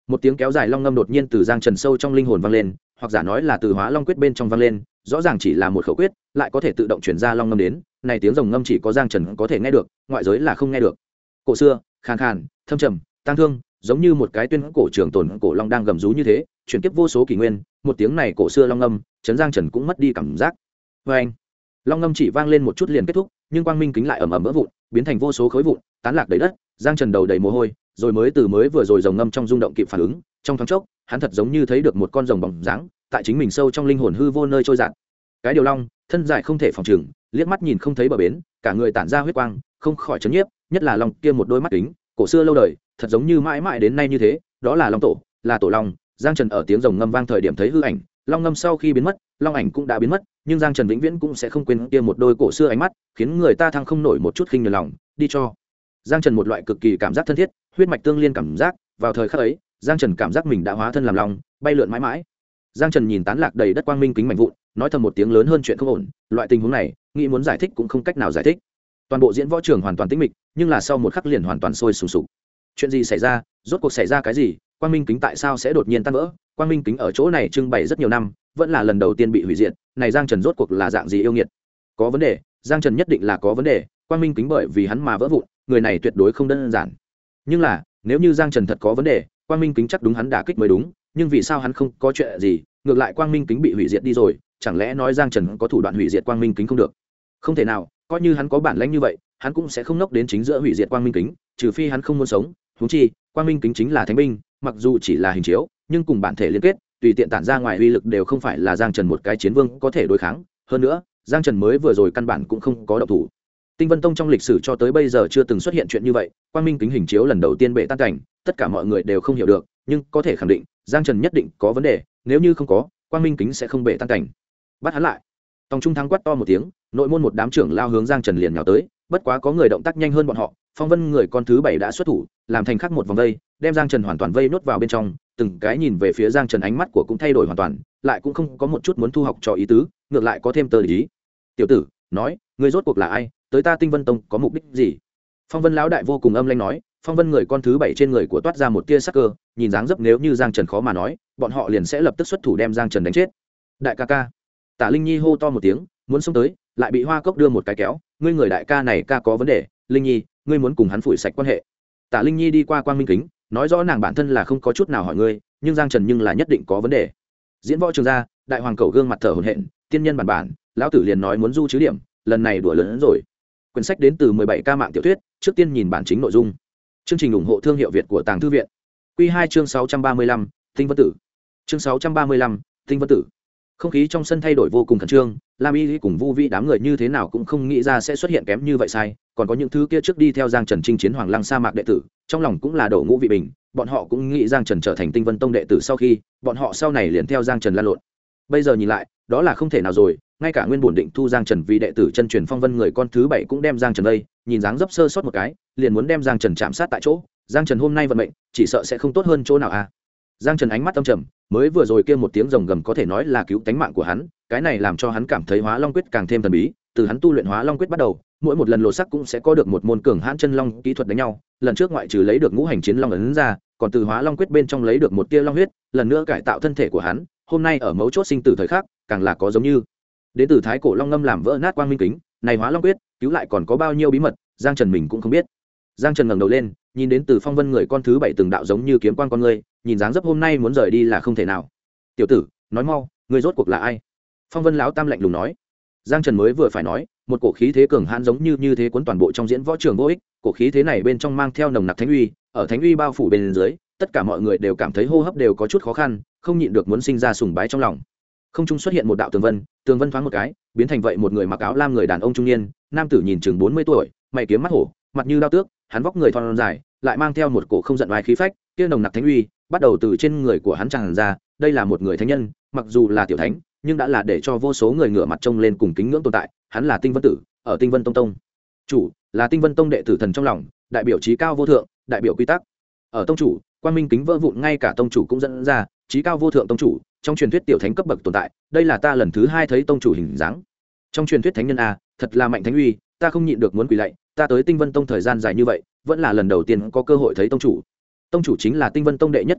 A: Một tiếng kéo dài long ngâm đột nhiên từ Giang Trần sâu trong linh hồn vang lên, hoặc giả nói là từ Hóa Long quyết bên trong vang lên, rõ ràng chỉ là một khẩu quyết, lại có thể tự động truyền ra long ngâm đến, này tiếng rồng ngâm chỉ có Giang Trần có thể nghe được, ngoại giới là không nghe được. Cổ xưa, khàn khàn, thâm trầm, tang thương, giống như một cái tuyên cổ trường tồn cổ long đang gầm rú như thế, chuyển tiếp vô số kỷ nguyên, một tiếng này cổ xưa long ngâm, chấn Giang Trần cũng mất đi cảm giác. Oeng! Long ngâm chỉ vang lên một chút liền kết thúc, nhưng quang minh kính lại ầm ầm vỡ vụn, biến thành vô số khối vụn, tán lạc đầy đất. Giang Trần đầu đầy mồ hôi, rồi mới vừa rồi rồng ngâm trong rung động kịp phản ứng, trong thoáng chốc, hắn thật giống như thấy được một con rồng bóng dáng, tại chính mình sâu trong linh hồn hư vô nơi trôi dạt. Cái điều long, thân dài không thể phòng trừng, liếc mắt nhìn không thấy bờ bến, cả người tản ra huyết quang, không khỏi chấn nhiếp, nhất là long kia một đôi mắt kính, cổ xưa lâu đời, thật giống như mãi mãi đến nay như thế, đó là long tổ, là tổ long. Giang Trần ở tiếng rồng ngâm vang thời điểm thấy hư ảnh, long ngâm sau khi biến mất, long ảnh cũng đã biến mất, nhưng Giang Trần vĩnh viễn cũng sẽ không quên kia một đôi cổ xưa ánh mắt, khiến người ta thăng không nổi một chút khinh nhờn lòng, đi cho Giang Trần một loại cực kỳ cảm giác thân thiết, huyết mạch tương liên cảm giác, vào thời khắc ấy, Giang Trần cảm giác mình đã hóa thân làm long, bay lượn mãi mãi. Giang Trần nhìn tán lạc đầy đất quang minh kính mảnh vụn, nói thầm một tiếng lớn hơn chuyện không ổn, loại tình huống này, nghĩ muốn giải thích cũng không cách nào giải thích. Toàn bộ diễn võ trường hoàn toàn tĩnh mịch, nhưng là sau một khắc liền hoàn toàn sôi sùng sục. Chuyện gì xảy ra? Rốt cuộc xảy ra cái gì? Quang minh kính tại sao sẽ đột nhiên tan vỡ? Quang minh kính ở chỗ này trưng bày rất nhiều năm, vẫn là lần đầu tiên bị hủy diệt, này Giang Trần rốt cuộc là dạng gì yêu nghiệt? Có vấn đề, Giang Trần nhất định là có vấn đề, quang minh kính bởi vì hắn mà vỡ vụn, người này tuyệt đối không đơn giản. Nhưng là, nếu như Giang Trần thật có vấn đề, quang minh kính chắc đúng hắn đả kích mới đúng, nhưng vì sao hắn không có chuyện gì, ngược lại quang minh kính bị hủy diệt đi rồi, chẳng lẽ nói Giang Trần có thủ đoạn hủy diệt quang minh kính không được? Không thể nào, coi như hắn có bản lĩnh như vậy, hắn cũng sẽ không nốc đến chính giữa hủy diệt quang minh kính, trừ phi hắn không muốn sống. Huống chi, quang minh kính chính là thánh binh, mặc dù chỉ là hình chiếu, nhưng cùng bản thể liên kết, tùy tiện tản ra ngoài uy lực đều không phải là Giang Trần một cái chiến vương có thể đối kháng. Hơn nữa, Giang Trần mới vừa rồi căn bản cũng không có động thủ. Tinh Vân Tông trong lịch sử cho tới bây giờ chưa từng xuất hiện chuyện như vậy, quang minh kính hình chiếu lần đầu tiên bể tan cảnh, tất cả mọi người đều không hiểu được, nhưng có thể khẳng định, Giang Trần nhất định có vấn đề, nếu như không có, quang minh kính sẽ không bể tan cảnh. Bắt hắn lại. Tòng Trung Thắng quát to một tiếng, nội môn một đám trưởng lao hướng Giang Trần liền nhào tới, bất quá có người động tác nhanh hơn bọn họ, Phong Vân người con thứ 7 đã xuất thủ, làm thành khắc một vòng vây, đem Giang Trần hoàn toàn vây nốt vào bên trong, từng cái nhìn về phía Giang Trần ánh mắt của cũng thay đổi hoàn toàn, lại cũng không có một chút muốn thu học trò ý tứ, ngược lại có thêm tơ ý. Tiểu tử, nói, ngươi rốt cuộc là ai, tới ta Tinh Vân Tông có mục đích gì? Phong Vân lão đại vô cùng âm lãnh nói, Phong Vân người con thứ 7 trên người của toát ra một tia sắc cơ, nhìn dáng dấp nếu như Giang Trần khó mà nói, bọn họ liền sẽ lập tức xuất thủ đem Giang Trần đánh chết. Đại ca ca. Tả Linh Nhi hô to một tiếng, muốn xông tới, lại bị Hoa Cốc đưa một cái kéo, ngươi người đại ca này ca có vấn đề, Linh Nhi, ngươi muốn cùng hắn phủi sạch quan hệ. Tả Linh Nhi đi qua quang minh kính, nói rõ nàng bản thân là không có chút nào hỏi ngươi, nhưng Giang Trần nhưng là nhất định có vấn đề. Diễn võ trường ra, đại hoàng cầu gương mặt thở hổn hển, tiên nhân bản, lão tử liền nói muốn du chứ điểm, lần này đùa lớn hơn rồi. Quyển sách đến từ 17 ca mạng tiểu thuyết, trước tiên nhìn bản chính nội dung. Chương trình ủng hộ thương hiệu Việt của Tàng Thư viện. Quy 2 chương 635, Tinh Vân Tử. Chương 635, Tinh Vân Tử. Không khí trong sân thay đổi vô cùng khẩn trương, Lam Y cùng Vu Vi đám người như thế nào cũng không nghĩ ra sẽ xuất hiện kém như vậy sai, còn có những thứ kia trước đi theo Giang Trần chinh chiến Hoàng Lăng sa mạc đệ tử, trong lòng cũng là đổ ngũ vị bình, bọn họ cũng nghĩ Giang Trần trở thành Tinh Vân Tông đệ tử sau khi, bọn họ sau này liền theo Giang Trần lan lộn. Bây giờ nhìn lại, đó là không thể nào rồi, ngay cả nguyên bổn định thu Giang Trần vì đệ tử chân truyền Phong Vân người con thứ 7 cũng đem Giang Trần đây, nhìn dáng dấp sơ sót một cái, liền muốn đem Giang Trần chạm sát tại chỗ, Giang Trần hôm nay vận mệnh, chỉ sợ sẽ không tốt hơn chỗ nào à. Giang Trần ánh mắt âm trầm, mới vừa rồi kia một tiếng rồng gầm có thể nói là cứu tánh mạng của hắn, cái này làm cho hắn cảm thấy Hóa Long quyết càng thêm thần bí, từ hắn tu luyện Hóa Long quyết bắt đầu, mỗi một lần lộ sắc cũng sẽ có được một môn cường hãn chân long kỹ thuật đánh nhau, lần trước ngoại trừ lấy được ngũ hành chiến long ấn ra, còn từ Hóa Long quyết bên trong lấy được một tia long huyết, lần nữa cải tạo thân thể của hắn, hôm nay ở mấu chốt sinh tử thời khắc, càng là có giống như đến từ thái cổ long ngâm làm vỡ nát quang minh kính, này Hóa Long quyết, cứu lại còn có bao nhiêu bí mật, Giang Trần mình cũng không biết. Giang Trần ngẩng đầu lên, nhìn đến từ Phong Vân người con thứ 7 từng đạo giống như kiếm quang con người, nhìn dáng dấp hôm nay muốn rời đi là không thể nào. Tiểu tử, nói mau, ngươi rốt cuộc là ai? Phong Vân lão tam lạnh lùng nói. Giang Trần mới vừa phải nói, một cổ khí thế cường hãn giống như thế cuốn toàn bộ trong diễn võ trường vô ích, cổ khí thế này bên trong mang theo nồng nặc thánh uy, ở thánh uy bao phủ bên dưới, tất cả mọi người đều cảm thấy hô hấp đều có chút khó khăn, không nhịn được muốn sinh ra sùng bái trong lòng. Không trung xuất hiện một đạo tường vân thoáng một cái, biến thành vậy một người mặc áo lam người đàn ông trung niên, nam tử nhìn chừng 40 tuổi, mày kiếm mắt hổ, mặt như đao tước, hắn vóc người thon dài, lại mang theo một cổ không giận oai khí phách, kia nồng nặc thánh uy, bắt đầu từ trên người của hắn tràn ra, đây là một người thánh nhân, mặc dù là tiểu thánh, nhưng đã là để cho vô số người ngửa mặt trông lên cùng kính ngưỡng tồn tại, hắn là Tinh Vân Tử, ở Tinh Vân Tông chủ, là Tinh Vân Tông đệ tử thần trong lòng, đại biểu chí cao vô thượng, đại biểu quy tắc. Ở tông chủ, quang minh kính vỡ vụn ngay cả tông chủ cũng dẫn ra, chí cao vô thượng tông chủ, trong truyền thuyết tiểu thánh cấp bậc tồn tại, đây là ta lần thứ 2 thấy tông chủ hình dáng. Trong truyền thuyết thánh nhân a, thật là mạnh thánh uy, ta không nhịn được muốn quỳ lạy, ta tới Tinh Vân Tông thời gian dài như vậy, vẫn là lần đầu tiên có cơ hội thấy tông chủ. Tông chủ chính là Tinh Vân Tông đệ nhất cao thủ,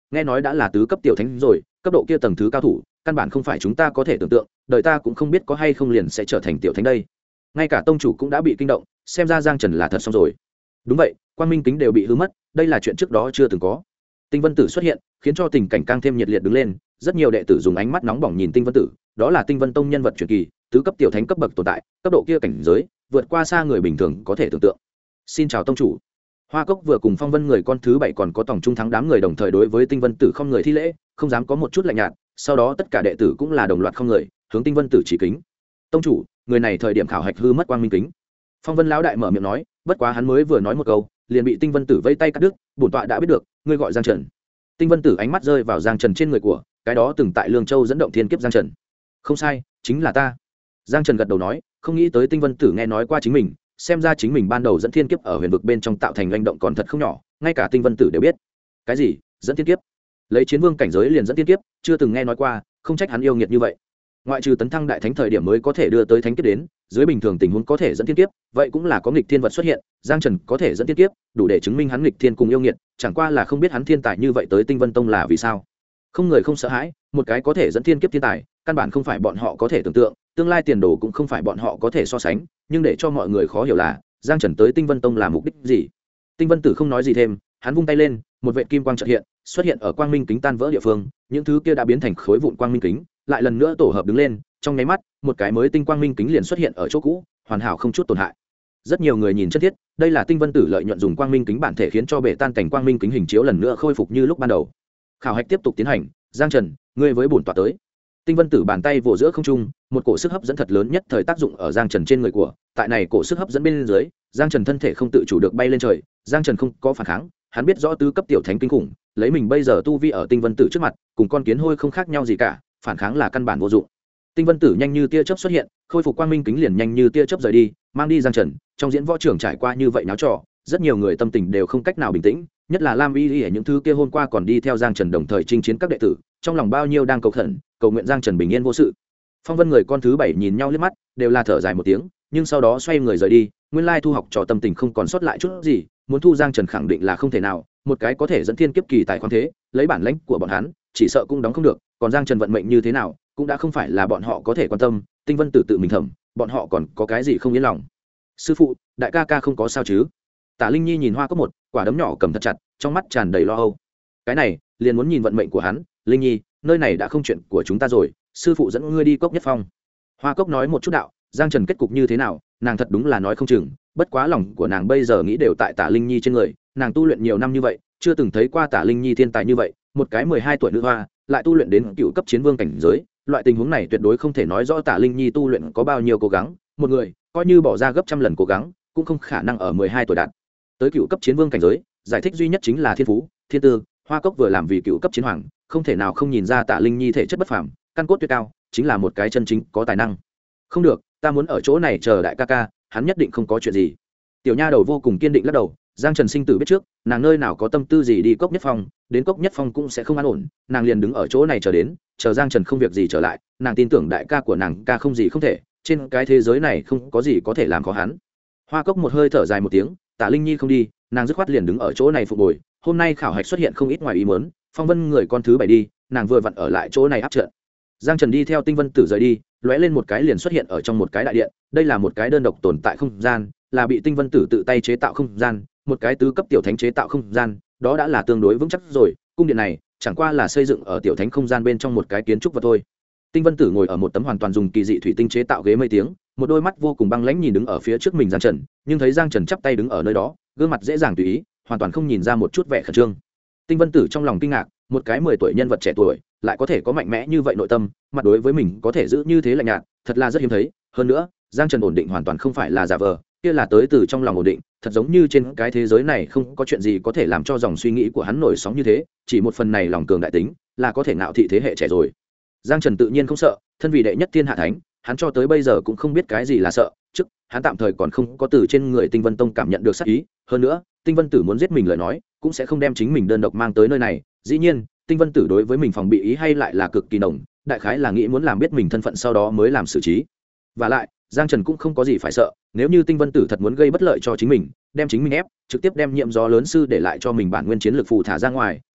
A: nghe nói đã là tứ cấp tiểu thánh rồi, cấp độ kia tầng thứ cao thủ căn bản không phải chúng ta có thể tưởng tượng, đợi ta cũng không biết có hay không liền sẽ trở thành tiểu thánh đây. Ngay cả tông chủ cũng đã bị kinh động, xem ra Giang Trần là thật xong rồi. Đúng vậy, quang minh kính đều bị hư mất, đây là chuyện trước đó chưa từng có. Tinh Vân Tử xuất hiện khiến cho tình cảnh càng thêm nhiệt liệt đứng lên, rất nhiều đệ tử dùng ánh mắt nóng bỏng nhìn Tinh Vân Tử, đó là Tinh Vân Tông nhân vật truyền kỳ, tứ cấp tiểu thánh cấp bậc tồn tại, cấp độ kia cảnh giới vượt qua xa người bình thường có thể tưởng tượng. Xin chào tông chủ. Hoa Cốc vừa cùng Phong Vân người con thứ 7 còn có tổng trung thắng đám người đồng thời đối với Tinh Vân Tử không người thi lễ, không dám có một chút lạnh nhạt, sau đó tất cả đệ tử cũng là đồng loạt không người hướng Tinh Vân Tử chỉ kính. Tông chủ, người này thời điểm khảo hạch hư mất quang minh kính. Phong Vân lão đại mở miệng nói, bất quá hắn mới vừa nói một câu liền bị Tinh Vân Tử vây tay cắt đứt, bổn tọa đã biết được, ngươi gọi Giang Trần. Tinh Vân Tử ánh mắt rơi vào Giang Trần trên người của cái đó từng tại Lương Châu dẫn động thiên kiếp Giang Trần. Không sai, chính là ta. Giang Trần gật đầu nói, không nghĩ tới Tinh Vân Tử nghe nói qua chính mình, xem ra chính mình ban đầu dẫn thiên kiếp ở huyền vực bên trong tạo thành hành động còn thật không nhỏ, ngay cả Tinh Vân Tử đều biết. Cái gì? Dẫn thiên kiếp? Lấy chiến vương cảnh giới liền dẫn thiên kiếp, chưa từng nghe nói qua, không trách hắn yêu nghiệt như vậy. Ngoại trừ tấn thăng đại thánh thời điểm mới có thể đưa tới thánh kiếp đến, dưới bình thường tình huống có thể dẫn thiên kiếp, vậy cũng là có nghịch thiên vật xuất hiện, Giang Trần có thể dẫn thiên kiếp, đủ để chứng minh hắn nghịch thiên cùng yêu nghiệt, chẳng qua là không biết hắn thiên tài như vậy tới Tinh Vân Tông là vì sao. Không người không sợ hãi, một cái có thể dẫn thiên kiếp thiên tài, căn bản không phải bọn họ có thể tưởng tượng, tương lai tiền đồ cũng không phải bọn họ có thể so sánh, nhưng để cho mọi người khó hiểu là Giang Trần tới Tinh Vân Tông là mục đích gì. Tinh Vân Tử không nói gì thêm, hắn vung tay lên, một vệt kim quang chợt hiện, xuất hiện ở quang minh kính tan vỡ địa phương, những thứ kia đã biến thành khối vụn quang minh kính, lại lần nữa tổ hợp đứng lên, trong nháy mắt, một cái mới tinh quang minh kính liền xuất hiện ở chỗ cũ, hoàn hảo không chút tổn hại. Rất nhiều người nhìn chân thiết, đây là Tinh Vân Tử lợi nhuận dùng quang minh kính bản thể khiến cho bể tan cảnh quang minh kính hình chiếu lần nữa khôi phục như lúc ban đầu. Khảo hạch tiếp tục tiến hành, Giang Trần, ngươi với bổn tọa tới. Tinh Vân Tử bàn tay vỗ giữa không trung, một cổ sức hấp dẫn thật lớn nhất thời tác dụng ở Giang Trần trên người của, tại này cổ sức hấp dẫn bên dưới, Giang Trần thân thể không tự chủ được bay lên trời, Giang Trần không có phản kháng, hắn biết rõ tứ cấp tiểu thánh kinh khủng, lấy mình bây giờ tu vi ở Tinh Vân Tử trước mặt, cùng con kiến hôi không khác nhau gì cả, phản kháng là căn bản vô dụng. Tinh Vân Tử nhanh như tia chớp xuất hiện, khôi phục quang minh kính liền nhanh như tia chớp rời đi, mang đi Giang Trần. Trong diễn võ trường trải qua như vậy náo trò, rất nhiều người tâm tình đều không cách nào bình tĩnh, nhất là Lam Y Y những thứ kia hôm qua còn đi theo Giang Trần đồng thời chinh chiến các đệ tử, trong lòng bao nhiêu đang cầu khẩn, cầu nguyện Giang Trần bình yên vô sự. Phong Vân người con thứ 7 nhìn nhau liếc mắt, đều là thở dài một tiếng, nhưng sau đó xoay người rời đi, nguyên lai thu học trò tâm tình không còn sót lại chút gì, muốn thu Giang Trần khẳng định là không thể nào, một cái có thể dẫn thiên kiếp kỳ tài khoáng thế, lấy bản lãnh của bọn hắn, chỉ sợ cũng đóng không được, còn Giang Trần vận mệnh như thế nào, cũng đã không phải là bọn họ có thể quan tâm. Tinh Vân Tử tự mình thầm, bọn họ còn có cái gì không yên lòng. Sư phụ, đại ca ca không có sao chứ? Tả Linh Nhi nhìn Hoa Cốc một, quả đấm nhỏ cầm thật chặt, trong mắt tràn đầy lo âu. Cái này, liền muốn nhìn vận mệnh của hắn. Linh Nhi, nơi này đã không chuyện của chúng ta rồi, sư phụ dẫn ngươi đi Cốc Nhất Phong. Hoa Cốc nói một chút đạo, Giang Trần kết cục như thế nào, nàng thật đúng là nói không chừng, bất quá lòng của nàng bây giờ nghĩ đều tại Tả Linh Nhi trên người, nàng tu luyện nhiều năm như vậy, chưa từng thấy qua Tả Linh Nhi thiên tài như vậy, một cái 12 tuổi nữ hoa, lại tu luyện đến cựu cấp chiến vương cảnh giới, loại tình huống này tuyệt đối không thể nói rõ Tả Linh Nhi tu luyện có bao nhiêu cố gắng, một người coi như bỏ ra gấp trăm lần cố gắng, cũng không khả năng ở 12 tuổi đạt tới cựu cấp chiến vương cảnh giới. Giải thích duy nhất chính là thiên phú, thiên tư. Hoa Cốc vừa làm vì cựu cấp chiến hoàng, không thể nào không nhìn ra Tả Linh Nhi thể chất bất phàm, căn cốt tuyệt cao, chính là một cái chân chính có tài năng. Không được, ta muốn ở chỗ này chờ đại ca ca, hắn nhất định không có chuyện gì. Tiểu nha đầu vô cùng kiên định lắc đầu, Giang Trần sinh tử biết trước, nàng nơi nào có tâm tư gì đi Cốc Nhất Phong, đến Cốc Nhất Phong cũng sẽ không an ổn, nàng liền đứng ở chỗ này chờ đến, chờ Giang Trần không việc gì trở lại, nàng tin tưởng đại ca của nàng ca không gì không thể, trên cái thế giới này không có gì có thể làm khó hắn. Hoa Cốc một hơi thở dài một tiếng, Tả Linh Nhi không đi, nàng dứt khoát liền đứng ở chỗ này phục bồi. Hôm nay khảo hạch xuất hiện không ít ngoài ý muốn, Phong Vân người con thứ 7 đi, nàng vừa vặn ở lại chỗ này áp trận. Giang Trần đi theo Tinh Vân Tử rời đi, lóe lên một cái liền xuất hiện ở trong một cái đại điện, đây là một cái đơn độc tồn tại không gian, là bị Tinh Vân Tử tự tay chế tạo không gian, một cái tứ cấp tiểu thánh chế tạo không gian, đó đã là tương đối vững chắc rồi, cung điện này chẳng qua là xây dựng ở tiểu thánh không gian bên trong một cái kiến trúc vật thôi. Tinh Vân Tử ngồi ở một tấm hoàn toàn dùng kỳ dị thủy tinh chế tạo ghế mây tiếng, một đôi mắt vô cùng băng lãnh nhìn đứng ở phía trước mình Giang Trần, nhưng thấy Giang Trần chắp tay đứng ở nơi đó, gương mặt dễ dàng tùy ý, hoàn toàn không nhìn ra một chút vẻ khẩn trương. Tinh Vân Tử trong lòng kinh ngạc, một cái 10 tuổi nhân vật trẻ tuổi, lại có thể có mạnh mẽ như vậy nội tâm, mặt đối với mình có thể giữ như thế lạnh nhạt, thật là rất hiếm thấy. Hơn nữa, Giang Trần ổn định hoàn toàn không phải là giả vờ, kia là tới từ trong lòng ổn định, thật giống như trên cái thế giới này không có chuyện gì có thể làm cho dòng suy nghĩ của hắn nổi sóng như thế, chỉ một phần này lòng cường đại tính, là có thể ngạo thị thế hệ trẻ rồi. Giang Trần tự nhiên không sợ, thân vì đệ nhất thiên hạ thánh, hắn cho tới bây giờ cũng không biết cái gì là sợ, trước hắn tạm thời còn không có từ trên người Tinh Vân Tông cảm nhận được sát ý, hơn nữa, Tinh Vân Tử muốn giết mình lời nói, cũng sẽ không đem chính mình đơn độc mang tới nơi này, dĩ nhiên, Tinh Vân Tử đối với mình phòng bị ý hay lại là cực kỳ nồng, đại khái là nghĩ muốn làm biết mình thân phận sau đó mới làm xử trí. Và lại, Giang Trần cũng không có gì phải sợ, nếu như Tinh Vân Tử thật muốn gây bất lợi cho chính mình, đem chính mình ép, trực tiếp đem nhiệm gió lớn sư để lại cho mình bản nguyên chiến lược phù thả ra ngoài,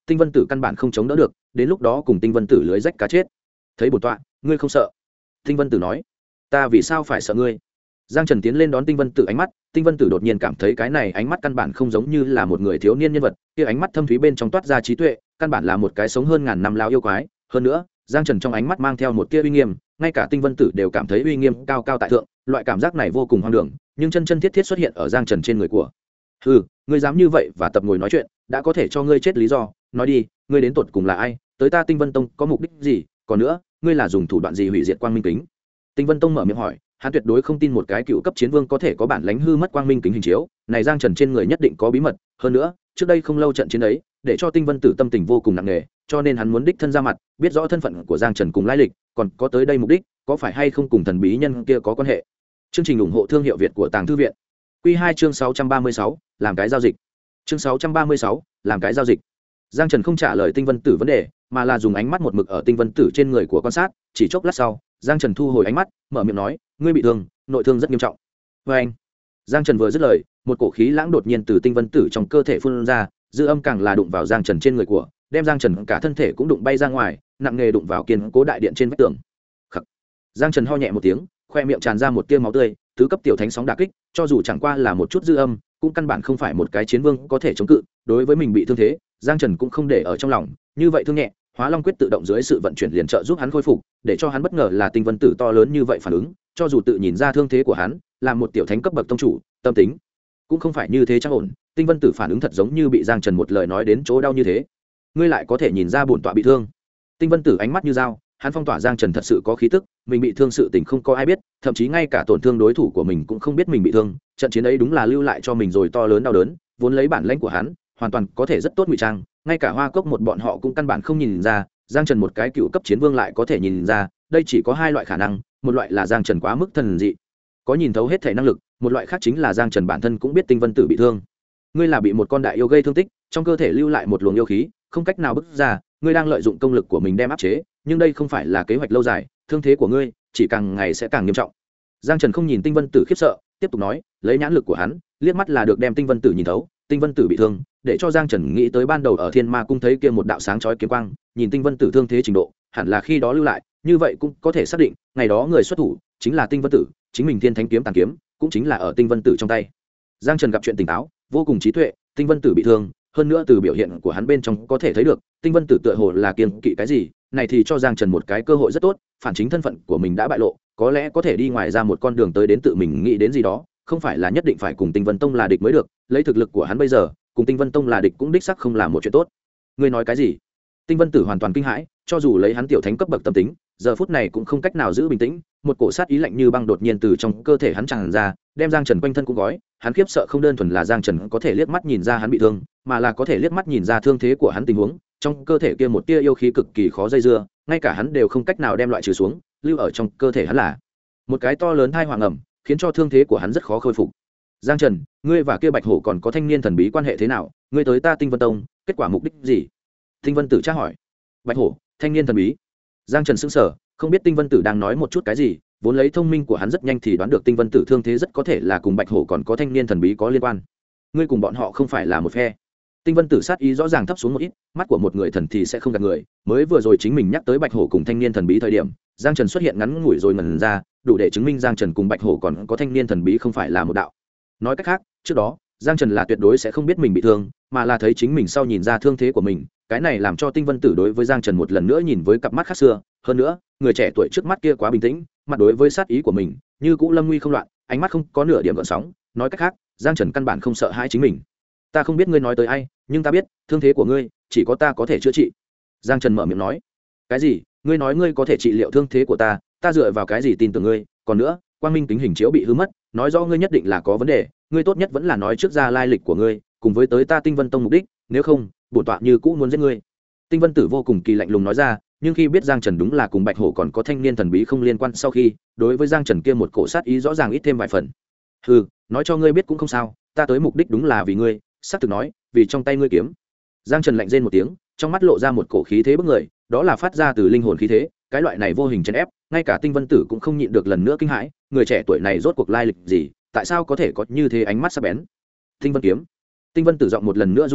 A: tinh vân tử căn bản không chống đỡ được, đến lúc đó cùng tinh vân tử lưới rách cá chết. Thấy bổn tọa, ngươi không sợ? Tinh vân tử nói. Ta vì sao phải sợ ngươi? Giang Trần tiến lên đón tinh vân tử ánh mắt, tinh vân tử đột nhiên cảm thấy cái này ánh mắt căn bản không giống như là một người thiếu niên nhân vật, kia ánh mắt thâm thúy bên trong toát ra trí tuệ, căn bản là một cái sống hơn ngàn năm lão yêu quái. Hơn nữa, Giang Trần trong ánh mắt mang theo một tia uy nghiêm, ngay cả tinh vân tử đều cảm thấy uy nghiêm cao cao tại thượng, loại cảm giác này vô cùng hoang đường, nhưng chân chân thiết thiết xuất hiện ở Giang Trần trên người của. Hừ, ngươi dám như vậy và tập ngồi nói chuyện, đã có thể cho ngươi chết lý do, nói đi, ngươi đến tột cùng là ai, tới ta Tinh Vân Tông có mục đích gì, còn nữa, ngươi là dùng thủ đoạn gì hủy diệt Quang Minh Kính? Tinh Vân Tông mở miệng hỏi, hắn tuyệt đối không tin một cái cựu cấp chiến vương có thể có bản lãnh hư mất Quang Minh Kính hình chiếu, này Giang Trần trên người nhất định có bí mật, hơn nữa, trước đây không lâu trận chiến ấy, để cho Tinh Vân Tử tâm tình vô cùng nặng nề, cho nên hắn muốn đích thân ra mặt, biết rõ thân phận của Giang Trần cùng lai lịch, còn có tới đây mục đích, có phải hay không cùng thần bí nhân kia có quan hệ. Chương trình ủng hộ thương hiệu Việt của Tàng Thư viện. Quy 2 chương 636, làm cái giao dịch. Chương 636, làm cái giao dịch. Giang Trần không trả lời Tinh Vân Tử vấn đề, mà là dùng ánh mắt một mực ở Tinh Vân Tử trên người của quan sát, chỉ chốc lát sau, Giang Trần thu hồi ánh mắt, mở miệng nói, ngươi bị thương, nội thương rất nghiêm trọng. Và anh. Giang Trần vừa dứt lời, một cổ khí lãng đột nhiên từ Tinh Vân Tử trong cơ thể phun ra, dư âm càng là đụng vào Giang Trần trên người của, đem Giang Trần cả thân thể cũng đụng bay ra ngoài, nặng nề đụng vào kiên cố đại điện trên vách tường. Khắc. Giang Trần ho nhẹ một tiếng, khoe miệng tràn ra một tia máu tươi, tứ cấp tiểu thánh sóng đả kích, cho dù chẳng qua là một chút dư âm, cũng căn bản không phải một cái chiến vương có thể chống cự. Đối với mình bị thương thế, Giang Trần cũng không để ở trong lòng, như vậy thương nhẹ, Hóa Long quyết tự động dưới sự vận chuyển liền trợ giúp hắn khôi phục, để cho hắn bất ngờ là Tinh Vân Tử to lớn như vậy phản ứng, cho dù tự nhìn ra thương thế của hắn, là một tiểu thánh cấp bậc tông chủ, tâm tính cũng không phải như thế chắc ổn. Tinh Vân Tử phản ứng thật giống như bị Giang Trần một lời nói đến chỗ đau như thế. Ngươi lại có thể nhìn ra bổn tọa bị thương? Tinh Vân Tử ánh mắt như dao, hắn phong tỏa Giang Trần thật sự có khí tức, mình bị thương sự tình không có ai biết, thậm chí ngay cả tổn thương đối thủ của mình cũng không biết mình bị thương, trận chiến ấy đúng là lưu lại cho mình rồi to lớn đau đớn, vốn lấy bản lãnh của hắn, hoàn toàn có thể rất tốt ngụy trang, ngay cả Hoa Cốc một bọn họ cũng căn bản không nhìn ra, Giang Trần một cái cựu cấp chiến vương lại có thể nhìn ra, đây chỉ có hai loại khả năng, một loại là Giang Trần quá mức thần dị, có nhìn thấu hết thể năng lực, một loại khác chính là Giang Trần bản thân cũng biết Tinh Vân Tử bị thương. Ngươi là bị một con đại yêu gây thương tích, trong cơ thể lưu lại một luồng yêu khí, không cách nào bứt ra, ngươi đang lợi dụng công lực của mình đem áp chế, nhưng đây không phải là kế hoạch lâu dài, thương thế của ngươi chỉ càng ngày sẽ càng nghiêm trọng. Giang Trần không nhìn Tinh Vân Tử khiếp sợ, tiếp tục nói, lấy nhãn lực của hắn, liếc mắt là được đem Tinh Vân Tử nhìn thấu, Tinh Vân Tử bị thương, để cho Giang Trần nghĩ tới ban đầu ở Thiên Ma cung thấy kia một đạo sáng chói kiếm quang, nhìn Tinh Vân Tử thương thế trình độ, hẳn là khi đó lưu lại, như vậy cũng có thể xác định, ngày đó người xuất thủ chính là Tinh Vân Tử, chính mình Thiên Thánh kiếm tàn kiếm, cũng chính là ở Tinh Vân Tử trong tay. Giang Trần gặp chuyện tỉnh táo, vô cùng trí tuệ, Tinh Vân Tử bị thương, hơn nữa từ biểu hiện của hắn bên trong có thể thấy được, Tinh Vân Tử tựa hồ là kiêng kỵ cái gì, này thì cho Giang Trần một cái cơ hội rất tốt, phản chính thân phận của mình đã bại lộ, có lẽ có thể đi ngoài ra một con đường tới đến tự mình nghĩ đến gì đó, không phải là nhất định phải cùng Tinh Vân Tông là địch mới được, lấy thực lực của hắn bây giờ, cùng Tinh Vân Tông là địch cũng đích xác không là một chuyện tốt. Ngươi nói cái gì? Tinh Vân Tử hoàn toàn kinh hãi, cho dù lấy hắn tiểu thánh cấp bậc tâm tính, giờ phút này cũng không cách nào giữ bình tĩnh, một cổ sát ý lạnh như băng đột nhiên từ trong cơ thể hắn tràn ra, đem Giang Trần quanh thân cũng gói, hắn khiếp sợ không đơn thuần là Giang Trần có thể liếc mắt nhìn ra hắn bị thương, mà là có thể liếc mắt nhìn ra thương thế của hắn tình huống, trong cơ thể kia một tia yêu khí cực kỳ khó dây dưa, ngay cả hắn đều không cách nào đem loại trừ xuống, lưu ở trong cơ thể hắn là một cái to lớn thai hoàng ẩm, khiến cho thương thế của hắn rất khó khôi phục. Giang Trần, ngươi và kia Bạch Hổ còn có thanh niên thần bí quan hệ thế nào? Ngươi tới ta Tinh Vân Tông, kết quả mục đích gì? Tinh Vân Tử tra hỏi. Bạch Hổ, thanh niên thần bí. Giang Trần sững sờ, không biết Tinh Vân Tử đang nói một chút cái gì, vốn lấy thông minh của hắn rất nhanh thì đoán được Tinh Vân Tử thương thế rất có thể là cùng Bạch Hổ còn có thanh niên thần bí có liên quan. Ngươi cùng bọn họ không phải là một phe. Tinh Vân Tử sát ý rõ ràng thấp xuống một ít, mắt của một người thần thì sẽ không gạt người, mới vừa rồi chính mình nhắc tới Bạch Hổ cùng thanh niên thần bí thời điểm, Giang Trần xuất hiện ngắn ngủi rồi ngẩn ra, đủ để chứng minh Giang Trần cùng Bạch Hổ còn có thanh niên thần bí không phải là một đạo. Nói cách khác, trước đó, Giang Trần là tuyệt đối sẽ không biết mình bị thương, mà là thấy chính mình sau nhìn ra thương thế của mình, cái này làm cho Tinh Vân Tử đối với Giang Trần một lần nữa nhìn với cặp mắt khác xưa, hơn nữa, người trẻ tuổi trước mắt kia quá bình tĩnh, mặt đối với sát ý của mình, như cũ lâm nguy không loạn, ánh mắt không có nửa điểm gợn sóng, nói cách khác, Giang Trần căn bản không sợ hãi chính mình. Ta không biết ngươi nói tới ai, nhưng ta biết, thương thế của ngươi, chỉ có ta có thể chữa trị. Giang Trần mở miệng nói. Cái gì? Ngươi nói ngươi có thể trị liệu thương thế của ta, ta dựa vào cái gì tin tưởng ngươi? Còn nữa, Quang Minh kính hình chiếu bị hư mất, nói rõ ngươi nhất định là có vấn đề, ngươi tốt nhất vẫn là nói trước ra lai lịch của ngươi, cùng với tới ta Tinh Vân Tông mục đích, nếu không, bổn tọa như cũ muốn giết ngươi. Tinh Vân Tử vô cùng kỳ lạnh lùng nói ra, nhưng khi biết Giang Trần đúng là cùng Bạch Hổ còn có thanh niên thần bí không liên quan sau khi, đối với Giang Trần kia một cổ sát ý rõ ràng ít thêm vài phần. Hừ, nói cho ngươi biết cũng không sao, ta tới mục đích đúng là vì ngươi, xác thực nói, vì trong tay ngươi kiếm. Giang Trần lạnh rên một tiếng, trong mắt lộ ra một cổ khí thế bức người, đó là phát ra từ linh hồn khí thế, cái loại này vô hình chèn ép, ngay cả Tinh Vân Tử cũng không nhịn được lần nữa kinh hãi, người trẻ tuổi này rốt cuộc lai lịch gì, tại sao có thể có như thế ánh mắt sắc bén. Tinh Vân kiếm. Tinh Vân Tử giọng một lần nữa run lên,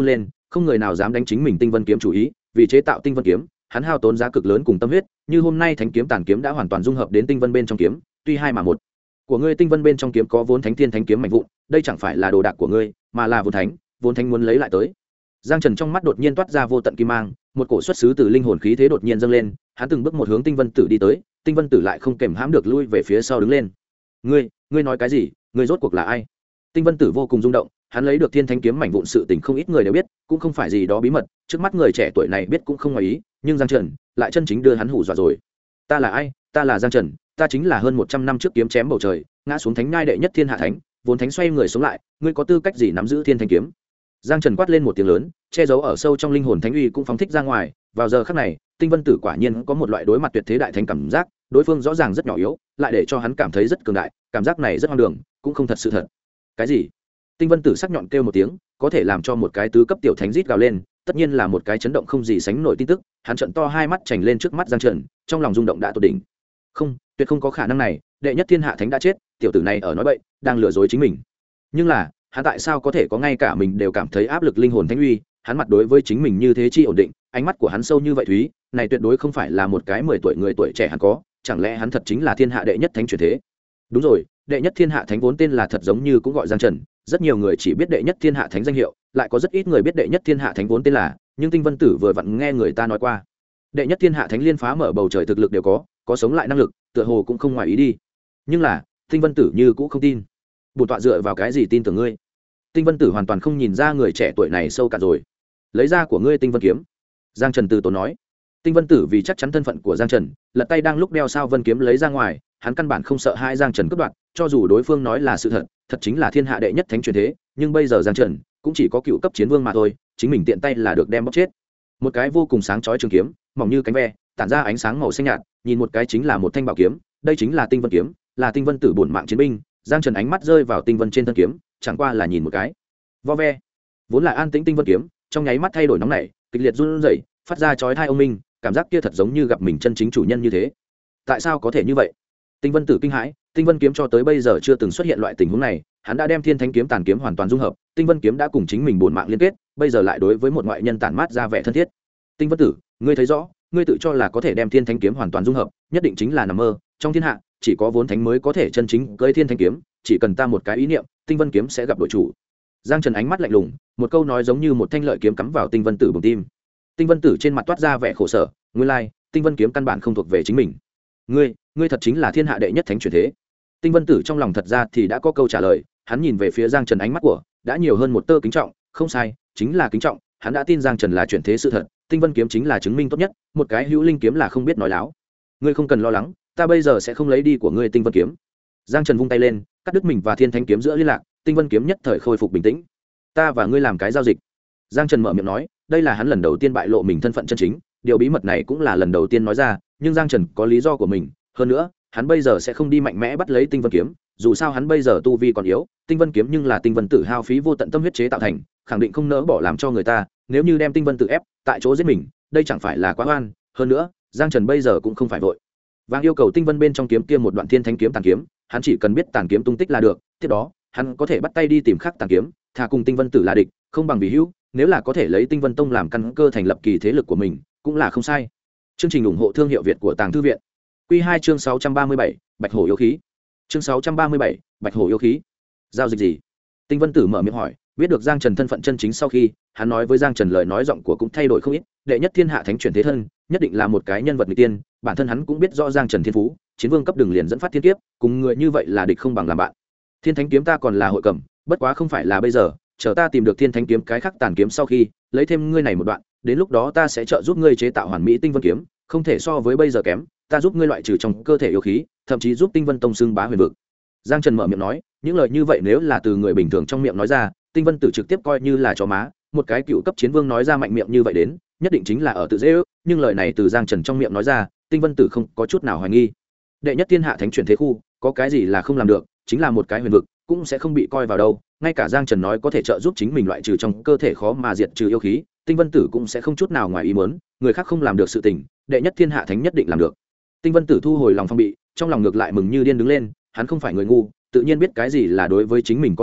A: không người nào dám đánh chính mình tinh vân kiếm chủ ý. Vì chế tạo tinh vân kiếm, hắn hao tốn giá cực lớn cùng tâm huyết, như hôm nay thánh kiếm tàn kiếm đã hoàn toàn dung hợp đến tinh vân bên trong kiếm, tuy hai mà một. Của ngươi tinh vân bên trong kiếm có vốn thánh thiên thánh kiếm mạnh vụn, đây chẳng phải là đồ đạc của ngươi, mà là vốn thánh muốn lấy lại tới. Giang Trần trong mắt đột nhiên toát ra vô tận kim mang, một cổ xuất xứ từ linh hồn khí thế đột nhiên dâng lên, hắn từng bước một hướng Tinh Vân Tử đi tới, Tinh Vân Tử lại không kềm hãm được lui về phía sau đứng lên. Ngươi nói cái gì? Ngươi rốt cuộc là ai? Tinh Vân Tử vô cùng rung động, hắn lấy được thiên thánh kiếm mảnh vụn sự tình không ít người đều biết, cũng không phải gì đó bí mật, trước mắt người trẻ tuổi này biết cũng không ngoài ý, nhưng Giang Trần lại chân chính đưa hắn hù dọa rồi. Ta là ai? Ta là Giang Trần, ta chính là hơn 100 năm trước kiếm chém bầu trời, ngã xuống thánh nhai đệ nhất thiên hạ thánh, vốn thánh xoay người sống lại, ngươi có tư cách gì nắm giữ thiên thánh kiếm? Giang Trần quát lên một tiếng lớn, che giấu ở sâu trong linh hồn thánh uy cũng phóng thích ra ngoài. Vào giờ khắc này, Tinh Vân Tử quả nhiên có một loại đối mặt tuyệt thế đại thánh cảm giác, đối phương rõ ràng rất nhỏ yếu, lại để cho hắn cảm thấy rất cường đại, cảm giác này rất hoang đường, cũng không thật sự thật. Cái gì? Tinh Vân Tử sắc nhọn kêu một tiếng, có thể làm cho một cái tứ cấp tiểu thánh rít gào lên, tất nhiên là một cái chấn động không gì sánh nổi tin tức. Hắn trợn to hai mắt chảnh lên trước mắt Giang Trần, trong lòng rung động đã tột đỉnh. Không, tuyệt không có khả năng này, đệ nhất thiên hạ thánh đã chết, tiểu tử này ở nói bậy, đang lừa dối chính mình. Nhưng là, hắn tại sao có thể có ngay cả mình đều cảm thấy áp lực linh hồn thánh uy, hắn mặt đối với chính mình như thế chi ổn định, ánh mắt của hắn sâu như vậy thúy, này tuyệt đối không phải là một cái 10 tuổi người tuổi trẻ hắn có, chẳng lẽ hắn thật chính là thiên hạ đệ nhất thánh truyền thế? Đúng rồi, đệ nhất thiên hạ thánh vốn tên là thật giống như cũng gọi Giang Trần, rất nhiều người chỉ biết đệ nhất thiên hạ thánh danh hiệu, lại có rất ít người biết đệ nhất thiên hạ thánh vốn tên là, nhưng Tinh Vân Tử vừa vặn nghe người ta nói qua. Đệ nhất thiên hạ thánh liên phá mở bầu trời thực lực đều có sống lại năng lực, tựa hồ cũng không ngoài ý đi. Nhưng là, Tinh Vân Tử như cũng không tin. Bổn tọa dựa vào cái gì tin tưởng ngươi? Tinh Vân Tử hoàn toàn không nhìn ra người trẻ tuổi này sâu cạn rồi. Lấy ra của ngươi Tinh Vân kiếm. Giang Trần từ tốn nói. Tinh Vân Tử vì chắc chắn thân phận của Giang Trần, lật tay đang lúc đeo sao vân kiếm lấy ra ngoài, hắn căn bản không sợ hai Giang Trần cướp đoạt, cho dù đối phương nói là sự thật, thật chính là thiên hạ đệ nhất thánh truyền thế, nhưng bây giờ Giang Trần cũng chỉ có cựu cấp chiến vương mà thôi, chính mình tiện tay là được đem bóc chết. Một cái vô cùng sáng chói trường kiếm, mỏng như cánh ve, tản ra ánh sáng màu xanh nhạt, nhìn một cái chính là một thanh bảo kiếm, đây chính là Tinh Vân kiếm, là Tinh Vân Tử bổn mạng chiến binh. Giang Trần ánh mắt rơi vào Tinh Vân trên thân kiếm, chẳng qua là nhìn một cái. Vo ve, vốn là an tĩnh Tinh Vân kiếm, trong nháy mắt thay đổi nóng nảy, kịch liệt run rẩy, phát ra chói tai ông minh, cảm giác kia thật giống như gặp mình chân chính chủ nhân như thế. Tại sao có thể như vậy? Tinh Vân Tử kinh hãi, Tinh Vân kiếm cho tới bây giờ chưa từng xuất hiện loại tình huống này, hắn đã đem Thiên Thánh kiếm tàn kiếm hoàn toàn dung hợp, Tinh Vân kiếm đã cùng chính mình bổn mạng liên kết, bây giờ lại đối với một ngoại nhân tản mát ra vẻ thân thiết. Tinh Vân Tử, ngươi thấy rõ, ngươi tự cho là có thể đem Thiên Thánh kiếm hoàn toàn dung hợp, nhất định chính là nằm mơ, trong thiên hạ chỉ có vốn thánh mới có thể chân chính cưỡi Thiên Thánh kiếm, chỉ cần ta một cái ý niệm, Tinh Vân kiếm sẽ gặp đội chủ. Giang Trần ánh mắt lạnh lùng, một câu nói giống như một thanh lợi kiếm cắm vào Tinh Vân Tử bụng tim. Tinh Vân Tử trên mặt toát ra vẻ khổ sở, nguyên lai, Tinh Vân kiếm căn bản không thuộc về chính mình. Ngươi thật chính là thiên hạ đệ nhất thánh truyền thế. Tinh Vân Tử trong lòng thật ra thì đã có câu trả lời, hắn nhìn về phía Giang Trần, ánh mắt của đã nhiều hơn một tơ kính trọng, không sai, chính là kính trọng, hắn đã tin Giang Trần là truyền thế sự thật, Tinh Vân kiếm chính là chứng minh tốt nhất, một cái hữu linh kiếm là không biết nói láo. Ngươi không cần lo lắng, ta bây giờ sẽ không lấy đi của ngươi Tinh Vân kiếm. Giang Trần vung tay lên, cắt đứt mình và Thiên Thánh kiếm giữa liên lạc, Tinh Vân kiếm nhất thời khôi phục bình tĩnh. Ta và ngươi làm cái giao dịch. Giang Trần mở miệng nói, đây là hắn lần đầu tiên bại lộ mình thân phận chân chính, điều bí mật này cũng là lần đầu tiên nói ra, nhưng Giang Trần có lý do của mình, hơn nữa, hắn bây giờ sẽ không đi mạnh mẽ bắt lấy Tinh Vân kiếm, dù sao hắn bây giờ tu vi còn yếu, Tinh Vân kiếm nhưng là Tinh Vân Tử hao phí vô tận tâm huyết chế tạo thành, khẳng định không nỡ bỏ làm cho người ta, nếu như đem Tinh Vân Tử ép tại chỗ giết mình, đây chẳng phải là quá oan, hơn nữa, Giang Trần bây giờ cũng không phải vội vàng yêu cầu Tinh Vân bên trong kiếm kia một đoạn Thiên Thánh kiếm tàn kiếm, hắn chỉ cần biết tàn kiếm tung tích là được, tiếp đó, hắn có thể bắt tay đi tìm khắc tàn kiếm, thà cùng Tinh Vân Tử là địch, không bằng vì hữu, nếu là có thể lấy Tinh Vân Tông làm căn cơ thành lập kỳ thế lực của mình, cũng là không sai. Chương trình ủng hộ thương hiệu Việt của Tàng Thư viện. Quy 2 chương 637, Bạch Hổ yêu khí. Chương 637, Bạch Hổ yêu khí. Giao dịch gì? Tinh Vân Tử mở miệng hỏi, biết được Giang Trần thân phận chân chính sau khi, hắn nói với Giang Trần lời nói giọng của cũng thay đổi không ít, đệ nhất thiên hạ thánh chuyển thế thân, nhất định là một cái nhân vật nghịch tiên, bản thân hắn cũng biết rõ Giang Trần thiên phú, chiến vương cấp đường liền dẫn phát thiên kiếp, cùng người như vậy là địch không bằng làm bạn. Thiên Thánh kiếm ta còn là hội cầm, bất quá không phải là bây giờ, chờ ta tìm được Thiên Thánh kiếm cái khắc tàn kiếm sau khi, lấy thêm ngươi này một đoạn, đến lúc đó ta sẽ trợ giúp ngươi chế tạo hoàn mỹ Tinh Vân kiếm, không thể so với bây giờ kém, ta giúp ngươi loại trừ trong cơ thể yêu khí, thậm chí giúp Tinh Vân Tông xưng bá huyền vực. Giang Trần mở miệng nói, những lời như vậy nếu là từ người bình thường trong miệng nói ra, Tinh Vân Tử trực tiếp coi như là chó má, một cái cựu cấp chiến vương nói ra mạnh miệng như vậy đến, nhất định chính là ở tự dễ ước, nhưng lời này từ Giang Trần trong miệng nói ra, Tinh Vân Tử không có chút nào hoài nghi. Đệ nhất thiên hạ thánh chuyển thế khu, có cái gì là không làm được, chính là một cái huyền vực, cũng sẽ không bị coi vào đâu, ngay cả Giang Trần nói có thể trợ giúp chính mình loại trừ trong cơ thể khó mà diệt trừ yêu khí, Tinh Vân Tử cũng sẽ không chút nào ngoài ý muốn, người khác không làm được sự tình, đệ nhất thiên hạ thánh nhất định làm được. Tinh Vân Tử thu hồi lòng phong bị, trong lòng ngược lại mừng như điên đứng lên, hắn không phải người ngu, tự nhiên biết cái gì là đối với chính mình có lợi,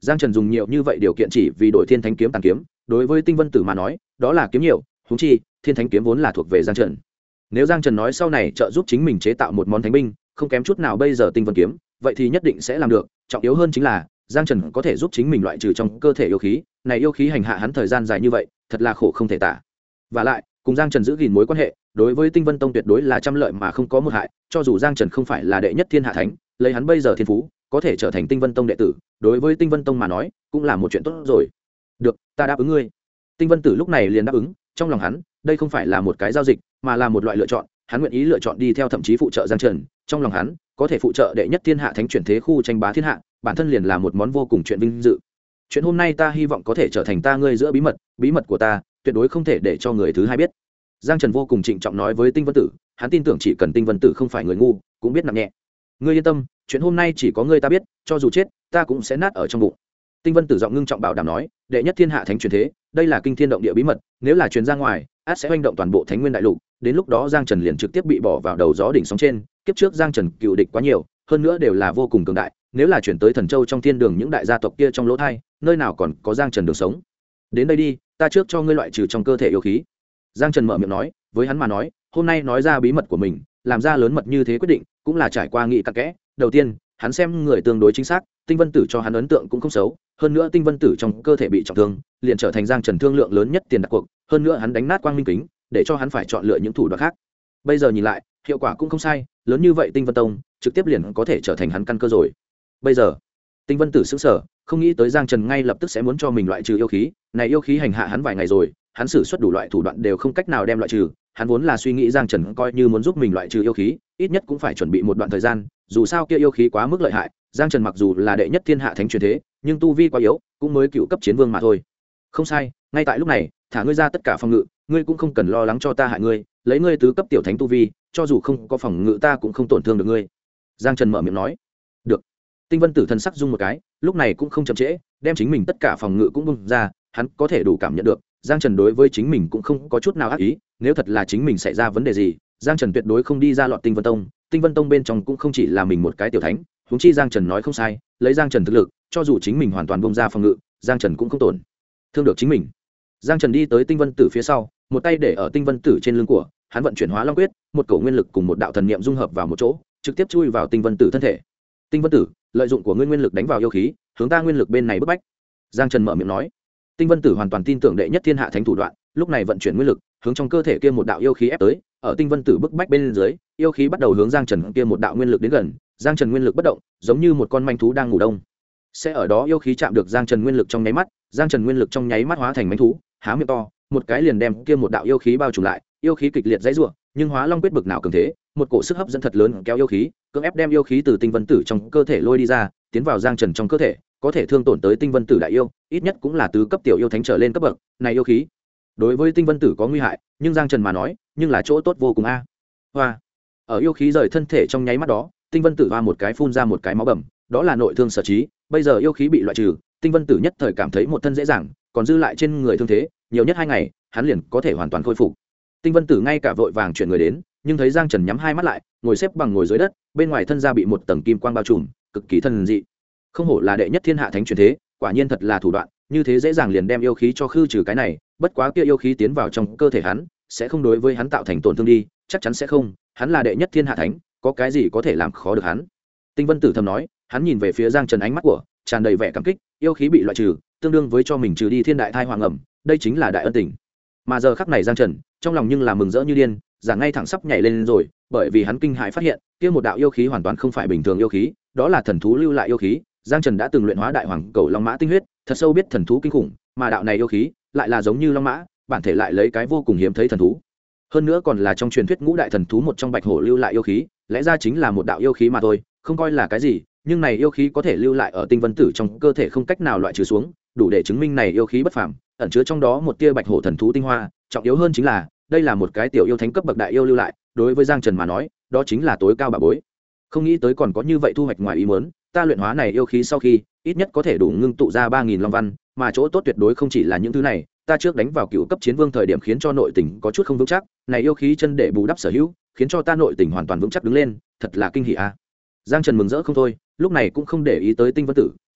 A: Giang Trần dùng nhiều như vậy điều kiện chỉ vì đổi thiên thánh kiếm tàn kiếm, đối với Tinh Vân Tử mà nói đó là kiếm nhiều, huống chi thiên thánh kiếm vốn là thuộc về Giang Trần. Nếu Giang Trần nói sau này trợ giúp chính mình chế tạo một món thánh binh không kém chút nào bây giờ Tinh Vân kiếm, vậy thì nhất định sẽ làm được. Trọng yếu hơn chính là Giang Trần có thể giúp chính mình loại trừ trong cơ thể yêu khí này, yêu khí hành hạ hắn thời gian dài như vậy thật là khổ không thể tả. Và lại cùng Giang Trần giữ gìn mối quan hệ đối với Tinh Vân Tông tuyệt đối là trăm lợi mà không có một hại. Cho dù Giang Trần không phải là đệ nhất thiên hạ thánh, lấy hắn bây giờ thiên phú có thể trở thành Tinh Vân Tông đệ tử, đối với Tinh Vân Tông mà nói cũng là một chuyện tốt rồi. Được, ta đáp ứng ngươi. Tinh Vân Tử lúc này liền đáp ứng. Trong lòng hắn đây không phải là một cái giao dịch mà là một loại lựa chọn, hắn nguyện ý lựa chọn đi theo, thậm chí phụ trợ Giang Trần. Trong lòng hắn có thể phụ trợ đệ nhất thiên hạ thánh chuyển thế khu tranh bá thiên hạ, bản thân liền là một món vô cùng chuyện vinh dự. Chuyện hôm nay ta hy vọng có thể trở thành ta ngươi giữa bí mật của ta tuyệt đối không thể để cho người thứ hai biết. Giang Trần vô cùng trịnh trọng nói với Tinh Vân Tử, hắn tin tưởng chỉ cần Tinh Vân Tử không phải người ngu cũng biết nặng nhẹ. Ngươi yên tâm, chuyện hôm nay chỉ có ngươi ta biết, cho dù chết ta cũng sẽ nát ở trong bụng. Tinh Vân Tử giọng ngưng trọng bảo đảm nói, đệ nhất thiên hạ thánh chuyển thế, đây là kinh thiên động địa bí mật, nếu là truyền ra ngoài ắt sẽ hoành động toàn bộ Thánh Nguyên đại lục, đến lúc đó Giang Trần liền trực tiếp bị bỏ vào đầu gió đỉnh sóng trên. Kiếp trước Giang Trần cựu địch quá nhiều, hơn nữa đều là vô cùng cường đại, nếu là chuyển tới Thần Châu trong thiên đường những đại gia tộc kia trong lỗ thai, nơi nào còn có Giang Trần đường sống. Đến đây đi, ta trước cho ngươi loại trừ trong cơ thể yêu khí. Giang Trần mở miệng nói, với hắn mà nói hôm nay nói ra bí mật của mình, làm ra lớn mật như thế quyết định cũng là trải qua nghị cặn kẽ. Đầu tiên hắn xem người tương đối chính xác, Tinh Vân Tử cho hắn ấn tượng cũng không xấu, hơn nữa Tinh Vân Tử trong cơ thể bị trọng thương liền trở thành Giang Trần thương lượng lớn nhất tiền đặt cuộc, hơn nữa hắn đánh nát quang minh kính để cho hắn phải chọn lựa những thủ đoạn khác. Bây giờ nhìn lại hiệu quả cũng không sai, lớn như vậy Tinh Vân Tông trực tiếp liền có thể trở thành hắn căn cơ rồi. Bây giờ Tinh Vân Tử sững sờ, không nghĩ tới Giang Trần ngay lập tức sẽ muốn cho mình loại trừ yêu khí này. Yêu khí hành hạ hắn vài ngày rồi, hắn sử xuất đủ loại thủ đoạn đều không cách nào đem loại trừ. Hắn vốn là suy nghĩ Giang Trần coi như muốn giúp mình loại trừ yêu khí, ít nhất cũng phải chuẩn bị một đoạn thời gian, dù sao kia yêu khí quá mức lợi hại. Giang Trần mặc dù là đệ nhất thiên hạ thánh truyền thế, nhưng tu vi quá yếu, cũng mới cựu cấp chiến vương mà thôi. Không sai, ngay tại lúc này thả ngươi ra tất cả phòng ngự, ngươi cũng không cần lo lắng cho ta hại ngươi, lấy ngươi tứ cấp tiểu thánh tu vi, cho dù không có phòng ngự ta cũng không tổn thương được ngươi. Giang Trần mở miệng nói. Được. Tinh Vân Tử thần sắc rung một cái, lúc này cũng không chậm trễ, đem chính mình tất cả phòng ngự cũng bung ra. Hắn có thể đủ cảm nhận được Giang Trần đối với chính mình cũng không có chút nào ác ý, nếu thật là chính mình xảy ra vấn đề gì, Giang Trần tuyệt đối không đi ra lọt Tinh Vân Tông. Tinh Vân Tông bên trong cũng không chỉ là mình một cái tiểu thánh, huống chi Giang Trần nói không sai, lấy Giang Trần thực lực, cho dù chính mình hoàn toàn bung ra phòng ngự, Giang Trần cũng không tổn thương được chính mình. Giang Trần đi tới Tinh Vân Tử phía sau, một tay để ở Tinh Vân Tử trên lưng của hắn, vận chuyển Hóa Long quyết, một cổ nguyên lực cùng một đạo thần niệm dung hợp vào một chỗ, trực tiếp chui vào Tinh Vân Tử thân thể. Tinh Vân Tử, lợi dụng của ngươi nguyên lực đánh vào yêu khí, hướng ta nguyên lực bên này bức bách. Giang Trần mở miệng nói. Tinh Vân Tử hoàn toàn tin tưởng đệ nhất thiên hạ thánh thủ đoạn, lúc này vận chuyển nguyên lực hướng trong cơ thể kia một đạo yêu khí ép tới. Ở Tinh Vân Tử bức bách bên dưới, yêu khí bắt đầu hướng Giang Trần kia một đạo nguyên lực đến gần. Giang Trần nguyên lực bất động, giống như một con manh thú đang ngủ đông. Sẽ ở đó yêu khí chạm được Giang Trần nguyên lực trong nháy mắt, Giang Trần nguyên lực trong nháy mắt hóa thành manh thú, há miệng to, một cái liền đem kia một đạo yêu khí bao trùm lại. Yêu khí kịch liệt dãy rủa, nhưng Hóa Long quyết bực nào cường thế, một cổ sức hấp dẫn thật lớn kéo yêu khí, cưỡng ép đem yêu khí từ Tinh Vân Tử trong cơ thể lôi đi ra, tiến vào Giang Trần trong cơ thể, có thể thương tổn tới Tinh Vân Tử đại yêu, ít nhất cũng là tứ cấp tiểu yêu thánh trở lên cấp bậc. Này yêu khí đối với Tinh Vân Tử có nguy hại, nhưng Giang Trần mà nói nhưng là chỗ tốt vô cùng a. Hoa. Ở yêu khí rời thân thể trong nháy mắt đó, Tinh Vân Tử hoa một cái phun ra một cái máu bầm, đó là nội thương sở trí. Bây giờ yêu khí bị loại trừ, Tinh Vân Tử nhất thời cảm thấy một thân dễ dàng, còn dư lại trên người thương thế, nhiều nhất 2 ngày, hắn liền có thể hoàn toàn khôi phục. Tinh Vân Tử ngay cả vội vàng chuyển người đến, nhưng thấy Giang Trần nhắm hai mắt lại, ngồi xếp bằng ngồi dưới đất, bên ngoài thân ra bị một tầng kim quang bao trùm, cực kỳ thần dị. Không hổ là đệ nhất thiên hạ thánh truyền thế, quả nhiên thật là thủ đoạn, như thế dễ dàng liền đem yêu khí cho khư trừ cái này, bất quá kia yêu khí tiến vào trong cơ thể hắn, sẽ không đối với hắn tạo thành tổn thương đi, chắc chắn sẽ không, hắn là đệ nhất thiên hạ thánh, có cái gì có thể làm khó được hắn. Tinh Vân Tử thầm nói, hắn nhìn về phía Giang Trần, ánh mắt của tràn đầy vẻ cảm kích, yêu khí bị loại trừ, tương đương với cho mình trừ đi thiên đại thai hoàng ẩm, đây chính là đại ân tình. Mà giờ khắc này Giang Trần trong lòng nhưng là mừng rỡ như điên, giảng ngay thẳng sắp nhảy lên rồi, bởi vì hắn kinh hãi phát hiện kia một đạo yêu khí hoàn toàn không phải bình thường yêu khí, đó là thần thú lưu lại yêu khí. Giang Trần đã từng luyện hóa đại hoàng cẩu long mã tinh huyết, thật sâu biết thần thú kinh khủng, mà đạo này yêu khí lại là giống như long mã, bản thể lại lấy cái vô cùng hiếm thấy thần thú, hơn nữa còn là trong truyền thuyết ngũ đại thần thú một trong bạch hổ lưu lại yêu khí, lẽ ra chính là một đạo yêu khí mà thôi, không coi là cái gì, nhưng này yêu khí có thể lưu lại ở Tinh Vân Tử trong cơ thể không cách nào loại trừ xuống, đủ để chứng minh này yêu khí bất phàm, ẩn chứa trong đó một tia bạch hổ thần thú tinh hoa. Trọng yếu hơn chính là đây là một cái tiểu yêu thánh cấp bậc đại yêu lưu lại, đối với Giang Trần mà nói đó chính là tối cao bà bối. Không nghĩ tới còn có như vậy thu hoạch ngoài ý muốn, ta luyện hóa này yêu khí sau khi ít nhất có thể đủ ngưng tụ ra 3000 long văn, mà chỗ tốt tuyệt đối không chỉ là những thứ này, ta trước đánh vào cựu cấp chiến vương thời điểm khiến cho nội tình có chút không vững chắc, này yêu khí chân để bù đắp sở hữu, khiến cho ta nội tình hoàn toàn vững chắc đứng lên, thật là kinh hỉ a. Giang Trần mừng rỡ không thôi, lúc này cũng không để ý tới Tinh Vân Tử,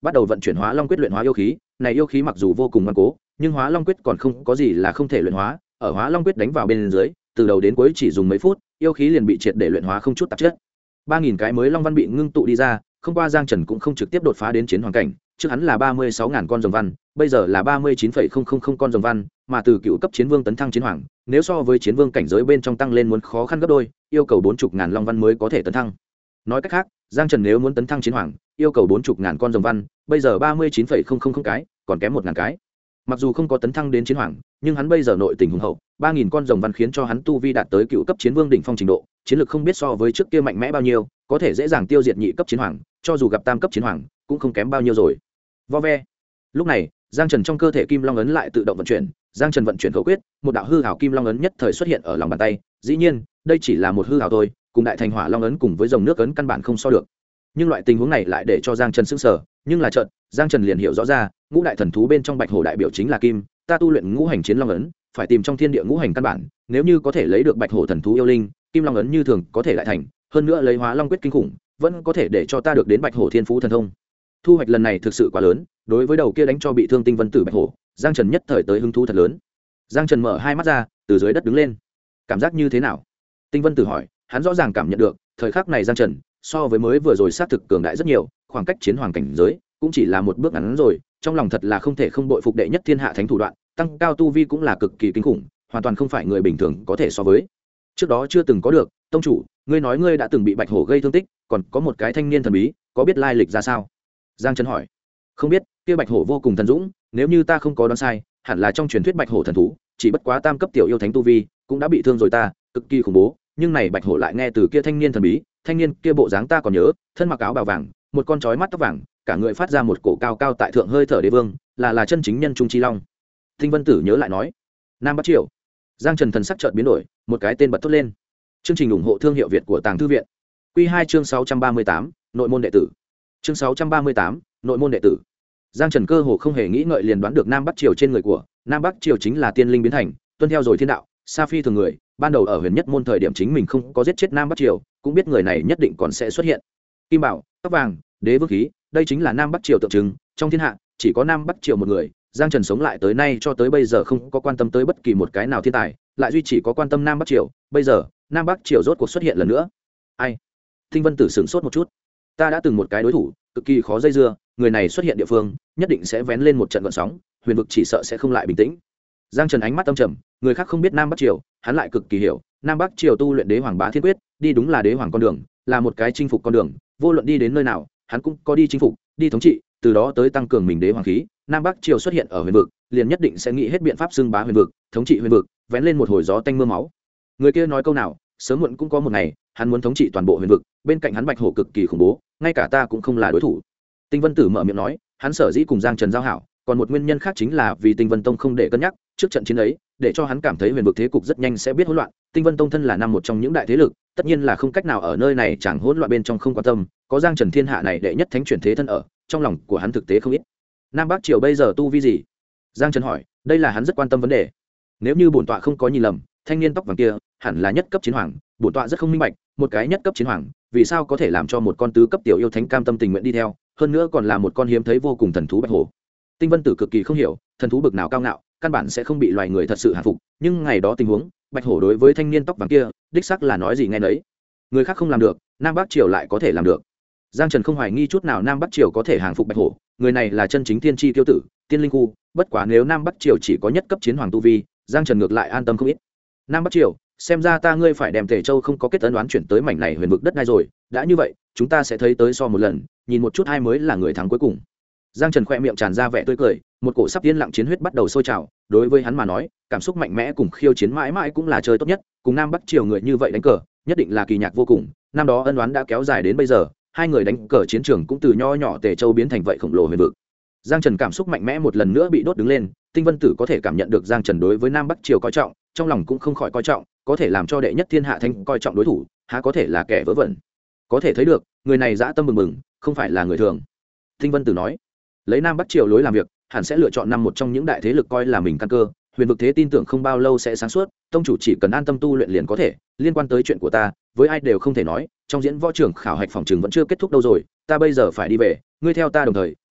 A: bắt đầu vận chuyển hóa long quyết luyện hóa yêu khí. Này yêu khí mặc dù vô cùng ngoan cố, nhưng hóa long quyết còn không có gì là không thể luyện hóa. Ở hóa long quyết đánh vào bên dưới, từ đầu đến cuối chỉ dùng mấy phút, yêu khí liền bị triệt để luyện hóa không chút tạp chất. 3000 cái mới long văn bị ngưng tụ đi ra, không qua Giang Trần cũng không trực tiếp đột phá đến chiến hoàng cảnh, trước hắn là 36.000 con rồng văn, bây giờ là 39,000 con rồng văn, mà từ cựu cấp chiến vương tấn thăng chiến hoàng, nếu so với chiến vương cảnh giới bên trong tăng lên muốn khó khăn gấp đôi, yêu cầu 40.000 long văn mới có thể tấn thăng. Nói cách khác, Giang Trần nếu muốn tấn thăng chiến hoàng, yêu cầu 40.000 con rồng văn, bây giờ 39,000 cái, còn kém 1.000 cái. Mặc dù không có tấn thăng đến chiến hoàng, nhưng hắn bây giờ nội tình hùng hậu, 3000 con rồng văn khiến cho hắn tu vi đạt tới cựu cấp chiến vương đỉnh phong trình độ, chiến lược không biết so với trước kia mạnh mẽ bao nhiêu, có thể dễ dàng tiêu diệt nhị cấp chiến hoàng, cho dù gặp tam cấp chiến hoàng, cũng không kém bao nhiêu rồi. Vo ve. Lúc này, Giang Trần trong cơ thể kim long ấn lại tự động vận chuyển, Giang Trần vận chuyển khẩu quyết, một đạo hư ảo kim long ấn nhất thời xuất hiện ở lòng bàn tay, dĩ nhiên, đây chỉ là một hư ảo thôi, cùng đại thành hỏa long ấn cùng với dòng nước ấn căn bản không so được. Nhưng loại tình huống này lại để cho Giang Trần sững sờ, nhưng là chợt, Giang Trần liền hiểu rõ ra, ngũ đại thần thú bên trong bạch hổ đại biểu chính là kim, ta tu luyện ngũ hành chiến long ấn, phải tìm trong thiên địa ngũ hành căn bản, nếu như có thể lấy được bạch hổ thần thú yêu linh, kim long ấn như thường có thể lại thành, hơn nữa lấy hóa long quyết kinh khủng, vẫn có thể để cho ta được đến bạch hổ thiên phú thần thông. Thu hoạch lần này thực sự quá lớn, đối với đầu kia đánh cho bị thương tinh vân tử bạch hổ, Giang Trần nhất thời tới hứng thú thật lớn. Giang Trần mở hai mắt ra, từ dưới đất đứng lên. Cảm giác như thế nào? Tinh vân tử hỏi, hắn rõ ràng cảm nhận được, thời khắc này Giang Trần so với mới vừa rồi sát thực cường đại rất nhiều, khoảng cách chiến hoàng cảnh giới cũng chỉ là một bước ngắn rồi, trong lòng thật là không thể không bội phục đệ nhất thiên hạ thánh thủ đoạn, tăng cao tu vi cũng là cực kỳ kinh khủng, hoàn toàn không phải người bình thường có thể so với. Trước đó chưa từng có được, tông chủ, ngươi nói ngươi đã từng bị bạch hổ gây thương tích, còn có một cái thanh niên thần bí, có biết lai lịch ra sao? Giang Trần hỏi. Không biết, kia bạch hổ vô cùng thần dũng, nếu như ta không có đoán sai, hẳn là trong truyền thuyết bạch hổ thần thú, chỉ bất quá tam cấp tiểu yêu thánh tu vi, cũng đã bị thương rồi ta, cực kỳ khủng bố, nhưng này bạch hổ lại nghe từ kia thanh niên thần bí, thanh niên kia bộ dáng ta còn nhớ, thân mặc áo bào vàng, một con chói mắt tóc vàng, cả người phát ra một cổ cao cao tại thượng hơi thở đế vương, là chân chính nhân trung chi long. Tinh Vân Tử nhớ lại nói, Nam Bắc Triều. Giang Trần thần sắc chợt biến đổi, một cái tên bật thốt lên. Chương trình ủng hộ thương hiệu Việt của Tàng Thư viện. Quy 2 chương 638, nội môn đệ tử. Chương 638, nội môn đệ tử. Giang Trần cơ hồ không hề nghĩ ngợi liền đoán được Nam Bắc Triều trên người của, Nam Bắc Triều chính là tiên linh biến thành, tuân theo rồi thiên đạo, sa phi thường người, ban đầu ở huyền nhất môn thời điểm chính mình không có giết chết Nam Bắc Triều, cũng biết người này nhất định còn sẽ xuất hiện. Kim bảo, tóc vàng, đế vương khí, đây chính là Nam Bắc Triều tượng trưng, trong thiên hạ chỉ có Nam Bắc Triều một người. Giang Trần sống lại tới nay cho tới bây giờ không có quan tâm tới bất kỳ một cái nào thiên tài, lại duy chỉ có quan tâm Nam Bắc Triều, bây giờ Nam Bắc Triều rốt cuộc xuất hiện lần nữa. Ai? Tinh Vân Tử sửng sốt một chút. Ta đã từng một cái đối thủ, cực kỳ khó dây dưa, người này xuất hiện địa phương, nhất định sẽ vén lên một trận gợn sóng, huyền vực chỉ sợ sẽ không lại bình tĩnh. Giang Trần ánh mắt âm trầm, người khác không biết Nam Bắc Triều, hắn lại cực kỳ hiểu, Nam Bắc Triều tu luyện đế hoàng bá thiên quyết, đi đúng là đế hoàng con đường, là một cái chinh phục con đường, vô luận đi đến nơi nào, hắn cũng có đi chinh phục, đi thống trị, từ đó tới tăng cường mình đế hoàng khí. Nam Bắc Triều xuất hiện ở huyền vực, liền nhất định sẽ nghĩ hết biện pháp xưng bá huyền vực, thống trị huyền vực, vén lên một hồi gió tanh mưa máu. Người kia nói câu nào, sớm muộn cũng có một ngày, hắn muốn thống trị toàn bộ huyền vực, bên cạnh hắn bạch hổ cực kỳ khủng bố, ngay cả ta cũng không là đối thủ. Tinh Vân Tử mở miệng nói, hắn sở dĩ cùng Giang Trần giao hảo, còn một nguyên nhân khác chính là vì Tinh Vân Tông không để cân nhắc, trước trận chiến ấy, để cho hắn cảm thấy huyền vực thế cục rất nhanh sẽ biết hỗn loạn. Tinh Vân Tông thân là một trong những đại thế lực, tất nhiên là không cách nào ở nơi này chẳng hỗn loạn bên trong không quan tâm, có Giang Trần thiên hạ này đệ nhất thánh chuyển thế thân ở, trong lòng của hắn thực tế không ít. Nam Bắc Triều bây giờ tu vi gì? Giang Trần hỏi, đây là hắn rất quan tâm vấn đề. Nếu như bổn tọa không có nhìn lầm, thanh niên tóc vàng kia hẳn là nhất cấp chiến hoàng, bổn tọa rất không minh bạch, một cái nhất cấp chiến hoàng, vì sao có thể làm cho một con tứ cấp tiểu yêu thánh cam tâm tình nguyện đi theo, hơn nữa còn là một con hiếm thấy vô cùng thần thú bạch hổ. Tinh Vân Tử cực kỳ không hiểu, thần thú bực nào cao ngạo, căn bản sẽ không bị loài người thật sự hạ phục, nhưng ngày đó tình huống, bạch hổ đối với thanh niên tóc vàng kia, đích xác là nói gì nghe nấy. Người khác không làm được, Nam Bắc Triều lại có thể làm được. Giang Trần không hoài nghi chút nào Nam Bắc Triều có thể hàng phục bạch hổ, người này là chân chính tiên tri tiêu tử, tiên linh khu, bất quá nếu Nam Bắc Triều chỉ có nhất cấp chiến hoàng tu vi, Giang Trần ngược lại an tâm không ít. Nam Bắc Triều, xem ra ta ngươi phải đem Tề Châu không có kết ấn đoán chuyển tới mảnh này huyền vực đất đai rồi, đã như vậy, chúng ta sẽ thấy tới so một lần, nhìn một chút ai mới là người thắng cuối cùng. Giang Trần khoe miệng tràn ra vẻ tươi cười, một cổ sắp yên lặng chiến huyết bắt đầu sôi trào, đối với hắn mà nói, cảm xúc mạnh mẽ cùng khiêu chiến mãi mãi cũng là chơi tốt nhất, cùng Nam Bắc Triều người như vậy đánh cờ, nhất định là kỳ nhạc vô cùng. Năm đó ân oán đã kéo dài đến bây giờ, hai người đánh cờ chiến trường cũng từ nho nhỏ Tề Châu biến thành vậy khổng lồ huyền vực. Giang Trần cảm xúc mạnh mẽ một lần nữa bị đốt đứng lên, Tinh Vân Tử có thể cảm nhận được Giang Trần đối với Nam Bắc Triều coi trọng, trong lòng cũng không khỏi coi trọng, có thể làm cho đệ nhất thiên hạ thanh coi trọng đối thủ, há có thể là kẻ vớ vẩn. Có thể thấy được, người này dã tâm bừng bừng, không phải là người thường. Tinh Vân Tử nói, lấy Nam Bắc Triều lối làm việc, hẳn sẽ lựa chọn một trong những đại thế lực coi là mình căn cơ, huyền vực thế tin tưởng không bao lâu sẽ sáng suốt, tông chủ chỉ cần an tâm tu luyện liền có thể, liên quan tới chuyện của ta, với ai đều không thể nói, trong diễn võ trưởng khảo hạch phòng trường vẫn chưa kết thúc đâu rồi, ta bây giờ phải đi về, ngươi theo ta đồng thời,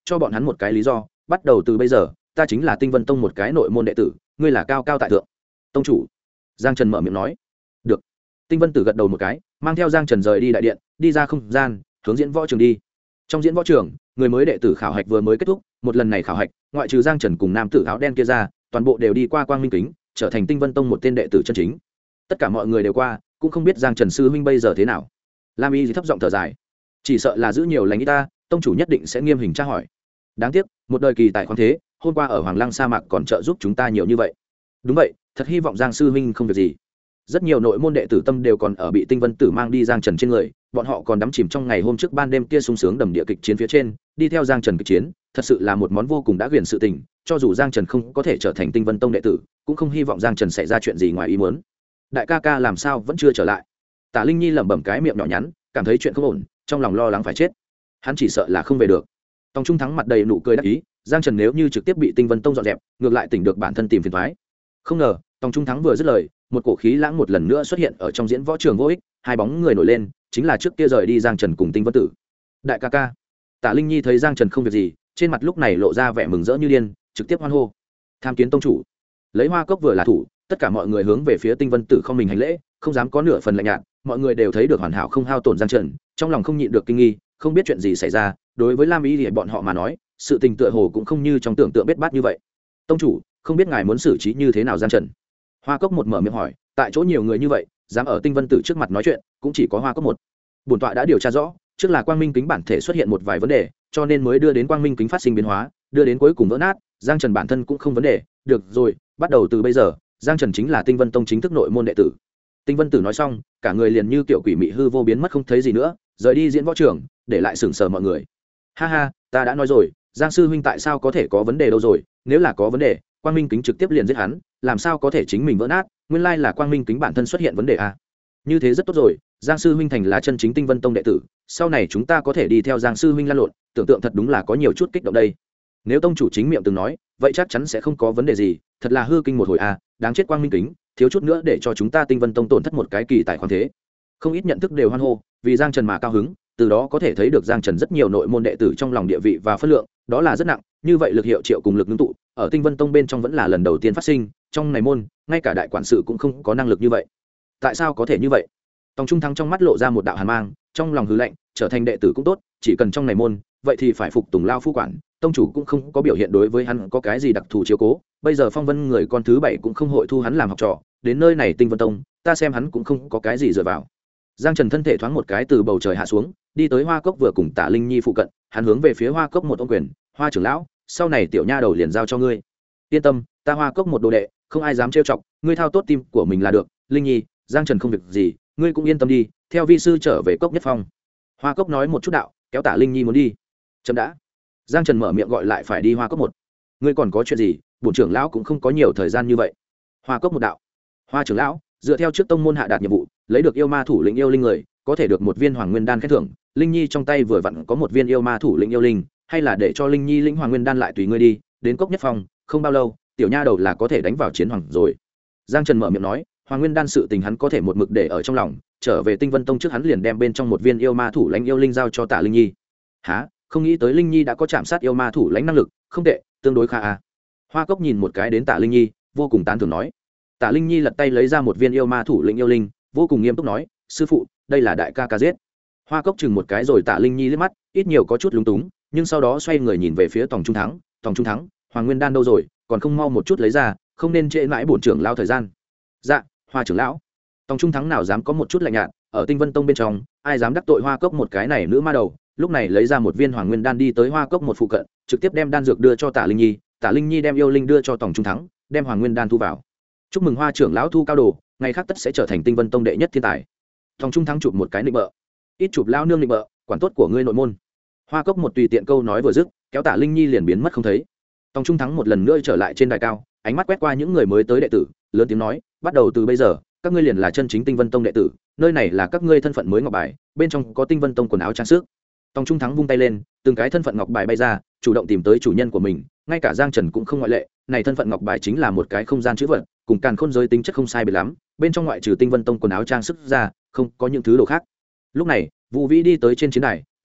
A: cho bọn hắn một cái lý do, bắt đầu từ bây giờ ta chính là Tinh Vân Tông một cái nội môn đệ tử, ngươi là cao cao tại thượng. Tông chủ. Giang Trần mở miệng nói. Được. Tinh Vân Tử gật đầu một cái, mang theo Giang Trần rời đi đại điện, đi ra không gian, hướng diễn võ trường đi. Trong diễn võ trường, người mới đệ tử khảo hạch vừa mới kết thúc, một lần này khảo hạch, ngoại trừ Giang Trần cùng nam tử áo đen kia ra, toàn bộ đều đi qua Quang Minh Kính, trở thành Tinh Vân Tông một tên đệ tử chân chính. Tất cả mọi người đều qua, cũng không biết Giang Trần sư huynh bây giờ thế nào. Lam Y thấp giọng thở dài, chỉ sợ là giữ nhiều lành ít ta, tông chủ nhất định sẽ nghiêm hình tra hỏi. Đáng tiếc, một đời kỳ tài khoáng thế, hôm qua ở Hoàng Lăng sa mạc còn trợ giúp chúng ta nhiều như vậy. Đúng vậy, thật hy vọng Giang sư huynh không việc gì. Rất nhiều nội môn đệ tử tâm đều còn ở bị Tinh Vân Tử mang đi Giang Trần trên người, bọn họ còn đắm chìm trong ngày hôm trước ban đêm kia sung sướng đầm địa kịch chiến phía trên, đi theo Giang Trần kịch chiến, thật sự là một món vô cùng đã quyển sự tình, cho dù Giang Trần không có thể trở thành Tinh Vân Tông đệ tử, cũng không hy vọng Giang Trần xảy ra chuyện gì ngoài ý muốn. Đại ca ca làm sao vẫn chưa trở lại? Tả Linh Nhi lẩm bẩm cái miệng nhỏ nhắn, cảm thấy chuyện không ổn, trong lòng lo lắng phải chết. Hắn chỉ sợ là không về được. Tòng Trung Thắng mặt đầy nụ cười đắc ý, Giang Trần nếu như trực tiếp bị Tinh Vân Tông dọn dẹp, ngược lại tỉnh được bản thân tìm phiền toái. Không ngờ, Tòng Trung Thắng vừa dứt lời, một cổ khí lãng một lần nữa xuất hiện ở trong diễn võ trường vô ích, hai bóng người nổi lên, chính là trước kia rời đi Giang Trần cùng Tinh Vân Tử. Đại ca ca. Tả Linh Nhi thấy Giang Trần không việc gì, trên mặt lúc này lộ ra vẻ mừng rỡ như điên, trực tiếp hoan hô. Tham kiến tông chủ. Lấy hoa cốc vừa là thủ, tất cả mọi người hướng về phía Tinh Vân Tử không mình hành lễ, không dám có nửa phần lạnh nhạt, mọi người đều thấy được hoàn hảo không hao tổn Giang Trần, trong lòng không nhịn được kinh nghi, không biết chuyện gì xảy ra, đối với Lam Y thì bọn họ mà nói, sự tình tựa hồ cũng không như trong tưởng tượng biết bát như vậy. Tông chủ, không biết ngài muốn xử trí như thế nào Giang Trần? Hoa cốc một mở miệng hỏi, tại chỗ nhiều người như vậy, dám ở Tinh Vân Tử trước mặt nói chuyện, cũng chỉ có Hoa cốc một. Bổn tọa đã điều tra rõ, trước là Quang Minh Kính bản thể xuất hiện một vài vấn đề, cho nên mới đưa đến Quang Minh Kính phát sinh biến hóa, đưa đến cuối cùng vỡ nát. Giang Trần bản thân cũng không vấn đề, được rồi, bắt đầu từ bây giờ, Giang Trần chính là Tinh Vân Tông chính thức nội môn đệ tử. Tinh Vân Tử nói xong, cả người liền như kiểu quỷ mị hư vô biến mất không thấy gì nữa, rời đi diễn võ trường, để lại sững sờ mọi người. Ha ha, ta đã nói rồi, Giang sư huynh tại sao có thể có vấn đề đâu rồi, nếu là có vấn đề, Quang Minh Kính trực tiếp liền giết hắn, làm sao có thể chính mình vỡ nát, nguyên lai là Quang Minh Kính bản thân xuất hiện vấn đề à? Như thế rất tốt rồi, Giang sư huynh thành là chân chính Tinh Vân Tông đệ tử, sau này chúng ta có thể đi theo Giang sư huynh lăn lộn, tưởng tượng thật đúng là có nhiều chút kích động đây. Nếu tông chủ chính miệng từng nói, vậy chắc chắn sẽ không có vấn đề gì, thật là hư kinh một hồi à, đáng chết Quang Minh Kính, thiếu chút nữa để cho chúng ta Tinh Vân Tông tổn thất một cái kỳ tài khoáng thế. Không ít nhận thức đều hoan hô, vì Giang Trần mà cao hứng, từ đó có thể thấy được Giang Trần rất nhiều nội môn đệ tử trong lòng địa vị và phân lượng, đó là rất nặng, như vậy lực hiệu triệu cùng lực ngưng tụ, ở Tinh Vân Tông bên trong vẫn là lần đầu tiên phát sinh, trong này môn, ngay cả đại quản sự cũng không có năng lực như vậy. Tại sao có thể như vậy? Tòng Trung Thắng trong mắt lộ ra một đạo hàn mang, trong lòng hừ lạnh, trở thành đệ tử cũng tốt, chỉ cần trong này môn, vậy thì phải phục tùng lao phu quản, tông chủ cũng không có biểu hiện đối với hắn có cái gì đặc thù chiếu cố, bây giờ Phong Vân người con thứ 7 cũng không hội thu hắn làm học trò, đến nơi này Tinh Vân Tông, ta xem hắn cũng không có cái gì dựa vào. Giang Trần thân thể thoáng một cái từ bầu trời hạ xuống, đi tới Hoa Cốc vừa cùng Tả Linh Nhi phụ cận, hắn hướng về phía Hoa Cốc một ôm quyền, "Hoa trưởng lão, sau này tiểu nha đầu liền giao cho ngươi. Yên tâm, ta Hoa Cốc một đồ đệ, không ai dám trêu chọc, ngươi thao tốt tim của mình là được, Linh Nhi, Giang Trần không việc gì, ngươi cũng yên tâm đi, theo vi sư trở về Cốc Nhất Phong." Hoa Cốc nói một chút đạo, kéo Tả Linh Nhi muốn đi. Chậm đã. Giang Trần mở miệng gọi lại phải đi Hoa Cốc một. "Ngươi còn có chuyện gì, bổn trưởng lão cũng không có nhiều thời gian như vậy." Hoa Cốc một đạo. "Hoa trưởng lão, dựa theo trước tông môn hạ đạt nhiệm vụ, lấy được yêu ma thủ lĩnh yêu linh người, có thể được một viên Hoàng Nguyên đan khen thưởng, Linh Nhi trong tay vừa vặn có một viên yêu ma thủ lĩnh yêu linh, hay là để cho Linh Nhi lĩnh Hoàng Nguyên đan lại tùy ngươi đi, đến Cốc Nhất Phong, không bao lâu, tiểu nha đầu là có thể đánh vào chiến hoàng rồi." Giang Trần mở miệng nói, Hoàng Nguyên đan sự tình hắn có thể một mực để ở trong lòng, trở về Tinh Vân Tông trước hắn liền đem bên trong một viên yêu ma thủ lãnh yêu linh giao cho Tả Linh Nhi. Hả? Không nghĩ tới Linh Nhi đã có chạm sát yêu ma thủ lãnh năng lực, không tệ, tương đối khá à. Hoa Cốc nhìn một cái đến Tả Linh Nhi, vô cùng tán thưởng nói. Tả Linh Nhi lật tay lấy ra một viên yêu ma thủ lĩnh yêu linh, vô cùng nghiêm túc nói, "Sư phụ, đây là đại ca ca giết." Hoa Cốc chừng một cái rồi Tả Linh Nhi liếc mắt, ít nhiều có chút lúng túng, nhưng sau đó xoay người nhìn về phía Tòng Trung Thắng, "Tòng Trung Thắng, Hoàng Nguyên đan đâu rồi, còn không mau một chút lấy ra, không nên trễ mãi bổn trưởng lão thời gian." "Dạ, Hoa trưởng lão." Tòng Trung Thắng nào dám có một chút lạnh nhạt, ở Tinh Vân Tông bên trong, ai dám đắc tội Hoa Cốc một cái này nữ ma đầu, lúc này lấy ra một viên Hoàng Nguyên đan đi tới Hoa Cốc một phụ cận, trực tiếp đem đan dược đưa cho Tả Linh Nhi, Tả Linh Nhi đem yêu linh đưa cho Tòng Trung Thắng, đem Hoàng Nguyên đan thu vào. "Chúc mừng Hoa trưởng lão thu cao đồ, ngày khác tất sẽ trở thành Tinh Vân Tông đệ nhất thiên tài." Tòng Trung Thắng chụp một cái nịnh bợ, "Ít chụp lão nương nịnh bợ, quản tốt của ngươi nội môn." Hoa Cốc một tùy tiện câu nói vừa dứt, kéo Tả Linh Nhi liền biến mất không thấy. Tòng Trung Thắng một lần nữa trở lại trên đài cao, ánh mắt quét qua những người mới tới đệ tử, lớn tiếng nói, "Bắt đầu từ bây giờ, các ngươi liền là chân chính Tinh Vân Tông đệ tử, nơi này là các ngươi thân phận mới ngọc bài, bên trong có Tinh Vân Tông quần áo trang sức." Tòng Trung Thắng vung tay lên, từng cái thân phận ngọc bài bay ra, chủ động tìm tới chủ nhân của mình, ngay cả Giang Trần cũng không ngoại lệ, này thân phận ngọc bài chính là một cái không gian chữ vật, cùng càn khôn giới tính chất không sai biệt lắm, bên trong ngoại trừ Tinh Vân Tông quần áo trang sức ra, không có những thứ đồ khác. Lúc này, Vũ Vĩ đi tới trên chiến đài,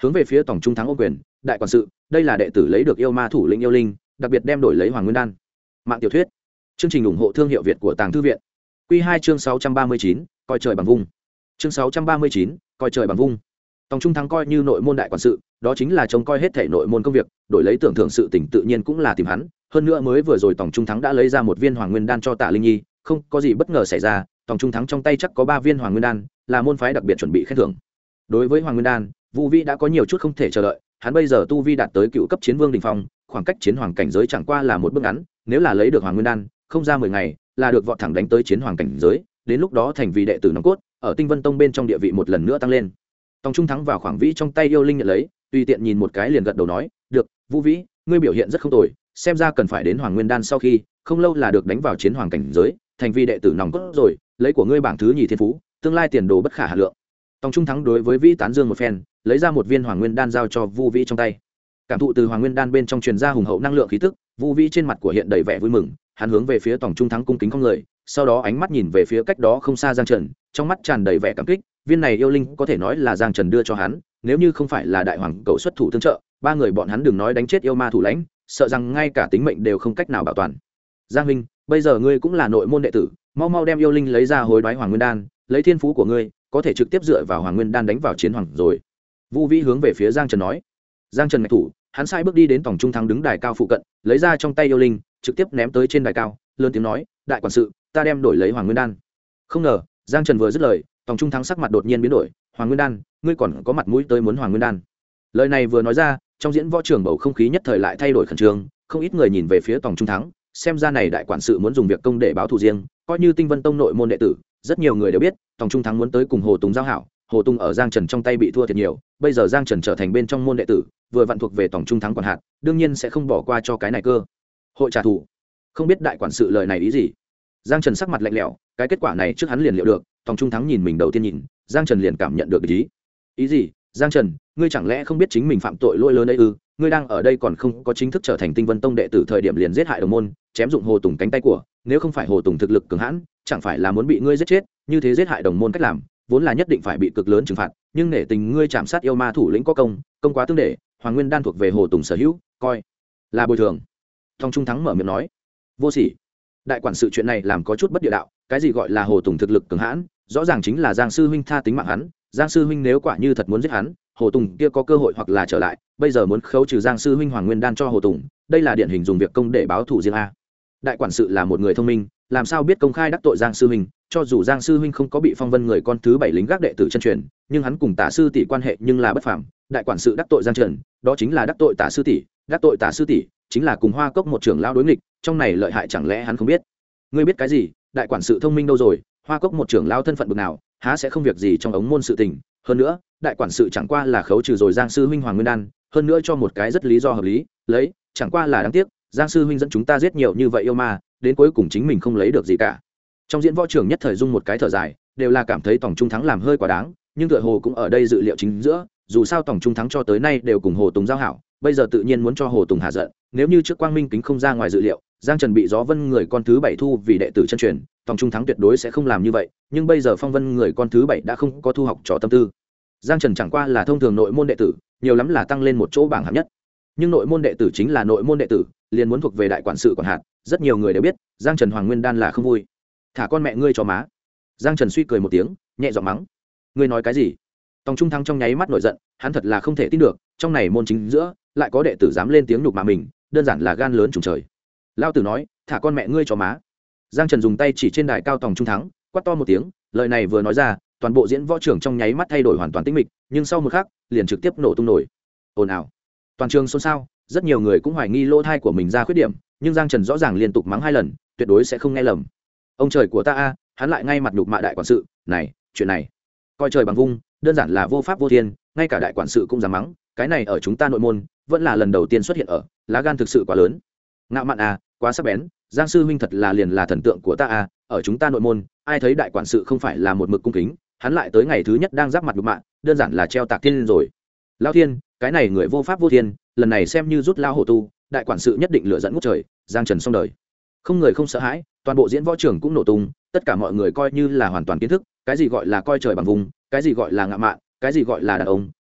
A: hướng về phía tổng trung thắng ô quyền. Đại quản sự, đây là đệ tử lấy được yêu ma thủ lĩnh yêu linh, đặc biệt đem đổi lấy Hoàng Nguyên đan. Mạng tiểu thuyết. Chương trình ủng hộ thương hiệu Việt của Tàng Thư viện. Quy 2 chương 639, coi trời bằng vung. Chương 639, coi trời bằng vung. Tổng trung thắng coi như nội môn đại quản sự, đó chính là trông coi hết thảy nội môn công việc, đổi lấy tưởng thưởng sự tình tự nhiên cũng là tìm hắn. Hơn nữa mới vừa rồi tổng trung thắng đã lấy ra một viên Hoàng Nguyên đan cho Tạ Linh Nhi, không có gì bất ngờ xảy ra, tổng trung thắng trong tay chắc có 3 viên Hoàng Nguyên đan, là môn phái đặc biệt chuẩn bị khen thưởng. Đối với Hoàng Nguyên đan, Vu Vĩ đã có nhiều chút không thể chờ đợi, hắn bây giờ tu vi đạt tới cựu cấp chiến vương đỉnh phong, khoảng cách chiến hoàng cảnh giới chẳng qua là một bước ngắn, nếu là lấy được Hoàng Nguyên đan, không ra 10 ngày, là được vọt thẳng đánh tới chiến hoàng cảnh giới, đến lúc đó thành vì đệ tử nòng cốt, ở Tinh Vân Tông bên trong địa vị một lần nữa tăng lên. Tòng Trung thắng vào khoảng vĩ trong tay yêu linh nhận lấy, tùy tiện nhìn một cái liền gật đầu nói, "Được, Vu Vĩ, ngươi biểu hiện rất không tồi, xem ra cần phải đến Hoàng Nguyên đan sau khi, không lâu là được đánh vào chiến hoàng cảnh giới, thành vì đệ tử nòng cốt rồi, lấy của ngươi bảng thứ nhì thiên phú, tương lai tiền đồ bất khả hà lượng." Tòng Trung thắng đối với Vĩ tán dương một phen, lấy ra một viên Hoàng Nguyên đan giao cho Vu Vĩ trong tay. Cảm thụ từ Hoàng Nguyên đan bên trong truyền ra hùng hậu năng lượng khí tức, Vu Vĩ trên mặt của hiện đầy vẻ vui mừng, hắn hướng về phía Tòng Trung thắng cung kính cong người, sau đó ánh mắt nhìn về phía cách đó không xa Giang Trần, trong mắt tràn đầy vẻ cảm kích, viên này yêu linh có thể nói là Giang Trần đưa cho hắn, nếu như không phải là đại hoàng cầu xuất thủ tương trợ, ba người bọn hắn đừng nói đánh chết yêu ma thủ lãnh, sợ rằng ngay cả tính mệnh đều không cách nào bảo toàn. Giang huynh, bây giờ ngươi cũng là nội môn đệ tử, mau mau đem yêu linh lấy ra hối đoái Hoàng Nguyên đan, lấy thiên phú của ngươi, có thể trực tiếp dựa vào Hoàng Nguyên đan đánh vào chiến hoàng rồi. Vu Vĩ hướng về phía Giang Trần nói. Giang Trần ngạch thủ, hắn sai bước đi đến tổng trung thắng đứng đài cao phụ cận, lấy ra trong tay yêu linh, trực tiếp ném tới trên đài cao, lớn tiếng nói, đại quản sự, ta đem đổi lấy Hoàng Nguyên đan. Không ngờ, Giang Trần vừa dứt lời, tổng trung thắng sắc mặt đột nhiên biến đổi, Hoàng Nguyên đan, ngươi còn có mặt mũi tới muốn Hoàng Nguyên đan? Lời này vừa nói ra, trong diễn võ trường bầu không khí nhất thời lại thay đổi khẩn trương, không ít người nhìn về phía tổng trung thắng, xem ra này đại quản sự muốn dùng việc công để báo thù riêng, coi như Tinh Vân Tông nội môn đệ tử, rất nhiều người đều biết, tổng trung thắng muốn tới cùng Hồ Tùng giao hảo, Hồ Tùng ở Giang Trần trong tay bị thua thiệt nhiều, bây giờ Giang Trần trở thành bên trong môn đệ tử, vừa vặn thuộc về tổng trung thắng quản hạt, đương nhiên sẽ không bỏ qua cho cái này cơ hội trả thù. Không biết đại quản sự lời này ý gì? Giang Trần sắc mặt lạnh lẽo, cái kết quả này trước hắn liền liệu được, tổng trung thắng nhìn mình đầu tiên nhìn, Giang Trần liền cảm nhận được ý gì? Giang Trần, ngươi chẳng lẽ không biết chính mình phạm tội lỗi lớn ấy ư? Ngươi đang ở đây còn không có chính thức trở thành Tinh Vân Tông đệ tử thời điểm liền giết hại đồng môn, chém dụng Hồ Tùng cánh tay của, nếu không phải Hồ Tùng thực lực cường hãn, chẳng phải là muốn bị ngươi giết chết, như thế giết hại đồng môn cách làm, vốn là nhất định phải bị cực lớn trừng phạt, nhưng nể tình ngươi chạm sát yêu ma thủ lĩnh có công quá tương để, Hoàng Nguyên đan thuộc về Hồ Tùng sở hữu, coi là bồi thường. Tòng Trung thắng mở miệng nói, vô sỉ. Đại quản sự chuyện này làm có chút bất địa đạo, cái gì gọi là Hồ Tùng thực lực cường hãn, rõ ràng chính là Giang sư huynh tha tính mạng hắn, Giang sư huynh nếu quả như thật muốn giết hắn, Hồ Tùng kia có cơ hội hoặc là trở lại, bây giờ muốn khấu trừ Giang sư huynh Hoàng Nguyên đan cho Hồ Tùng, đây là điển hình dùng việc công để báo thù riêng a. Đại quản sự là một người thông minh, làm sao biết công khai đắc tội Giang sư huynh, cho dù Giang sư huynh không có bị phong vân người con thứ 7 lính gác đệ tử chân truyền, nhưng hắn cùng Tả sư tỷ quan hệ nhưng là bất phàm, đại quản sự đắc tội Giang Trần, đó chính là đắc tội Tả sư tỷ, đắc tội Tả sư tỷ chính là cùng Hoa Cốc một trưởng lão đối nghịch, trong này lợi hại chẳng lẽ hắn không biết? Ngươi biết cái gì? Đại quản sự thông minh đâu rồi, Hoa Cốc một trưởng lão thân phận bực nào, há sẽ không việc gì trong ống môn sự tình, hơn nữa, đại quản sự chẳng qua là khấu trừ rồi Giang sư huynh Hoàng Nguyên đan, hơn nữa cho một cái rất lý do hợp lý, lấy, chẳng qua là đáng tiếc, Giang sư huynh dẫn chúng ta giết nhiều như vậy yêu ma, đến cuối cùng chính mình không lấy được gì cả. Trong diễn võ trường nhất thời dung một cái thở dài, đều là cảm thấy tổng trung thắng làm hơi quá đáng, nhưng tựa hồ cũng ở đây dự liệu chính giữa, dù sao tổng trung thắng cho tới nay đều cùng Hồ Tùng giao hảo, bây giờ tự nhiên muốn cho Hồ Tùng hạ giận, nếu như trước Quang Minh kính không ra ngoài dự liệu, Giang Trần bị Gió Vân người con thứ 7 thu vì đệ tử chân truyền, tổng trung thắng tuyệt đối sẽ không làm như vậy, nhưng bây giờ Phong Vân người con thứ 7 đã không có thu học trò tâm tư. Giang Trần chẳng qua là thông thường nội môn đệ tử, nhiều lắm là tăng lên một chỗ bảng hạng nhất, nhưng nội môn đệ tử chính là nội môn đệ tử, liền muốn thuộc về đại quản sự quản hạt, rất nhiều người đều biết, Giang Trần Hoàng Nguyên đan là không vui. Thả con mẹ ngươi cho má. Giang Trần suy cười một tiếng, nhẹ giọng mắng. Ngươi nói cái gì? Tòng Trung thắng trong nháy mắt nổi giận, hắn thật là không thể tin được, trong này môn chính giữa lại có đệ tử dám lên tiếng nhục mạ mình, đơn giản là gan lớn trùng trời. Lao tử nói, thả con mẹ ngươi cho má. Giang Trần dùng tay chỉ trên đài cao Tòng Trung thắng, quát to một tiếng, lời này vừa nói ra, toàn bộ diễn võ trường trong nháy mắt thay đổi hoàn toàn tĩnh mịch, nhưng sau một khắc, liền trực tiếp nổ tung nổi. Ồn ào. Toàn trường xôn xao, rất nhiều người cũng hoài nghi lỗ thai của mình ra khuyết điểm, nhưng Giang Trần rõ ràng liên tục mắng 2 lần, tuyệt đối sẽ không nghe lầm. Ông trời của ta a, hắn lại ngay mặt nhục mạ đại quản sự, này, chuyện này, coi trời bằng vung, đơn giản là vô pháp vô thiên, ngay cả đại quản sự cũng dám mắng, cái này ở chúng ta nội môn, vẫn là lần đầu tiên xuất hiện ở, lá gan thực sự quá lớn. Ngạo mạn a, quá sắc bén, Giang sư huynh thật là liền là thần tượng của ta a, ở chúng ta nội môn, ai thấy đại quản sự không phải là một mực cung kính, hắn lại tới ngày thứ nhất đang giáp mặt nhục mạ, đơn giản là treo tạc thiên lên rồi. Lão thiên, cái này người vô pháp vô thiên, lần này xem như rút lao hổ tu, đại quản sự nhất định lựa dẫn ngút trời, Giang Trần xong đời. Không người không sợ hãi, toàn bộ diễn võ trường cũng nổ tung, tất cả mọi người coi như là hoàn toàn kiến thức, cái gì gọi là coi trời bằng vùng, cái gì gọi là ngạo mạn, cái gì gọi là đàn ông,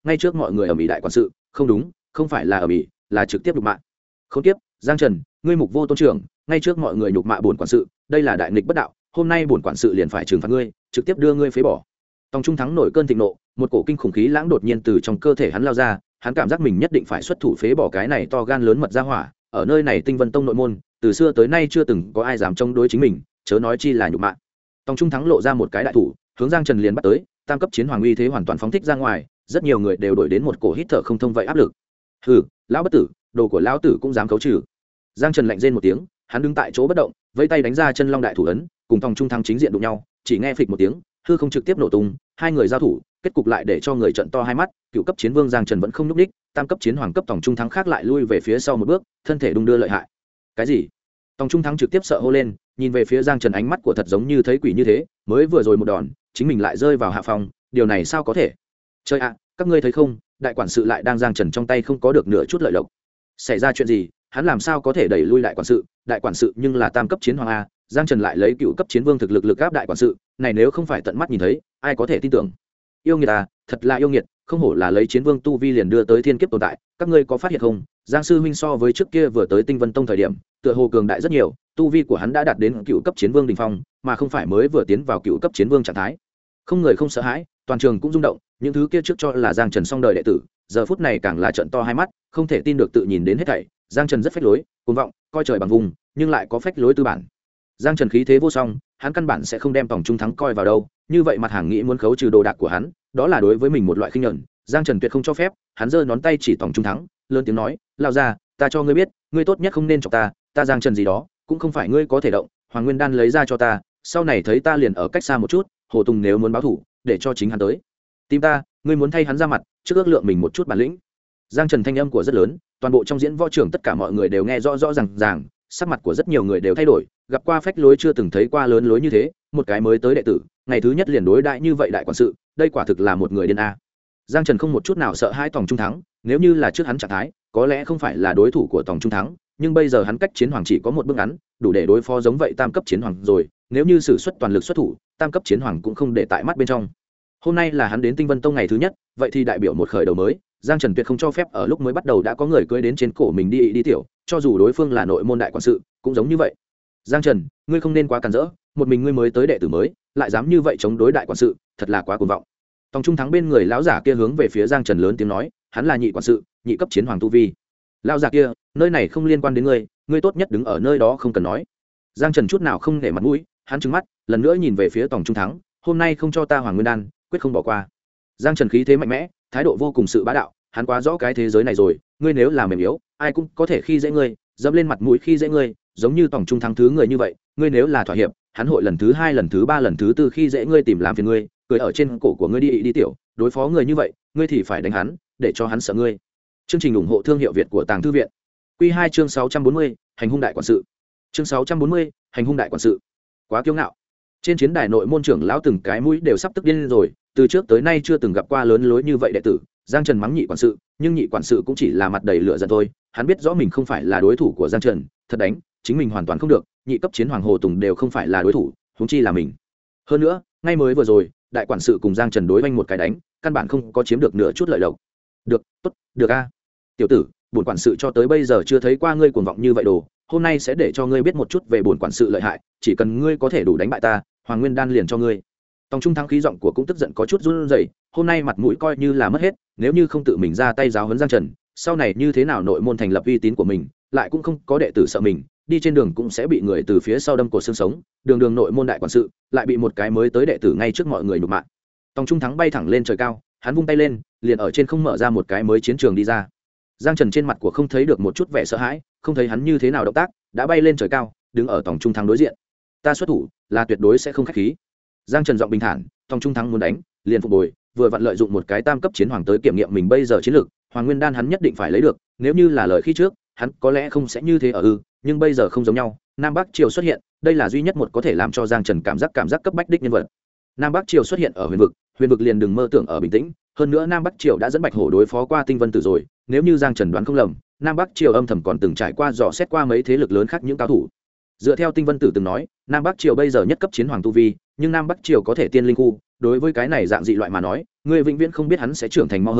A: ngay trước mọi người ở mỹ đại quản sự, không đúng, không phải là ở mỹ, là trực tiếp nhục mạ. Khốn kiếp, Giang Trần, ngươi mục vô tôn trưởng, ngay trước mọi người nhục mạ bổn quản sự, đây là đại nghịch bất đạo, hôm nay bổn quản sự liền phải trừng phạt ngươi, trực tiếp đưa ngươi phế bỏ. Tòng Trung Thắng nổi cơn thịnh nộ, một cổ kinh khủng khí lãng đột nhiên từ trong cơ thể hắn lao ra, hắn cảm giác mình nhất định phải xuất thủ phế bỏ cái này to gan lớn mật ra hỏa, ở nơi này Tinh Vân Tông nội môn, từ xưa tới nay chưa từng có ai dám chống đối chính mình, chớ nói chi là nhục mạ. Tòng Trung Thắng lộ ra một cái đại thủ, hướng Giang Trần liền bắt tới, tam cấp chiến hoàng uy thế hoàn toàn phóng thích ra ngoài, rất nhiều người đều đổi đến một cổ hít thở không thông vậy áp lực. Hừ, lão bất tử, đồ của lão tử cũng dám khấu trừ. Giang Trần lạnh rên một tiếng, hắn đứng tại chỗ bất động, vẫy tay đánh ra chân long đại thủ ấn, cùng Tòng Trung Thắng chính diện đụng nhau, chỉ nghe phịch một tiếng, hư không trực tiếp nổ tung, hai người giao thủ, kết cục lại để cho người trợn to hai mắt, cựu cấp chiến vương Giang Trần vẫn không nhúc nhích, tam cấp chiến hoàng cấp Tòng Trung Thắng khác lại lui về phía sau một bước, thân thể đung đưa lợi hại. Cái gì? Tòng Trung Thắng trực tiếp sợ hô lên, nhìn về phía Giang Trần ánh mắt của thật giống như thấy quỷ như thế, mới vừa rồi một đòn, chính mình lại rơi vào hạ phòng, điều này sao có thể? Trời ạ, các ngươi thấy không, đại quản sự lại đang Giang Trần trong tay không có được nửa chút lợi lộc. Xảy ra chuyện gì? Hắn làm sao có thể đẩy lui đại quản sự nhưng là tam cấp chiến hoàng a, Giang Trần lại lấy cựu cấp chiến vương thực lực lực áp đại quản sự, này nếu không phải tận mắt nhìn thấy, ai có thể tin tưởng? Yêu nghiệt à, thật là yêu nghiệt, không hổ là lấy chiến vương tu vi liền đưa tới thiên kiếp tồn tại, các ngươi có phát hiện không? Giang sư huynh so với trước kia vừa tới Tinh Vân Tông thời điểm, tựa hồ cường đại rất nhiều, tu vi của hắn đã đạt đến cựu cấp chiến vương đỉnh phong, mà không phải mới vừa tiến vào cựu cấp chiến vương trạng thái. Không người không sợ hãi, toàn trường cũng rung động, những thứ kia trước cho là Giang Trần song đời đệ tử, giờ phút này càng là trợn to hai mắt, không thể tin được tự nhìn đến hết thảy. Giang Trần rất phách lối, cuồng vọng, coi trời bằng vùng, nhưng lại có phách lối tư bản. Giang Trần khí thế vô song, hắn căn bản sẽ không đem Tòng Trung Thắng coi vào đâu, như vậy mặt hàng nghĩ muốn khấu trừ đồ đạc của hắn, đó là đối với mình một loại khinh nhẫn, Giang Trần tuyệt không cho phép. Hắn giơ ngón tay chỉ Tòng Trung Thắng, lớn tiếng nói, lao ra, ta cho ngươi biết, ngươi tốt nhất không nên chọc ta Giang Trần gì đó cũng không phải ngươi có thể động, Hoàng Nguyên Đan lấy ra cho ta, sau này thấy ta liền ở cách xa một chút, Hồ Tùng nếu muốn báo thủ, để cho chính hắn tới tìm ta, ngươi muốn thay hắn ra mặt, trước ước lượng mình một chút bản lĩnh. Giang Trần thanh âm của rất lớn, toàn bộ trong diễn võ trường tất cả mọi người đều nghe rõ rõ ràng, sắc mặt của rất nhiều người đều thay đổi, gặp qua phách lối chưa từng thấy qua lớn lối như thế, một cái mới tới đệ tử, ngày thứ nhất liền đối đại như vậy đại quản sự, đây quả thực là một người điên a. Giang Trần không một chút nào sợ hãi Tòng Trung Thắng, nếu như là trước hắn trạng thái, có lẽ không phải là đối thủ của Tòng Trung Thắng, nhưng bây giờ hắn cách chiến hoàng chỉ có một bước ngắn, đủ để đối phó giống vậy tam cấp chiến hoàng rồi, nếu như sử xuất toàn lực xuất thủ, tam cấp chiến hoàng cũng không để tại mắt bên trong. Hôm nay là hắn đến Tinh Vân Tông ngày thứ nhất, vậy thì đại biểu một khởi đầu mới, Giang Trần tuyệt không cho phép ở lúc mới bắt đầu đã có người cưỡi đến trên cổ mình đi tiểu, cho dù đối phương là nội môn đại quản sự, cũng giống như vậy. Giang Trần, ngươi không nên quá càn rỡ, một mình ngươi mới tới đệ tử mới, lại dám như vậy chống đối đại quản sự, thật là quá cuồng vọng. Tòng Trung Thắng bên người lão giả kia hướng về phía Giang Trần lớn tiếng nói, hắn là nhị quản sự, nhị cấp chiến hoàng tu vi. Lão giả kia, nơi này không liên quan đến ngươi, ngươi tốt nhất đứng ở nơi đó không cần nói. Giang Trần chút nào không để mặt mũi, hắn trừng mắt, lần nữa nhìn về phía Tòng Trung Thắng, hôm nay không cho ta Hoàng Nguyên Đan, quyết không bỏ qua. Giang Trần khí thế mạnh mẽ, thái độ vô cùng sự bá đạo, hắn quá rõ cái thế giới này rồi, ngươi nếu là mềm yếu, ai cũng có thể khi dễ ngươi, dẫm lên mặt mũi khi dễ ngươi, giống như Tòng Trung Thắng thứ người như vậy, ngươi nếu là thỏa hiệp, hắn hội lần thứ 2, lần thứ 3, lần thứ 4 khi dễ ngươi tìm làm phiền ngươi, cười ở trên cổ của ngươi đi tiểu, đối phó người như vậy, ngươi thì phải đánh hắn, để cho hắn sợ ngươi. Chương trình ủng hộ thương hiệu Việt của Tàng Thư viện. Quy 2 chương 640, hành hung đại quản sự. Chương 640, hành hung đại quản sự. Quá kiêu ngạo. Trên chiến đài nội môn trưởng lão từng cái mũi đều sắp tức điên rồi, từ trước tới nay chưa từng gặp qua lớn lối như vậy đệ tử. Giang Trần mắng nhị quản sự, nhưng nhị quản sự cũng chỉ là mặt đầy lửa giận thôi, hắn biết rõ mình không phải là đối thủ của Giang Trần, thật đánh, chính mình hoàn toàn không được, nhị cấp chiến hoàng Hồ Tùng đều không phải là đối thủ, huống chi là mình. Hơn nữa, ngay mới vừa rồi, đại quản sự cùng Giang Trần đối vanh một cái đánh, căn bản không có chiếm được nửa chút lợi lộc. Được, tốt, được a. Tiểu tử, bổn quản sự cho tới bây giờ chưa thấy qua ngươi cuồng vọng như vậy đồ, hôm nay sẽ để cho ngươi biết một chút về bổn quản sự lợi hại, chỉ cần ngươi có thể đủ đánh bại ta, Hoàng Nguyên Đan liền cho ngươi. Tòng Trung Thắng khí giọng của cũng tức giận có chút run rẩy, hôm nay mặt mũi coi như là mất hết, nếu như không tự mình ra tay giáo huấn Giang Trần, sau này như thế nào nội môn thành lập uy tín của mình, lại cũng không có đệ tử sợ mình, đi trên đường cũng sẽ bị người từ phía sau đâm cột xương sống, đường nội môn đại quản sự, lại bị một cái mới tới đệ tử ngay trước mọi người nhục mạ. Tòng Trung Thắng bay thẳng lên trời cao, hắn vung tay lên, liền ở trên không mở ra một cái mới chiến trường đi ra. Giang Trần trên mặt của không thấy được một chút vẻ sợ hãi, không thấy hắn như thế nào động tác, đã bay lên trời cao, đứng ở Tòng Trung Thắng đối diện. Ta xuất thủ, là tuyệt đối sẽ không khách khí. Giang Trần giọng bình thản, Tòng Trung Thắng muốn đánh, liền phục bồi, vừa vặn lợi dụng một cái tam cấp chiến hoàng tới kiểm nghiệm mình bây giờ chiến lược, Hoàng Nguyên Đan hắn nhất định phải lấy được, nếu như là lời khi trước, hắn có lẽ không sẽ như thế nhưng bây giờ không giống nhau, Nam Bắc Triều xuất hiện, đây là duy nhất một có thể làm cho Giang Trần cảm giác cấp bách đích nhân vật. Nam Bắc Triều xuất hiện ở huyền vực liền đừng mơ tưởng ở bình tĩnh, hơn nữa Nam Bắc Triều đã dẫn Bạch Hổ đối phó qua Tinh Vân Tử rồi, nếu như Giang Trần đoán không lầm, Nam Bắc Triều âm thầm còn từng trải qua dò xét qua mấy thế lực lớn khác những cao thủ. Dựa theo Tinh Vân Tử từng nói, Nam Bắc Triều bây giờ nhất cấp chiến hoàng tu vi, nhưng Nam Bắc Triều có thể tiên linh khu, đối với cái này dạng dị loại mà nói, người vĩnh viễn không biết hắn sẽ trưởng thành mau hơn,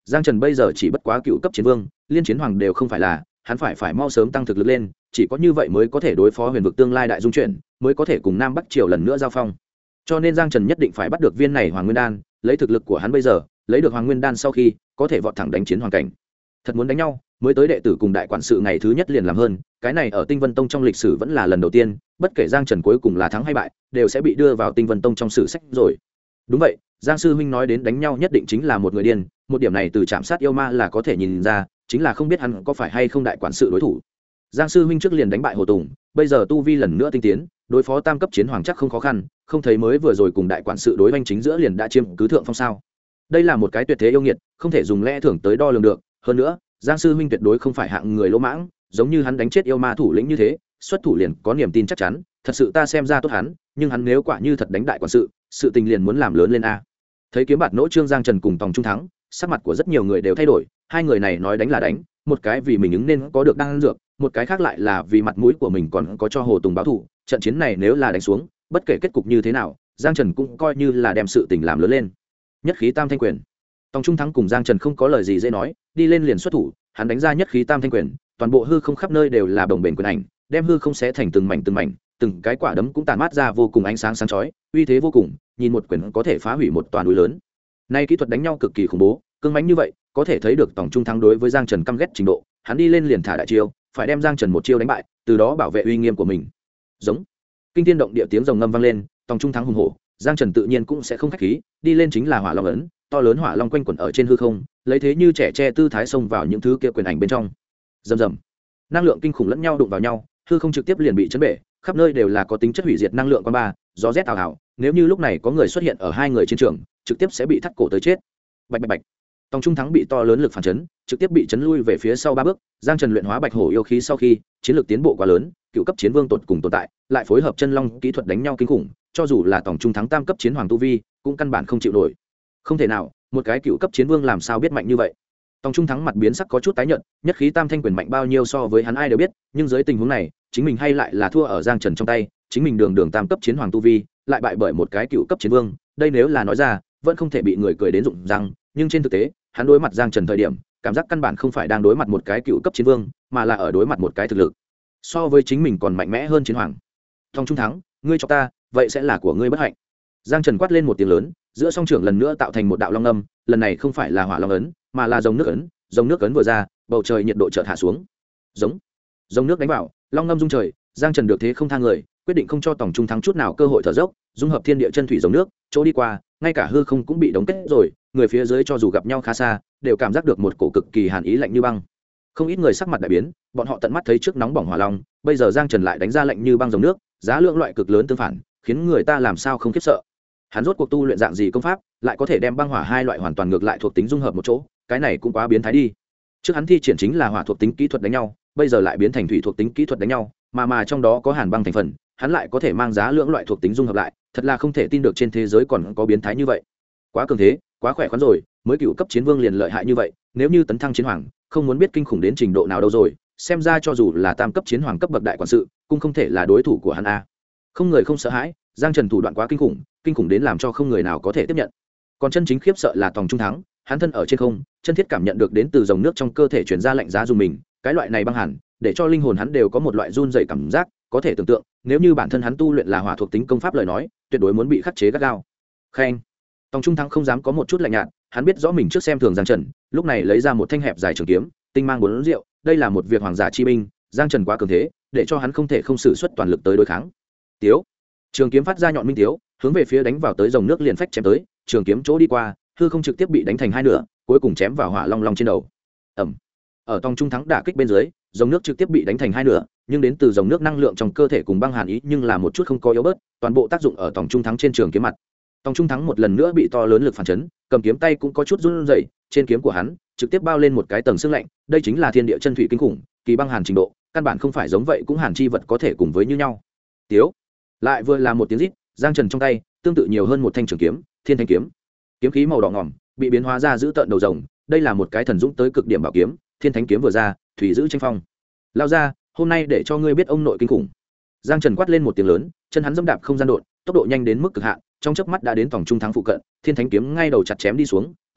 A: Giang Trần bây giờ chỉ bất quá cựu cấp chiến vương, liên chiến hoàng đều không phải là, hắn phải mau sớm tăng thực lực lên, chỉ có như vậy mới có thể đối phó huyền vực tương lai đại dung chuyển, mới có thể cùng Nam Bắc Triều lần nữa giao phong. Cho nên Giang Trần nhất định phải bắt được viên này Hoàng Nguyên đan, lấy thực lực của hắn bây giờ, lấy được Hoàng Nguyên đan sau khi, có thể vọt thẳng đánh chiến hoàng cảnh. Thật muốn đánh nhau, mới tới đệ tử cùng đại quản sự ngày thứ nhất liền làm hơn, cái này ở Tinh Vân Tông trong lịch sử vẫn là lần đầu tiên, bất kể Giang Trần cuối cùng là thắng hay bại, đều sẽ bị đưa vào Tinh Vân Tông trong sử sách rồi. Đúng vậy, Giang sư huynh nói đến đánh nhau nhất định chính là một người điên, một điểm này từ chạm sát yêu ma là có thể nhìn ra, chính là không biết hắn có phải hay không đại quản sự đối thủ. Giang sư huynh trước liền đánh bại Hồ Tùng, bây giờ tu vi lần nữa tinh tiến, đối phó tam cấp chiến hoàng chắc không khó khăn, không thấy mới vừa rồi cùng đại quản sự đối oanh chính giữa liền đã chiếm cứ thượng phong sao? Đây là một cái tuyệt thế yêu nghiệt, không thể dùng lẽ thưởng tới đo lường được, hơn nữa, Giang sư huynh tuyệt đối không phải hạng người lỗ mãng, giống như hắn đánh chết yêu ma thủ lĩnh như thế, xuất thủ liền có niềm tin chắc chắn, thật sự ta xem ra tốt hắn, nhưng hắn nếu quả như thật đánh đại quản sự tình liền muốn làm lớn lên a. Thấy kiếm bạt nỗ Trương Giang Trần cùng Tòng Trung thắng, sắc mặt của rất nhiều người đều thay đổi, hai người này nói đánh là đánh, một cái vì mình ứng nên có được đan dược, một cái khác lại là vì mặt mũi của mình còn có cho Hồ Tùng báo thù, trận chiến này nếu là đánh xuống, bất kể kết cục như thế nào, Giang Trần cũng coi như là đem sự tình làm lớn lên. Nhất khí tam thanh quyền. Tòng Trung thắng cùng Giang Trần không có lời gì dễ nói, đi lên liền xuất thủ, hắn đánh ra nhất khí tam thanh quyền, toàn bộ hư không khắp nơi đều là đồng bền quyền ảnh, đem hư không xé thành từng mảnh, từng cái quả đấm cũng tàn mát ra vô cùng ánh sáng sáng chói, uy thế vô cùng, nhìn một quyền có thể phá hủy một tòa núi lớn. Nay kỹ thuật đánh nhau cực kỳ khủng bố, cứng mãnh như vậy, có thể thấy được Tòng Trung thắng đối với Giang Trần căm ghét trình độ, hắn đi lên liền thả đại chiêu, phải đem Giang Trần một chiêu đánh bại, từ đó bảo vệ uy nghiêm của mình. Giống kinh thiên động địa tiếng rồng ngâm vang lên, Tòng Trung thắng hùng hổ, Giang Trần tự nhiên cũng sẽ không khách khí, đi lên chính là hỏa long ấn, to lớn hỏa long quanh quẩn ở trên hư không, lấy thế như trẻ tre tư thái xông vào những thứ kia quyền ảnh bên trong. Rầm rầm, năng lượng kinh khủng lẫn nhau đụng vào nhau, hư không trực tiếp liền bị chấn bể, khắp nơi đều là có tính chất hủy diệt năng lượng quan ba, gió rét ảo ảo, nếu như lúc này có người xuất hiện ở hai người chiến trường, trực tiếp sẽ bị thắt cổ tới chết. Bạch bạch bạch. Tòng Trung thắng bị to lớn lực phản chấn, trực tiếp bị chấn lui về phía sau 3 bước, Giang Trần luyện hóa bạch hổ yêu khí sau khi, chiến lược tiến bộ quá lớn, cựu cấp chiến vương tột cùng tồn tại, lại phối hợp chân long kỹ thuật đánh nhau kinh khủng, cho dù là Tòng Trung thắng tam cấp chiến hoàng tu vi, cũng căn bản không chịu nổi. Không thể nào, một cái cựu cấp chiến vương làm sao biết mạnh như vậy? Tòng Trung thắng mặt biến sắc có chút tái nhợt, nhất khí tam thanh quyền mạnh bao nhiêu so với hắn ai đều biết, nhưng dưới tình huống này, chính mình hay lại là thua ở Giang Trần trong tay, chính mình đường tam cấp chiến hoàng tu vi, lại bại bởi một cái cựu cấp chiến vương, đây nếu là nói ra, vẫn không thể bị người cười đến rụng răng, nhưng trên thực tế, hắn đối mặt Giang Trần thời điểm, cảm giác căn bản không phải đang đối mặt một cái cựu cấp chiến vương, mà là ở đối mặt một cái thực lực so với chính mình còn mạnh mẽ hơn chiến hoàng. Tòng Trung thắng, ngươi cho ta, vậy sẽ là của ngươi bất hạnh. Giang Trần quát lên một tiếng lớn, giữa song trưởng lần nữa tạo thành một đạo long âm, lần này không phải là hỏa long ấn, mà là dòng nước ấn, dòng nước ấn vừa ra, bầu trời nhiệt độ chợt hạ xuống. Dòng nước đánh vào, long ngâm rung trời, Giang Trần được thế không thang người, quyết định không cho Tòng Trung thắng chút nào cơ hội thở dốc, dung hợp thiên địa chân thủy dòng nước, chỗ đi qua, ngay cả hư không cũng bị đóng kết rồi, người phía dưới cho dù gặp nhau khá xa, đều cảm giác được một cổ cực kỳ hàn ý lạnh như băng. Không ít người sắc mặt đại biến, bọn họ tận mắt thấy trước nóng bỏng hỏa long, bây giờ Giang Trần lại đánh ra lạnh như băng dòng nước, giá lượng loại cực lớn tương phản, khiến người ta làm sao không khiếp sợ. Hắn rốt cuộc tu luyện dạng gì công pháp, lại có thể đem băng hỏa hai loại hoàn toàn ngược lại thuộc tính dung hợp một chỗ, cái này cũng quá biến thái đi. Trước hắn thi triển chính là hỏa thuộc tính kỹ thuật đánh nhau, bây giờ lại biến thành thủy thuộc tính kỹ thuật đánh nhau, mà trong đó có hàn băng thành phần, hắn lại có thể mang giá lượng loại thuộc tính dung hợp lại, thật là không thể tin được trên thế giới còn có biến thái như vậy. Quá cường thế, quá khỏe khoắn rồi, mới cựu cấp chiến vương liền lợi hại như vậy, nếu như tấn thăng chiến hoàng, không muốn biết kinh khủng đến trình độ nào đâu rồi, xem ra cho dù là tam cấp chiến hoàng cấp bậc đại quản sự, cũng không thể là đối thủ của hắn a. Không người không sợ hãi, Giang Trần thủ đoạn quá kinh khủng đến làm cho không người nào có thể tiếp nhận. Còn chân chính khiếp sợ là Tòng Trung thắng, hắn thân ở trên không, chân thiết cảm nhận được đến từ dòng nước trong cơ thể truyền ra lạnh giá dùng mình, cái loại này băng hẳn, để cho linh hồn hắn đều có một loại run rẩy cảm giác, có thể tưởng tượng, nếu như bản thân hắn tu luyện là hỏa thuộc tính công pháp lời nói, tuyệt đối muốn bị khắc chế gắt gao. Khen. Tòng Trung thắng không dám có một chút lạnh nhạt, hắn biết rõ mình trước xem thường Giang Trần, lúc này lấy ra một thanh hẹp dài trường kiếm, tinh mang bốn rượu, đây là một việc hoàng giả chi binh, Giang Trần quá cường thế, để cho hắn không thể không sử xuất toàn lực tới đối kháng. Tiếu. Trường kiếm phát ra nhọn minh tiếu, hướng về phía đánh vào tới dòng nước liền phách chém tới, trường kiếm chỗ đi qua, hư không trực tiếp bị đánh thành hai nửa, cuối cùng chém vào hỏa long long trên đầu. Ầm. Ở Tòng Trung thắng đả kích bên dưới, dòng nước trực tiếp bị đánh thành hai nửa, nhưng đến từ dòng nước năng lượng trong cơ thể cùng băng hàn ý nhưng là một chút không có yếu bớt, toàn bộ tác dụng ở Tòng Trung thắng trên trường kiếm mặt. Tòng Trung thắng một lần nữa bị to lớn lực phản chấn, cầm kiếm tay cũng có chút run rẩy, trên kiếm của hắn trực tiếp bao lên một cái tầng sương lạnh, đây chính là thiên địa chân thủy kinh khủng, kỳ băng hàn trình độ, căn bản không phải giống vậy cũng hàn chi vật có thể cùng với như nhau. Tiếu. Lại vừa là một tiếng rít, Giang Trần trong tay tương tự nhiều hơn một thanh trường kiếm, Thiên Thanh kiếm. Kiếm khí màu đỏ ngòm, bị biến hóa ra giữ tợn đầu rồng, đây là một cái thần dũng tới cực điểm bảo kiếm, Thiên Thánh kiếm vừa ra, thủy giữ tranh phong. Lao ra, hôm nay để cho ngươi biết ông nội kinh khủng. Giang Trần quát lên một tiếng lớn, chân hắn dẫm đạp không gian đột, tốc độ nhanh đến mức cực hạn, trong chớp mắt đã đến Tòng Trung thắng phụ cận, Thiên Thánh kiếm ngay đầu chặt chém đi xuống,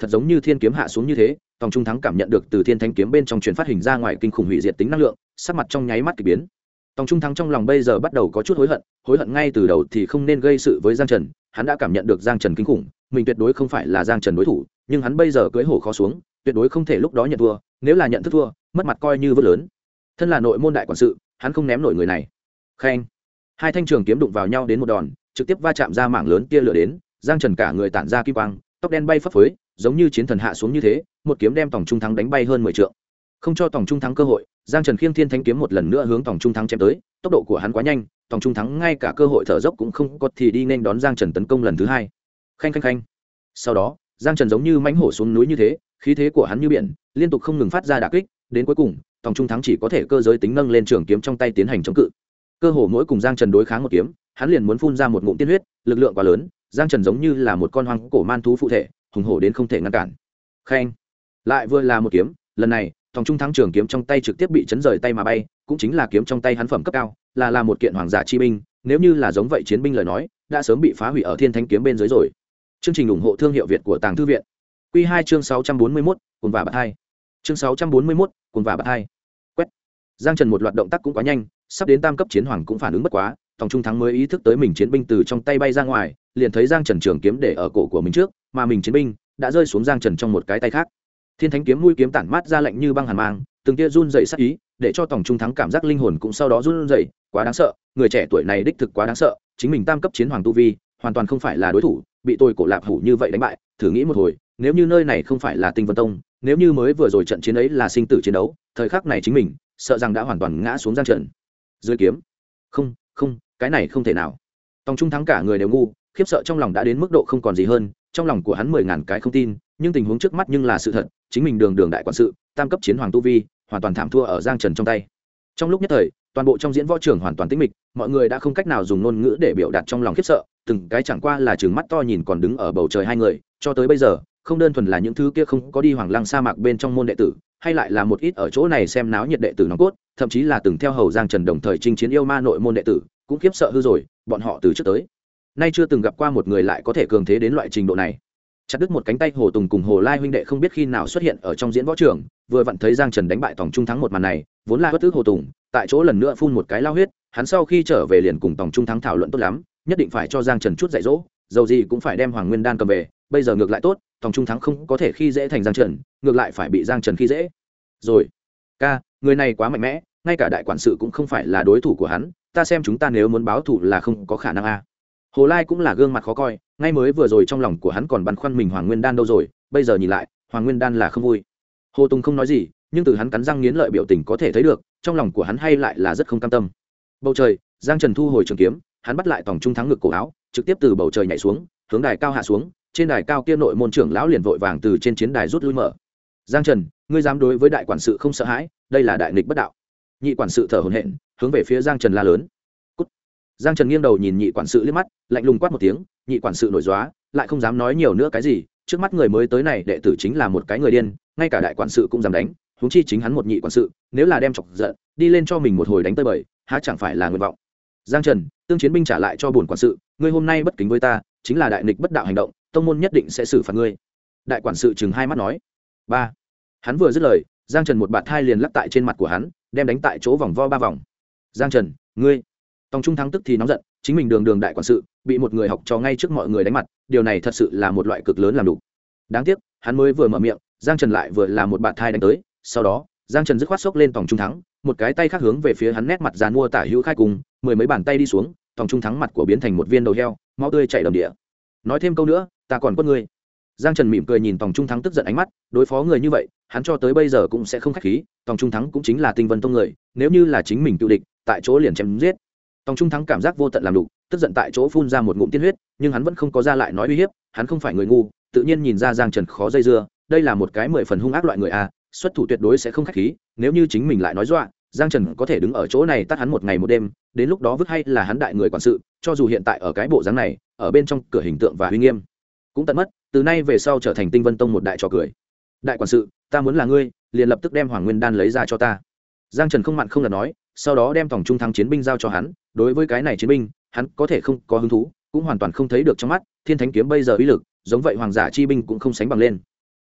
A: thật giống như thiên kiếm hạ xuống như thế. Tòng Trung Thắng cảm nhận được từ thiên thanh kiếm bên trong truyền phát hình ra ngoài kinh khủng hủy diệt tính năng lượng, sắc mặt trong nháy mắt kỳ biến. Tòng Trung Thắng trong lòng bây giờ bắt đầu có chút hối hận ngay từ đầu thì không nên gây sự với Giang Trần. Hắn đã cảm nhận được Giang Trần kinh khủng, mình tuyệt đối không phải là Giang Trần đối thủ, nhưng hắn bây giờ cưỡi hổ khó xuống, tuyệt đối không thể lúc đó nhận thua, nếu là nhận thức thua, mất mặt coi như vứt lớn. Thân là nội môn đại quản sự, hắn không ném nổi người này. Khen, hai thanh trường kiếm đụng vào nhau đến một đòn, trực tiếp va chạm ra mảng lớn tia lửa đến. Giang Trần cả người tản ra kim quang, tóc đen bay phấp phới, giống như chiến thần hạ xuống như thế, một kiếm đem Tòng Trung Thắng đánh bay hơn 10 trượng. Không cho Tòng Trung Thắng cơ hội, Giang Trần khiêng thiên thanh kiếm một lần nữa hướng Tòng Trung Thắng chém tới, tốc độ của hắn quá nhanh, Tòng Trung Thắng ngay cả cơ hội thở dốc cũng không có thì đi nên đón Giang Trần tấn công lần thứ hai. Khanh khanh khanh. Sau đó, Giang Trần giống như mãnh hổ xuống núi như thế, khí thế của hắn như biển, liên tục không ngừng phát ra đả kích, đến cuối cùng, Tòng Trung Thắng chỉ có thể cơ giới tính nâng lên trường kiếm trong tay tiến hành chống cự. Cơ hồ mỗi cùng Giang Trần đối kháng một kiếm, hắn liền muốn phun ra một ngụm tiên huyết, lực lượng quá lớn, Giang Trần giống như là một con hoang cổ man thú phụ thể, hùng hổ đến không thể ngăn cản. Khen, lại vừa là một kiếm, lần này, Tòng Trung Thắng trường kiếm trong tay trực tiếp bị chấn rời tay mà bay, cũng chính là kiếm trong tay hắn phẩm cấp cao, là một kiện hoàng giả chi binh, nếu như là giống vậy chiến binh lời nói, đã sớm bị phá hủy ở thiên thanh kiếm bên dưới rồi. Chương trình ủng hộ thương hiệu Việt của Tàng Thư viện. Quy 2 chương 641, cuồng và bạt hai. Chương 641, cuồng và bạt hai. Quét. Giang Trần một loạt động tác cũng quá nhanh, sắp đến tam cấp chiến hoàng cũng phản ứng bất quá, Tòng Trung Thắng mới ý thức tới mình chiến binh từ trong tay bay ra ngoài, liền thấy Giang Trần trường kiếm để ở cổ của mình trước, mà mình chiến binh đã rơi xuống Giang Trần trong một cái tay khác. Thiên Thánh kiếm mũi kiếm tản mát ra lạnh như băng hàn mang, từng tia run rẩy sát ý, để cho Tòng Trung Thắng cảm giác linh hồn cũng sau đó run rẩy, quá đáng sợ, người trẻ tuổi này đích thực quá đáng sợ, chính mình tam cấp chiến hoàng tu vi, hoàn toàn không phải là đối thủ, bị tôi cổ lạp hủ như vậy đánh bại, thử nghĩ một hồi, nếu như nơi này không phải là Tinh Vân Tông, nếu như mới vừa rồi trận chiến ấy là sinh tử chiến đấu, thời khắc này chính mình, sợ rằng đã hoàn toàn ngã xuống Giang Trần. Dưới kiếm. Không, không, cái này không thể nào. Tòng Trung Thắng cả người đều ngu, khiếp sợ trong lòng đã đến mức độ không còn gì hơn, trong lòng của hắn 10.000 cái không tin, nhưng tình huống trước mắt nhưng là sự thật, chính mình đường đại quản sự, tam cấp chiến hoàng tu vi, hoàn toàn thảm thua ở Giang Trần trong tay. Trong lúc nhất thời, toàn bộ trong diễn võ trường hoàn toàn tĩnh mịch, mọi người đã không cách nào dùng ngôn ngữ để biểu đạt trong lòng khiếp sợ, từng cái chẳng qua là trừng mắt to nhìn còn đứng ở bầu trời hai người, cho tới bây giờ, không đơn thuần là những thứ kia không có đi Hoàng Lăng sa mạc bên trong môn đệ tử, hay lại là một ít ở chỗ này xem náo nhiệt đệ tử nòng cốt, thậm chí là từng theo hầu Giang Trần đồng thời chinh chiến yêu ma nội môn đệ tử, cũng khiếp sợ hư rồi, bọn họ từ trước tới nay chưa từng gặp qua một người lại có thể cường thế đến loại trình độ này. Chặt đứt một cánh tay Hồ Tùng cùng Hồ Lai huynh đệ không biết khi nào xuất hiện ở trong diễn võ trường, vừa vặn thấy Giang Trần đánh bại Tòng Trung Thắng một màn này, vốn là bất tức Hồ Tùng, tại chỗ lần nữa phun một cái lao huyết, hắn sau khi trở về liền cùng Tòng Trung Thắng thảo luận tốt lắm, nhất định phải cho Giang Trần chút dạy dỗ, dầu gì cũng phải đem Hoàng Nguyên Đan cầm về, bây giờ ngược lại tốt, Tòng Trung Thắng không có thể khi dễ thành Giang Trần, ngược lại phải bị Giang Trần khi dễ. Rồi, ca, người này quá mạnh mẽ, ngay cả đại quản sự cũng không phải là đối thủ của hắn, ta xem chúng ta nếu muốn báo thù là không có khả năng a. Hồ Lai cũng là gương mặt khó coi, ngay mới vừa rồi trong lòng của hắn còn băn khoăn mình Hoàng Nguyên Đan đâu rồi, bây giờ nhìn lại, Hoàng Nguyên Đan là không vui. Hồ Tùng không nói gì, nhưng từ hắn cắn răng nghiến lợi biểu tình có thể thấy được, trong lòng của hắn hay lại là rất không cam tâm. Bầu trời, Giang Trần thu hồi trường kiếm, hắn bắt lại Tòng Trung Thắng ngực cổ áo, trực tiếp từ bầu trời nhảy xuống, hướng đài cao hạ xuống, trên đài cao kia nội môn trưởng lão liền vội vàng từ trên chiến đài rút lui mở. Giang Trần, ngươi dám đối với đại quản sự không sợ hãi, đây là đại nghịch bất đạo. Nhị quản sự thở hổn hển, hướng về phía Giang Trần la lớn. Cút. Giang Trần nghiêng đầu nhìn nhị quản sự liếc mắt, lạnh lùng quát một tiếng, nhị quản sự nổi dóa, lại không dám nói nhiều nữa cái gì, trước mắt người mới tới này đệ tử chính là một cái người điên, ngay cả đại quản sự cũng dám đánh, huống chi chính hắn một nhị quản sự, nếu là đem chọc giận, đi lên cho mình một hồi đánh tơi bời, há chẳng phải là nguyện vọng. Giang Trần, tương chiến binh trả lại cho bổn quản sự, ngươi hôm nay bất kính với ta, chính là đại nghịch bất đạo hành động, tông môn nhất định sẽ xử phạt ngươi. Đại quản sự chừng hai mắt nói. Ba. Hắn vừa dứt lời, Giang Trần một bạt thai liền lắc tại trên mặt của hắn, đem đánh tại chỗ vòng vo ba vòng. Giang Trần, ngươi. Tòng Trung Thắng tức thì nóng giận, chính mình đường đại quản sự bị một người học trò ngay trước mọi người đánh mặt, điều này thật sự là một loại cực lớn làm đủ. Đáng tiếc, hắn mới vừa mở miệng, Giang Trần lại vừa là một bạt thai đánh tới, sau đó, Giang Trần dứt khoát xốc lên Tòng Trung Thắng, một cái tay khác hướng về phía hắn nét mặt giàn mua tả hữu khai cùng, mười mấy bàn tay đi xuống, Tòng Trung Thắng mặt của biến thành một viên đầu heo, máu tươi chảy đầm địa. Nói thêm câu nữa, ta còn quất ngươi. Giang Trần mỉm cười nhìn Tòng Trung Thắng tức giận ánh mắt, đối phó người như vậy, hắn cho tới bây giờ cũng sẽ không khách khí, Tòng Trung Thắng cũng chính là Tinh Vân Tông người, nếu như là chính mình cự địch, tại chỗ liền chém giết. Tòng Trung Thắng cảm giác vô tận làm đủ, tức giận tại chỗ phun ra một ngụm tiên huyết, nhưng hắn vẫn không có ra lại nói uy hiếp, hắn không phải người ngu, tự nhiên nhìn ra Giang Trần khó dây dưa, đây là một cái 10 phần hung ác loại người a, xuất thủ tuyệt đối sẽ không khách khí, nếu như chính mình lại nói dọa, Giang Trần có thể đứng ở chỗ này tắt hắn một ngày một đêm, đến lúc đó vứt hay là hắn đại người quản sự, cho dù hiện tại ở cái bộ dáng này, ở bên trong cửa hình tượng và uy nghiêm, cũng tận mất, từ nay về sau trở thành Tinh Vân Tông một đại trò cười. Đại quản sự, ta muốn là ngươi, liền lập tức đem Hoàng Nguyên Đan lấy ra cho ta. Giang Trần không mặn không lật nói, sau đó đem Tòng Trung Thắng chiến binh giao cho hắn, đối với cái này chiến binh, hắn có thể không có hứng thú, cũng hoàn toàn không thấy được trong mắt, Thiên Thánh kiếm bây giờ uy lực, giống vậy hoàng giả chi binh cũng không sánh bằng lên.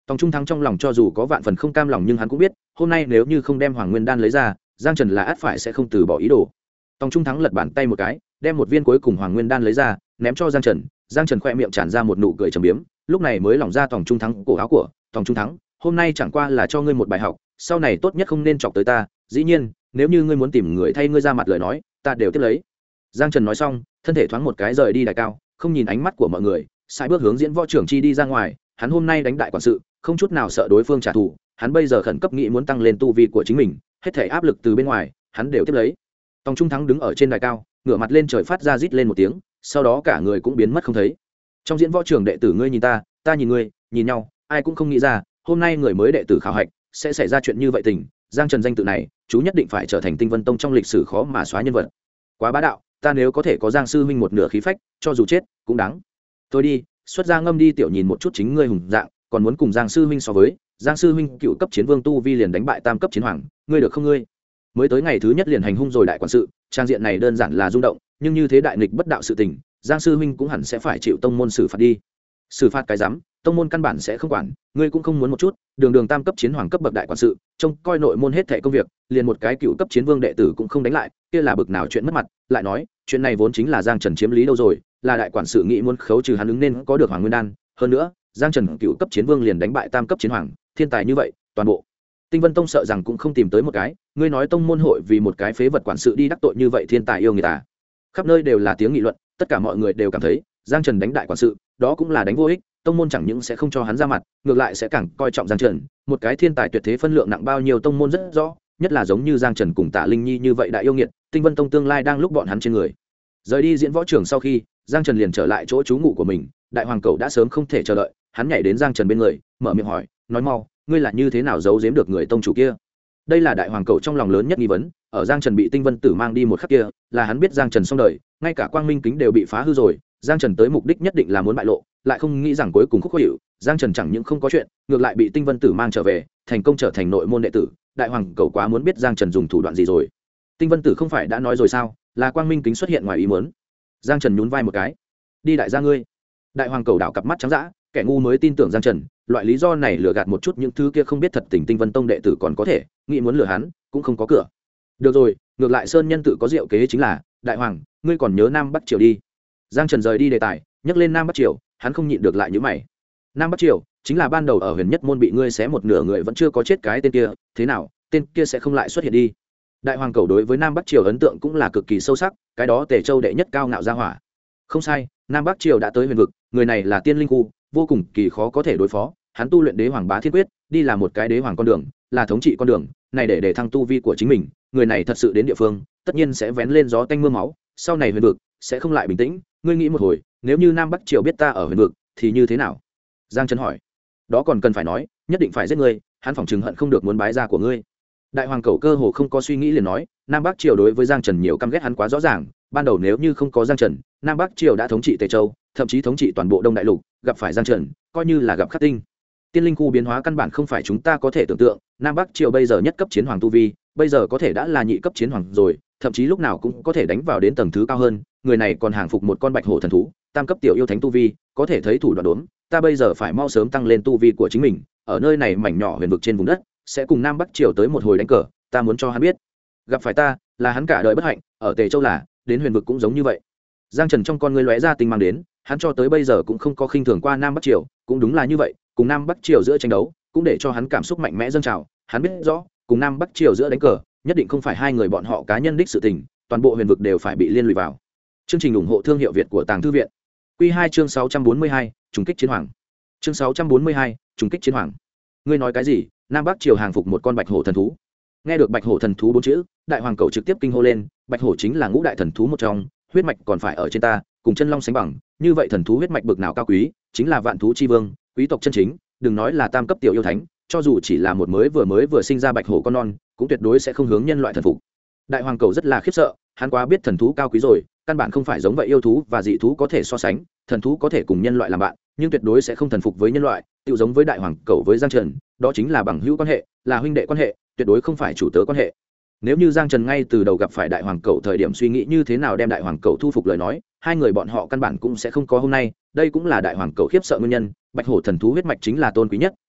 A: Tòng Trung Thắng trong lòng cho dù có vạn phần không cam lòng nhưng hắn cũng biết hôm nay nếu như không đem Hoàng Nguyên đan lấy ra, Giang Trần là ắt phải sẽ không từ bỏ ý đồ. Tòng Trung Thắng lật bàn tay một cái, đem một viên cuối cùng Hoàng Nguyên đan lấy ra, ném cho Giang Trần. Giang Trần khoe miệng tràn ra một nụ cười trầm biếm, lúc này mới lỏng ra Tòng Trung Thắng cổ áo của. Tòng Trung Thắng, hôm nay chẳng qua là cho ngươi một bài học, sau này tốt nhất không nên chọc tới ta, dĩ nhiên nếu như ngươi muốn tìm người thay ngươi ra mặt lời nói, ta đều tiếp lấy. Giang Trần nói xong, thân thể thoáng một cái rời đi đài cao, không nhìn ánh mắt của mọi người, sai bước hướng diễn võ trưởng chi đi ra ngoài. Hắn hôm nay đánh đại quản sự, không chút nào sợ đối phương trả thù, hắn bây giờ khẩn cấp nghĩ muốn tăng lên tu vi của chính mình, hết thể áp lực từ bên ngoài hắn đều tiếp lấy. Tòng Trung Thắng đứng ở trên đài cao, ngửa mặt lên trời phát ra rít lên một tiếng, sau đó cả người cũng biến mất không thấy. Trong diễn võ trường đệ tử ngươi nhìn ta, ta nhìn ngươi, nhìn nhau, ai cũng không nghĩ ra hôm nay người mới đệ tử khảo hạch sẽ xảy ra chuyện như vậy tình. Giang Trần danh tự này chú nhất định phải trở thành Tinh Vân Tông trong lịch sử khó mà xóa nhân vật. Quá bá đạo, ta nếu có thể có Giang sư huynh một nửa khí phách, cho dù chết cũng đáng. Thôi đi, xuất ra ngâm đi tiểu nhìn một chút chính ngươi hùng dạng, còn muốn cùng Giang sư huynh so với. Giang sư huynh cựu cấp chiến vương tu vi liền đánh bại tam cấp chiến hoàng, ngươi được không ngươi? Mới tới ngày thứ nhất liền hành hung rồi đại quản sự, trang diện này đơn giản là rung động, nhưng như thế đại nghịch bất đạo sự tình, Giang sư huynh cũng hẳn sẽ phải chịu tông môn xử phạt đi. Xử phạt cái rắm, tông môn căn bản sẽ không quản, ngươi cũng không muốn một chút, đường tam cấp chiến hoàng cấp bậc đại quản sự, trông coi nội môn hết thảy công việc, liền một cái cựu cấp chiến vương đệ tử cũng không đánh lại, kia là bực nào chuyện mất mặt. Lại nói, chuyện này vốn chính là Giang Trần chiếm lý đâu rồi, là đại quản sự nghĩ muốn khấu trừ hắn ứng nên có được Hoàng Nguyên đan, hơn nữa, Giang Trần cựu cấp chiến vương liền đánh bại tam cấp chiến hoàng, thiên tài như vậy, toàn bộ Tinh Vân Tông sợ rằng cũng không tìm tới một cái, ngươi nói tông môn hội vì một cái phế vật quản sự đi đắc tội như vậy thiên tài yêu người ta. Khắp nơi đều là tiếng nghị luận, tất cả mọi người đều cảm thấy, Giang Trần đánh đại quản sự, đó cũng là đánh vô ích, tông môn chẳng những sẽ không cho hắn ra mặt, ngược lại sẽ càng coi trọng Giang Trần, một cái thiên tài tuyệt thế phân lượng nặng bao nhiêu tông môn rất rõ, nhất là giống như Giang Trần cùng Tạ Linh Nhi như vậy đại yêu nghiệt, Tinh Vân Tông tương lai đang lúc bọn hắn trên người. Rời đi diễn võ trường sau khi, Giang Trần liền trở lại chỗ trú ngụ của mình, đại hoàng cầu đã sớm không thể chờ đợi, hắn nhảy đến Giang Trần bên người, mở miệng hỏi, nói mau, ngươi là như thế nào giấu giếm được người tông chủ kia? Đây là đại hoàng cầu trong lòng lớn nhất nghi vấn, ở Giang Trần bị Tinh Vân Tử mang đi một khắc kia, là hắn biết Giang Trần xong đời, ngay cả quang minh kính đều bị phá hư rồi, Giang Trần tới mục đích nhất định là muốn bại lộ, lại không nghĩ rằng cuối cùng khúc khó hiểu, Giang Trần chẳng những không có chuyện, ngược lại bị Tinh Vân Tử mang trở về, thành công trở thành nội môn đệ tử, đại hoàng cầu quá muốn biết Giang Trần dùng thủ đoạn gì rồi. Tinh Vân Tử không phải đã nói rồi sao, là quang minh kính xuất hiện ngoài ý muốn. Giang Trần nhún vai một cái, đi đại gia ngươi. Đại hoàng cầu đảo cặp mắt trắng dã, kẻ ngu mới tin tưởng Giang Trần, loại lý do này lừa gạt một chút những thứ kia không biết thật tình Tinh Vân Tông đệ tử còn có thể, nghĩ muốn lừa hắn, cũng không có cửa. Được rồi, ngược lại Sơn Nhân tự có diệu kế chính là, đại hoàng, ngươi còn nhớ Nam Bắc Triều đi. Giang Trần rời đi đề tài, nhắc lên Nam Bắc Triều, hắn không nhịn được lại nhíu mày. Nam Bắc Triều chính là ban đầu ở Huyền Nhất môn bị ngươi xé một nửa người vẫn chưa có chết cái tên kia, thế nào, tên kia sẽ không lại xuất hiện đi. Đại hoàng cầu đối với Nam Bắc Triều ấn tượng cũng là cực kỳ sâu sắc, cái đó Tề Châu đệ nhất cao ngạo gia hỏa. Không sai, Nam Bắc Triều đã tới huyền vực, người này là tiên linh khu, vô cùng kỳ khó có thể đối phó, hắn tu luyện đế hoàng bá thiên quyết, đi là một cái đế hoàng con đường, là thống trị con đường, này để thăng tu vi của chính mình, người này thật sự đến địa phương, tất nhiên sẽ vén lên gió tanh mưa máu, sau này huyền vực sẽ không lại bình tĩnh, ngươi nghĩ một hồi, nếu như Nam Bắc Triều biết ta ở huyền vực thì như thế nào? Giang Trần hỏi. Đó còn cần phải nói, nhất định phải giết ngươi, hắn phỏng chừng hận không được muốn bái ra của ngươi. Đại hoàng cầu cơ hồ không có suy nghĩ liền nói, Nam Bắc Triều đối với Giang Trần nhiều căm ghét hắn quá rõ ràng, ban đầu nếu như không có Giang Trần, Nam Bắc Triều đã thống trị Tề Châu, thậm chí thống trị toàn bộ Đông Đại Lục, gặp phải Giang Trần, coi như là gặp khắc tinh. Tiên linh khu biến hóa căn bản không phải chúng ta có thể tưởng tượng, Nam Bắc Triều bây giờ nhất cấp chiến hoàng tu vi, bây giờ có thể đã là nhị cấp chiến hoàng rồi, thậm chí lúc nào cũng có thể đánh vào đến tầng thứ cao hơn, người này còn hàng phục một con bạch hổ thần thú, tam cấp tiểu yêu thánh tu vi, có thể thấy thủ đoạn đốn, ta bây giờ phải mau sớm tăng lên tu vi của chính mình, ở nơi này mảnh nhỏ huyền vực trên vùng đất, sẽ cùng Nam Bắc Triều tới một hồi đánh cờ, ta muốn cho hắn biết, gặp phải ta, là hắn cả đời bất hạnh, ở Tề Châu là, đến huyền vực cũng giống như vậy. Giang Trần trong con ngươi lóe ra tinh mang đến, hắn cho tới bây giờ cũng không có khinh thường qua Nam Bắc Triều, cũng đúng là như vậy, cùng Nam Bắc Triều giữa tranh đấu, cũng để cho hắn cảm xúc mạnh mẽ dâng trào, hắn biết rõ, cùng Nam Bắc Triều giữa đánh cờ, nhất định không phải hai người bọn họ cá nhân đích sự tình, toàn bộ huyền vực đều phải bị liên lụy vào. Chương trình ủng hộ thương hiệu Việt của Tàng Thư viện. Quy 2 chương 642, trùng kích chiến hoàng. Chương 642, trùng kích chiến hoàng. Ngươi nói cái gì? Nam Bắc Triều hàng phục một con bạch hổ thần thú. Nghe được bạch hổ thần thú bốn chữ, đại hoàng cầu trực tiếp kinh hô lên, bạch hổ chính là ngũ đại thần thú một trong, huyết mạch còn phải ở trên ta, cùng chân long sánh bằng, như vậy thần thú huyết mạch bực nào cao quý, chính là vạn thú chi vương, quý tộc chân chính, đừng nói là tam cấp tiểu yêu thánh, cho dù chỉ là một mới vừa sinh ra bạch hổ con non, cũng tuyệt đối sẽ không hướng nhân loại thần phục. Đại hoàng cầu rất là khiếp sợ, hắn quá biết thần thú cao quý rồi, căn bản không phải giống vậy yêu thú và dị thú có thể so sánh, thần thú có thể cùng nhân loại làm bạn, nhưng tuyệt đối sẽ không thần phục với nhân loại, tự giống với đại hoàng cầu với Giang Trần, đó chính là bằng hữu quan hệ, là huynh đệ quan hệ, tuyệt đối không phải chủ tớ quan hệ. Nếu như Giang Trần ngay từ đầu gặp phải đại hoàng cầu thời điểm suy nghĩ như thế nào đem đại hoàng cầu thu phục lời nói, hai người bọn họ căn bản cũng sẽ không có hôm nay, đây cũng là đại hoàng cầu khiếp sợ nguyên nhân, bạch hổ thần thú huyết mạch chính là tôn quý nhất,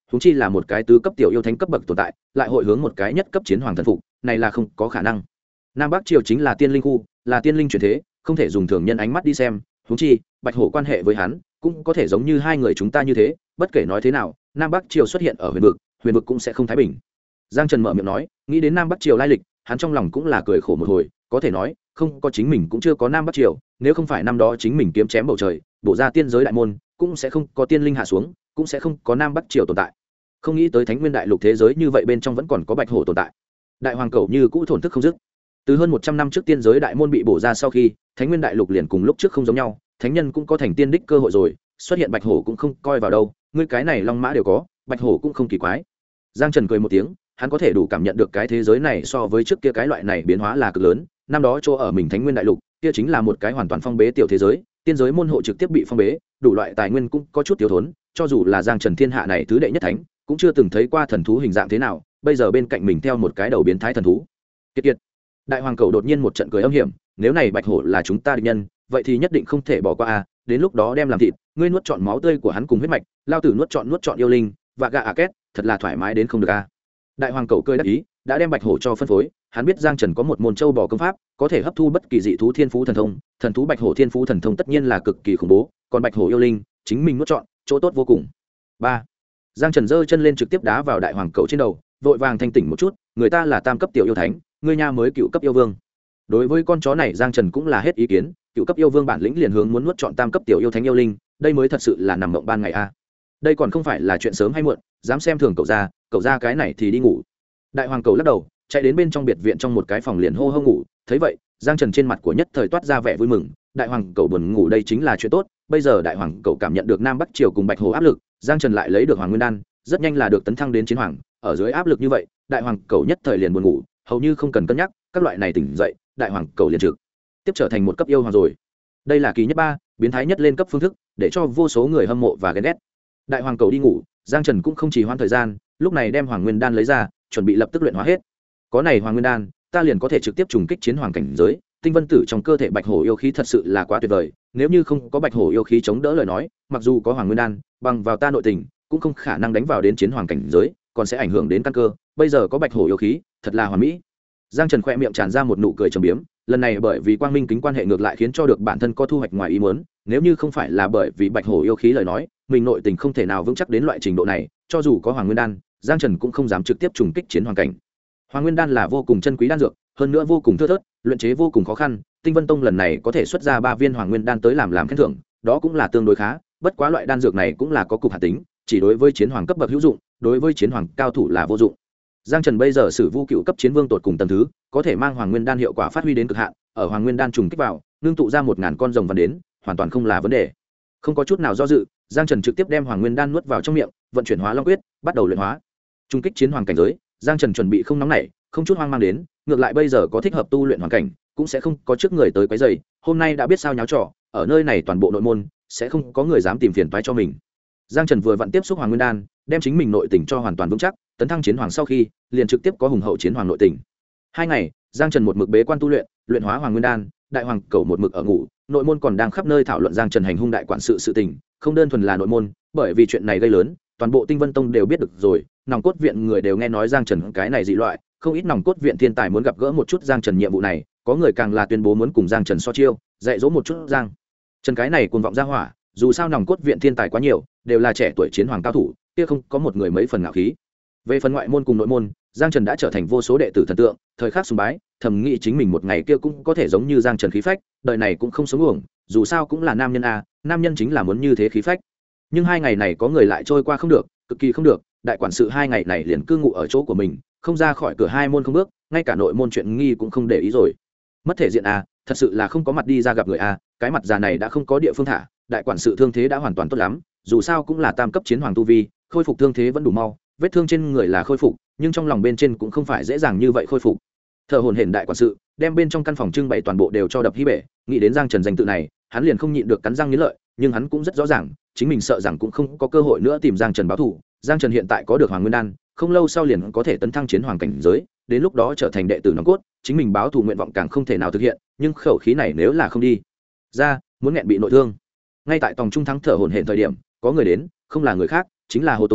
A: húng chi là một cái tứ cấp tiểu yêu thánh cấp bậc tồn tại lại hội hướng một cái nhất cấp chiến hoàng thần phục, này là không có khả năng. Nam Bắc Triều chính là tiên linh khu, là tiên linh chuyển thế, không thể dùng thường nhân ánh mắt đi xem, húng chi Bạch Hổ quan hệ với hắn cũng có thể giống như hai người chúng ta như thế. Bất kể nói thế nào, Nam Bắc Triều xuất hiện ở huyền vực cũng sẽ không thái bình. Giang Trần mở miệng nói, nghĩ đến Nam Bắc Triều lai lịch, hắn trong lòng cũng là cười khổ một hồi, có thể nói không có chính mình cũng chưa có Nam Bắc Triều, nếu không phải năm đó chính mình kiếm chém bầu trời bổ ra tiên giới đại môn, cũng sẽ không có tiên linh hạ xuống, cũng sẽ không có Nam Bắc Triều tồn tại. Không nghĩ tới Thánh Nguyên đại lục thế giới như vậy bên trong vẫn còn có Bạch Hổ tồn tại. Đại hoàng cầu như cũ thổn thức không dứt. Từ hơn 100 năm trước tiên giới đại môn bị bổ ra sau khi, Thánh Nguyên đại lục liền cùng lúc trước không giống nhau, thánh nhân cũng có thành tiên đích cơ hội rồi, xuất hiện Bạch Hổ cũng không coi vào đâu, ngươi cái này long mã đều có, Bạch Hổ cũng không kỳ quái. Giang Trần cười một tiếng, hắn có thể đủ cảm nhận được cái thế giới này so với trước kia cái loại này biến hóa là cực lớn. Năm đó chỗ ở mình Thánh Nguyên đại lục kia chính là một cái hoàn toàn phong bế tiểu thế giới, tiên giới môn hộ trực tiếp bị phong bế, đủ loại tài nguyên cũng có chút thiếu thốn, cho dù là Giang Trần thiên hạ này thứ đệ nhất thánh cũng chưa từng thấy qua thần thú hình dạng thế nào, bây giờ bên cạnh mình theo một cái đầu biến thái thần thú. Kiệt kiệt. Đại hoàng cầu đột nhiên một trận cười âm hiểm, nếu này Bạch Hổ là chúng ta địch nhân, vậy thì nhất định không thể bỏ qua a, đến lúc đó đem làm thịt, ngươi nuốt trọn máu tươi của hắn cùng huyết mạch, lao tử nuốt trọn yêu linh, và gà két, thật là thoải mái đến không được a. Đại hoàng cầu cười đắc ý, đã đem Bạch Hổ cho phân phối, hắn biết Giang Trần có một môn châu bò công pháp, có thể hấp thu bất kỳ dị thú thiên phú thần thông, thần thú Bạch Hổ thiên phú thần thông tất nhiên là cực kỳ khủng bố, còn Bạch Hổ yêu linh, chính mình nuốt trọn, chỗ tốt vô cùng. 3. Giang Trần giơ chân lên trực tiếp đá vào đại hoàng cầu trên đầu, vội vàng thanh tỉnh một chút, người ta là tam cấp tiểu yêu thánh, ngươi nha mới cựu cấp yêu vương. Đối với con chó này Giang Trần cũng là hết ý kiến, cựu cấp yêu vương bản lĩnh liền hướng muốn nuốt trọn tam cấp tiểu yêu thánh yêu linh, đây mới thật sự là nằm mộng ban ngày a. Đây còn không phải là chuyện sớm hay muộn, dám xem thường cậu ra cái này thì đi ngủ. Đại hoàng cầu lắc đầu, chạy đến bên trong biệt viện trong một cái phòng liền hô hô ngủ, thấy vậy, Giang Trần trên mặt của nhất thời toát ra vẻ vui mừng, đại hoàng cầu buồn ngủ đây chính là chuyện tốt, bây giờ đại hoàng cầu cảm nhận được Nam Bắc Triều cùng Bạch Hổ áp lực, Giang Trần lại lấy được Hoàng Nguyên đan, rất nhanh là được tấn thăng đến chiến hoàng, ở dưới áp lực như vậy, đại hoàng cầu nhất thời liền buồn ngủ, hầu như không cần cân nhắc, các loại này tỉnh dậy, đại hoàng cầu liền trực tiếp trở thành một cấp yêu hoàng rồi. Đây là kỳ nhất 3, biến thái nhất lên cấp phương thức, để cho vô số người hâm mộ và ghen ghét. Đại hoàng cầu đi ngủ, Giang Trần cũng không trì hoãn thời gian, lúc này đem Hoàng Nguyên đan lấy ra, chuẩn bị lập tức luyện hóa hết. Có này Hoàng Nguyên đan, ta liền có thể trực tiếp trùng kích chiến hoàng cảnh giới, tinh vân tử trong cơ thể Bạch Hổ yêu khí thật sự là quá tuyệt vời, nếu như không có Bạch Hổ yêu khí chống đỡ lời nói, mặc dù có Hoàng Nguyên đan, bằng vào ta nội tình, cũng không khả năng đánh vào đến chiến hoàng cảnh giới, còn sẽ ảnh hưởng đến căn cơ, bây giờ có Bạch Hổ yêu khí, thật là hoàn mỹ. Giang Trần khẽ miệng tràn ra một nụ cười trầm biếm, lần này bởi vì quang minh kính quan hệ ngược lại khiến cho được bản thân có thu hoạch ngoài ý muốn, nếu như không phải là bởi vì Bạch Hổ yêu khí lời nói, mình nội tình không thể nào vững chắc đến loại trình độ này, cho dù có Hoàng Nguyên đan, Giang Trần cũng không dám trực tiếp trùng kích chiến hoàng cảnh. Hoàng Nguyên đan là vô cùng chân quý đan dược, hơn nữa vô cùng thưa thớt, luyện chế vô cùng khó khăn, Tinh Vân Tông lần này có thể xuất ra 3 viên Hoàng Nguyên đan tới làm khen thưởng, đó cũng là tương đối khá, bất quá loại đan dược này cũng là có cục hạt tính, chỉ đối với chiến hoàng cấp bậc hữu dụng, đối với chiến hoàng cao thủ là vô dụng. Giang Trần bây giờ sử vu cựu cấp chiến vương tột cùng tầng thứ, có thể mang Hoàng Nguyên đan hiệu quả phát huy đến cực hạn, ở Hoàng Nguyên đan trùng kích vào, nương tụ ra 1000 con rồng vằn đến, hoàn toàn không là vấn đề. Không có chút nào do dự, Giang Trần trực tiếp đem Hoàng Nguyên đan nuốt vào trong miệng, vận chuyển Hóa Long quyết, bắt đầu luyện hóa. Trùng kích chiến hoàng cảnh giới, Giang Trần chuẩn bị không nóng nảy, không chút hoang mang đến, ngược lại bây giờ có thích hợp tu luyện hoàn cảnh, cũng sẽ không có trước người tới quấy rầy, hôm nay đã biết sao nháo trò, ở nơi này toàn bộ nội môn sẽ không có người dám tìm phiền toái cho mình. Giang Trần vừa vặn tiếp xúc Hoàng Nguyên đan, đem chính mình nội tình cho hoàn toàn vững chắc, tấn thăng chiến hoàng sau khi, liền trực tiếp có hùng hậu chiến hoàng nội tình. 2 ngày, Giang Trần một mực bế quan tu luyện, luyện hóa Hoàng Nguyên đan, đại hoàng cầu một mực ở ngủ, nội môn còn đang khắp nơi thảo luận Giang Trần hành hung đại quản sự tình, không đơn thuần là nội môn, bởi vì chuyện này gây lớn, toàn bộ Tinh Vân Tông đều biết được rồi, nòng cốt viện người đều nghe nói Giang Trần cái này dị loại, không ít nòng cốt viện thiên tài muốn gặp gỡ một chút Giang Trần nhiệm vụ này, có người càng là tuyên bố muốn cùng Giang Trần so chiêu, dạy dỗ một chút Giang Trần cái này cuồng vọng ra hỏa, dù sao nòng cốt viện thiên tài quá nhiều, đều là trẻ tuổi chiến hoàng cao thủ, kia không có một người mấy phần ngạo khí. Về phần ngoại môn cùng nội môn, Giang Trần đã trở thành vô số đệ tử thần tượng, thời khắc sùng bái, thầm nghĩ chính mình một ngày kia cũng có thể giống như Giang Trần khí phách, đời này cũng không sống uổng, dù sao cũng là nam nhân a, nam nhân chính là muốn như thế khí phách. Nhưng 2 ngày này có người lại trôi qua không được, cực kỳ không được, đại quản sự 2 ngày này liền cư ngụ ở chỗ của mình, không ra khỏi cửa 2 môn không bước, ngay cả nội môn chuyện nghi cũng không để ý rồi. Mất thể diện a, thật sự là không có mặt đi ra gặp người a, cái mặt già này đã không có địa phương thả, đại quản sự thương thế đã hoàn toàn tốt lắm, dù sao cũng là tam cấp chiến hoàng tu vi, khôi phục thương thế vẫn đủ mau, vết thương trên người là khôi phục, nhưng trong lòng bên trên cũng không phải dễ dàng như vậy khôi phục. Thở hổn hển đại quản sự, đem bên trong căn phòng trưng bày toàn bộ đều cho đập hí bể, nghĩ đến Giang Trần danh tự này, hắn liền không nhịn được cắn răng nghiến lợi, nhưng hắn cũng rất rõ ràng, chính mình sợ rằng cũng không có cơ hội nữa tìm Giang Trần báo thù. Giang Trần hiện tại có được Hoàng Nguyên đan, không lâu sau liền có thể tấn thăng chiến hoàng cảnh giới, đến lúc đó trở thành đệ tử nòng cốt, chính mình báo thù nguyện vọng càng không thể nào thực hiện, nhưng khẩu khí này nếu là không đi ra, muốn nghẹn bị nội thương. Ngay tại tòng trung thắng thở hổn hển thời điểm, có người đến, không là người khác, chính là Hồ Tùng.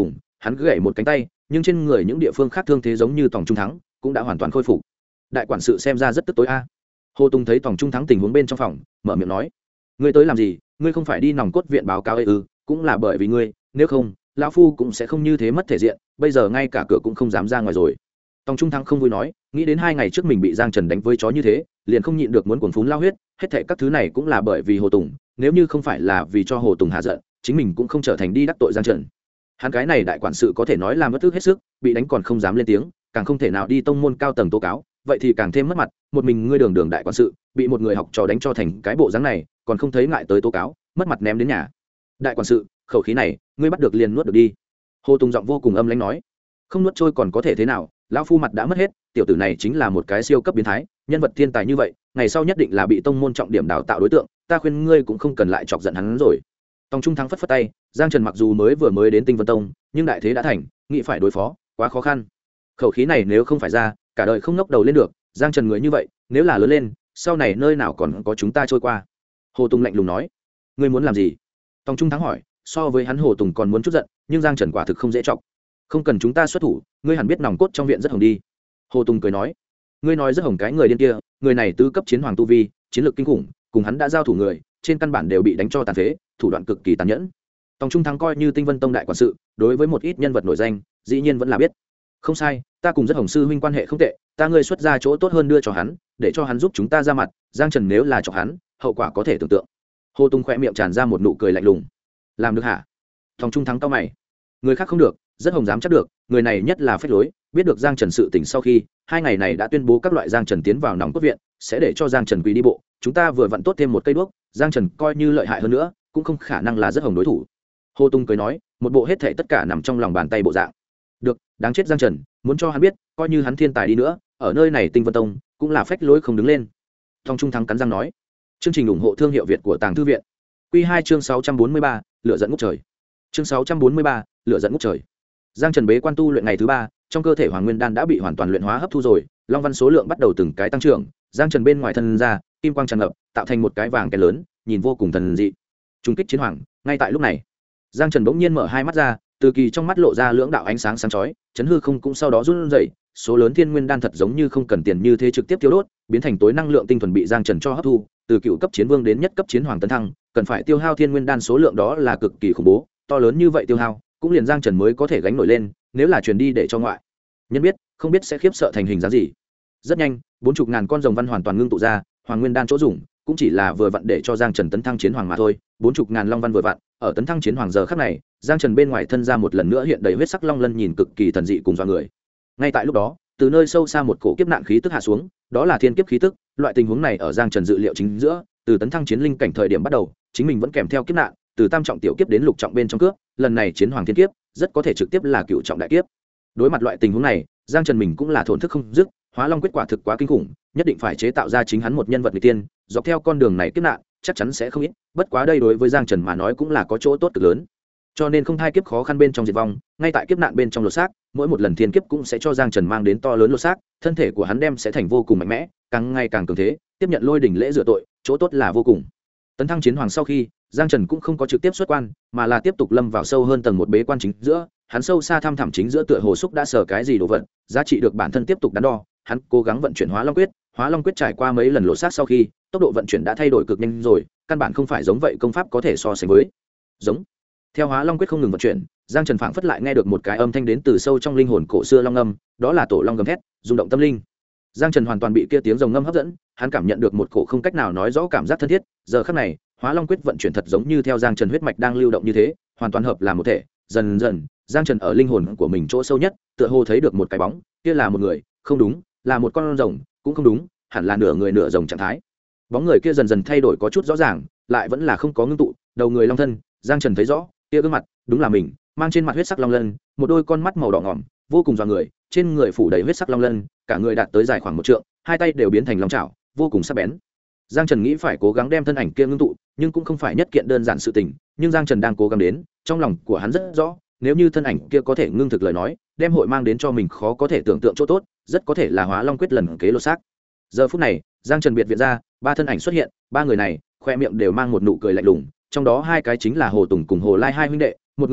A: hắn gãy một cánh tay, nhưng trên người những địa phương khác thương thế giống như Tòng Trung Thắng cũng đã hoàn toàn khôi phục. Đại quản sự xem ra rất tức tối a. Hồ Tùng thấy Tòng Trung Thắng tình huống bên trong phòng, mở miệng nói: ngươi tới làm gì? Ngươi không phải đi nòng cốt viện báo cáo ấy ư? Cũng là bởi vì ngươi, nếu không lão phu cũng sẽ không như thế mất thể diện, bây giờ ngay cả cửa cũng không dám ra ngoài rồi. Tòng Trung Thắng không vui nói, nghĩ đến 2 ngày trước mình bị Giang Trần đánh với chó như thế, liền không nhịn được muốn cuồn phún lao huyết, hết thảy các thứ này cũng là bởi vì Hồ Tùng, nếu như không phải là vì cho Hồ Tùng hạ giận, chính mình cũng không trở thành đi đắc tội Giang Trần. Hắn cái này đại quản sự có thể nói là mất ức hết sức, bị đánh còn không dám lên tiếng, càng không thể nào đi tông môn cao tầng tố cáo, vậy thì càng thêm mất mặt, một mình ngươi đường đại quản sự, bị một người học trò đánh cho thành cái bộ dáng này, còn không thấy ngại tới tố cáo, mất mặt ném đến nhà. Đại quản sự, khẩu khí này, ngươi bắt được liền nuốt được đi. Hồ Tùng giọng vô cùng âm lãnh nói, không nuốt trôi còn có thể thế nào, lão phu mặt đã mất hết, tiểu tử này chính là một cái siêu cấp biến thái, nhân vật thiên tài như vậy, ngày sau nhất định là bị tông môn trọng điểm đào tạo đối tượng, ta khuyên ngươi cũng không cần lại chọc giận hắn rồi. Tòng Trung Thắng phất phất tay, Giang Trần mặc dù mới đến Tinh Vân Tông, nhưng đại thế đã thành, nghĩ phải đối phó, quá khó khăn. Khẩu khí này nếu không phải ra, cả đời không ngóc đầu lên được, Giang Trần người như vậy, nếu là lớn lên, sau này nơi nào còn có chúng ta trôi qua. Hồ Tùng lạnh lùng nói, ngươi muốn làm gì? Tòng Trung Thắng hỏi, so với hắn Hồ Tùng còn muốn chút giận, nhưng Giang Trần quả thực không dễ chọc. Không cần chúng ta xuất thủ, ngươi hẳn biết nòng cốt trong viện rất hồng đi. Hồ Tùng cười nói, ngươi nói rất hồng cái người điên kia, người này tứ cấp chiến hoàng tu vi, chiến lược kinh khủng, cùng hắn đã giao thủ người, trên căn bản đều bị đánh cho tàn phế, thủ đoạn cực kỳ tàn nhẫn. Tòng Trung Thắng coi như Tinh Vân Tông đại quản sự, đối với một ít nhân vật nổi danh, dĩ nhiên vẫn là biết. Không sai, ta cùng rất hồng sư huynh quan hệ không tệ, ta ngươi xuất ra chỗ tốt hơn đưa cho hắn, để cho hắn giúp chúng ta ra mặt, Giang Trần nếu là chọc hắn, hậu quả có thể tưởng tượng. Hồ Tùng khẽ miệng tràn ra một nụ cười lạnh lùng. Làm được hả? Tòng Trung Thắng cau mày. Người khác không được, rất hồng dám chắc được, người này nhất là phách lối, biết được Giang Trần sự tình sau khi, 2 ngày này đã tuyên bố các loại Giang Trần tiến vào nòng cốt viện, sẽ để cho Giang Trần quỳ đi bộ, chúng ta vừa vặn tốt thêm một cây đuốc, Giang Trần coi như lợi hại hơn nữa, cũng không khả năng là rất hồng đối thủ. Hồ Tùng cười nói, một bộ hết thảy tất cả nằm trong lòng bàn tay bộ dạng. Được, đáng chết Giang Trần, muốn cho hắn biết, coi như hắn thiên tài đi nữa, ở nơi này Tinh Vân Tông cũng là phách lối không đứng lên. Tòng Trung Thắng cắn răng nói. Chương trình ủng hộ thương hiệu Việt của Tàng Thư viện. Quy 2 chương 643, lửa giận ngút trời. Chương 643, lửa giận ngút trời. Giang Trần bế quan tu luyện ngày thứ 3, trong cơ thể Hoàng Nguyên đan đã bị hoàn toàn luyện hóa hấp thu rồi, long văn số lượng bắt đầu từng cái tăng trưởng, Giang Trần bên ngoài thân ra, kim quang tràn ngập, tạo thành một cái vàng cái lớn, nhìn vô cùng thần dị. Trung kích chiến hoàng, ngay tại lúc này, Giang Trần bỗng nhiên mở hai mắt ra, từ kỳ trong mắt lộ ra lưỡng đạo ánh sáng sáng chói, chấn hư không cũng sau đó run rẩy, số lớn thiên nguyên đan thật giống như không cần tiền như thế trực tiếp tiêu đốt, biến thành tối năng lượng tinh thuần bị Giang Trần cho hấp thu, từ cựu cấp chiến vương đến nhất cấp chiến hoàng tấn thăng, cần phải tiêu hao thiên nguyên đan số lượng đó là cực kỳ khủng bố, to lớn như vậy tiêu hao, cũng liền Giang Trần mới có thể gánh nổi lên, nếu là truyền đi để cho ngoại nhân biết, không biết sẽ khiếp sợ thành hình dáng gì. Rất nhanh, 40.000 con rồng văn hoàn toàn ngưng tụ ra, Hoàng Nguyên đan chỗ dùng cũng chỉ là vừa vặn để cho Giang Trần tấn thăng chiến hoàng mà thôi, 40.000 long văn vừa vặn, ở tấn thăng chiến hoàng giờ khắc này, Giang Trần bên ngoài thân ra một lần nữa hiện đầy huyết sắc long lân nhìn cực kỳ thần dị cùng dọa người. Ngay tại lúc đó, từ nơi sâu xa một cổ kiếp nạn khí tức hạ xuống, đó là thiên kiếp khí tức, loại tình huống này ở Giang Trần dự liệu chính giữa, từ tấn thăng chiến linh cảnh thời điểm bắt đầu, chính mình vẫn kèm theo kiếp nạn, từ tam trọng tiểu kiếp đến lục trọng bên trong cướp, lần này chiến hoàng thiên kiếp, rất có thể trực tiếp là cựu trọng đại kiếp. Đối mặt loại tình huống này, Giang Trần mình cũng là thổn thức không dứt, Hóa Long quyết quả thực quá kinh khủng, nhất định phải chế tạo ra chính hắn một nhân vật người tiên, dọc theo con đường này kiếp nạn, chắc chắn sẽ không ít, bất quá đây đối với Giang Trần mà nói cũng là có chỗ tốt cực lớn. Cho nên không thai kiếp khó khăn bên trong diệt vong, ngay tại kiếp nạn bên trong lột xác, mỗi một lần thiên kiếp cũng sẽ cho Giang Trần mang đến to lớn lột xác, thân thể của hắn đem sẽ thành vô cùng mạnh mẽ, càng ngày càng cường thế, tiếp nhận lôi đỉnh lễ rửa tội, chỗ tốt là vô cùng. Tấn thăng chiến hoàng sau khi, Giang Trần cũng không có trực tiếp xuất quan, mà là tiếp tục lâm vào sâu hơn tầng một bế quan chính giữa, hắn sâu xa thăm thẳm chính giữa tựa hồ xúc đã sở cái gì đồ vật, giá trị được bản thân tiếp tục đắn đo, hắn cố gắng vận chuyển Hóa Long quyết trải qua mấy lần lột xác sau khi, tốc độ vận chuyển đã thay đổi cực nhanh rồi, căn bản không phải giống vậy công pháp có thể so sánh với. Giống. Theo Hóa Long quyết không ngừng vận chuyển, Giang Trần phảng phất lại nghe được một cái âm thanh đến từ sâu trong linh hồn cổ xưa long âm, đó là tổ long gầm thét, rung động tâm linh. Giang Trần hoàn toàn bị kia tiếng rồng ngâm hấp dẫn, hắn cảm nhận được một cổ không cách nào nói rõ cảm giác thân thiết, giờ khắc này, Hóa Long quyết vận chuyển thật giống như theo Giang Trần huyết mạch đang lưu động như thế, hoàn toàn hợp làm một thể, dần dần, Giang Trần ở linh hồn của mình chỗ sâu nhất, tựa hồ thấy được một cái bóng, kia là một người, không đúng, là một con rồng, cũng không đúng, hẳn là nửa người nửa rồng trạng thái. Bóng người kia dần dần thay đổi có chút rõ ràng, lại vẫn là không có ngưng tụ, đầu người long thân, Giang Trần thấy rõ, kia gương mặt, đúng là mình, mang trên mặt huyết sắc long lân, một đôi con mắt màu đỏ ngòm, vô cùng dọa người, trên người phủ đầy huyết sắc long lân, cả người đạt tới dài khoảng 1 trượng, hai tay đều biến thành long chảo, vô cùng sắc bén. Giang Trần nghĩ phải cố gắng đem thân ảnh kia ngưng tụ, nhưng cũng không phải nhất kiện đơn giản sự tình, nhưng Giang Trần đang cố gắng đến, trong lòng của hắn rất rõ, nếu như thân ảnh kia có thể ngưng thực lời nói, đem hội mang đến cho mình khó có thể tưởng tượng chỗ tốt, rất có thể là Hóa Long quyết lần kế lột xác. Giờ phút này, Giang Trần biệt viện ra, 3 thân ảnh xuất hiện, 3 người này, khoe miệng đều mang một nụ cười lạnh lùng, trong đó 2 cái chính là Hồ Tùng cùng Hồ Lai hai huynh đệ, một người khác,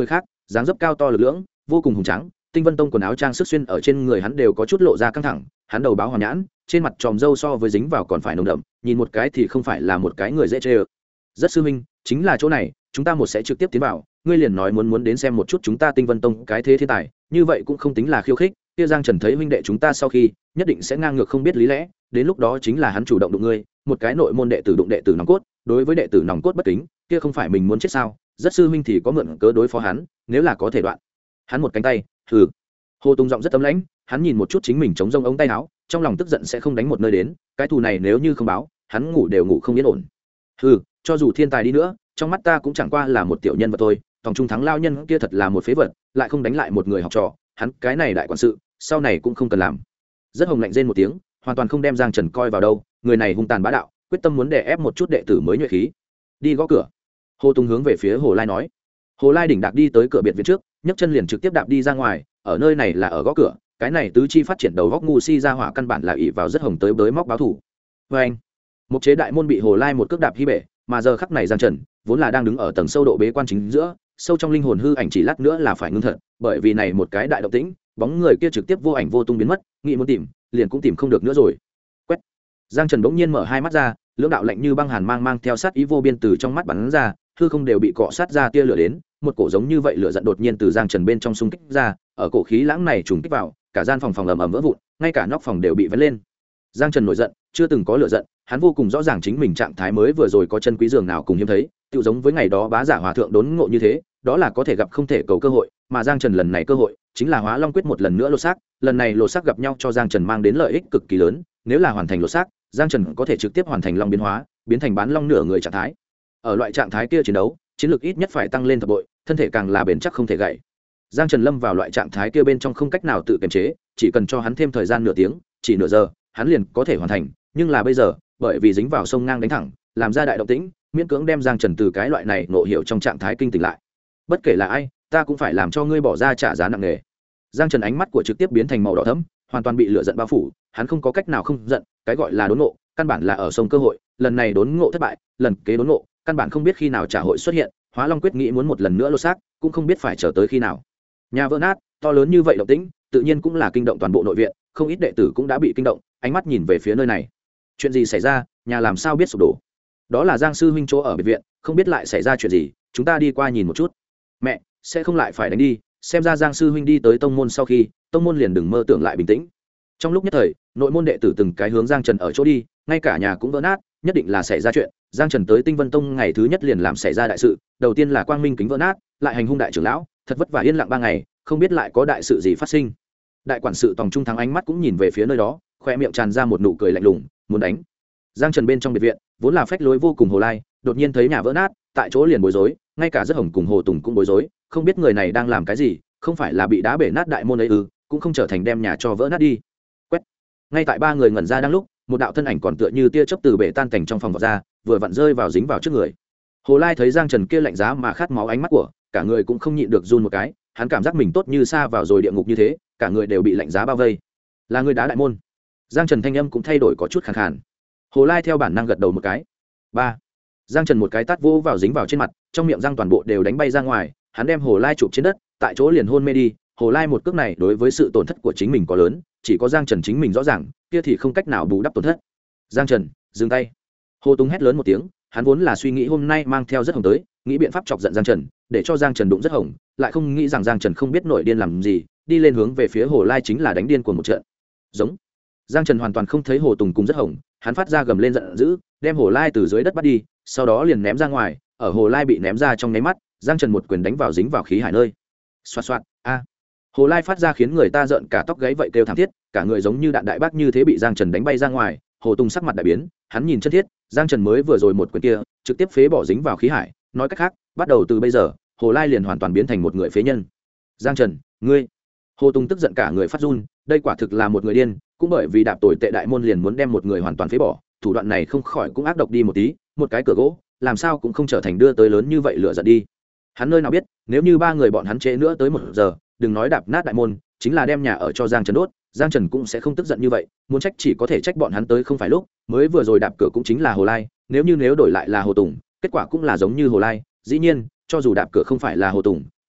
A: dáng dấp cao to lực lưỡng, vô cùng hùng tráng. Tinh Vân Tông quần áo trang sức xuyên ở trên người hắn đều có chút lộ ra căng thẳng, hắn đầu báo hoàn nhãn, trên mặt tròm râu so với dính vào còn phải nồng đậm, nhìn một cái thì không phải là một cái người dễ chơi. Rất sư huynh, chính là chỗ này, chúng ta một sẽ trực tiếp tiến vào, ngươi liền nói muốn đến xem một chút chúng ta Tinh Vân Tông cái thế thiên tài, như vậy cũng không tính là khiêu khích. Kia Giang Trần thấy huynh đệ chúng ta sau khi, nhất định sẽ ngang ngược không biết lý lẽ, đến lúc đó chính là hắn chủ động đụng ngươi, một cái nội môn đệ tử đụng đệ tử nòng cốt, đối với đệ tử nòng cốt bất kính, kia không phải mình muốn chết sao? Rất sư huynh thì có mượn cớ đối phó hắn, nếu là có thể đoạn hắn một cánh tay. Hừ. Hồ Tùng giọng rất tấm lãnh, hắn nhìn một chút chính mình chống rông ống tay áo, trong lòng tức giận sẽ không đánh một nơi đến, cái thù này nếu như không báo, hắn ngủ đều ngủ không yên ổn. Hừ, cho dù thiên tài đi nữa, trong mắt ta cũng chẳng qua là một tiểu nhân vật thôi, Tòng Trung Thắng lao nhân kia thật là một phế vật, lại không đánh lại một người học trò, hắn cái này đại quản sự, sau này cũng không cần làm. Rất hồng lạnh rên một tiếng, hoàn toàn không đem Giang Trần coi vào đâu, người này hung tàn bá đạo, quyết tâm muốn đè ép một chút đệ tử mới nhuệ khí. Đi gõ cửa. Hồ Tùng hướng về phía Hồ Lai nói. Hồ Lai đỉnh đạc đi tới cửa biệt viện trước, nhấc chân liền trực tiếp đạp đi ra ngoài, ở nơi này là ở gõ cửa, cái này tứ chi phát triển đầu góc ngu si ra hỏa căn bản là ỷ vào rất hồng tới bới móc báo thủ. Và anh, một chế đại môn bị Hồ Lai một cước đạp hy bể, mà giờ khắc này Giang Trần vốn là đang đứng ở tầng sâu độ bế quan chính giữa, sâu trong linh hồn hư ảnh chỉ lát nữa là phải ngưng thật, bởi vì này một cái đại động tĩnh, bóng người kia trực tiếp vô ảnh vô tung biến mất, nghĩ muốn tìm, liền cũng tìm không được nữa rồi. Quét. Giang Trần bỗng nhiên mở hai mắt ra, lưỡng đạo lạnh như băng hàn mang theo sát ý vô biên từ trong mắt bắn ra, hư không đều bị cọ sát ra tia lửa đến, một cổ giống như vậy lửa giận đột nhiên từ Giang Trần bên trong xung kích ra, ở cổ khí lãng này trùng kích vào, cả gian phòng ầm ầm vỡ vụn, ngay cả nóc phòng đều bị vén lên. Giang Trần nổi giận, chưa từng có lửa giận, hắn vô cùng rõ ràng chính mình trạng thái mới vừa rồi có chân quý giường nào cùng hiếm thấy, tựu giống với ngày đó bá giả hòa thượng đốn ngộ như thế, đó là có thể gặp không thể cầu cơ hội, mà Giang Trần lần này cơ hội chính là Hóa Long quyết một lần nữa lột xác, lần này lột xác gặp nhau cho Giang Trần mang đến lợi ích cực kỳ lớn, nếu là hoàn thành lột xác, Giang Trần có thể trực tiếp hoàn thành long biến hóa, biến thành bán long nửa người trạng thái. Ở loại trạng thái kia chiến đấu, chiến lược ít nhất phải tăng lên thập bội, thân thể càng là bền chắc không thể gãy. Giang Trần lâm vào loại trạng thái kia bên trong không cách nào tự kiềm chế, chỉ cần cho hắn thêm thời gian nửa tiếng, chỉ nửa giờ, hắn liền có thể hoàn thành, nhưng là bây giờ, bởi vì dính vào sông ngang đánh thẳng, làm ra đại động tĩnh, miễn cưỡng đem Giang Trần từ cái loại này ngộ hiểu trong trạng thái kinh tỉnh lại. Bất kể là ai, ta cũng phải làm cho ngươi bỏ ra trả giá nặng nề. Giang Trần ánh mắt của trực tiếp biến thành màu đỏ thẫm, hoàn toàn bị lửa giận bao phủ, hắn không có cách nào không giận, cái gọi là đốn ngộ, căn bản là ở sông cơ hội, lần này đốn ngộ thất bại, lần kế đốn ngộ, căn bản không biết khi nào trả hội xuất hiện, Hóa Long quyết nghĩ muốn một lần nữa lột xác, cũng không biết phải chờ tới khi nào. Nhà vỡ nát, to lớn như vậy động tĩnh, tự nhiên cũng là kinh động toàn bộ nội viện, không ít đệ tử cũng đã bị kinh động, ánh mắt nhìn về phía nơi này. Chuyện gì xảy ra, nhà làm sao biết sụp đổ? Đó là Giang sư huynh chỗ ở biệt viện, không biết lại xảy ra chuyện gì, chúng ta đi qua nhìn một chút. Mẹ, sẽ không lại phải đánh đi, xem ra Giang sư huynh đi tới tông môn sau khi, tông môn liền đừng mơ tưởng lại bình tĩnh. Trong lúc nhất thời, nội môn đệ tử từng cái hướng Giang Trần ở chỗ đi, ngay cả nhà cũng vỡ nát, nhất định là xảy ra chuyện. Giang Trần tới Tinh Vân Tông ngày thứ nhất liền làm xảy ra đại sự, đầu tiên là Quang Minh kính vỡ nát, lại hành hung đại trưởng lão, thật vất vả yên lặng 3 ngày, không biết lại có đại sự gì phát sinh. Đại quản sự Tòng Trung Thắng ánh mắt cũng nhìn về phía nơi đó, khoe miệng tràn ra một nụ cười lạnh lùng, muốn đánh. Giang Trần bên trong biệt viện, vốn là phách lối vô cùng Hồ Lai, đột nhiên thấy nhà vỡ nát, tại chỗ liền bối rối, ngay cả Rất Hồng cùng Hồ Tùng cũng bối rối, không biết người này đang làm cái gì, không phải là bị đá bể nát đại môn ấy ư, cũng không trở thành đem nhà cho vỡ nát đi. Quét. Ngay tại 3 người ngẩn ra đang lúc, một đạo thân ảnh còn tựa như tia chớp từ bể tan cảnh trong phòng vọt ra, vừa vặn rơi vào dính vào trước người. Hồ Lai thấy Giang Trần kia lạnh giá mà khát máu ánh mắt của, cả người cũng không nhịn được run một cái, hắn cảm giác mình tốt như sa vào rồi địa ngục như thế, cả người đều bị lạnh giá bao vây. Là người đá đại môn. Giang Trần thanh âm cũng thay đổi có chút khàn khàn. Hồ Lai theo bản năng gật đầu một cái. 3. Giang Trần một cái tát vỗ vào dính vào trên mặt, trong miệng răng toàn bộ đều đánh bay ra ngoài, hắn đem Hồ Lai chụp trên đất, tại chỗ liền hôn mê đi. Hồ Lai một cước này đối với sự tổn thất của chính mình có lớn, chỉ có Giang Trần chính mình rõ ràng, kia thì không cách nào bù đắp tổn thất. Giang Trần, dừng tay. Hồ Tùng hét lớn một tiếng, hắn vốn là suy nghĩ hôm nay mang theo Rất Hồng tới, nghĩ biện pháp chọc giận Giang Trần, để cho Giang Trần đụng Rất Hồng, lại không nghĩ rằng Giang Trần không biết nổi điên làm gì, đi lên hướng về phía Hồ Lai chính là đánh điên của một trận. Giống. Giang Trần hoàn toàn không thấy Hồ Tùng cùng Rất Hồng, hắn phát ra gầm lên giận dữ, đem Hồ Lai từ dưới đất bắt đi, sau đó liền ném ra ngoài, ở Hồ Lai bị ném ra trong nháy mắt, Giang Trần một quyền đánh vào dính vào khí hải nơi. Xoạt xoạt, a. Hồ Lai phát ra khiến người ta rợn cả tóc gáy vậy kêu thảm thiết, cả người giống như đạn đại bác như thế bị Giang Trần đánh bay ra ngoài. Hồ Tùng sắc mặt đại biến, hắn nhìn chân thiết, Giang Trần mới vừa rồi một quyền kia, trực tiếp phế bỏ dính vào khí hải, nói cách khác, bắt đầu từ bây giờ, Hồ Lai liền hoàn toàn biến thành một người phế nhân. Giang Trần, ngươi. Hồ Tùng tức giận cả người phát run, đây quả thực là một người điên, cũng bởi vì đạp tồi tệ đại môn liền muốn đem một người hoàn toàn phế bỏ, thủ đoạn này không khỏi cũng ác độc đi một tí, một cái cửa gỗ, làm sao cũng không trở thành đưa tới lớn như vậy lửa giận đi. Hắn nơi nào biết, nếu như 3 người bọn hắn trễ nữa tới 1 giờ, đừng nói đạp nát đại môn, chính là đem nhà ở cho Giang Trần đốt, Giang Trần cũng sẽ không tức giận như vậy, muốn trách chỉ có thể trách bọn hắn tới không phải lúc, mới vừa rồi đạp cửa cũng chính là Hồ Lai, nếu đổi lại là Hồ Tùng, kết quả cũng là giống như Hồ Lai, dĩ nhiên, cho dù đạp cửa không phải là Hồ Tùng,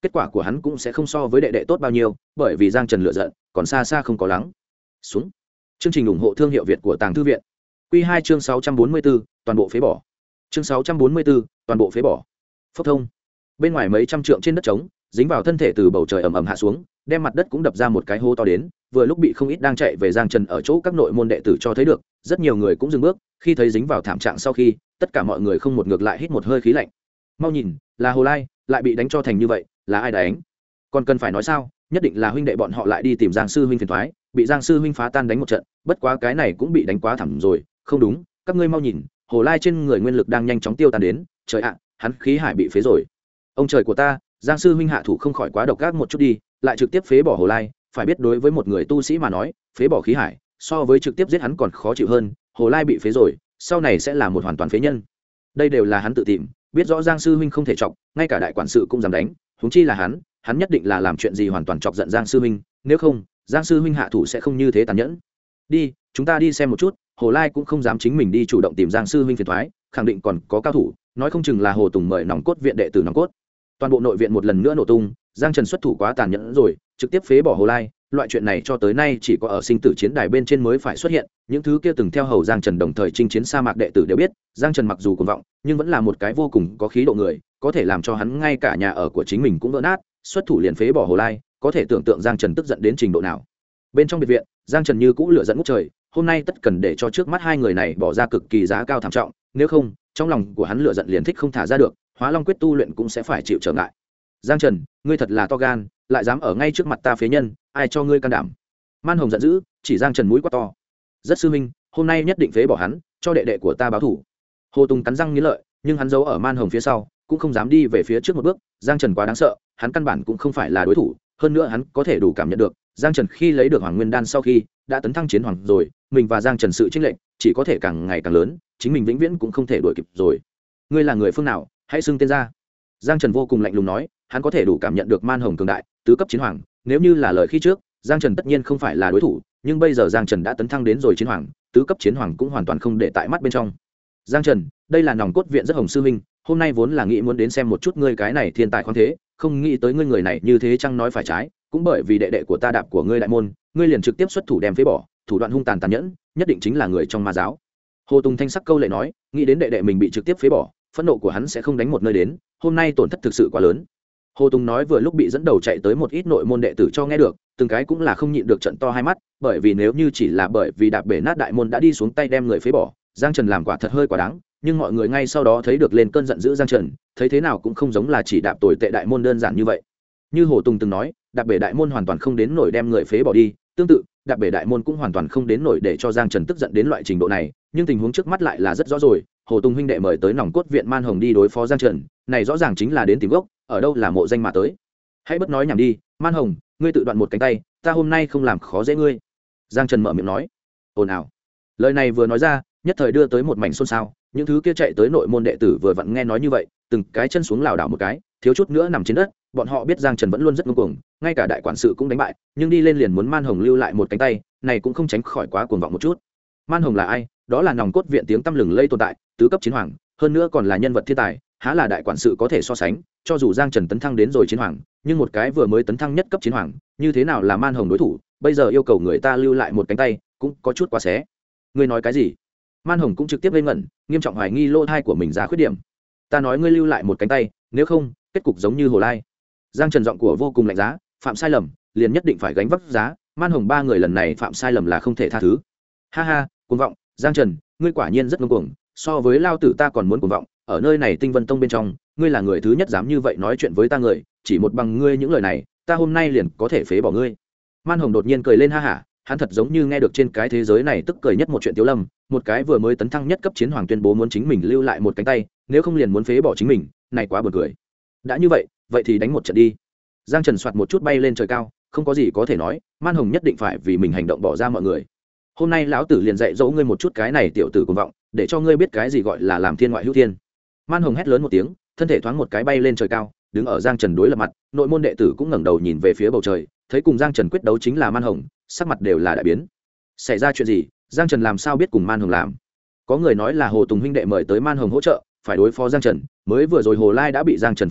A: kết quả của hắn cũng sẽ không so với đệ đệ tốt bao nhiêu, bởi vì Giang Trần lựa giận còn xa xa không có lắng xuống. Chương trình ủng hộ thương hiệu Việt của Tàng Thư viện. Quy 2 chương 644, toàn bộ phế bỏ. Chương 644, toàn bộ phế bỏ. Phốc thông. Bên ngoài mấy trăm trượng trên đất trống, dính vào thân thể từ bầu trời ầm ầm hạ xuống, đem mặt đất cũng đập ra một cái hố to đến, vừa lúc bị không ít đang chạy về Giang Trần ở chỗ các nội môn đệ tử cho thấy được, rất nhiều người cũng dừng bước, khi thấy dính vào thảm trạng sau khi, tất cả mọi người không một ngược lại hít một hơi khí lạnh. Mau nhìn, là Hồ Lai, lại bị đánh cho thành như vậy, là ai đánh? Còn cần phải nói sao, nhất định là huynh đệ bọn họ lại đi tìm Giang sư huynh phiền toái, bị Giang sư huynh phá tan đánh một trận, bất quá cái này cũng bị đánh quá thảm rồi, không đúng, các ngươi mau nhìn, Hồ Lai trên người nguyên lực đang nhanh chóng tiêu tan đến, trời ạ, hắn khí hải bị phế rồi. Ông trời của ta, Giang sư huynh hạ thủ không khỏi quá độc ác một chút đi, lại trực tiếp phế bỏ Hồ Lai, phải biết đối với một người tu sĩ mà nói, phế bỏ khí hải, so với trực tiếp giết hắn còn khó chịu hơn, Hồ Lai bị phế rồi, sau này sẽ là một hoàn toàn phế nhân. Đây đều là hắn tự tìm, biết rõ Giang sư huynh không thể chọc, ngay cả đại quản sự cũng dám đánh, huống chi là hắn nhất định là làm chuyện gì hoàn toàn chọc giận Giang sư huynh, nếu không, Giang sư huynh hạ thủ sẽ không như thế tàn nhẫn. Đi, chúng ta đi xem một chút, Hồ Lai cũng không dám chính mình đi chủ động tìm Giang sư huynh phiền toái, khẳng định còn có cao thủ, nói không chừng là Hồ Tùng mời nòng cốt viện đệ tử nòng cốt. Toàn bộ nội viện một lần nữa nổ tung, Giang Trần xuất thủ quá tàn nhẫn rồi, trực tiếp phế bỏ Hồ Lai, loại chuyện này cho tới nay chỉ có ở sinh tử chiến đài bên trên mới phải xuất hiện, những thứ kia từng theo hầu Giang Trần đồng thời chinh chiến sa mạc đệ tử đều biết, Giang Trần mặc dù cuồng vọng, nhưng vẫn là một cái vô cùng có khí độ người, có thể làm cho hắn ngay cả nhà ở của chính mình cũng vỡ nát, xuất thủ liền phế bỏ Hồ Lai, có thể tưởng tượng Giang Trần tức giận đến trình độ nào. Bên trong biệt viện, Giang Trần như cũ lửa giận ngút trời, hôm nay tất cần để cho trước mắt hai người này bỏ ra cực kỳ giá cao thảm trọng, nếu không, trong lòng của hắn lửa giận liền thích không thả ra được, Hóa Long quyết tu luyện cũng sẽ phải chịu trở ngại. Giang Trần, ngươi thật là to gan, lại dám ở ngay trước mặt ta phế nhân, ai cho ngươi can đảm? Man Hồng giận dữ, chỉ Giang Trần mũi quát to. Rất sư minh, hôm nay nhất định phế bỏ hắn, cho đệ đệ của ta báo thủ. Hồ Tùng cắn răng nghiến lợi, nhưng hắn giấu ở Man Hồng phía sau, cũng không dám đi về phía trước một bước. Giang Trần quá đáng sợ, hắn căn bản cũng không phải là đối thủ, hơn nữa hắn có thể đủ cảm nhận được, Giang Trần khi lấy được Hoàng Nguyên đan sau khi đã tấn thăng chiến hoàng rồi, mình và Giang Trần sự chênh lệch chỉ có thể càng ngày càng lớn, chính mình vĩnh viễn cũng không thể đuổi kịp rồi. Ngươi là người phương nào, hãy xưng tên ra. Giang Trần vô cùng lạnh lùng nói, hắn có thể đủ cảm nhận được Man Hồng cường đại, tứ cấp chiến hoàng, nếu như là lời khi trước, Giang Trần tất nhiên không phải là đối thủ, nhưng bây giờ Giang Trần đã tấn thăng đến rồi chiến hoàng, tứ cấp chiến hoàng cũng hoàn toàn không để tại mắt bên trong. Giang Trần, đây là nòng cốt viện rất hồng sư huynh, hôm nay vốn là nghĩ muốn đến xem một chút ngươi cái này thiên tài khoáng thế, không nghĩ tới ngươi người này như thế chăng nói phải trái, cũng bởi vì đệ đệ của ta đạp của ngươi đại môn, ngươi liền trực tiếp xuất thủ đem phế bỏ, thủ đoạn hung tàn tàn nhẫn, nhất định chính là người trong ma giáo. Hồ Tùng thanh sắc câu lệ nói, nghĩ đến đệ đệ mình bị trực tiếp phế bỏ, phẫn nộ của hắn sẽ không đánh một nơi đến, hôm nay tổn thất thực sự quá lớn. Hồ Tùng nói vừa lúc bị dẫn đầu chạy tới một ít nội môn đệ tử cho nghe được, từng cái cũng là không nhịn được trận to hai mắt, bởi vì nếu như chỉ là bởi vì đạp bể nát đại môn đã đi xuống tay đem người phế bỏ, Giang Trần làm quả thật hơi quá đáng, nhưng mọi người ngay sau đó thấy được lên cơn giận dữ Giang Trần, thấy thế nào cũng không giống là chỉ đạp tồi tệ đại môn đơn giản như vậy. Như Hồ Tùng từng nói, đạp bể đại môn hoàn toàn không đến nổi đem người phế bỏ đi, tương tự, đạp bể đại môn cũng hoàn toàn không đến nổi để cho Giang Trần tức giận đến loại trình độ này, nhưng tình huống trước mắt lại là rất rõ rồi, Hồ Tùng huynh đệ mời tới nòng cốt viện Man Hồng đi đối phó Giang Trần, này rõ ràng chính là đến tìm gốc, ở đâu là mộ danh mà tới. Hãy bất nói nhảm đi, Man Hồng, ngươi tự đoạn một cánh tay, ta hôm nay không làm khó dễ ngươi. Giang Trần mở miệng nói. Ồn ào. Lời này vừa nói ra, nhất thời đưa tới một mảnh xôn xao, những thứ kia chạy tới nội môn đệ tử vừa vặn nghe nói như vậy, từng cái chân xuống lảo đảo một cái, thiếu chút nữa nằm trên đất, bọn họ biết Giang Trần vẫn luôn rất ngông cuồng, ngay cả đại quản sự cũng đánh bại, nhưng đi lên liền muốn Man Hồng lưu lại một cánh tay, này cũng không tránh khỏi quá cuồng vọng một chút. Man Hồng là ai? Đó là nòng cốt viện tiếng tăm lừng lây tồn tại, tứ cấp chiến hoàng, hơn nữa còn là nhân vật thiên tài, há là đại quản sự có thể so sánh, cho dù Giang Trần tấn thăng đến rồi chiến hoàng, nhưng một cái vừa mới tấn thăng nhất cấp chiến hoàng, như thế nào là Man Hồng đối thủ, bây giờ yêu cầu người ta lưu lại một cánh tay, cũng có chút quá xé. Ngươi nói cái gì? Man Hồng cũng trực tiếp lên ngẩn, nghiêm trọng hoài nghi lỗ thai của mình ra khuyết điểm. Ta nói ngươi lưu lại một cánh tay, nếu không, kết cục giống như Hồ Lai. Giang Trần giọng của vô cùng lạnh giá, phạm sai lầm, liền nhất định phải gánh vác giá, Man Hồng ba người lần này phạm sai lầm là không thể tha thứ. Ha ha, cuồng vọng, Giang Trần, ngươi quả nhiên rất ngông cuồng, so với lao tử ta còn muốn cuồng vọng, ở nơi này Tinh Vân Tông bên trong, ngươi là người thứ nhất dám như vậy nói chuyện với ta người, chỉ một bằng ngươi những lời này, ta hôm nay liền có thể phế bỏ ngươi. Man Hồng đột nhiên cười lên ha hả, hắn thật giống như nghe được trên cái thế giới này tức cười nhất một chuyện Tiếu Lâm, một cái vừa mới tấn thăng nhất cấp chiến hoàng tuyên bố muốn chính mình lưu lại một cánh tay, nếu không liền muốn phế bỏ chính mình, này quá buồn cười. Đã như vậy, vậy thì đánh một trận đi. Giang Trần soạt một chút bay lên trời cao, không có gì có thể nói, Man Hồng nhất định phải vì mình hành động bỏ ra mọi người. Hôm nay lão tử liền dạy dỗ ngươi một chút cái này tiểu tử cuồng vọng, để cho ngươi biết cái gì gọi là làm thiên ngoại hữu thiên. Man Hồng hét lớn một tiếng, thân thể thoáng một cái bay lên trời cao, đứng ở Giang Trần đối lập mặt, nội môn đệ tử cũng ngẩng đầu nhìn về phía bầu trời, thấy cùng Giang Trần quyết đấu chính là Man Hồng, sắc mặt đều là đại biến. Xảy ra chuyện gì? Giang Trần làm sao biết cùng Man Hồng làm? Có người nói là Hồ Tùng huynh đệ mời tới Man Hồng hỗ trợ, phải đối phó Giang Trần, mới vừa rồi Hồ Lai đã bị Giang Trần phế bỏ,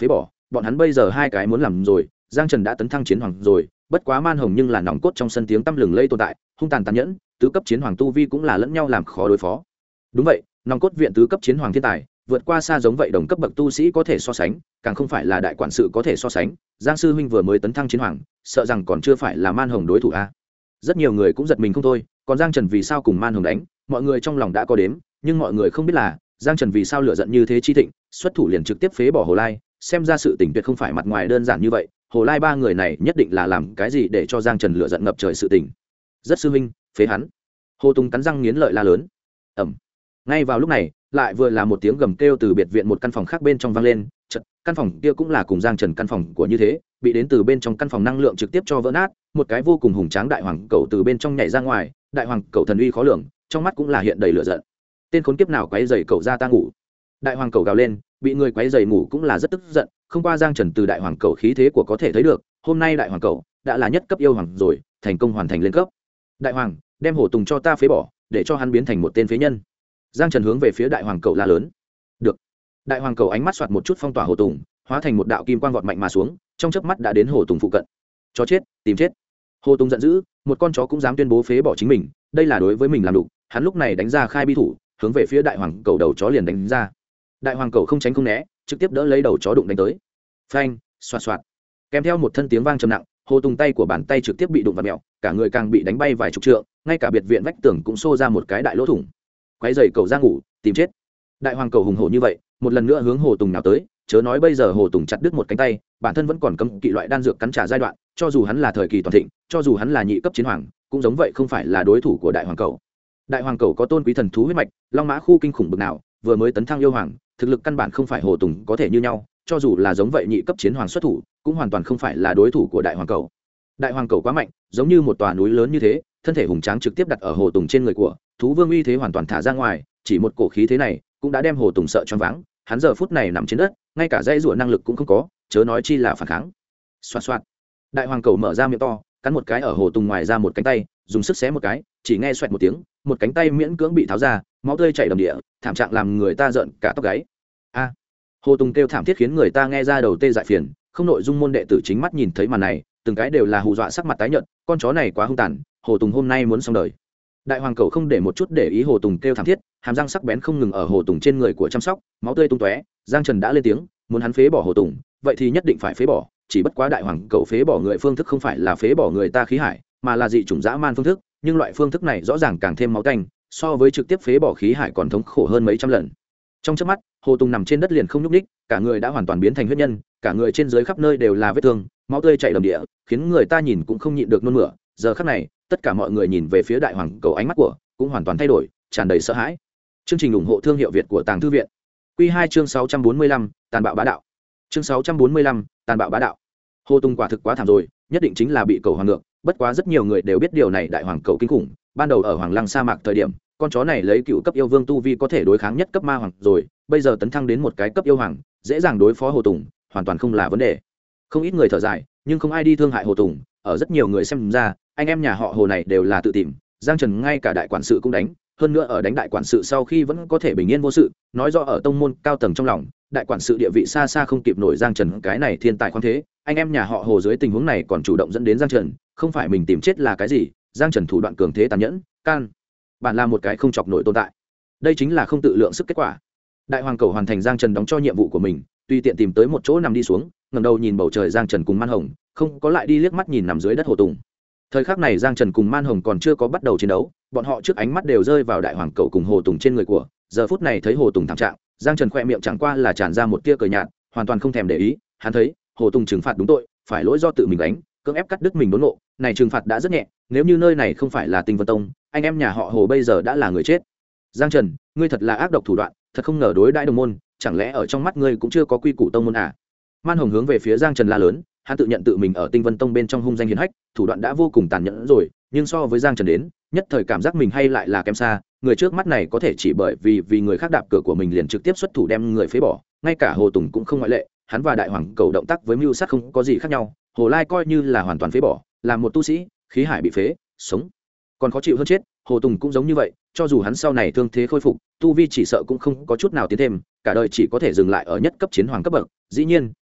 A: bọn hắn bây giờ hai cái muốn làm rồi. Giang Trần đã tấn thăng chiến hoàng rồi, bất quá Man Hồng nhưng là nòng cốt trong sân tiếng tăm lừng lây tồn tại, hung tàn tàn nhẫn, tứ cấp chiến hoàng tu vi cũng là lẫn nhau làm khó đối phó. Đúng vậy, nòng cốt viện tứ cấp chiến hoàng thiên tài, vượt qua xa giống vậy đồng cấp bậc tu sĩ có thể so sánh, càng không phải là đại quản sự có thể so sánh. Giang sư huynh vừa mới tấn thăng chiến hoàng, sợ rằng còn chưa phải là Man Hồng đối thủ a. Rất nhiều người cũng giật mình không thôi, còn Giang Trần vì sao cùng Man Hồng đánh, mọi người trong lòng đã có đếm, nhưng mọi người không biết là Giang Trần vì sao lửa giận như thế chi thịnh, xuất thủ liền trực tiếp phế bỏ Hồ Lai, xem ra sự tình tuyệt không phải mặt ngoài đơn giản như vậy. Hồ Lai ba người này nhất định là làm cái gì để cho Giang Trần lửa giận ngập trời sự tình. Rất sư huynh, phế hắn. Hồ Tùng cắn răng nghiến lợi la lớn. Ầm. Ngay vào lúc này, lại vừa là một tiếng gầm kêu từ biệt viện một căn phòng khác bên trong vang lên. Chợt, căn phòng kia cũng là cùng Giang Trần căn phòng của như thế, bị đến từ bên trong căn phòng năng lượng trực tiếp cho vỡ nát, một cái vô cùng hùng tráng đại hoàng cẩu từ bên trong nhảy ra ngoài, đại hoàng cẩu thần uy khó lường, trong mắt cũng là hiện đầy lửa giận. Tên khốn kiếp nào quấy rầy cẩu ra ta ngủ. Đại hoàng cẩu gào lên, bị người quấy rầy ngủ cũng là rất tức giận, không qua Giang Trần từ đại hoàng cẩu khí thế của có thể thấy được, hôm nay đại hoàng cẩu đã là nhất cấp yêu hoàng rồi, thành công hoàn thành lên cấp. Đại hoàng, đem Hổ Tùng cho ta phế bỏ, để cho hắn biến thành một tên phế nhân. Giang Trần hướng về phía đại hoàng cẩu la lớn. Được. Đại hoàng cẩu ánh mắt xoạt một chút phong tỏa Hổ Tùng, hóa thành một đạo kim quang vọt mạnh mà xuống, trong chớp mắt đã đến Hổ Tùng phụ cận. Chó chết, tìm chết. Hổ Tùng giận dữ, một con chó cũng dám tuyên bố phế bỏ chính mình, đây là đối với mình làm đủ, hắn lúc này đánh ra khai bi thủ, hướng về phía đại hoàng cẩu đầu chó liền đánh ra. Đại hoàng cẩu không tránh không né, trực tiếp đỡ lấy đầu chó đụng đánh tới. Phanh, xoạt xoạt. Kèm theo một thân tiếng vang trầm nặng, Hồ Tùng tay của bàn tay trực tiếp bị đụng vào mèo, cả người càng bị đánh bay vài chục trượng, ngay cả biệt viện vách tường cũng xô ra một cái đại lỗ thủng. Quấy rầy cẩu ra ngủ, tìm chết. Đại hoàng cẩu hùng hổ như vậy, một lần nữa hướng Hồ Tùng nào tới, chớ nói bây giờ Hồ Tùng chặt đứt một cánh tay, bản thân vẫn còn cấm kỵ loại đan dược cắn trả giai đoạn, cho dù hắn là thời kỳ toàn thịnh, cho dù hắn là nhị cấp chiến hoàng, cũng giống vậy không phải là đối thủ của đại hoàng cẩu. Đại hoàng cẩu có tôn quý thần thú huyết mạch, long mã khu kinh khủng bực nào, vừa mới tấn thăng yêu hoàng, thực lực căn bản không phải Hồ Tùng có thể như nhau, cho dù là giống vậy nhị cấp chiến hoàng xuất thủ, cũng hoàn toàn không phải là đối thủ của đại hoàng cẩu. Đại hoàng cẩu quá mạnh, giống như một tòa núi lớn như thế, thân thể hùng tráng trực tiếp đặt ở Hồ Tùng trên người của, thú vương uy thế hoàn toàn thả ra ngoài, chỉ một cổ khí thế này cũng đã đem Hồ Tùng sợ choáng váng, hắn giờ phút này nằm trên đất, ngay cả dây rủa năng lực cũng không có, chớ nói chi là phản kháng. Xoạt xoạt. Đại hoàng cẩu mở ra miệng to, cắn một cái ở Hồ Tùng ngoài ra một cánh tay, dùng sức xé một cái, chỉ nghe xoẹt một tiếng, một cánh tay miễn cưỡng bị tháo ra, máu tươi chảy đầm địa, thảm trạng làm người ta rợn cả tóc gáy. A. Hồ Tùng kêu thảm thiết khiến người ta nghe ra đầu tê dại phiền, không nội dung môn đệ tử chính mắt nhìn thấy màn này, từng cái đều là hù dọa sắc mặt tái nhợt, con chó này quá hung tàn, Hồ Tùng hôm nay muốn xong đời. Đại hoàng cẩu không để một chút để ý Hồ Tùng kêu thảm thiết, hàm răng sắc bén không ngừng ở Hồ Tùng trên người của chăm sóc, máu tươi tung tóe. Giang Trần đã lên tiếng, muốn hắn phế bỏ Hồ Tùng, vậy thì nhất định phải phế bỏ, chỉ bất quá đại hoàng cẩu phế bỏ người phương thức không phải là phế bỏ người ta khí hải, mà là dị chủng dã man phương thức, nhưng loại phương thức này rõ ràng càng thêm máu tanh, so với trực tiếp phế bỏ khí hải còn thống khổ hơn mấy trăm lần. Trong chớp mắt, Hồ Tùng nằm trên đất liền không nhúc nhích, cả người đã hoàn toàn biến thành huyết nhân, cả người trên dưới khắp nơi đều là vết thương, máu tươi chảy đầm địa, khiến người ta nhìn cũng không nhịn được nôn mửa. Giờ khắc này, tất cả mọi người nhìn về phía đại hoàng cẩu, ánh mắt của cũng hoàn toàn thay đổi, tràn đầy sợ hãi. Chương trình ủng hộ thương hiệu Việt của Tàng Thư viện. Quy 2 chương 645, tàn bạo bá đạo. Chương 645, tàn bạo bá đạo. Hồ Tùng quả thực quá thảm rồi, nhất định chính là bị cẩu hoàng ngược, bất quá rất nhiều người đều biết điều này, đại hoàng cẩu kinh khủng, ban đầu ở Hoàng Lăng sa mạc thời điểm, con chó này lấy cựu cấp yêu vương tu vi có thể đối kháng nhất cấp ma hoàng rồi, bây giờ tấn thăng đến một cái cấp yêu hoàng, dễ dàng đối phó Hồ Tùng, hoàn toàn không là vấn đề. Không ít người thở dài, nhưng không ai đi thương hại Hồ Tùng, ở rất nhiều người xem ra, anh em nhà họ Hồ này đều là tự tìm, Giang Trần ngay cả đại quản sự cũng đánh, hơn nữa ở đánh đại quản sự sau khi vẫn có thể bình yên vô sự, nói rõ ở tông môn cao tầng trong lòng, đại quản sự địa vị xa xa không kịp nổi Giang Trần cái này thiên tài khoáng thế, anh em nhà họ Hồ dưới tình huống này còn chủ động dẫn đến Giang Trần, không phải mình tìm chết là cái gì, Giang Trần thủ đoạn cường thế tàn nhẫn, can bản là một cái không chọc nổi tồn tại, đây chính là không tự lượng sức kết quả. Đại hoàng cẩu hoàn thành Giang Trần đóng cho nhiệm vụ của mình, tùy tiện tìm tới một chỗ nằm đi xuống, ngẩng đầu nhìn bầu trời, Giang Trần cùng Man Hồng không có lại đi liếc mắt nhìn nằm dưới đất Hồ Tùng. Thời khắc này Giang Trần cùng Man Hồng còn chưa có bắt đầu chiến đấu, bọn họ trước ánh mắt đều rơi vào đại hoàng cẩu cùng Hồ Tùng trên người của, giờ phút này thấy Hồ Tùng thảm trạng, Giang Trần khoe miệng chẳng qua là tràn ra một tia cười nhạt, hoàn toàn không thèm để ý, hắn thấy Hồ Tùng trừng phạt đúng tội, phải lỗi do tự mình đánh, cưỡng ép cắt đứt mình đốn ngộ, này trừng phạt đã rất nhẹ, nếu như nơi này không phải là Tinh Vân Tông, anh em nhà họ Hồ bây giờ đã là người chết. Giang Trần, ngươi thật là ác độc thủ đoạn, thật không ngờ đối đãi đồng môn, chẳng lẽ ở trong mắt ngươi cũng chưa có quy củ tông môn à? Man Hồng hướng về phía Giang Trần la lớn, hắn tự nhận tự mình ở Tinh Vân Tông bên trong hung danh hiển hách, thủ đoạn đã vô cùng tàn nhẫn rồi, nhưng so với Giang Trần đến, nhất thời cảm giác mình hay lại là kém xa, người trước mắt này có thể chỉ bởi vì người khác đạp cửa của mình liền trực tiếp xuất thủ đem người phế bỏ, ngay cả Hồ Tùng cũng không ngoại lệ, hắn và đại hoàng cầu động tác với mưu sát không có gì khác nhau, Hồ Lai coi như là hoàn toàn phế bỏ, làm một tu sĩ, khí hải bị phế, sống còn khó chịu hơn chết, Hồ Tùng cũng giống như vậy, cho dù hắn sau này thương thế khôi phục, tu vi chỉ sợ cũng không có chút nào tiến thêm, cả đời chỉ có thể dừng lại ở nhất cấp chiến hoàng cấp bậc. Dĩ nhiên,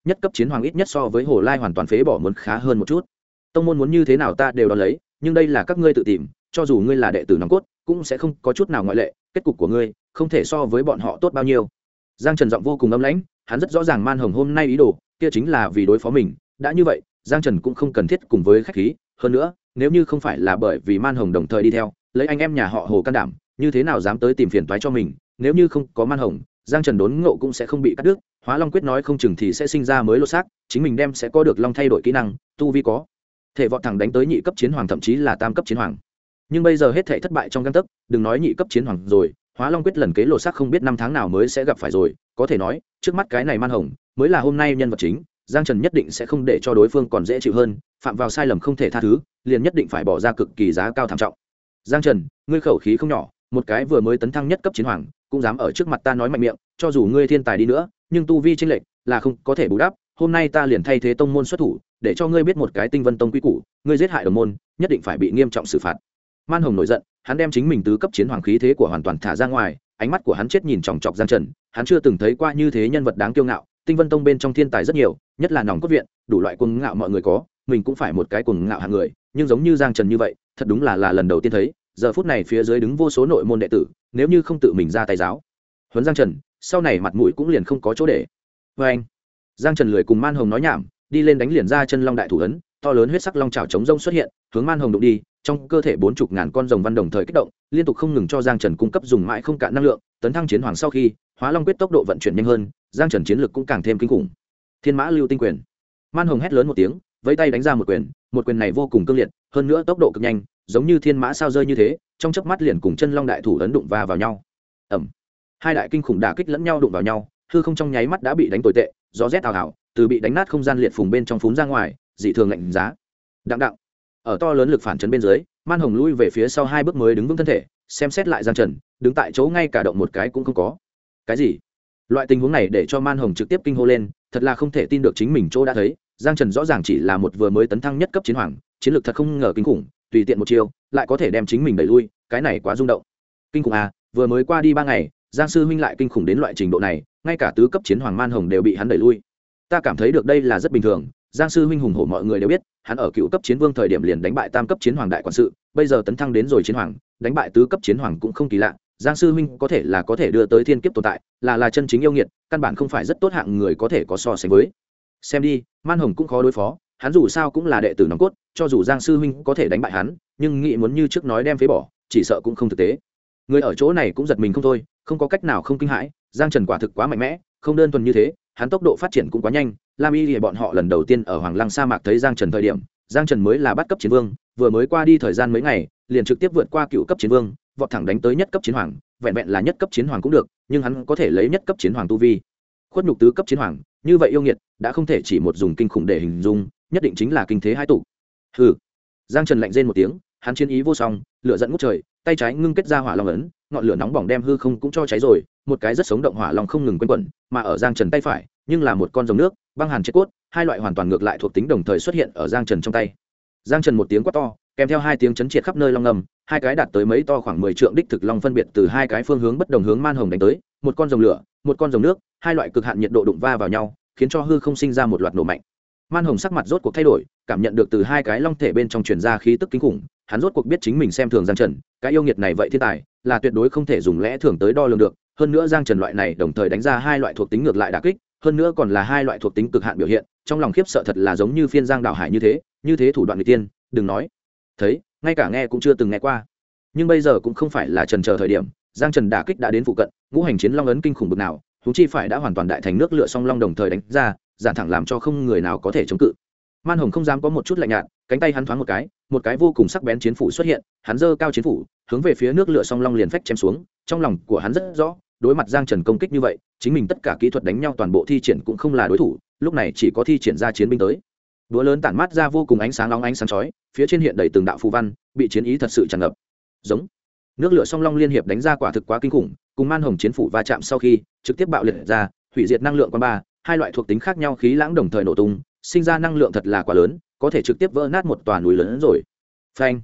A: nhất cấp chiến hoàng ít nhất so với Hồ Lai hoàn toàn phế bỏ muốn khá hơn một chút. Tông môn muốn như thế nào ta đều đón lấy, nhưng đây là các ngươi tự tìm, cho dù ngươi là đệ tử nòng cốt cũng sẽ không có chút nào ngoại lệ, kết cục của ngươi không thể so với bọn họ tốt bao nhiêu. Giang Trần giọng vô cùng âm lãnh, hắn rất rõ ràng Man Hồng hôm nay ý đồ kia chính là vì đối phó mình, đã như vậy Giang Trần cũng không cần thiết cùng với khách khí, hơn nữa nếu như không phải là bởi vì Man Hồng đồng thời đi theo lấy anh em nhà họ Hồ can đảm, như thế nào dám tới tìm phiền toái cho mình. Nếu như không có Man Hồng, Giang Trần đốn ngộ cũng sẽ không bị cắt đứt, Hóa Long quyết nói không chừng thì sẽ sinh ra mới lô xác, chính mình đem sẽ có được long thay đổi kỹ năng, tu vi có thể vọt thẳng đánh tới nhị cấp chiến hoàng, thậm chí là tam cấp chiến hoàng. Nhưng bây giờ hết thảy thất bại trong gang tấc, đừng nói nhị cấp chiến hoàng rồi, Hóa Long quyết lần kế lô xác không biết năm tháng nào mới sẽ gặp phải rồi, có thể nói trước mắt cái này Man Hồng mới là hôm nay nhân vật chính. Giang Trần nhất định sẽ không để cho đối phương còn dễ chịu hơn, phạm vào sai lầm không thể tha thứ, liền nhất định phải bỏ ra cực kỳ giá cao thảm trọng. Giang Trần, ngươi khẩu khí không nhỏ, một cái vừa mới tấn thăng nhất cấp chiến hoàng cũng dám ở trước mặt ta nói mạnh miệng, cho dù ngươi thiên tài đi nữa nhưng tu vi chênh lệch là không có thể bù đắp. Hôm nay ta liền thay thế tông môn xuất thủ, để cho ngươi biết một cái Tinh Vân Tông quy củ, ngươi giết hại đồng môn nhất định phải bị nghiêm trọng xử phạt. Man Hồng nổi giận, hắn đem chính mình tứ cấp chiến hoàng khí thế của hoàn toàn thả ra ngoài, ánh mắt của hắn chết nhìn chòng chọc Giang Trần, hắn chưa từng thấy qua như thế nhân vật đáng kiêu ngạo. Tinh Vân Tông bên trong thiên tài rất nhiều, nhất là nòng cốt viện, đủ loại cuồng ngạo mọi người có, mình cũng phải một cái cuồng ngạo hạng người, nhưng giống như Giang Trần như vậy, thật đúng là lần đầu tiên thấy. Giờ phút này phía dưới đứng vô số nội môn đệ tử, nếu như không tự mình ra tay giáo huấn Giang Trần, sau này mặt mũi cũng liền không có chỗ để. Và anh, Giang Trần lười cùng Man Hồng nói nhảm, đi lên đánh liền ra chân long đại thủ ấn, to lớn huyết sắc long chảo chống rông xuất hiện, hướng Man Hồng đụng đi, trong cơ thể 40.000 con rồng văn đồng thời kích động, liên tục không ngừng cho Giang Trần cung cấp dùng mãi không cạn năng lượng. Tấn thăng chiến hoàng sau khi, Hóa Long quyết tốc độ vận chuyển nhanh hơn, Giang Trần chiến lực cũng càng thêm kinh khủng. Thiên Mã Lưu Tinh Quyền. Man Hồng hét lớn một tiếng, vẫy tay đánh ra một quyền này vô cùng cương liệt, hơn nữa tốc độ cực nhanh, giống như thiên mã sao rơi như thế, trong chớp mắt liền cùng chân long đại thủ ấn đụng vào nhau. Ầm. Hai đại kinh khủng đả kích lẫn nhau đụng vào nhau, hư không trong nháy mắt đã bị đánh tồi tệ, gió rét ào ào, từ bị đánh nát không gian liệt phùng bên trong phún ra ngoài, dị thường lạnh giá. Đặng đặng. Ở to lớn lực phản chấn bên dưới, Man Hồng lui về phía sau 2 bước mới đứng vững thân thể, xem xét lại Giang Trần, đứng tại chỗ ngay cả động một cái cũng không có. Cái gì? Loại tình huống này để cho Man Hồng trực tiếp kinh hô lên, thật là không thể tin được chính mình chỗ đã thấy, Giang Trần rõ ràng chỉ là một vừa mới tấn thăng nhất cấp chiến hoàng, chiến lược thật không ngờ kinh khủng, tùy tiện một chiêu lại có thể đem chính mình đẩy lui, cái này quá rung động. Kinh khủng à, vừa mới qua đi 3 ngày, Giang sư huynh lại kinh khủng đến loại trình độ này, ngay cả tứ cấp chiến hoàng Man Hồng đều bị hắn đẩy lui. Ta cảm thấy được đây là rất bình thường, Giang sư huynh hùng hổ mọi người đều biết, hắn ở cựu cấp chiến vương thời điểm liền đánh bại tam cấp chiến hoàng đại quản sự, bây giờ tấn thăng đến rồi chiến hoàng, đánh bại tứ cấp chiến hoàng cũng không kỳ lạ. Giang sư huynh có thể là có thể đưa tới thiên kiếp tồn tại, là chân chính yêu nghiệt, căn bản không phải rất tốt hạng người có thể có so sánh với. Xem đi, Man Hồng cũng khó đối phó, hắn dù sao cũng là đệ tử nòng cốt, cho dù Giang sư huynh có thể đánh bại hắn, nhưng nghĩ muốn như trước nói đem phế bỏ, chỉ sợ cũng không thực tế. Người ở chỗ này cũng giật mình không thôi, không có cách nào không kinh hãi, Giang Trần quả thực quá mạnh mẽ, không đơn thuần như thế, hắn tốc độ phát triển cũng quá nhanh. Lam Y thì bọn họ lần đầu tiên ở Hoàng Lăng sa mạc thấy Giang Trần thời điểm, Giang Trần mới là bắt cấp chiến vương, vừa mới qua đi thời gian mấy ngày, liền trực tiếp vượt qua cựu cấp chiến vương, vọt thẳng đánh tới nhất cấp chiến hoàng, vẹn vẹn là nhất cấp chiến hoàng cũng được, nhưng hắn có thể lấy nhất cấp chiến hoàng tu vi khuất nhục tứ cấp chiến hoàng, như vậy yêu nghiệt đã không thể chỉ một dùng kinh khủng để hình dung, nhất định chính là kinh thế hai tụ. Hừ. Giang Trần lạnh rên một tiếng, hắn chiến ý vô song, lửa giận ngút trời, tay trái ngưng kết ra hỏa long ấn, ngọn lửa nóng bỏng đem hư không cũng cho cháy rồi, một cái rất sống động hỏa long không ngừng quanh quẩn, mà ở Giang Trần tay phải, nhưng là một con rồng nước, băng hàn chết cốt, hai loại hoàn toàn ngược lại thuộc tính đồng thời xuất hiện ở Giang Trần trong tay. Giang Trần một tiếng quát to, kèm theo 2 tiếng chấn triệt khắp nơi long ngầm, hai cái đạt tới mấy to khoảng 10 trượng đích thực long phân biệt từ 2 cái phương hướng bất đồng hướng Man Hồng đánh tới, một con rồng lửa, một con rồng nước, hai loại cực hạn nhiệt độ đụng va vào nhau, khiến cho hư không sinh ra một loạt nổ mạnh. Man Hồng sắc mặt rốt cuộc thay đổi, cảm nhận được từ 2 cái long thể bên trong truyền ra khí tức kinh khủng, hắn rốt cuộc biết chính mình xem thường Giang Trần, cái yêu nghiệt này vậy thiên tài, là tuyệt đối không thể dùng lẽ thường tới đo lường được, hơn nữa Giang Trần loại này đồng thời đánh ra 2 loại thuộc tính ngược lại đả kích, hơn nữa còn là 2 loại thuộc tính cực hạn biểu hiện, trong lòng khiếp sợ thật là giống như phiên giang đảo hải như thế thủ đoạn người tiên, đừng nói thấy, ngay cả nghe cũng chưa từng nghe qua. Nhưng bây giờ cũng không phải là chần chờ thời điểm, Giang Trần đả kích đã đến phụ cận, ngũ hành chiến long ấn kinh khủng bực nào, huống chi phải đã hoàn toàn đại thành nước lửa song long đồng thời đánh ra, giản thẳng làm cho không người nào có thể chống cự. Man Hồng không dám có một chút lạnh nhạt, cánh tay hắn thoáng một cái vô cùng sắc bén chiến phủ xuất hiện, hắn giơ cao chiến phủ, hướng về phía nước lửa song long liền phách chém xuống. Trong lòng của hắn rất rõ, đối mặt Giang Trần công kích như vậy, chính mình tất cả kỹ thuật đánh nhau toàn bộ thi triển cũng không là đối thủ, lúc này chỉ có thi triển ra chiến binh tới. Đũa lớn tản mát ra vô cùng ánh sáng nóng ánh sáng chói, phía trên hiện đầy từng đạo phù văn, bị chiến ý thật sự tràn ngập. Giống. Nước lửa song long liên hiệp đánh ra quả thực quá kinh khủng, cùng Man Hồng chiến phủ va chạm sau khi, trực tiếp bạo liệt ra, hủy diệt năng lượng quan ba, hai loại thuộc tính khác nhau khí lãng đồng thời nổ tung, sinh ra năng lượng thật là quá lớn, có thể trực tiếp vỡ nát một tòa núi lớn rồi. Phanh.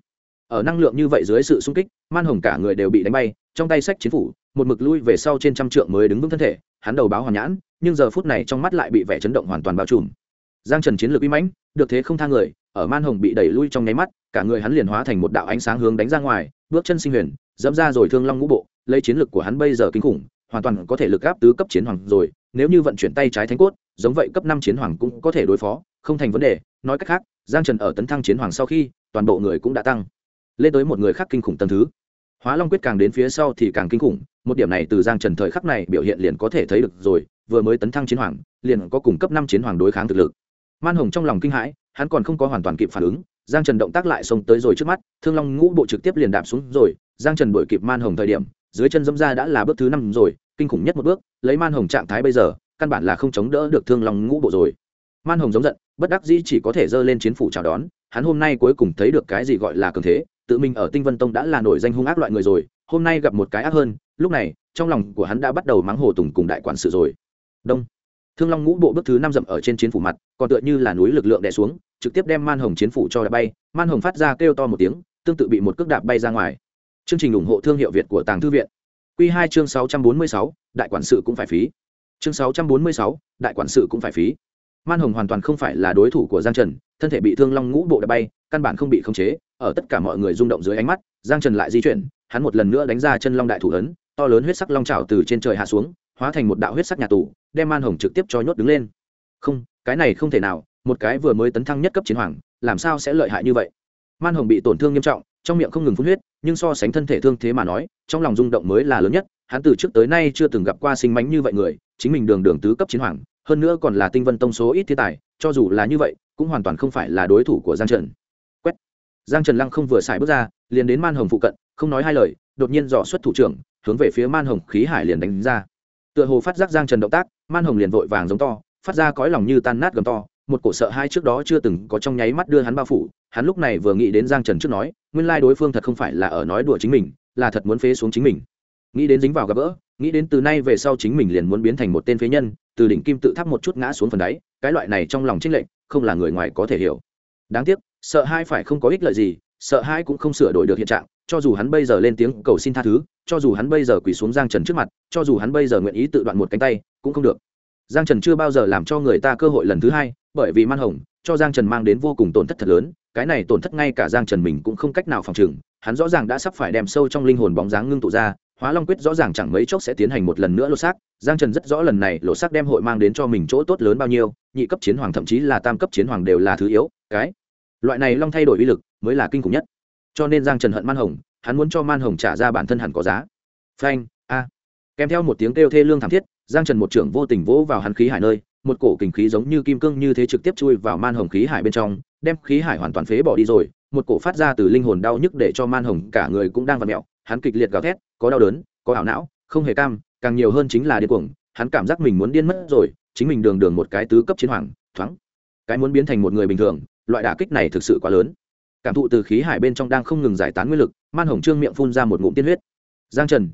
A: ở năng lượng như vậy dưới sự xung kích, Man Hồng cả người đều bị đánh bay, trong tay sách chiến phủ một mực lui về sau trên trăm trượng mới đứng vững thân thể. Hắn đầu báo hoàn nhãn, nhưng giờ phút này trong mắt lại bị vẻ chấn động hoàn toàn bao trùm. Giang Trần chiến lược uy mãnh, được thế không tha người, ở Man Hồng bị đẩy lui trong nháy mắt, cả người hắn liền hóa thành một đạo ánh sáng hướng đánh ra ngoài, bước chân sinh huyền, dẫm ra rồi Thương Long ngũ bộ, lấy chiến lược của hắn bây giờ kinh khủng, hoàn toàn có thể lực áp tứ cấp chiến hoàng rồi, nếu như vận chuyển tay trái thánh cốt, giống vậy cấp 5 chiến hoàng cũng có thể đối phó, không thành vấn đề. Nói cách khác, Giang Trần ở tấn thăng chiến hoàng sau khi, toàn bộ người cũng đã tăng lên tới một người khác kinh khủng tầng thứ. Hóa Long quyết càng đến phía sau thì càng kinh khủng, một điểm này từ Giang Trần thời khắc này biểu hiện liền có thể thấy được rồi, vừa mới tấn thăng chiến hoàng, liền có cùng cấp 5 chiến hoàng đối kháng thực lực. Man Hồng trong lòng kinh hãi, hắn còn không có hoàn toàn kịp phản ứng, Giang Trần động tác lại xông tới rồi trước mắt, Thương Long ngũ bộ trực tiếp liền đạp xuống rồi, Giang Trần đuổi kịp Man Hồng thời điểm, dưới chân dẫm ra đã là bước thứ 5 rồi, kinh khủng nhất một bước, lấy Man Hồng trạng thái bây giờ, căn bản là không chống đỡ được Thương Long ngũ bộ rồi. Man Hồng giống giận, bất đắc dĩ chỉ có thể giơ lên chiến phủ chào đón, hắn hôm nay cuối cùng thấy được cái gì gọi là cường thế, tự mình ở Tinh Vân Tông đã là nổi danh hung ác loại người rồi, hôm nay gặp một cái ác hơn, lúc này, trong lòng của hắn đã bắt đầu mắng Hồ Tùng cùng đại quản sự rồi. Đông. Thương Long ngũ bộ bước thứ 5 dậm ở trên chiến phủ mặt, còn tựa như là núi lực lượng đè xuống, trực tiếp đem Man Hồng chiến phủ cho đạp bay, Man Hồng phát ra kêu to một tiếng, tương tự bị một cước đạp bay ra ngoài. Chương trình ủng hộ thương hiệu Việt của Tàng Thư viện. Quy 2 chương 646, đại quản sự cũng phải phí. Chương 646, đại quản sự cũng phải phí. Man Hồng hoàn toàn không phải là đối thủ của Giang Trần, thân thể bị Thương Long ngũ bộ đạp bay, căn bản không bị khống chế, ở tất cả mọi người rung động dưới ánh mắt, Giang Trần lại di chuyển, hắn một lần nữa đánh ra chân long đại thủ ấn, to lớn huyết sắc long trảo từ trên trời hạ xuống, hóa thành một đạo huyết sắc nhà tù, đem Man Hồng trực tiếp cho nhốt đứng lên. Không, cái này không thể nào, một cái vừa mới tấn thăng nhất cấp chiến hoàng, làm sao sẽ lợi hại như vậy? Man Hồng bị tổn thương nghiêm trọng, trong miệng không ngừng phun huyết, nhưng so sánh thân thể thương thế mà nói, trong lòng rung động mới là lớn nhất, hắn từ trước tới nay chưa từng gặp qua sinh mánh như vậy người, chính mình đường đường tứ cấp chiến hoàng, hơn nữa còn là Tinh Vân Tông số ít thiên tài, cho dù là như vậy, cũng hoàn toàn không phải là đối thủ của Giang Trần. Quét. Giang Trần lăng không vừa xài bước ra, liền đến Man Hồng phụ cận, không nói hai lời, đột nhiên dò xuất thủ trưởng, hướng về phía Man Hồng khí hải liền đánh ra. Tựa hồ phát giác Giang Trần động tác, Man Hồng liền vội vàng giống to, phát ra cõi lòng như tan nát gầm to, một cổ sợ hai trước đó chưa từng có trong nháy mắt đưa hắn bao phủ. Hắn lúc này vừa nghĩ đến Giang Trần trước nói, nguyên lai đối phương thật không phải là ở nói đùa chính mình, là thật muốn phế xuống chính mình. Nghĩ đến dính vào gặp gỡ, nghĩ đến từ nay về sau chính mình liền muốn biến thành một tên phế nhân, từ đỉnh kim tự tháp một chút ngã xuống phần đáy, cái loại này trong lòng chênh lệch, không là người ngoài có thể hiểu. Đáng tiếc, sợ hai phải không có ích lợi gì, sợ hai cũng không sửa đổi được hiện trạng, cho dù hắn bây giờ lên tiếng cầu xin tha thứ, cho dù hắn bây giờ quỳ xuống Giang Trần trước mặt, cho dù hắn bây giờ nguyện ý tự đoạn một cánh tay, cũng không được. Giang Trần chưa bao giờ làm cho người ta cơ hội lần thứ hai, bởi vì Man Hồng cho Giang Trần mang đến vô cùng tổn thất thật lớn, cái này tổn thất ngay cả Giang Trần mình cũng không cách nào phòng trừng, hắn rõ ràng đã sắp phải đem sâu trong linh hồn bóng dáng ngưng tụ ra, Hóa Long quyết rõ ràng chẳng mấy chốc sẽ tiến hành một lần nữa lột xác, Giang Trần rất rõ lần này lột xác đem hội mang đến cho mình chỗ tốt lớn bao nhiêu, nhị cấp chiến hoàng thậm chí là tam cấp chiến hoàng đều là thứ yếu, cái loại này long thay đổi uy lực mới là kinh khủng nhất. Cho nên Giang Trần hận Man Hồng, hắn muốn cho Man Hồng trả ra bản thân hẳn có giá. Phanh, a. Kèm theo một tiếng kêu thê lương thảm thiết, Giang Trần một trưởng vô tình vỗ vào hắn khí hải nơi, một cổ kình khí giống như kim cương như thế trực tiếp chui vào Man Hồng khí hải bên trong, đem khí hải hoàn toàn phế bỏ đi rồi, một cổ phát ra từ linh hồn đau nhức để cho Man Hồng cả người cũng đang vặn mèo, hắn kịch liệt gào thét, có đau đớn, có ảo não, không hề cam, càng nhiều hơn chính là điên cuồng, hắn cảm giác mình muốn điên mất rồi, chính mình đường đường một cái tứ cấp chiến hoàng, thoáng cái muốn biến thành một người bình thường, loại đả kích này thực sự quá lớn. Cảm thụ từ khí hải bên trong đang không ngừng giải tán nguyên lực, Man Hồng trương miệng phun ra một ngụm tiên huyết. Giang Trần,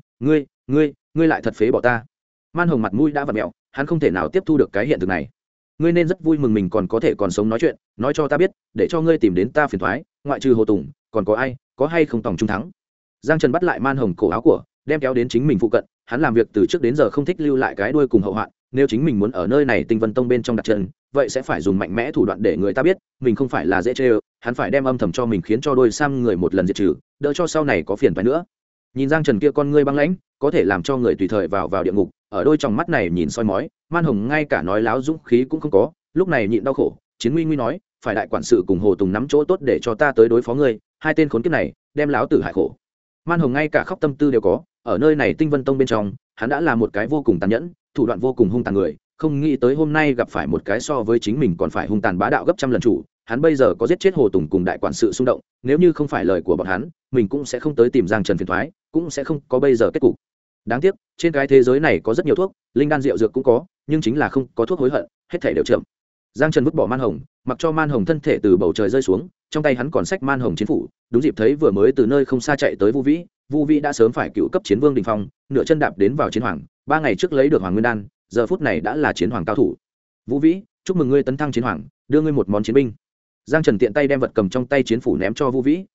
A: ngươi lại thật phế bỏ ta. Man Hồng mặt mũi đã vặn mèo, hắn không thể nào tiếp thu được cái hiện thực này. Ngươi nên rất vui mừng mình còn sống nói chuyện, nói cho ta biết, để cho ngươi tìm đến ta phiền toái, ngoại trừ Hồ Tùng, còn có ai, có hay không tổng trung thắng. Giang Trần bắt lại Man Hồng cổ áo của, đem kéo đến chính mình phụ cận, hắn làm việc từ trước đến giờ không thích lưu lại cái đuôi cùng hậu hoạn, nếu chính mình muốn ở nơi này Tinh Vân Tông bên trong đặt chân, vậy sẽ phải dùng mạnh mẽ thủ đoạn để người ta biết, mình không phải là dễ chơi, hắn phải đem âm thầm cho mình khiến cho đôi sam người một lần diệt trừ, đỡ cho sau này có phiền phải nữa. Nhìn Giang Trần kia con ngươi băng lãnh, có thể làm cho người tùy thời vào địa ngục, ở đôi trong mắt này nhìn soi mói, Man Hồng ngay cả nói láo dũng khí cũng không có, lúc này nhịn đau khổ, chiến nguy nguy nói, phải đại quản sự cùng Hồ Tùng nắm chỗ tốt để cho ta tới đối phó ngươi, hai tên khốn kiếp này, đem láo tử hại khổ. Man Hồng ngay cả khóc tâm tư đều có, ở nơi này Tinh Vân Tông bên trong, hắn đã là một cái vô cùng tàn nhẫn, thủ đoạn vô cùng hung tàn người, không nghĩ tới hôm nay gặp phải một cái so với chính mình còn phải hung tàn bá đạo gấp trăm lần chủ, hắn bây giờ có giết chết Hồ Tùng cùng đại quản sự xung động, nếu như không phải lời của bọn hắn, mình cũng sẽ không tới tìm Giang Trần phiền toái, cũng sẽ không có bây giờ kết cục. Đáng tiếc, trên cái thế giới này có rất nhiều thuốc, linh đan rượu dược cũng có, nhưng chính là không có thuốc hối hận, hết thảy đều chậm. Giang Trần vứt bỏ Man Hồng, mặc cho Man Hồng thân thể từ bầu trời rơi xuống, trong tay hắn còn xách Man Hồng chiến phủ, đúng dịp thấy vừa mới từ nơi không xa chạy tới Vu Vĩ đã sớm phải cựu cấp chiến vương đỉnh phong, nửa chân đạp đến vào chiến hoàng, 3 ngày trước lấy được Hoàng Nguyên đan, giờ phút này đã là chiến hoàng cao thủ. Vũ Vĩ, chúc mừng ngươi tấn thăng chiến hoàng, đưa ngươi một món chiến binh. Giang Trần tiện tay đem vật cầm trong tay chiến phủ ném cho Vu Vĩ,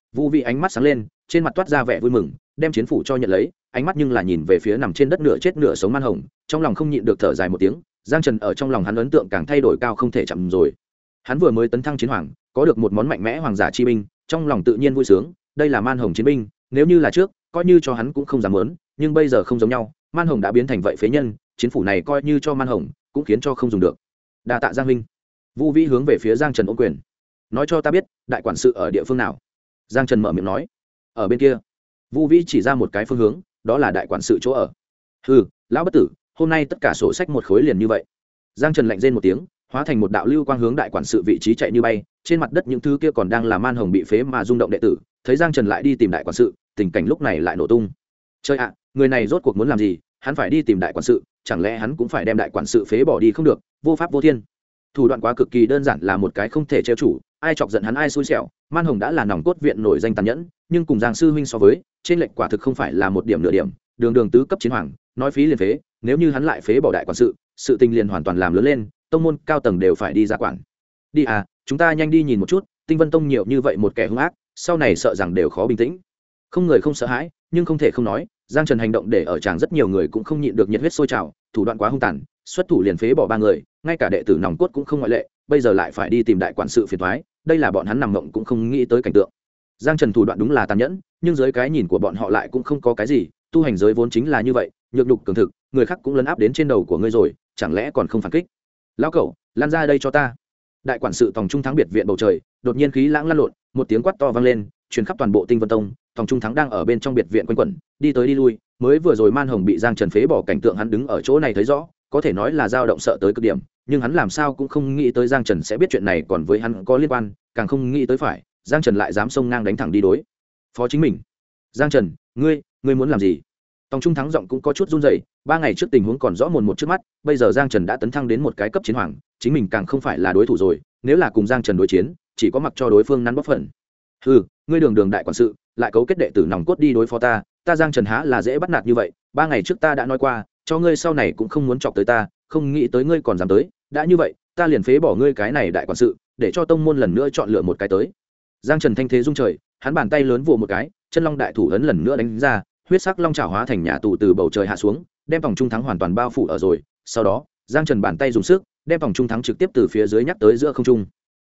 A: Vu Vĩ ánh mắt sáng lên, trên mặt toát ra vẻ vui mừng, đem chiến phủ cho nhận lấy, ánh mắt nhưng là nhìn về phía nằm trên đất nửa chết nửa sống Man Hồng, trong lòng không nhịn được thở dài một tiếng. Giang Trần ở trong lòng hắn ấn tượng càng thay đổi cao không thể chậm rồi. Hắn vừa mới tấn thăng chiến hoàng, có được một món mạnh mẽ hoàng giả chi binh, trong lòng tự nhiên vui sướng, đây là Man Hồng chiến binh, nếu như là trước, coi như cho hắn cũng không dám muốn, nhưng bây giờ không giống nhau, Man Hồng đã biến thành vậy phế nhân, chiến phủ này coi như cho Man Hồng, cũng khiến cho không dùng được. Đa tạ Giang huynh. Vu Vĩ hướng về phía Giang Trần ôm quyền. Nói cho ta biết, đại quản sự ở địa phương nào? Giang Trần mở miệng nói. Ở bên kia. Vu Vĩ chỉ ra một cái phương hướng, đó là đại quản sự chỗ ở. Hừ, lão bất tử, hôm nay tất cả sổ sách một khối liền như vậy. Giang Trần lạnh rên một tiếng, hóa thành một đạo lưu quang hướng đại quản sự vị trí chạy như bay, trên mặt đất những thứ kia còn đang là Man Hồng bị phế mà rung động đệ tử, thấy Giang Trần lại đi tìm đại quản sự, tình cảnh lúc này lại nổ tung. Chơi ạ, người này rốt cuộc muốn làm gì? Hắn phải đi tìm đại quản sự, chẳng lẽ hắn cũng phải đem đại quản sự phế bỏ đi không được? Vô pháp vô thiên. Thủ đoạn quá cực kỳ đơn giản, là một cái không thể trêu chủ, ai chọc giận hắn ai xui xẻo. Man Hồng đã là nòng cốt viện nổi danh tàn nhẫn, nhưng cùng Giang sư huynh so với, trên lệnh quả thực không phải là một điểm nửa điểm, đường đường tứ cấp chiến hoàng, nói phí liền phế, nếu như hắn lại phế bỏ đại quản sự tình liền hoàn toàn làm lớn lên, tông môn cao tầng đều phải đi ra quản. Đi à, chúng ta nhanh đi nhìn một chút, Tinh Vân Tông nhiều như vậy một kẻ hung ác, sau này sợ rằng đều khó bình tĩnh. Không người không sợ hãi, nhưng không thể không nói, Giang Trần hành động để ở chàng rất nhiều người cũng không nhịn được nhiệt huyết sôi trào, thủ đoạn quá hung tàn, xuất thủ liền phế bỏ 3 người, ngay cả đệ tử nòng cốt cũng không ngoại lệ, bây giờ lại phải đi tìm đại quản sự phiền toái, đây là bọn hắn nằm mộng cũng không nghĩ tới cảnh tượng. Giang Trần thủ đoạn đúng là tàn nhẫn, nhưng dưới cái nhìn của bọn họ lại cũng không có cái gì, tu hành giới vốn chính là như vậy, nhược nhục cường thực, người khác cũng lấn áp đến trên đầu của ngươi rồi, chẳng lẽ còn không phản kích? Lão cẩu, lan ra đây cho ta. Đại quản sự Tòng Trung Thắng biệt viện bầu trời, đột nhiên khí lãng lan lộn, một tiếng quát to vang lên, truyền khắp toàn bộ Tinh Vân Tông. Tòng Trung Thắng đang ở bên trong biệt viện quanh quẩn, đi tới đi lui, mới vừa rồi Man Hồng bị Giang Trần phế bỏ cảnh tượng hắn đứng ở chỗ này thấy rõ, có thể nói là dao động sợ tới cực điểm, nhưng hắn làm sao cũng không nghĩ tới Giang Trần sẽ biết chuyện này còn với hắn có liên quan, càng không nghĩ tới phải Giang Trần lại dám xông ngang đánh thẳng đi đối phó chính mình. Giang Trần, ngươi muốn làm gì? Tòng Trung Thắng giọng cũng có chút run rẩy, 3 ngày trước tình huống còn rõ mồn một trước mắt, bây giờ Giang Trần đã tấn thăng đến một cái cấp chiến hoàng, chính mình càng không phải là đối thủ rồi, nếu là cùng Giang Trần đối chiến, chỉ có mặc cho đối phương nắn bóp phần. Hừ, ngươi đường đường đại quản sự, lại cấu kết đệ tử nòng cốt đi đối phó ta Giang Trần há là dễ bắt nạt như vậy, 3 ngày trước ta đã nói qua, cho ngươi sau này cũng không muốn chọc tới ta, không nghĩ tới ngươi còn dám tới, đã như vậy, ta liền phế bỏ ngươi cái này đại quản sự, để cho tông môn lần nữa chọn lựa một cái tới. Giang Trần thanh thế rung trời, hắn bàn tay lớn vồ một cái, chân long đại thủ ấn lần nữa đánh ra, huyết sắc long chảo hóa thành nhà tù từ bầu trời hạ xuống, đem Tòng Trung Thắng hoàn toàn bao phủ ở rồi. Sau đó, Giang Trần bàn tay dùng sức, đem Tòng Trung Thắng trực tiếp từ phía dưới nhắc tới giữa không trung.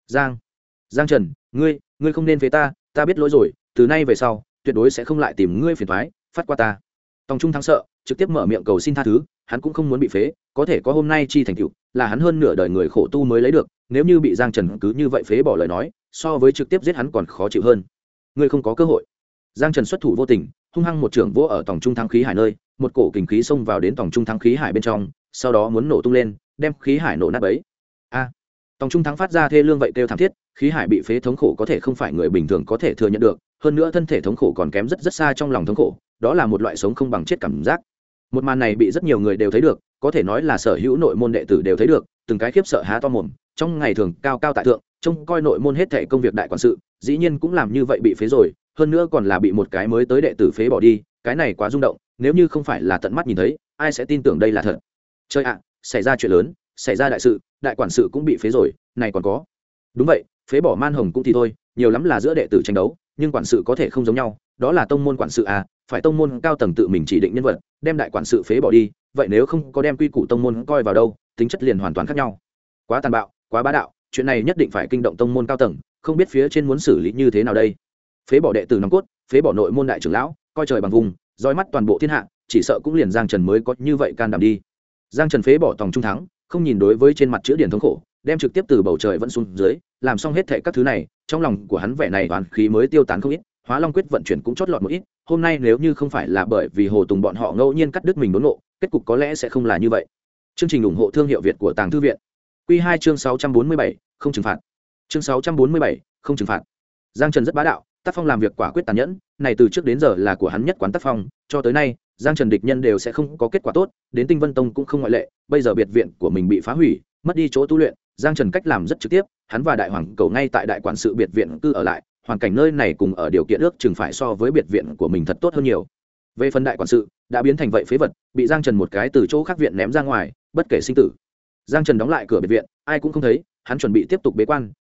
A: Giang Trần, ngươi không nên phế ta biết lỗi rồi, từ nay về sau, tuyệt đối sẽ không lại tìm ngươi phiền toái, phát qua ta. Tòng Trung Thắng sợ, trực tiếp mở miệng cầu xin tha thứ, hắn cũng không muốn bị phế, có thể có hôm nay chi thành tựu, là hắn hơn nửa đời người khổ tu mới lấy được, nếu như bị Giang Trần cứ như vậy phế bỏ lời nói, so với trực tiếp giết hắn còn khó chịu hơn. Ngươi không có cơ hội. Giang Trần xuất thủ vô tình, hung hăng một trưởng vỗ ở Tòng Trung Thắng khí hải nơi, một cổ kình khí xông vào đến Tòng Trung Thắng khí hải bên trong, sau đó muốn nổ tung lên, đem khí hải nổ nát bấy. Tòng Trung Thắng phát ra thê lương vậy kêu thảm thiết, khí hải bị phế thống khổ có thể không phải người bình thường có thể thừa nhận được, hơn nữa thân thể thống khổ còn kém rất xa trong lòng thống khổ, đó là một loại sống không bằng chết cảm giác. Một màn này bị rất nhiều người đều thấy được, có thể nói là sở hữu nội môn đệ tử đều thấy được, từng cái khiếp sợ há to mồm, trong ngày thường cao cao tại thượng, trông coi nội môn hết thảy công việc đại quản sự, dĩ nhiên cũng làm như vậy bị phế rồi, hơn nữa còn là bị một cái mới tới đệ tử phế bỏ đi, cái này quá rung động, nếu như không phải là tận mắt nhìn thấy, ai sẽ tin tưởng đây là thật. Trời ạ, xảy ra chuyện lớn, xảy ra đại sự, đại quản sự cũng bị phế rồi, này còn có. Đúng vậy, phế bỏ Man Hồng cũng thì thôi, nhiều lắm là giữa đệ tử tranh đấu, nhưng quản sự có thể không giống nhau, đó là tông môn quản sự à, phải tông môn cao tầng tự mình chỉ định nhân vật, đem đại quản sự phế bỏ đi, vậy nếu không có đem quy củ tông môn coi vào đâu, tính chất liền hoàn toàn khác nhau. Quá tàn bạo, quá bá đạo, chuyện này nhất định phải kinh động tông môn cao tầng, không biết phía trên muốn xử lý như thế nào đây. Phế bỏ đệ tử nòng cốt, phế bỏ nội môn đại trưởng lão, coi trời bằng vùng, dõi mắt toàn bộ thiên hạ, chỉ sợ cũng liền Giang Trần mới có như vậy can đảm đi. Giang Trần phế bỏ Tòng Trung Thắng, không nhìn đối với trên mặt chữ điển thống khổ, đem trực tiếp từ bầu trời vẫn xuống dưới, làm xong hết thảy các thứ này, trong lòng của hắn vẻ này oán khí mới tiêu tán không ít, Hóa Long quyết vận chuyển cũng chót lọt một ít, hôm nay nếu như không phải là bởi vì Hồ Tùng bọn họ ngẫu nhiên cắt đứt mình đốn ngộ, kết cục có lẽ sẽ không là như vậy. Chương trình ủng hộ thương hiệu Việt của Tàng Thư viện. Quy 2 chương 647, không trừng phạt. Chương 647, không trừng phạt. Giang Trần rất bá đạo, tác phong làm việc quả quyết tàn nhẫn, này từ trước đến giờ là của hắn nhất quán tác phong, cho tới nay, Giang Trần địch nhân đều sẽ không có kết quả tốt, đến Tinh Vân Tông cũng không ngoại lệ, bây giờ biệt viện của mình bị phá hủy, mất đi chỗ tu luyện, Giang Trần cách làm rất trực tiếp, hắn và đại hoàng cầu ngay tại đại quản sự biệt viện cư ở lại, hoàn cảnh nơi này cùng ở điều kiện ước chừng phải so với biệt viện của mình thật tốt hơn nhiều. Về phần đại quản sự, đã biến thành vậy phế vật, bị Giang Trần một cái từ chỗ khác viện ném ra ngoài, bất kể sinh tử. Giang Trần đóng lại cửa biệt viện, ai cũng không thấy, hắn chuẩn bị tiếp tục bế quan,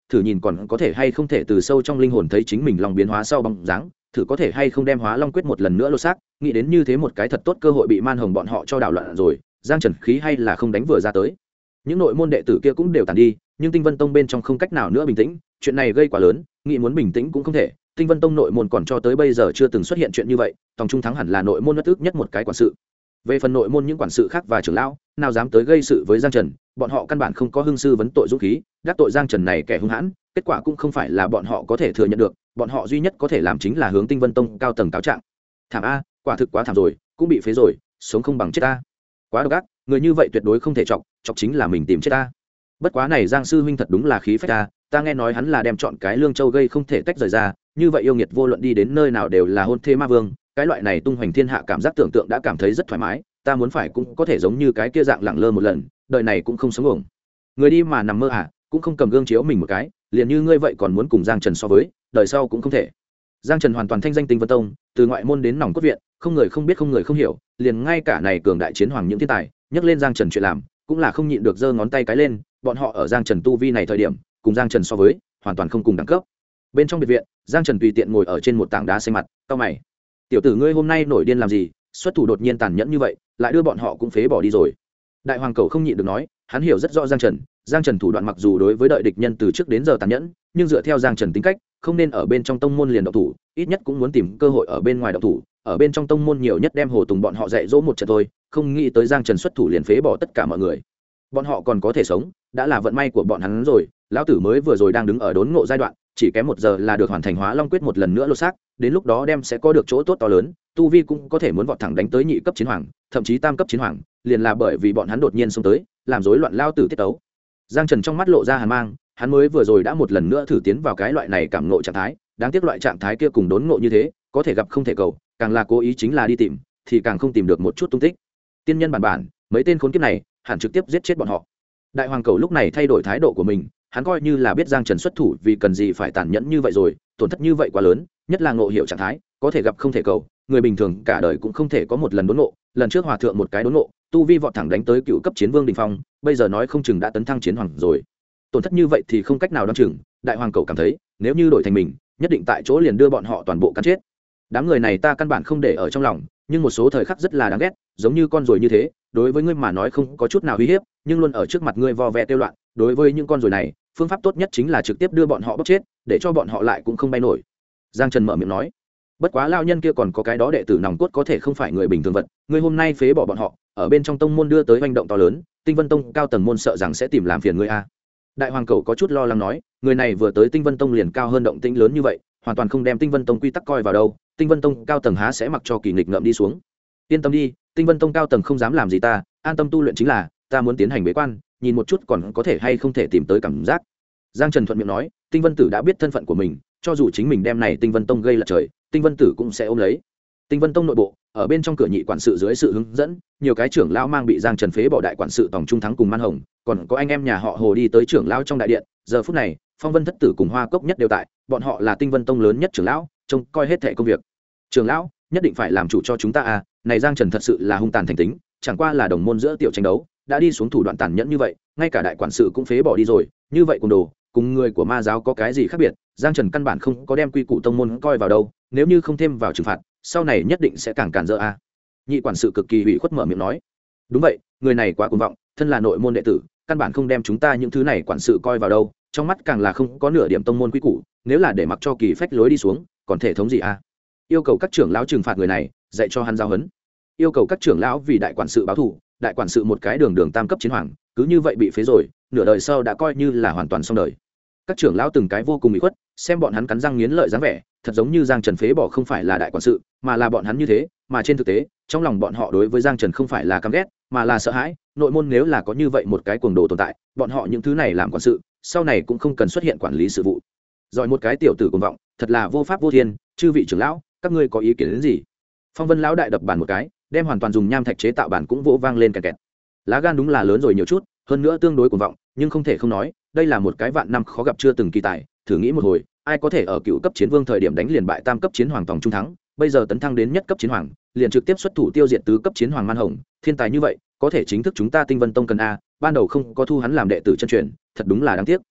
A: thử nhìn còn có thể hay không thể từ sâu trong linh hồn thấy chính mình lòng biến hóa sau bóng dáng, thử có thể hay không đem hóa long quyết một lần nữa lột xác. Nghĩ đến như thế một cái thật tốt cơ hội bị man hồng bọn họ cho đảo loạn rồi, Giang Trần khí hay là không đánh vừa ra tới. Những nội môn đệ tử kia cũng đều tàn đi, nhưng Tinh Vân Tông bên trong không cách nào nữa bình tĩnh, chuyện này gây quá lớn, nghĩ muốn bình tĩnh cũng không thể. Tinh Vân Tông nội môn còn cho tới bây giờ chưa từng xuất hiện chuyện như vậy, Tòng Trung Thắng hẳn là nội môn nhất ức nhất một cái quản sự. Về phần nội môn những quản sự khác và trưởng lão, nào dám tới gây sự với Giang Trần, bọn họ căn bản không có hưng sư vấn tội dũng khí, đắc tội Giang Trần này kẻ hung hãn, kết quả cũng không phải là bọn họ có thể thừa nhận được, bọn họ duy nhất có thể làm chính là hướng Tinh Vân Tông cao tầng cáo trạng. Thảm a, quả thực quá thảm rồi, cũng bị phế rồi, sống không bằng chết ta. Quá độc ác, người như vậy tuyệt đối không thể chọc chính là mình tìm chết ta. Bất quá này Giang sư huynh thật đúng là khí phách ta nghe nói hắn là đem chọn cái Lương Châu gây không thể tách rời ra, như vậy yêu nghiệt vô luận đi đến nơi nào đều là hôn thê ma vương, cái loại này tung hoành thiên hạ cảm giác tưởng tượng đã cảm thấy rất thoải mái, ta muốn phải cũng có thể giống như cái kia dạng lẳng lơ một lần, đời này cũng không sống uổng. Người đi mà nằm mơ cũng không cầm gương chiếu mình một cái, liền như ngươi vậy còn muốn cùng Giang Trần so với, đời sau cũng không thể. Giang Trần hoàn toàn thanh danh Tinh Vân Tông, từ ngoại môn đến nòng cốt viện, không người không biết không người không hiểu, liền ngay cả này cường đại chiến hoàng những thiên tài, nhắc lên Giang Trần chuyện làm, cũng là không nhịn được giơ ngón tay cái lên, bọn họ ở Giang Trần tu vi này thời điểm, cùng Giang Trần so với, hoàn toàn không cùng đẳng cấp. Bên trong biệt viện, Giang Trần tùy tiện ngồi ở trên một tảng đá xanh mặt, cau mày. Tiểu tử ngươi hôm nay nổi điên làm gì, xuất thủ đột nhiên tàn nhẫn như vậy, lại đưa bọn họ cũng phế bỏ đi rồi. Đại hoàng cầu không nhịn được nói, hắn hiểu rất rõ Giang Trần thủ đoạn mặc dù đối với đợi địch nhân từ trước đến giờ tàn nhẫn, nhưng dựa theo Giang Trần tính cách, không nên ở bên trong tông môn liền động thủ, ít nhất cũng muốn tìm cơ hội ở bên ngoài động thủ, ở bên trong tông môn nhiều nhất đem Hồ Tùng bọn họ dạy dỗ một trận thôi, không nghĩ tới Giang Trần xuất thủ liền phế bỏ tất cả mọi người. Bọn họ còn có thể sống, đã là vận may của bọn hắn rồi, lão tử mới vừa rồi đang đứng ở đốn ngộ giai đoạn, chỉ kém 1 giờ là được hoàn thành Hóa Long quyết một lần nữa lột xác, đến lúc đó đem sẽ có được chỗ tốt to lớn, tu vi cũng có thể muốn vọt thẳng đánh tới nhị cấp chiến hoàng, thậm chí tam cấp chiến hoàng, liền là bởi vì bọn hắn đột nhiên xông tới, làm rối loạn lao tử tiết tấu. Giang Trần trong mắt lộ ra hàn mang, hắn mới vừa rồi đã một lần nữa thử tiến vào cái loại này cảm ngộ trạng thái, đáng tiếc loại trạng thái kia cùng đốn ngộ như thế, có thể gặp không thể cầu, càng là cố ý chính là đi tìm, thì càng không tìm được một chút tung tích. Tiên nhân bản, mấy tên khốn kiếp này, hẳn trực tiếp giết chết bọn họ. Đại hoàng cầu lúc này thay đổi thái độ của mình, hắn coi như là biết Giang Trần xuất thủ vì cần gì phải tàn nhẫn như vậy rồi, tổn thất như vậy quá lớn, nhất là ngộ hiệu trạng thái, có thể gặp không thể cầu, người bình thường cả đời cũng không thể có một lần đốn ngộ, lần trước hòa thượng một cái đốn ngộ, tu vi vọt thẳng đánh tới cựu cấp chiến vương đỉnh phong, bây giờ nói không chừng đã tấn thăng chiến hoàng rồi. Tổn thất như vậy thì không cách nào đoán chừng, đại hoàng cầu cảm thấy, nếu như đổi thành mình, nhất định tại chỗ liền đưa bọn họ toàn bộ cắn chết. Đám người này ta căn bản không để ở trong lòng, nhưng một số thời khắc rất là đáng ghét, giống như con ruồi như thế, đối với ngươi mà nói không có chút nào uy hiếp, nhưng luôn ở trước mặt ngươi vo ve tiêu loạn, đối với những con ruồi này, phương pháp tốt nhất chính là trực tiếp đưa bọn họ bóc chết, để cho bọn họ lại cũng không bay nổi. Giang Trần mở miệng nói, bất quá lao nhân kia còn có cái đó đệ tử nòng cốt có thể không phải người bình thường vật, ngươi hôm nay phế bỏ bọn họ, ở bên trong tông môn đưa tới hành động to lớn, Tinh Vân Tông cao tầng môn sợ rằng sẽ tìm làm phiền ngươi a. Đại hoàng cầu có chút lo lắng nói, người này vừa tới Tinh Vân Tông liền cao hơn động tĩnh lớn như vậy, hoàn toàn không đem Tinh Vân Tông quy tắc coi vào đâu, Tinh Vân Tông cao tầng há sẽ mặc cho kỳ nghịch ngợm đi xuống. Yên tâm đi, Tinh Vân Tông cao tầng không dám làm gì ta, an tâm tu luyện chính là, ta muốn tiến hành bế quan, nhìn một chút còn có thể hay không thể tìm tới cảm giác. Giang Trần thuận miệng nói, Tinh Vân Tử đã biết thân phận của mình, cho dù chính mình đem này Tinh Vân Tông gây lật trời, Tinh Vân Tử cũng sẽ ôm lấy. Tinh Vân Tông nội bộ, ở bên trong cửa nhị quản sự dưới sự hướng dẫn, nhiều cái trưởng lão mang bị Giang Trần phế bỏ đại quản sự Tòng Trung Thắng cùng Man Hồng, còn có anh em nhà họ Hồ đi tới trưởng lão trong đại điện. Giờ phút này, Phong Vân Thất Tử cùng Hoa Cốc Nhất đều tại, bọn họ là Tinh Vân Tông lớn nhất trưởng lão, trông coi hết thảy công việc. Trưởng lão, nhất định phải làm chủ cho chúng ta à? Này Giang Trần thật sự là hung tàn thành tính, chẳng qua là đồng môn giữa tiểu tranh đấu, đã đi xuống thủ đoạn tàn nhẫn như vậy, ngay cả đại quản sự cũng phế bỏ đi rồi, như vậy cùng đồ, cùng người của ma giáo có cái gì khác biệt? Giang Trần căn bản không có đem quy củ tông môn coi vào đâu, nếu như không thêm vào trừng phạt, sau này nhất định sẽ càng cản rỡ a. Nhị quản sự cực kỳ ủy khuất mở miệng nói, đúng vậy, người này quá cuồng vọng, thân là nội môn đệ tử, căn bản không đem chúng ta những thứ này quản sự coi vào đâu, trong mắt càng là không có nửa điểm tông môn quy củ, nếu là để mặc cho kỳ phách lối đi xuống, còn thể thống gì a? Yêu cầu các trưởng lão trừng phạt người này, dạy cho hắn giáo huấn. Yêu cầu các trưởng lão vì đại quản sự báo thù, đại quản sự một cái đường tam cấp chiến hoàng, cứ như vậy bị phế rồi, nửa đời sau đã coi như là hoàn toàn xong đời. Các trưởng lão từng cái vô cùng ủy khuất, xem bọn hắn cắn răng nghiến lợi dáng vẻ, thật giống như Giang Trần phế bỏ không phải là đại quản sự, mà là bọn hắn như thế, mà trên thực tế, trong lòng bọn họ đối với Giang Trần không phải là căm ghét, mà là sợ hãi, nội môn nếu là có như vậy một cái cuồng đồ tồn tại, bọn họ những thứ này làm quản sự, sau này cũng không cần xuất hiện quản lý sự vụ. Rồi một cái tiểu tử cuồng vọng, thật là vô pháp vô thiên, chư vị trưởng lão, các ngươi có ý kiến đến gì? Phong Vân lão đại đập bàn một cái, đem hoàn toàn dùng nham thạch chế tạo bàn cũng vỗ vang lên kẹt kẹt. Lá gan đúng là lớn rồi nhiều chút, hơn nữa tương đối cuồng vọng, nhưng không thể không nói, đây là một cái vạn năm khó gặp chưa từng kỳ tài, thử nghĩ một hồi, ai có thể ở cựu cấp chiến vương thời điểm đánh liền bại tam cấp chiến hoàng Tòng Trung Thắng, bây giờ tấn thăng đến nhất cấp chiến hoàng, liền trực tiếp xuất thủ tiêu diệt tứ cấp chiến hoàng Man Hồng, thiên tài như vậy, có thể chính thức chúng ta Tinh Vân Tông cần a, ban đầu không có thu hắn làm đệ tử chân truyền, thật đúng là đáng tiếc.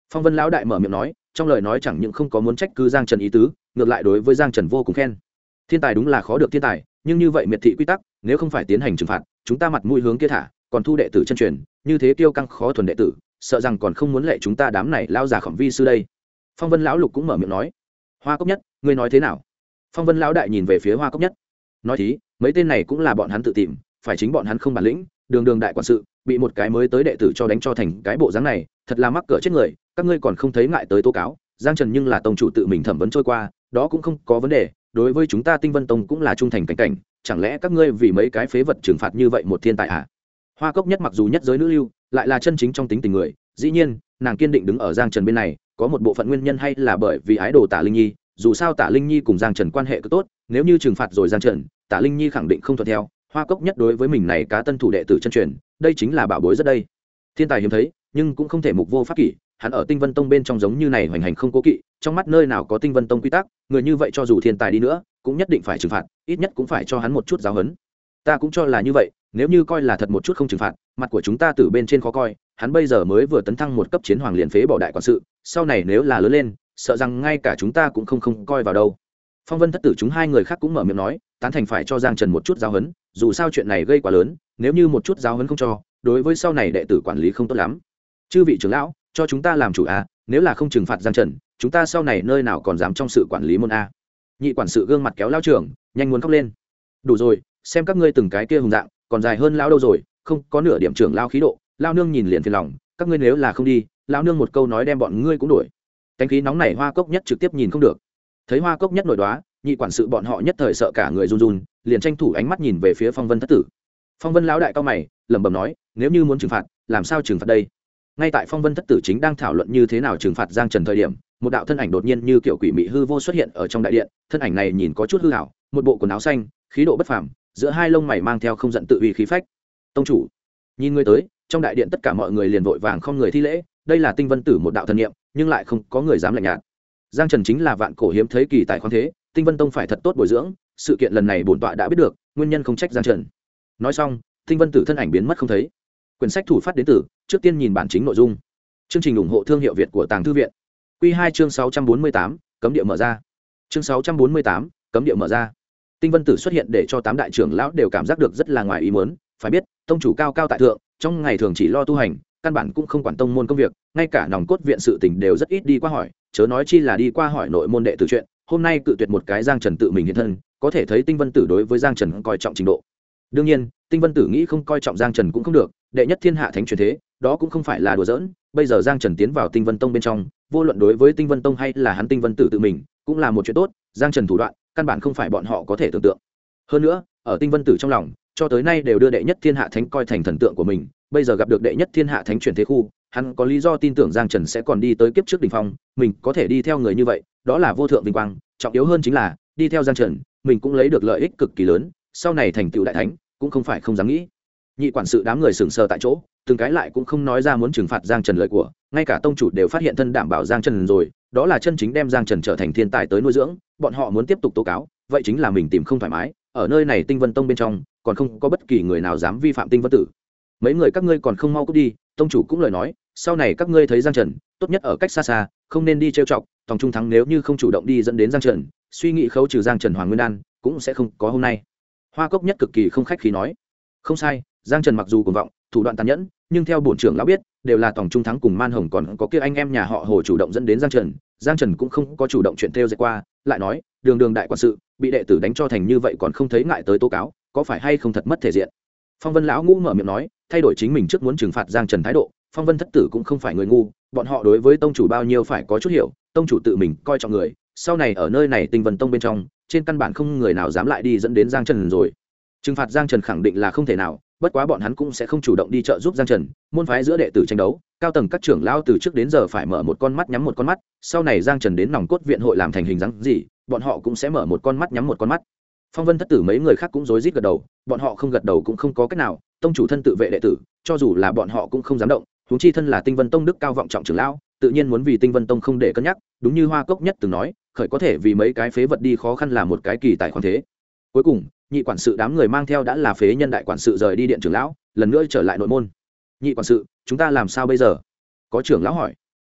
A: Phong Vân lão đại mở miệng nói, trong lời nói chẳng những không có muốn trách cứ Giang Trần ý tứ, ngược lại đối với Giang Trần vô cùng khen. Thiên tài đúng là khó được thiên tài, nhưng như vậy miệt thị quy tắc, nếu không phải tiến hành trừng phạt, chúng ta mặt mũi hướng kia thả, còn thu đệ tử chân truyền, như thế kiêu căng khó thuần đệ tử, sợ rằng còn không muốn lệ chúng ta đám này lao già khổng vi sư đây. Phong Vân lão lục cũng mở miệng nói, Hoa Cốc Nhất, ngươi nói thế nào? Phong Vân lão đại nhìn về phía Hoa Cốc Nhất, nói thí, mấy tên này cũng là bọn hắn tự tìm, phải chính bọn hắn không bản lĩnh, đường đường đại quản sự, bị một cái mới tới đệ tử cho đánh cho thành cái bộ dáng này, thật là mắc cỡ chết người, các ngươi còn không thấy ngại tới tố cáo. Giang Trần nhưng là tông chủ tự mình thẩm vấn trôi qua, đó cũng không có vấn đề, đối với chúng ta Tinh Vân Tông cũng là trung thành cảnh cảnh, chẳng lẽ các ngươi vì mấy cái phế vật trừng phạt như vậy một thiên tài à? Hoa Cốc Nhất mặc dù nhất giới nữ lưu, lại là chân chính trong tính tình người, dĩ nhiên, nàng kiên định đứng ở Giang Trần bên này, có một bộ phận nguyên nhân hay là bởi vì ái đồ Tả Linh Nhi, dù sao Tả Linh Nhi cùng Giang Trần quan hệ cực tốt, nếu như trừng phạt rồi Giang Trần, Tả Linh Nhi khẳng định không thuận theo. Hoa Cốc Nhất đối với mình này cá tân thủ đệ tử chân truyền, đây chính là bảo bối rất đây. Thiên tài hiếm thấy, nhưng cũng không thể mục vô pháp kỷ, hắn ở Tinh Vân Tông bên trong giống như này hoành hành không cố kỵ, trong mắt nơi nào có Tinh Vân Tông quy tắc, người như vậy cho dù thiên tài đi nữa, cũng nhất định phải trừng phạt, ít nhất cũng phải cho hắn một chút giáo huấn. Ta cũng cho là như vậy, nếu như coi là thật một chút không trừng phạt, mặt của chúng ta từ bên trên khó coi, hắn bây giờ mới vừa tấn thăng một cấp chiến hoàng liền phế bỏ đại quản sự, sau này nếu là lớn lên, sợ rằng ngay cả chúng ta cũng không coi vào đâu. Phong Vân thất tử chúng hai người khác cũng mở miệng nói, tán thành phải cho Giang Trần một chút giáo huấn, dù sao chuyện này gây quá lớn, nếu như một chút giáo huấn không cho, đối với sau này đệ tử quản lý không tốt lắm. Chư vị trưởng lão, cho chúng ta làm chủ a, nếu là không trừng phạt Giang Trần, chúng ta sau này nơi nào còn dám trong sự quản lý môn a. Nhị quản sự gương mặt kéo lão trưởng, nhanh muốn khóc lên. Đủ rồi, xem các ngươi từng cái kia hùng dạng, còn dài hơn lão đâu rồi, không có nửa điểm trưởng lão khí độ, lão nương nhìn liền phiền lòng, các ngươi nếu là không đi, lão nương một câu nói đem bọn ngươi cũng đuổi. Cánh khí nóng này Hoa Cốc Nhất trực tiếp nhìn không được. Thấy Hoa Cốc Nhất nổi đoá, nhị quản sự bọn họ nhất thời sợ cả người run run, liền tranh thủ ánh mắt nhìn về phía Phong Vân thất tử. Phong Vân lão đại cao mày, lẩm bẩm nói, nếu như muốn trừng phạt, làm sao trừng phạt đây? Ngay tại Phong Vân thất tử chính đang thảo luận như thế nào trừng phạt Giang Trần thời điểm, một đạo thân ảnh đột nhiên như kiểu quỷ mị hư vô xuất hiện ở trong đại điện, thân ảnh này nhìn có chút hư ảo, một bộ quần áo xanh, khí độ bất phàm, giữa hai lông mày mang theo không giận tự uy khí phách. Tông chủ, nhìn người tới, trong đại điện tất cả mọi người liền vội vàng không người thi lễ, đây là Tinh Vân tử một đạo thần niệm, nhưng lại không có người dám lạnh nhạt. Giang Trần chính là vạn cổ hiếm thấy kỳ tài khoáng thế, Tinh Vân Tông phải thật tốt bồi dưỡng, sự kiện lần này bổn tọa đã biết được, nguyên nhân không trách Giang Trần. Nói xong, Tinh Vân tử thân ảnh biến mất không thấy. Quyển sách thủ phát đến từ, trước tiên nhìn bản chính nội dung. Chương trình ủng hộ thương hiệu Việt của Tàng Thư viện. Quy 2 chương 648, cấm địa mở ra. Chương 648, cấm địa mở ra. Tinh Vân tử xuất hiện để cho tám đại trưởng lão đều cảm giác được rất là ngoài ý muốn, phải biết, tông chủ cao cao tại thượng, trong ngày thường chỉ lo tu hành, căn bản cũng không quản tông môn công việc, ngay cả nòng cốt viện sự tình đều rất ít đi qua hỏi, chớ nói chi là đi qua hỏi nội môn đệ tử chuyện. Hôm nay cự tuyệt một cái Giang Trần tự mình hiện thân, có thể thấy Tinh Vân tử đối với Giang Trần coi trọng trình độ. Đương nhiên, Tinh Vân tử nghĩ không coi trọng Giang Trần cũng không được, đệ nhất thiên hạ thánh truyền thế, đó cũng không phải là đùa giỡn. Bây giờ Giang Trần tiến vào Tinh Vân Tông bên trong, vô luận đối với Tinh Vân Tông hay là hắn Tinh Vân tử tự mình, cũng là một chuyện tốt. Giang Trần thủ đoạn, căn bản không phải bọn họ có thể tưởng tượng. Hơn nữa, ở Tinh Vân tử trong lòng, cho tới nay đều đưa đệ nhất thiên hạ thánh coi thành thần tượng của mình, bây giờ gặp được đệ nhất thiên hạ thánh truyền thế khu, hắn có lý do tin tưởng Giang Trần sẽ còn đi tới kiếp trước đỉnh phong, mình có thể đi theo người như vậy, đó là vô thượng vinh quang, trọng yếu hơn chính là, đi theo Giang Trần, mình cũng lấy được lợi ích cực kỳ lớn, sau này thành tựu đại thánh, cũng không phải không dám nghĩ. Nhị quản sự đám người sững sờ tại chỗ, từng cái lại cũng không nói ra muốn trừng phạt Giang Trần lời của, ngay cả tông chủ đều phát hiện thân đảm bảo Giang Trần rồi, đó là chân chính đem Giang Trần trở thành thiên tài tới nuôi dưỡng, bọn họ muốn tiếp tục tố cáo, vậy chính là mình tìm không thoải mái, ở nơi này Tinh Vân Tông bên trong, còn không có bất kỳ người nào dám vi phạm Tinh Vân tử. Mấy người các ngươi còn không mau cút đi, tông chủ cũng lời nói, sau này các ngươi thấy Giang Trần, tốt nhất ở cách xa xa, không nên đi trêu chọc, tòng trung thắng nếu như không chủ động đi dẫn đến Giang Trần, suy nghĩ khấu trừ Giang Trần Hoàng Nguyên Đan, cũng sẽ không có hôm nay. Hoa Cốc Nhất cực kỳ không khách khí nói, không sai, Giang Trần mặc dù cuồng vọng, thủ đoạn tàn nhẫn, nhưng theo bổn trưởng lão biết, đều là tòng trung thắng cùng Man Hồng còn có kia anh em nhà họ Hồ chủ động dẫn đến Giang Trần cũng không có chủ động chuyện theo dệt qua, lại nói, đường đường đại quản sự, bị đệ tử đánh cho thành như vậy còn không thấy ngại tới tố cáo, có phải hay không thật mất thể diện. Phong Vân lão ngũ mở miệng nói, thay đổi chính mình trước muốn trừng phạt Giang Trần thái độ. Phong Vân thất tử cũng không phải người ngu, bọn họ đối với tông chủ bao nhiêu phải có chút hiểu, tông chủ tự mình coi trọng người, sau này ở nơi này Tinh Vân Tông bên trong, trên căn bản không người nào dám lại đi dẫn đến Giang Trần rồi. Trừng phạt Giang Trần khẳng định là không thể nào, bất quá bọn hắn cũng sẽ không chủ động đi trợ giúp Giang Trần, môn phái giữa đệ tử tranh đấu, cao tầng các trưởng lão từ trước đến giờ phải mở một con mắt nhắm một con mắt, sau này Giang Trần đến nòng cốt viện hội làm thành hình dáng gì, bọn họ cũng sẽ mở một con mắt nhắm một con mắt. Phong Vân thất tử mấy người khác cũng rối rít gật đầu, bọn họ không gật đầu cũng không có cách nào, tông chủ thân tự vệ đệ tử, cho dù là bọn họ cũng không dám động, huống chi thân là Tinh Vân Tông đức cao vọng trọng trưởng lão, tự nhiên muốn vì Tinh Vân Tông không để cân nhắc, đúng như Hoa Cốc Nhất từng nói, khởi có thể vì mấy cái phế vật đi khó khăn là một cái kỳ tài khoáng thế. Cuối cùng, nhị quản sự đám người mang theo đã là phế nhân đại quản sự rời đi điện trưởng lão, lần nữa trở lại nội môn. Nhị quản sự, chúng ta làm sao bây giờ? Có trưởng lão hỏi.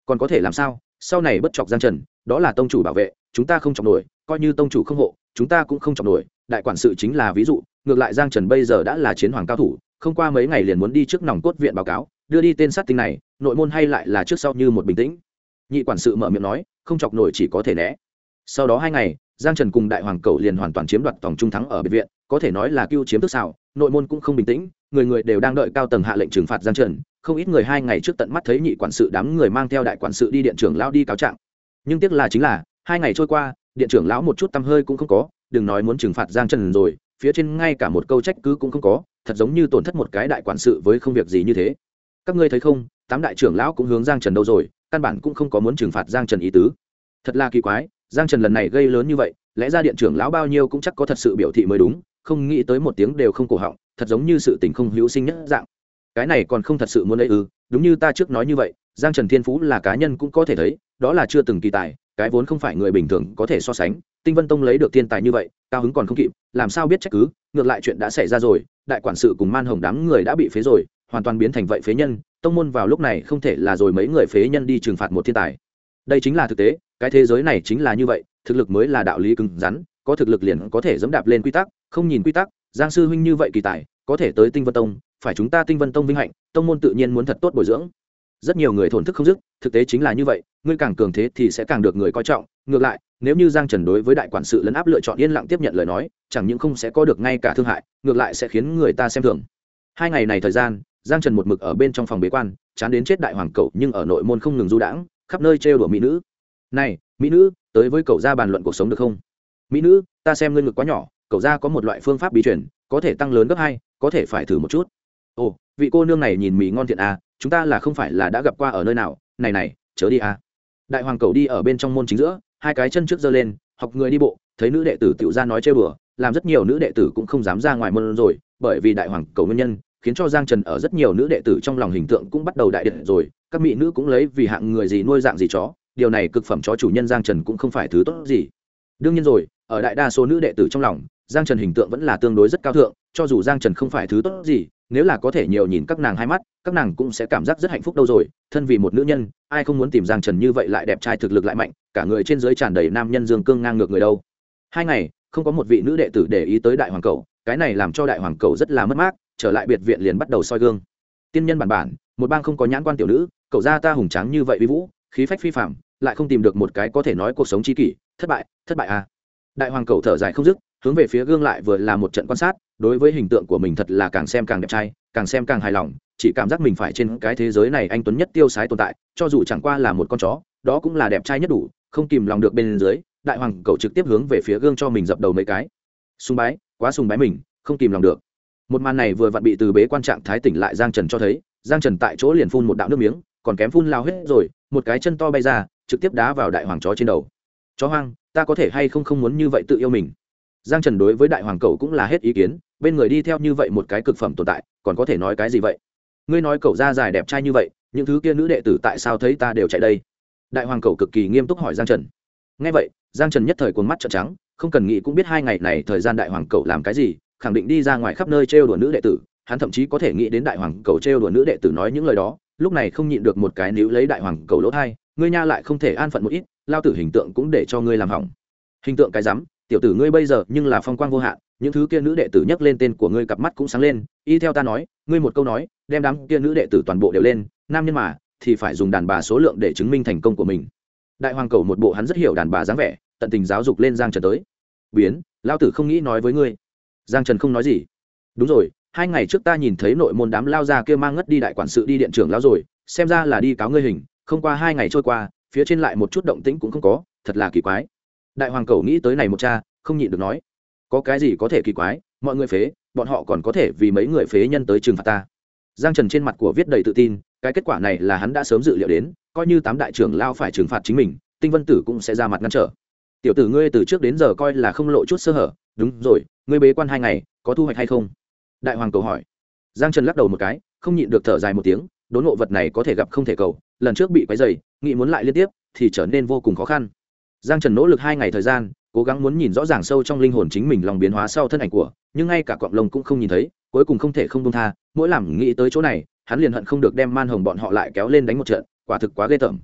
A: còn có thể làm sao, sau này bất chọc Giang Trần, đó là tông chủ bảo vệ, chúng ta không chọc nổi, coi như tông chủ không hộ, chúng ta cũng không chọc nổi. Đại quản sự chính là ví dụ, ngược lại Giang Trần bây giờ đã là chiến hoàng cao thủ, không qua mấy ngày liền muốn đi trước nòng cốt viện báo cáo, đưa đi tên sát tinh này, nội môn hay lại là trước sau như một bình tĩnh. Nhị quản sự mở miệng nói, không chọc nổi chỉ có thể né. Sau đó 2 ngày, Giang Trần cùng Đại Hoàng Cẩu liền hoàn toàn chiếm đoạt tổng trung thắng ở biệt viện, có thể nói là cưu chiếm tức xảo, nội môn cũng không bình tĩnh, người người đều đang đợi cao tầng hạ lệnh trừng phạt Giang Trần, không ít người 2 ngày trước tận mắt thấy nhị quản sự đám người mang theo đại quản sự đi điện trưởng lão đi cáo trạng. Nhưng tiếc là chính là 2 ngày trôi qua, điện trưởng lão một chút tăm hơi cũng không có, đừng nói muốn trừng phạt Giang Trần rồi, phía trên ngay cả một câu trách cứ cũng không có, thật giống như tổn thất một cái đại quản sự với không việc gì như thế. Các ngươi thấy không, 8 đại trưởng lão cũng hướng Giang Trần đâu rồi, căn bản cũng không có muốn trừng phạt Giang Trần ý tứ. Thật là kỳ quái, Giang Trần lần này gây lớn như vậy, lẽ ra điện trưởng lão bao nhiêu cũng chắc có thật sự biểu thị mới đúng, không nghĩ tới một tiếng đều không cổ họng, thật giống như sự tình không hữu sinh nhất dạng. Cái này còn không thật sự muốn ấy ư? Đúng như ta trước nói như vậy, Giang Trần thiên phú là cá nhân cũng có thể thấy, đó là chưa từng kỳ tài, cái vốn không phải người bình thường có thể so sánh. Tinh Vân Tông lấy được thiên tài như vậy, cao hứng còn không kịp, làm sao biết trách cứ, ngược lại chuyện đã xảy ra rồi, đại quản sự cùng Man Hồng đám người đã bị phế rồi, hoàn toàn biến thành vậy phế nhân, tông môn vào lúc này không thể là rồi mấy người phế nhân đi trừng phạt một thiên tài. Đây chính là thực tế, cái thế giới này chính là như vậy, thực lực mới là đạo lý cứng rắn, có thực lực liền có thể dẫm đạp lên quy tắc, không nhìn quy tắc. Giang sư huynh như vậy kỳ tài, có thể tới Tinh Vân Tông, phải chúng ta Tinh Vân Tông vinh hạnh, tông môn tự nhiên muốn thật tốt bồi dưỡng. Rất nhiều người thổn thức không dứt, thực tế chính là như vậy, ngươi càng cường thế thì sẽ càng được người coi trọng, ngược lại, nếu như Giang Trần đối với đại quản sự lấn áp lựa chọn yên lặng tiếp nhận lời nói, chẳng những không sẽ có được ngay cả thương hại, ngược lại sẽ khiến người ta xem thường. 2 ngày này thời gian, Giang Trần một mực ở bên trong phòng bế quan, chán đến chết đại hoàng cậu, nhưng ở nội môn không ngừng du đãng, khắp nơi trêu đùa mỹ nữ. Này, mỹ nữ, tới với cậu ra bàn luận cuộc sống được không? Mỹ nữ, ta xem ngươi ngực quá nhỏ, cậu ra có một loại phương pháp bí truyền, có thể tăng lớn gấp 2, có thể phải thử một chút. Ồ, vị cô nương này nhìn mì ngon thiện à, chúng ta là không phải là đã gặp qua ở nơi nào? Này này, chớ đi à. Đại hoàng cậu đi ở bên trong môn chính giữa, 2 cái chân trước giơ lên, học người đi bộ, thấy nữ đệ tử tiểu ra nói trêu đùa, làm rất nhiều nữ đệ tử cũng không dám ra ngoài môn rồi, bởi vì đại hoàng cậu nguyên nhân, khiến cho Giang Trần ở rất nhiều nữ đệ tử trong lòng hình tượng cũng bắt đầu đại điện rồi, các mỹ nữ cũng lấy vì hạng người gì nuôi dạng gì chó, điều này cực phẩm chó chủ nhân Giang Trần cũng không phải thứ tốt gì. Đương nhiên rồi, ở đại đa số nữ đệ tử trong lòng, Giang Trần hình tượng vẫn là tương đối rất cao thượng, cho dù Giang Trần không phải thứ tốt gì, nếu là có thể nhiều nhìn các nàng hai mắt, các nàng cũng sẽ cảm giác rất hạnh phúc đâu rồi, thân vì một nữ nhân, ai không muốn tìm Giang Trần như vậy lại đẹp trai thực lực lại mạnh, cả người trên dưới tràn đầy nam nhân dương cương ngang ngược người đâu. 2 ngày, không có một vị nữ đệ tử để ý tới đại hoàng cẩu, cái này làm cho đại hoàng cẩu rất là mất mát, trở lại biệt viện liền bắt đầu soi gương. Tiên nhân bản, một bang không có nhãn quan tiểu nữ, cậu gia ta hùng tráng như vậy uy vũ, khí phách phi phàm, lại không tìm được một cái có thể nói cuộc sống chi kỷ, thất bại à. Đại hoàng cẩu thở dài không dứt, hướng về phía gương lại vừa là một trận quan sát, đối với hình tượng của mình thật là càng xem càng đẹp trai, càng xem càng hài lòng, chỉ cảm giác mình phải trên cái thế giới này anh tuấn nhất tiêu sái tồn tại, cho dù chẳng qua là một con chó, đó cũng là đẹp trai nhất đủ, không kìm lòng được bên dưới, đại hoàng cẩu trực tiếp hướng về phía gương cho mình dập đầu mấy cái. Sùng bái, quá sùng bái mình, không kìm lòng được. Một màn này vừa vặn bị từ bế quan trạng thái tỉnh lại Giang Trần cho thấy, Giang Trần tại chỗ liền phun một đạo nước miếng, còn kém phun lao hết rồi, một cái chân to bay ra, trực tiếp đá vào đại hoàng chó trên đầu. Chó hoang, ta có thể hay không muốn như vậy tự yêu mình. Giang Trần đối với đại hoàng cẩu cũng là hết ý kiến, bên người đi theo như vậy một cái cực phẩm tồn tại, còn có thể nói cái gì vậy? Ngươi nói cậu da dài đẹp trai như vậy, những thứ kia nữ đệ tử tại sao thấy ta đều chạy đây? Đại hoàng cẩu cực kỳ nghiêm túc hỏi Giang Trần. Nghe vậy, Giang Trần nhất thời cuồng mắt trợn trắng, không cần nghĩ cũng biết 2 ngày này thời gian đại hoàng cẩu làm cái gì, khẳng định đi ra ngoài khắp nơi trêu đùa nữ đệ tử, hắn thậm chí có thể nghĩ đến đại hoàng cẩu trêu đùa nữ đệ tử nói những lời đó, lúc này không nhịn được một cái níu lấy đại hoàng cẩu lỗ tai, ngươi nha lại không thể an phận một ít, lao tử hình tượng cũng để cho ngươi làm hỏng. Hình tượng cái rắm, tiểu tử ngươi bây giờ nhưng là phong quang vô hạn, những thứ kia nữ đệ tử nhắc lên tên của ngươi cặp mắt cũng sáng lên, y theo ta nói, ngươi một câu nói, đem đám kia nữ đệ tử toàn bộ đều lên, nam nhân mà thì phải dùng đàn bà số lượng để chứng minh thành công của mình. Đại hoàng cẩu một bộ hắn rất hiểu đàn bà dáng vẻ, tận tình giáo dục lên Giang Trần tới. Biến, lao tử không nghĩ nói với ngươi. Giang Trần không nói gì. Đúng rồi, 2 ngày trước ta nhìn thấy nội môn đám lao ra kia mang ngất đi đại quản sự đi điện trưởng lão rồi, xem ra là đi cáo ngươi hình, không qua 2 ngày trôi qua, phía trên lại một chút động tĩnh cũng không có, thật là kỳ quái. Đại hoàng cẩu nghĩ tới này một cha, không nhịn được nói, có cái gì có thể kỳ quái, mọi người phế, bọn họ còn có thể vì mấy người phế nhân tới trừng phạt ta. Giang Trần trên mặt của viết đầy tự tin, cái kết quả này là hắn đã sớm dự liệu đến, coi như 8 đại trưởng lao phải trừng phạt chính mình, Tinh Vân Tử cũng sẽ ra mặt ngăn trở. Tiểu tử ngươi từ trước đến giờ coi là không lộ chút sơ hở, đúng rồi, ngươi bế quan 2 ngày, có thu hoạch hay không? Đại hoàng cầu hỏi. Giang Trần lắc đầu một cái, không nhịn được thở dài một tiếng, đốn ngộ vật này có thể gặp không thể cầu, lần trước bị quấy rầy, nghĩ muốn lại liên tiếp thì trở nên vô cùng khó khăn. Giang Trần nỗ lực 2 ngày thời gian, cố gắng muốn nhìn rõ ràng sâu trong linh hồn chính mình lòng biến hóa sau thân ảnh của, nhưng ngay cả cọng lông cũng không nhìn thấy, cuối cùng không thể không buông tha, mỗi làm nghĩ tới chỗ này, hắn liền hận không được đem Man Hồng bọn họ lại kéo lên đánh một trận, quả thực quá ghê tởm.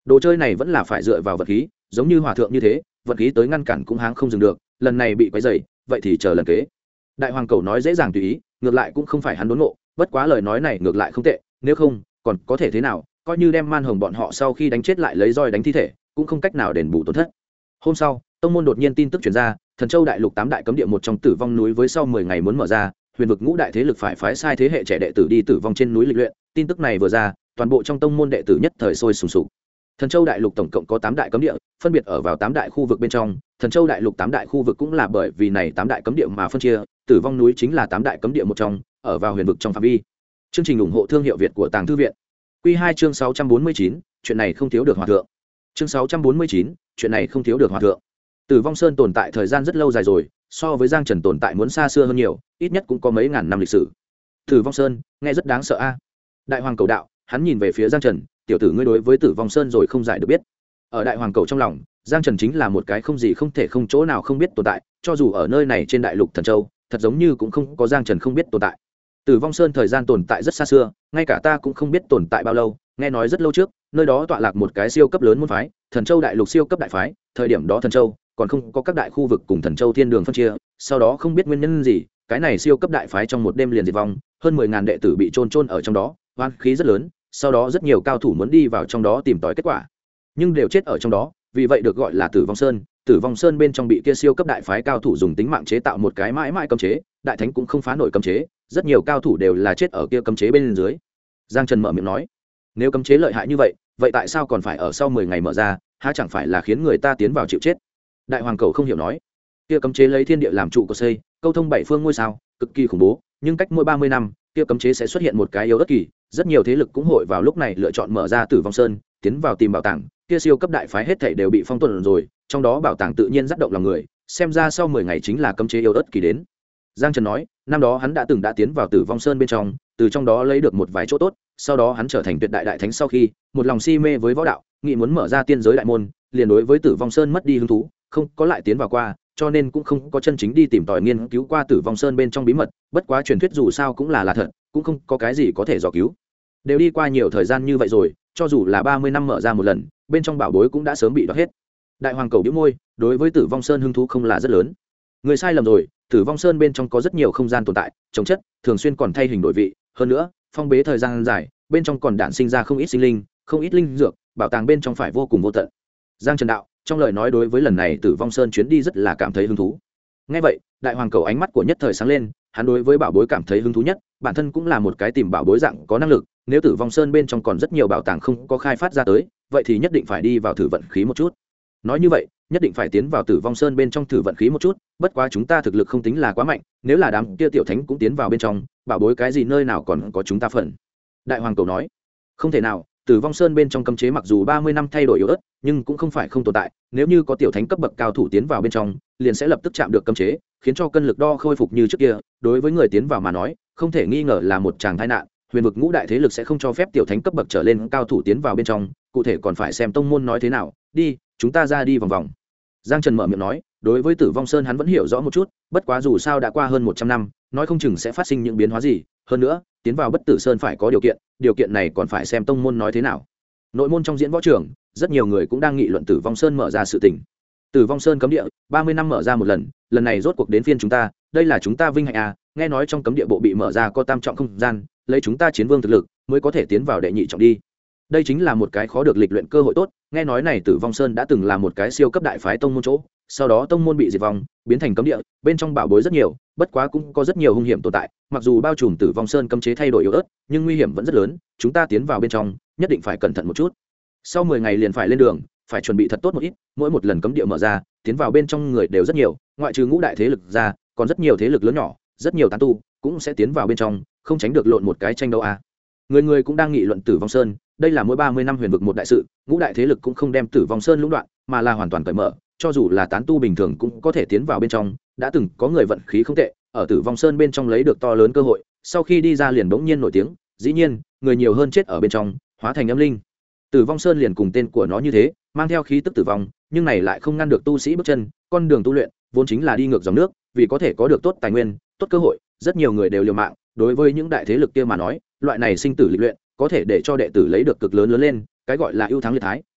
A: đồ chơi này vẫn là phải dựa vào vật khí, giống như hòa thượng như thế, vật khí tới ngăn cản cũng háng không dừng được, lần này bị quấy rầy, vậy thì chờ lần kế. Đại hoàng cầu nói dễ dàng tùy ý, ngược lại cũng không phải hắn đốn ngộ, bất quá lời nói này ngược lại không tệ, nếu không còn có thể thế nào, coi như đem Man Hồng bọn họ sau khi đánh chết lại lấy roi đánh thi thể, cũng không cách nào đền bù tổn thất. Hôm sau, tông môn đột nhiên tin tức truyền ra, Thần Châu đại lục 8 đại cấm địa một trong Tử Vong núi với sau 10 ngày muốn mở ra, huyền vực ngũ đại thế lực phải phái sai thế hệ trẻ đệ tử đi Tử Vong trên núi lịch luyện, tin tức này vừa ra, toàn bộ trong tông môn đệ tử nhất thời sôi sùng sục. Thần Châu đại lục tổng cộng có 8 đại cấm địa, phân biệt ở vào 8 đại khu vực bên trong, Thần Châu đại lục 8 đại khu vực cũng là bởi vì này 8 đại cấm địa mà phân chia, Tử Vong núi chính là 8 đại cấm địa một trong, ở vào huyền vực trong phạm vi. Chương trình ủng hộ thương hiệu Việt của Tàng Thư viện. Quy 2 chương 649, chuyện này không thiếu được hòa thượng. Chương 649, chuyện này không thiếu được hòa thượng. Tử Vong Sơn tồn tại thời gian rất lâu dài rồi, so với Giang Trần tồn tại muốn xa xưa hơn nhiều, ít nhất cũng có mấy ngàn năm lịch sử. Tử Vong Sơn, nghe rất đáng sợ a. Đại hoàng cầu đạo, hắn nhìn về phía Giang Trần, tiểu tử ngươi đối với Tử Vong Sơn rồi không giải được biết. Ở đại hoàng cầu trong lòng, Giang Trần chính là một cái không gì không thể không chỗ nào không biết tồn tại, cho dù ở nơi này trên đại lục Thần Châu, thật giống như cũng không có Giang Trần không biết tồn tại. Tử Vong Sơn thời gian tồn tại rất xa xưa, ngay cả ta cũng không biết tồn tại bao lâu, nghe nói rất lâu trước, nơi đó tọa lạc một cái siêu cấp lớn môn phái, Thần Châu đại lục siêu cấp đại phái, thời điểm đó Thần Châu còn không có các đại khu vực cùng Thần Châu thiên đường phân chia, sau đó không biết nguyên nhân gì, cái này siêu cấp đại phái trong một đêm liền diệt vong, hơn 10.000 đệ tử bị chôn ở trong đó, oan khí rất lớn, sau đó rất nhiều cao thủ muốn đi vào trong đó tìm tòi kết quả, nhưng đều chết ở trong đó, vì vậy được gọi là Tử Vong Sơn. Tử Vong Sơn bên trong bị kia siêu cấp đại phái cao thủ dùng tính mạng chế tạo một cái mãi mãi cấm chế, đại thánh cũng không phá nổi cấm chế, rất nhiều cao thủ đều là chết ở kia cấm chế bên dưới. Giang Trần mở miệng nói, nếu cấm chế lợi hại như vậy, vậy tại sao còn phải ở sau 10 ngày mở ra, há chẳng phải là khiến người ta tiến vào chịu chết? Đại hoàng cầu không hiểu nói, kia cấm chế lấy thiên địa làm trụ của xây, câu thông bảy phương ngôi sao, cực kỳ khủng bố, nhưng cách mỗi 30 năm, kia cấm chế sẽ xuất hiện một cái yếu ớt kỳ, rất nhiều thế lực cũng hội vào lúc này lựa chọn mở ra Tử Vong Sơn, tiến vào tìm bảo tàng, kia siêu cấp đại phái hết thảy đều bị phong tồn rồi, trong đó bảo tàng tự nhiên dắt động lòng người, xem ra sau 10 ngày chính là cấm chế yếu ớt kỳ đến. Giang Trần nói, năm đó hắn đã tiến vào Tử Vong Sơn bên trong, từ trong đó lấy được một vài chỗ tốt, sau đó hắn trở thành tuyệt đại đại thánh sau khi, một lòng si mê với võ đạo, nghĩ muốn mở ra tiên giới đại môn, liền đối với Tử Vong Sơn mất đi hứng thú, không có lại tiến vào qua, cho nên cũng không có chân chính đi tìm tòi nghiên cứu qua Tử Vong Sơn bên trong bí mật, bất quá truyền thuyết dù sao cũng là thật, cũng không có cái gì có thể dò cứu. Đều đi qua nhiều thời gian như vậy rồi, cho dù là 30 năm mở ra một lần, bên trong bảo bối cũng đã sớm bị đoạt hết. Đại hoàng cầu bĩu môi, đối với Tử Vong Sơn hứng thú không là rất lớn. Người sai lầm rồi, Tử Vong Sơn bên trong có rất nhiều không gian tồn tại, trồng chất, thường xuyên còn thay hình đổi vị, hơn nữa, phong bế thời gian dài, bên trong còn đản sinh ra không ít sinh linh, không ít linh dược, bảo tàng bên trong phải vô cùng vô tận. Giang Trần đạo, trong lời nói đối với lần này Tử Vong Sơn chuyến đi rất là cảm thấy hứng thú. Nghe vậy, đại hoàng cầu ánh mắt của nhất thời sáng lên, hắn đối với bảo bối cảm thấy hứng thú nhất, bản thân cũng là một cái tìm bảo bối dạng có năng lực, nếu Tử Vong Sơn bên trong còn rất nhiều bảo tàng không có khai phát ra tới, vậy thì nhất định phải đi vào thử vận khí một chút. Nói như vậy, nhất định phải tiến vào Tử Vong Sơn bên trong thử vận khí một chút, bất quá chúng ta thực lực không tính là quá mạnh, nếu là đám kia tiểu thánh cũng tiến vào bên trong, bảo bối cái gì nơi nào còn có chúng ta phần. Đại hoàng cầu nói, không thể nào, Tử Vong Sơn bên trong cấm chế mặc dù 30 năm thay đổi yếu ớt, nhưng cũng không phải không tồn tại, nếu như có tiểu thánh cấp bậc cao thủ tiến vào bên trong, liền sẽ lập tức chạm được cấm chế, khiến cho cân lực đo khôi phục như trước kia, đối với người tiến vào mà nói, không thể nghi ngờ là một tràng tai nạn, huyền vực ngũ đại thế lực sẽ không cho phép tiểu thánh cấp bậc trở lên cao thủ tiến vào bên trong, cụ thể còn phải xem tông môn nói thế nào, đi, chúng ta ra đi vòng vòng. Giang Trần mở miệng nói, đối với Tử Vong Sơn hắn vẫn hiểu rõ một chút, bất quá dù sao đã qua hơn 100 năm, nói không chừng sẽ phát sinh những biến hóa gì, hơn nữa, tiến vào Bất Tử Sơn phải có điều kiện này còn phải xem tông môn nói thế nào. Nội môn trong diễn võ trường, rất nhiều người cũng đang nghị luận Tử Vong Sơn mở ra sự tình. Tử Vong Sơn cấm địa, 30 năm mở ra một lần, lần này rốt cuộc đến phiên chúng ta, đây là chúng ta vinh hạnh à, nghe nói trong cấm địa bộ bị mở ra có tam trọng không gian, lấy chúng ta chiến vương thực lực, mới có thể tiến vào đệ nhị trọng đi. Đây chính là một cái khó được lịch luyện cơ hội tốt, nghe nói này Tử Vong Sơn đã từng là một cái siêu cấp đại phái tông môn chỗ, sau đó tông môn bị diệt vong, biến thành cấm địa, bên trong bảo bối rất nhiều, bất quá cũng có rất nhiều hung hiểm tồn tại, mặc dù bao trùm Tử Vong Sơn cấm chế thay đổi yếu ớt, nhưng nguy hiểm vẫn rất lớn, chúng ta tiến vào bên trong, nhất định phải cẩn thận một chút. Sau 10 ngày liền phải lên đường, phải chuẩn bị thật tốt một ít, mỗi một lần cấm địa mở ra, tiến vào bên trong người đều rất nhiều, ngoại trừ ngũ đại thế lực ra, còn rất nhiều thế lực lớn nhỏ, rất nhiều tán tu cũng sẽ tiến vào bên trong, không tránh được lộn một cái tranh đấu à. Người cũng đang nghị luận Tử Vong Sơn, đây là mỗi 30 năm huyền vực một đại sự, ngũ đại thế lực cũng không đem Tử Vong Sơn lũng đoạn, mà là hoàn toàn cởi mở, cho dù là tán tu bình thường cũng có thể tiến vào bên trong, đã từng có người vận khí không tệ, ở Tử Vong Sơn bên trong lấy được to lớn cơ hội, sau khi đi ra liền bỗng nhiên nổi tiếng, dĩ nhiên, người nhiều hơn chết ở bên trong, hóa thành âm linh. Tử Vong Sơn liền cùng tên của nó như thế, mang theo khí tức tử vong, nhưng này lại không ngăn được tu sĩ bước chân, con đường tu luyện vốn chính là đi ngược dòng nước, vì có thể có được tốt tài nguyên, tốt cơ hội, rất nhiều người đều liều mạng, đối với những đại thế lực kia mà nói, loại này sinh tử lịch luyện, có thể để cho đệ tử lấy được cực lớn lớn lên, cái gọi là ưu thắng liệt thái,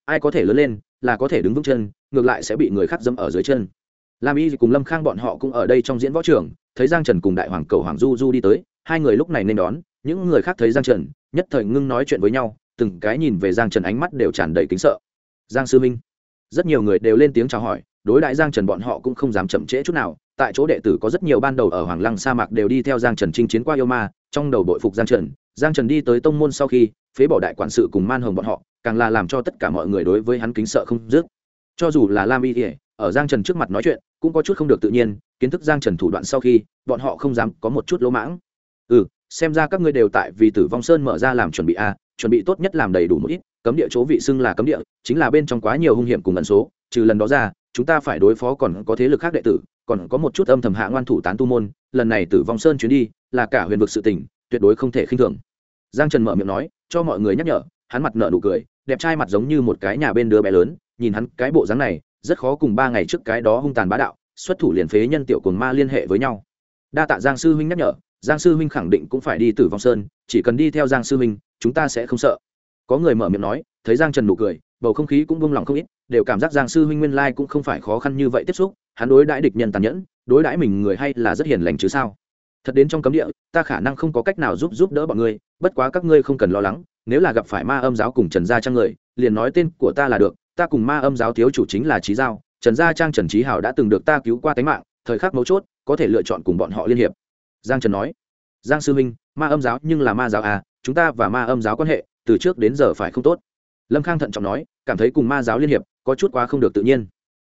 A: ai có thể lớn lên là có thể đứng vững chân, ngược lại sẽ bị người khác dẫm ở dưới chân. Lam Y cùng Lâm Khang bọn họ cũng ở đây trong diễn võ trường, thấy Giang Trần cùng đại hoàng cầu Hoàng Du Du đi tới, hai người lúc này nên đón. Những người khác thấy Giang Trần nhất thời ngưng nói chuyện với nhau, từng cái nhìn về Giang Trần ánh mắt đều tràn đầy kính sợ. Giang sư minh, rất nhiều người đều lên tiếng chào hỏi, đối đãi Giang Trần bọn họ cũng không dám chậm trễ chút nào. Tại chỗ đệ tử có rất nhiều ban đầu ở Hoàng Lăng sa mạc đều đi theo Giang Trần chinh chiến qua yêu ma, trong đầu đội phục Giang Trần. Giang Trần đi tới tông môn sau khi phế bỏ đại quản sự cùng Man Hồng bọn họ, càng là làm cho tất cả mọi người đối với hắn kính sợ không dứt. Cho dù là Lam Y ở Giang Trần trước mặt nói chuyện cũng có chút không được tự nhiên, kiến thức Giang Trần thủ đoạn sau khi bọn họ không dám có một chút lỗ mãng. Xem ra các ngươi đều tại vì Tử Vong Sơn mở ra làm chuẩn bị a, chuẩn bị tốt nhất làm đầy đủ một ít. Cấm địa chỗ vị xưng là cấm địa, chính là bên trong quá nhiều hung hiểm cùng ẩn số, trừ lần đó ra, chúng ta phải đối phó còn có thế lực khác đệ tử, còn có một chút âm thầm hạ ngoan thủ tán tu môn, lần này Tử Vong Sơn chuyến đi, là cả huyền vực sự tình, tuyệt đối không thể khinh thường. Giang Trần mở miệng nói, cho mọi người nhắc nhở, hắn mặt nở nụ cười, đẹp trai mặt giống như một cái nhà bên đứa bé lớn, nhìn hắn cái bộ dáng này, rất khó cùng 3 ngày trước cái đó hung tàn bá đạo, xuất thủ liền phế nhân tiểu cuồng ma liên hệ với nhau. Đa tạ Giang sư huynh nhắc nhở, Giang sư huynh khẳng định cũng phải đi Tử Vong Sơn, chỉ cần đi theo Giang sư huynh, chúng ta sẽ không sợ. Có người mở miệng nói, thấy Giang Trần nụ cười, bầu không khí cũng buông lỏng không ít, đều cảm giác Giang sư huynh nguyên lai cũng không phải khó khăn như vậy tiếp xúc, hắn đối đãi địch nhân tàn nhẫn, đối đãi mình người hay là rất hiền lành chứ sao? Thật đến trong cấm địa, ta khả năng không có cách nào giúp đỡ bọn ngươi, bất quá các ngươi không cần lo lắng, nếu là gặp phải Ma Âm giáo cùng Trần Gia Trang người, liền nói tên của ta là được, ta cùng Ma Âm giáo thiếu chủ chính là Chí Giao, Trần Gia Trang Trần Chí Hảo đã từng được ta cứu qua tính mạng, thời khắc mấu chốt, có thể lựa chọn cùng bọn họ liên hiệp. Giang Trần nói, Giang sư huynh, Ma Âm giáo nhưng là ma giáo à, chúng ta và Ma Âm giáo quan hệ từ trước đến giờ phải không tốt. Lâm Khang thận trọng nói, cảm thấy cùng ma giáo liên hiệp có chút quá không được tự nhiên.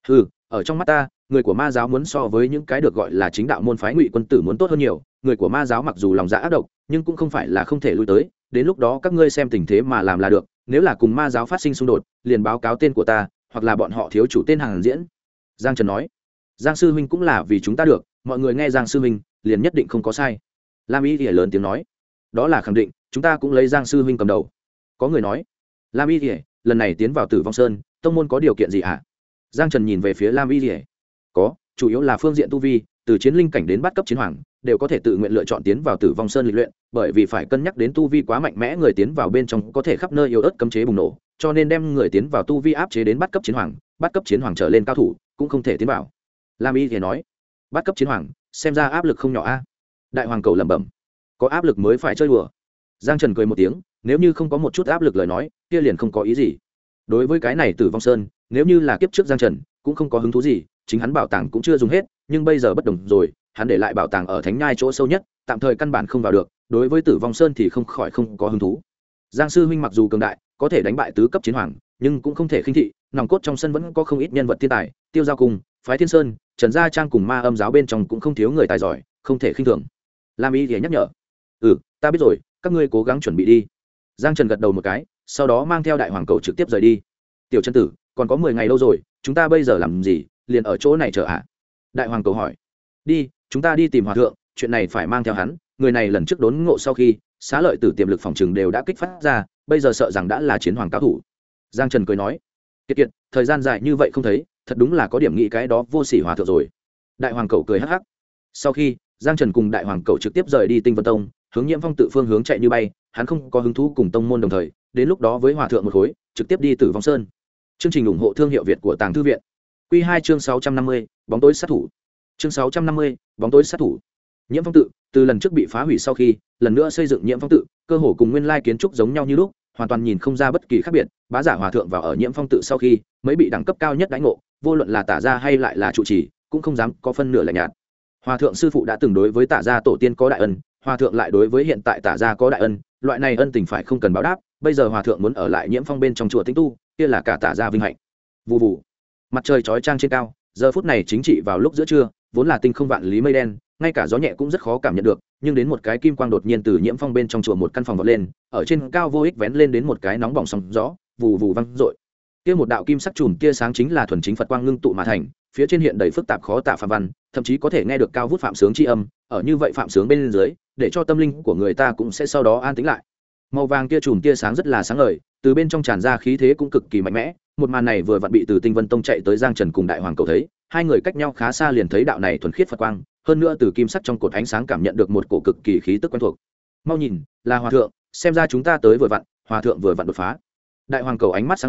A: Ở trong mắt ta, người của ma giáo muốn so với những cái được gọi là chính đạo môn phái Ngụy quân tử muốn tốt hơn nhiều, người của ma giáo mặc dù lòng dạ ác độc, nhưng cũng không phải là không thể lui tới, đến lúc đó các ngươi xem tình thế mà làm là được, nếu là cùng ma giáo phát sinh xung đột, liền báo cáo tên của ta, hoặc là bọn họ thiếu chủ tên hàng diễn. Giang Trần nói, Giang sư huynh cũng là vì chúng ta được, mọi người nghe Giang sư huynh, liền nhất định không có sai. Lam Y thì lớn tiếng nói, đó là khẳng định, chúng ta cũng lấy Giang sư huynh cầm đầu. Có người nói, Lam Y thì lần này tiến vào Tử Vong Sơn, tông môn có điều kiện gì hả? Giang Trần nhìn về phía Lam Y thì có, chủ yếu là phương diện tu vi, từ chiến linh cảnh đến bắt cấp chiến hoàng đều có thể tự nguyện lựa chọn tiến vào Tử Vong Sơn lịch luyện, bởi vì phải cân nhắc đến tu vi quá mạnh mẽ người tiến vào bên trong có thể khắp nơi yếu ớt cấm chế bùng nổ, cho nên đem người tiến vào tu vi áp chế đến bắt cấp chiến hoàng trở lên cao thủ cũng không thể tiến vào. Lam Y thì nói, bắt cấp chiến hoàng, xem ra áp lực không nhỏ a. Đại hoàng cầu lẩm bẩm, có áp lực mới phải chơi đùa. Giang Trần cười một tiếng, nếu như không có một chút áp lực lời nói, kia liền không có ý gì. Đối với cái này Tử Vong Sơn, nếu như là kiếp trước Giang Trần cũng không có hứng thú gì, chính hắn bảo tàng cũng chưa dùng hết, nhưng bây giờ bất đồng rồi, hắn để lại bảo tàng ở thánh nhai chỗ sâu nhất, tạm thời căn bản không vào được, đối với Tử Vong Sơn thì không khỏi không có hứng thú. Giang sư huynh mặc dù cường đại, có thể đánh bại tứ cấp chiến hoàng, nhưng cũng không thể khinh thị, nòng cốt trong sân vẫn có không ít nhân vật thiên tài, Tiêu Giao cùng phái Thiên Sơn, Trần Gia Trang cùng Ma Âm giáo bên trong cũng không thiếu người tài giỏi, không thể khinh thường. Lam Y thì nhắc nhở, ta biết rồi, các ngươi cố gắng chuẩn bị đi. Giang Trần gật đầu một cái, sau đó mang theo đại hoàng cầu trực tiếp rời đi. Tiểu Trần tử, còn có 10 ngày lâu rồi, chúng ta bây giờ làm gì, liền ở chỗ này chờ ạ? Đại hoàng cầu hỏi. Đi, chúng ta đi tìm hòa thượng, chuyện này phải mang theo hắn, người này lần trước đốn ngộ sau khi xá lợi tử tiềm lực phòng trừng đều đã kích phát ra, bây giờ sợ rằng đã là chiến hoàng cao thủ. Giang Trần cười nói, kiệt, thời gian dài như vậy không thấy, thật đúng là có điểm nghĩ cái đó vô sỉ hòa thượng rồi. Đại hoàng cầu cười hắc hắc. Sau khi Giang Trần cùng đại hoàng cầu trực tiếp rời đi Tinh Vân Tông, hướng Nhiễm Phong tự phương hướng chạy như bay, hắn không có hứng thú cùng tông môn đồng thời, đến lúc đó với hòa thượng một khối, trực tiếp đi Tử Vong Sơn. Chương trình ủng hộ thương hiệu Việt của Tàng Thư viện. Quy 2 chương 650, bóng tối sát thủ. Chương 650, bóng tối sát thủ. Nhiễm Phong tự, từ lần trước bị phá hủy sau khi, lần nữa xây dựng Nhiễm Phong tự, cơ hồ cùng nguyên lai kiến trúc giống nhau như lúc, hoàn toàn nhìn không ra bất kỳ khác biệt. Bá giả hòa thượng vào ở Nhiễm Phong tự sau khi, mới bị đẳng cấp cao nhất đãi ngộ, vô luận là tả gia hay lại là trụ trì, cũng không dám có phân nửa lạnh nhạt. Hòa thượng sư phụ đã từng đối với tả gia tổ tiên có đại ân, hòa thượng lại đối với hiện tại tả gia có đại ân, loại này ân tình phải không cần báo đáp, bây giờ hòa thượng muốn ở lại Nhiễm Phong bên trong chùa tĩnh tu, kia là cả tả gia vinh hạnh. Vù vù, mặt trời chói chang trên cao, giờ phút này chính trị vào lúc giữa trưa, vốn là tinh không vạn lý mây đen, ngay cả gió nhẹ cũng rất khó cảm nhận được, nhưng đến một cái kim quang đột nhiên từ Nhiễm Phong bên trong chùa một căn phòng vọt lên, ở trên cao vô ích vén lên đến một cái nóng bỏng sóng gió, vù vù vang dội. Kia một đạo kim sắc chùm tia sáng chính là thuần chính Phật quang ngưng tụ mà thành, phía trên hiện đầy phức tạp khó tả phạm văn, thậm chí có thể nghe được cao vút phạm sướng chi âm, ở như vậy phạm sướng bên dưới, để cho tâm linh của người ta cũng sẽ sau đó an tĩnh lại. Màu vàng kia chùm tia sáng rất là sáng ngời, từ bên trong tràn ra khí thế cũng cực kỳ mạnh mẽ. Một màn này vừa vặn bị từ Tinh Vân Tông chạy tới Giang Trần cùng đại hoàng cầu thấy, hai người cách nhau khá xa liền thấy đạo này thuần khiết Phật quang, hơn nữa từ kim sắc trong cột ánh sáng cảm nhận được một cổ cực kỳ khí tức quen thuộc. Mau nhìn, là hòa thượng, xem ra chúng ta tới vừa vặn, hòa thượng vừa vặn đột phá. Đại hoàng cầu ánh mắt sáng lên,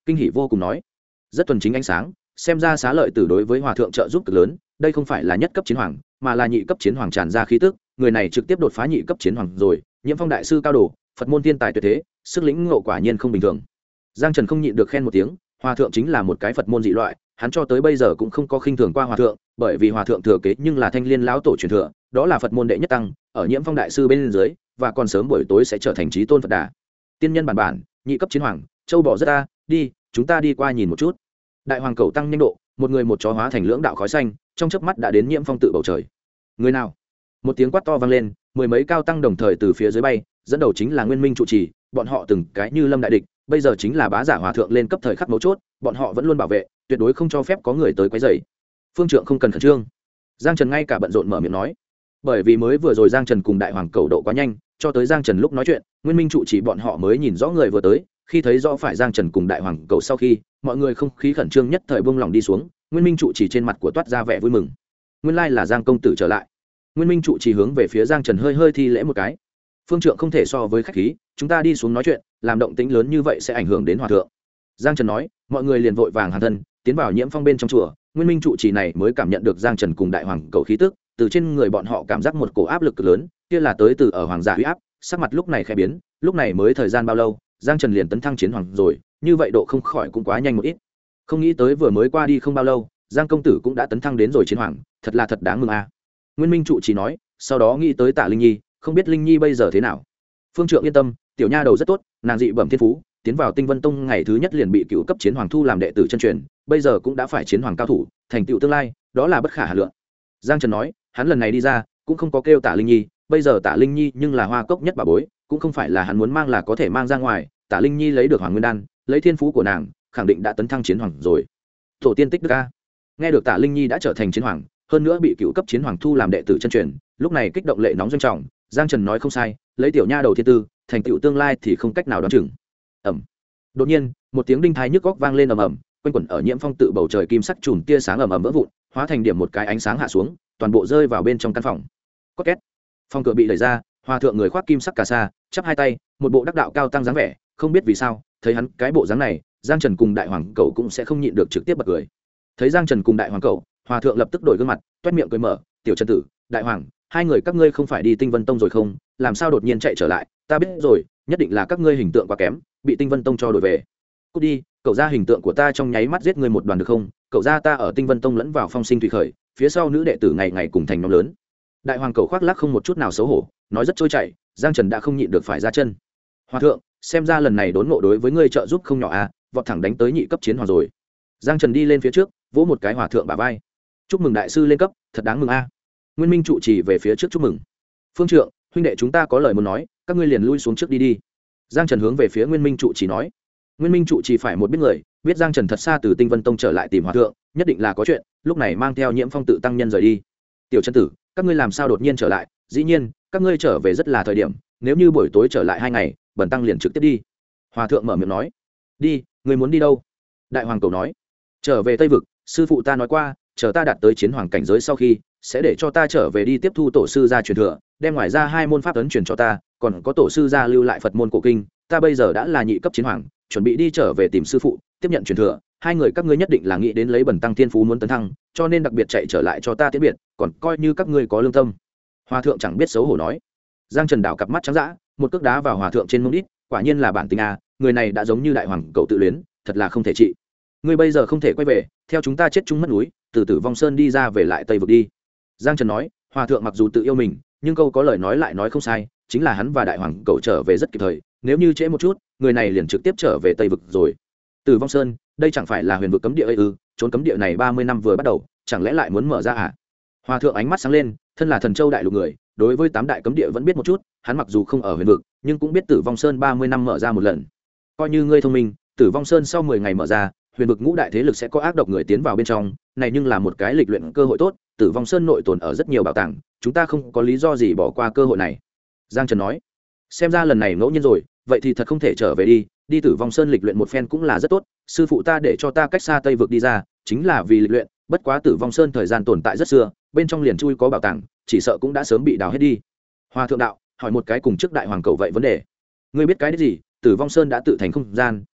A: kinh hỉ vô cùng nói. Rất thuần chính ánh sáng, xem ra xá lợi tử đối với hòa thượng trợ giúp cực lớn. Đây không phải là nhất cấp chiến hoàng, mà là nhị cấp chiến hoàng tràn ra khí tức, người này trực tiếp đột phá nhị cấp chiến hoàng rồi. Nhiễm Phong đại sư cao đồ, Phật môn thiên tài tuyệt thế, sức lĩnh ngộ quả nhiên không bình thường. Giang Trần không nhịn được khen một tiếng, hòa thượng chính là một cái Phật môn dị loại, hắn cho tới bây giờ cũng không có khinh thường qua hòa thượng, bởi vì hòa thượng thừa kế nhưng là Thanh Liên lão tổ truyền thừa, đó là Phật môn đệ nhất tăng, ở Nhiễm Phong đại sư bên dưới, và còn sớm buổi tối sẽ trở thành chí tôn Phật Đà. Tiên nhân bản, nhị cấp chiến hoàng, châu bò rất ta, đi, chúng ta đi qua nhìn một chút. Đại hoàng cầu tăng nhanh độ, một người một chó hóa thành lưỡng đạo khói xanh, trong chớp mắt đã đến Nhiễm Phong tự bầu trời. Người nào? Một tiếng quát to vang lên, mười mấy cao tăng đồng thời từ phía dưới bay, dẫn đầu chính là Nguyên Minh trụ trì, bọn họ từng cái như lâm đại địch, bây giờ chính là bá giả hòa thượng lên cấp thời khắc mấu chốt, bọn họ vẫn luôn bảo vệ, tuyệt đối không cho phép có người tới quấy rầy. Phương Trượng không cần khẩn trương. Giang Trần ngay cả bận rộn mở miệng nói, bởi vì mới vừa rồi Giang Trần cùng đại hoàng cầu độ quá nhanh, cho tới Giang Trần lúc nói chuyện, Nguyên Minh trụ trì bọn họ mới nhìn rõ người vừa tới, khi thấy rõ phải Giang Trần cùng đại hoàng cầu sau khi, mọi người không khí khẩn trương nhất thời buông lỏng đi xuống, Nguyên Minh trụ trì trên mặt của toát ra vẻ vui mừng. Nguyên lai là Giang công tử trở lại. Nguyên Minh trụ trì hướng về phía Giang Trần hơi hơi thi lễ một cái. Phương Trượng không thể so với khách khí, chúng ta đi xuống nói chuyện, làm động tĩnh lớn như vậy sẽ ảnh hưởng đến hòa thượng. Giang Trần nói, mọi người liền vội vàng hàn thân, tiến vào Nhiễm Phong bên trong chùa. Nguyên Minh trụ trì này mới cảm nhận được Giang Trần cùng đại hoàng cầu khí tức, từ trên người bọn họ cảm giác một cổ áp lực cực lớn, kia là tới từ ở hoàng giả uy áp, sắc mặt lúc này khẽ biến, lúc này mới thời gian bao lâu, Giang Trần liền tấn thăng chiến hoàng rồi, như vậy độ không khỏi cũng quá nhanh một ít. Không nghĩ tới vừa mới qua đi không bao lâu, Giang công tử cũng đã tấn thăng đến rồi chiến hoàng, thật là thật đáng mừng a. Nguyên Minh trụ trì nói, sau đó nghĩ tới Tạ Linh Nhi, không biết Linh Nhi bây giờ thế nào. Phương Trượng yên tâm, tiểu nha đầu rất tốt, nàng dị bẩm thiên phú, tiến vào Tinh Vân Tông ngày thứ nhất liền bị cựu cấp chiến hoàng thu làm đệ tử chân truyền, bây giờ cũng đã phải chiến hoàng cao thủ, thành tựu tương lai, đó là bất khả hà lượng. Giang Trần nói, hắn lần này đi ra, cũng không có kêu Tạ Linh Nhi, bây giờ Tạ Linh Nhi nhưng là hoa cốc nhất bà bối, cũng không phải là hắn muốn mang là có thể mang ra ngoài, Tạ Linh Nhi lấy được Hoàng Nguyên đan, lấy thiên phú của nàng, khẳng định đã tấn thăng chiến hoàng rồi. Tổ tiên tích đức a. Nghe được Tạ Linh Nhi đã trở thành chiến hoàng, hơn nữa bị cựu cấp chiến hoàng thu làm đệ tử chân truyền, lúc này kích động lệ nóng doanh trọng. Giang Trần nói không sai, lấy tiểu nha đầu thiên tư, thành tựu tương lai thì không cách nào đoán chừng. Ầm. Đột nhiên, một tiếng đinh thái nhức góc vang lên ầm ầm, quanh quẩn ở Nhiễm Phong tự bầu trời kim sắc chùm tia sáng ầm ầm vỡ vụn, hóa thành điểm một cái ánh sáng hạ xuống, toàn bộ rơi vào bên trong căn phòng. Có két. Phòng cửa bị đẩy ra, hòa thượng người khoác kim sắc cà sa, chắp hai tay, một bộ đắc đạo cao tăng dáng vẻ, không biết vì sao, thấy hắn cái bộ dáng này, Giang Trần cùng đại hoàng cẩu cũng sẽ không nhịn được trực tiếp bật cười. Thấy Giang Trần cùng đại hoàng cẩu, hòa thượng lập tức đổi gương mặt, toét miệng cười mở, "Tiểu Trần tử, đại hoàng, hai người các ngươi không phải đi Tinh Vân Tông rồi không? Làm sao đột nhiên chạy trở lại? Ta biết rồi, nhất định là các ngươi hình tượng quá kém, bị Tinh Vân Tông cho đổi về. Cút đi, cậu ra hình tượng của ta trong nháy mắt giết ngươi một đoàn được không? Cậu ra ta ở Tinh Vân Tông lẫn vào phong sinh thủy khởi, phía sau nữ đệ tử ngày ngày cùng thành nhóm lớn." Đại hoàng cẩu khoác lác không một chút nào xấu hổ, nói rất trôi chảy, Giang Trần đã không nhịn được phải ra chân. "Hòa thượng, xem ra lần này đốn ngộ đối với ngươi trợ giúp không nhỏ à, vọt thẳng đánh tới nhị cấp chiến hoàng rồi." Giang Trần đi lên phía trước, vỗ một cái hòa thượng bả vai. "Chúc mừng đại sư lên cấp, thật đáng mừng a." Nguyên Minh trụ trì về phía trước chúc mừng. "Phương Trượng, huynh đệ chúng ta có lời muốn nói, các ngươi liền lui xuống trước đi đi." Giang Trần hướng về phía Nguyên Minh trụ trì nói. Nguyên Minh trụ trì phải một biết người, biết Giang Trần thật xa từ Tinh Vân Tông trở lại tìm hòa thượng, nhất định là có chuyện, lúc này mang theo Nhiễm Phong tự tăng nhân rời đi. "Tiểu Trần tử, các ngươi làm sao đột nhiên trở lại? Dĩ nhiên, các ngươi trở về rất là thời điểm, nếu như buổi tối trở lại 2 ngày, bần tăng liền trực tiếp đi." Hòa thượng mở miệng nói. "Đi, ngươi muốn đi đâu?" Đại hoàng cầu nói. "Trở về Tây vực, sư phụ ta nói qua, chờ ta đạt tới chiến hoàng cảnh giới sau khi, sẽ để cho ta trở về đi tiếp thu tổ sư gia truyền thừa, đem ngoài ra 2 môn pháp ấn truyền cho ta, còn có tổ sư gia lưu lại Phật môn cổ kinh, ta bây giờ đã là nhị cấp chiến hoàng, chuẩn bị đi trở về tìm sư phụ, tiếp nhận truyền thừa, hai người các ngươi nhất định là nghĩ đến lấy bần tăng thiên phú muốn tấn thăng, cho nên đặc biệt chạy trở lại cho ta tiễn biệt, còn coi như các ngươi có lương tâm." Hòa thượng chẳng biết xấu hổ nói. Giang Trần đảo cặp mắt trắng dã, một cước đá vào hòa thượng trên mông đít, quả nhiên là bản tính a, người này đã giống như đại hoàng cậu tự luyến, thật là không thể trị. "Ngươi bây giờ không thể quay về, theo chúng ta chết chung mất núi, từ Tử Vong Sơn đi ra về lại Tây vực đi." Giang Trần nói, hòa thượng mặc dù tự yêu mình, nhưng câu có lời nói lại nói không sai, chính là hắn và đại hoàng cậu trở về rất kịp thời, nếu như trễ một chút, người này liền trực tiếp trở về Tây vực rồi. Tử Vong Sơn, đây chẳng phải là huyền vực cấm địa ấy ư? Trốn cấm địa này 30 năm vừa bắt đầu, chẳng lẽ lại muốn mở ra à? Hòa thượng ánh mắt sáng lên, thân là Thần Châu đại lục người, đối với 8 đại cấm địa vẫn biết một chút, hắn mặc dù không ở huyền vực, nhưng cũng biết Tử Vong Sơn 30 năm mở ra một lần. Coi như ngươi thông minh, Tử Vong Sơn sau 10 ngày mở ra, huyền vực ngũ đại thế lực sẽ có ác độc người tiến vào bên trong, này nhưng là một cái lịch luyện cơ hội tốt, Tử Vong Sơn nội tồn ở rất nhiều bảo tàng, chúng ta không có lý do gì bỏ qua cơ hội này." Giang Trần nói. "Xem ra lần này ngẫu nhiên rồi, vậy thì thật không thể trở về đi, đi Tử Vong Sơn lịch luyện một phen cũng là rất tốt, sư phụ ta để cho ta cách xa Tây vực đi ra, chính là vì lịch luyện, bất quá Tử Vong Sơn thời gian tồn tại rất xưa, bên trong liền chui có bảo tàng, chỉ sợ cũng đã sớm bị đào hết đi." Hòa thượng đạo, hỏi một cái cùng trước đại hoàng cầu vậy vấn đề. "Ngươi biết cái gì? Tử Vong Sơn đã tự thành không gian,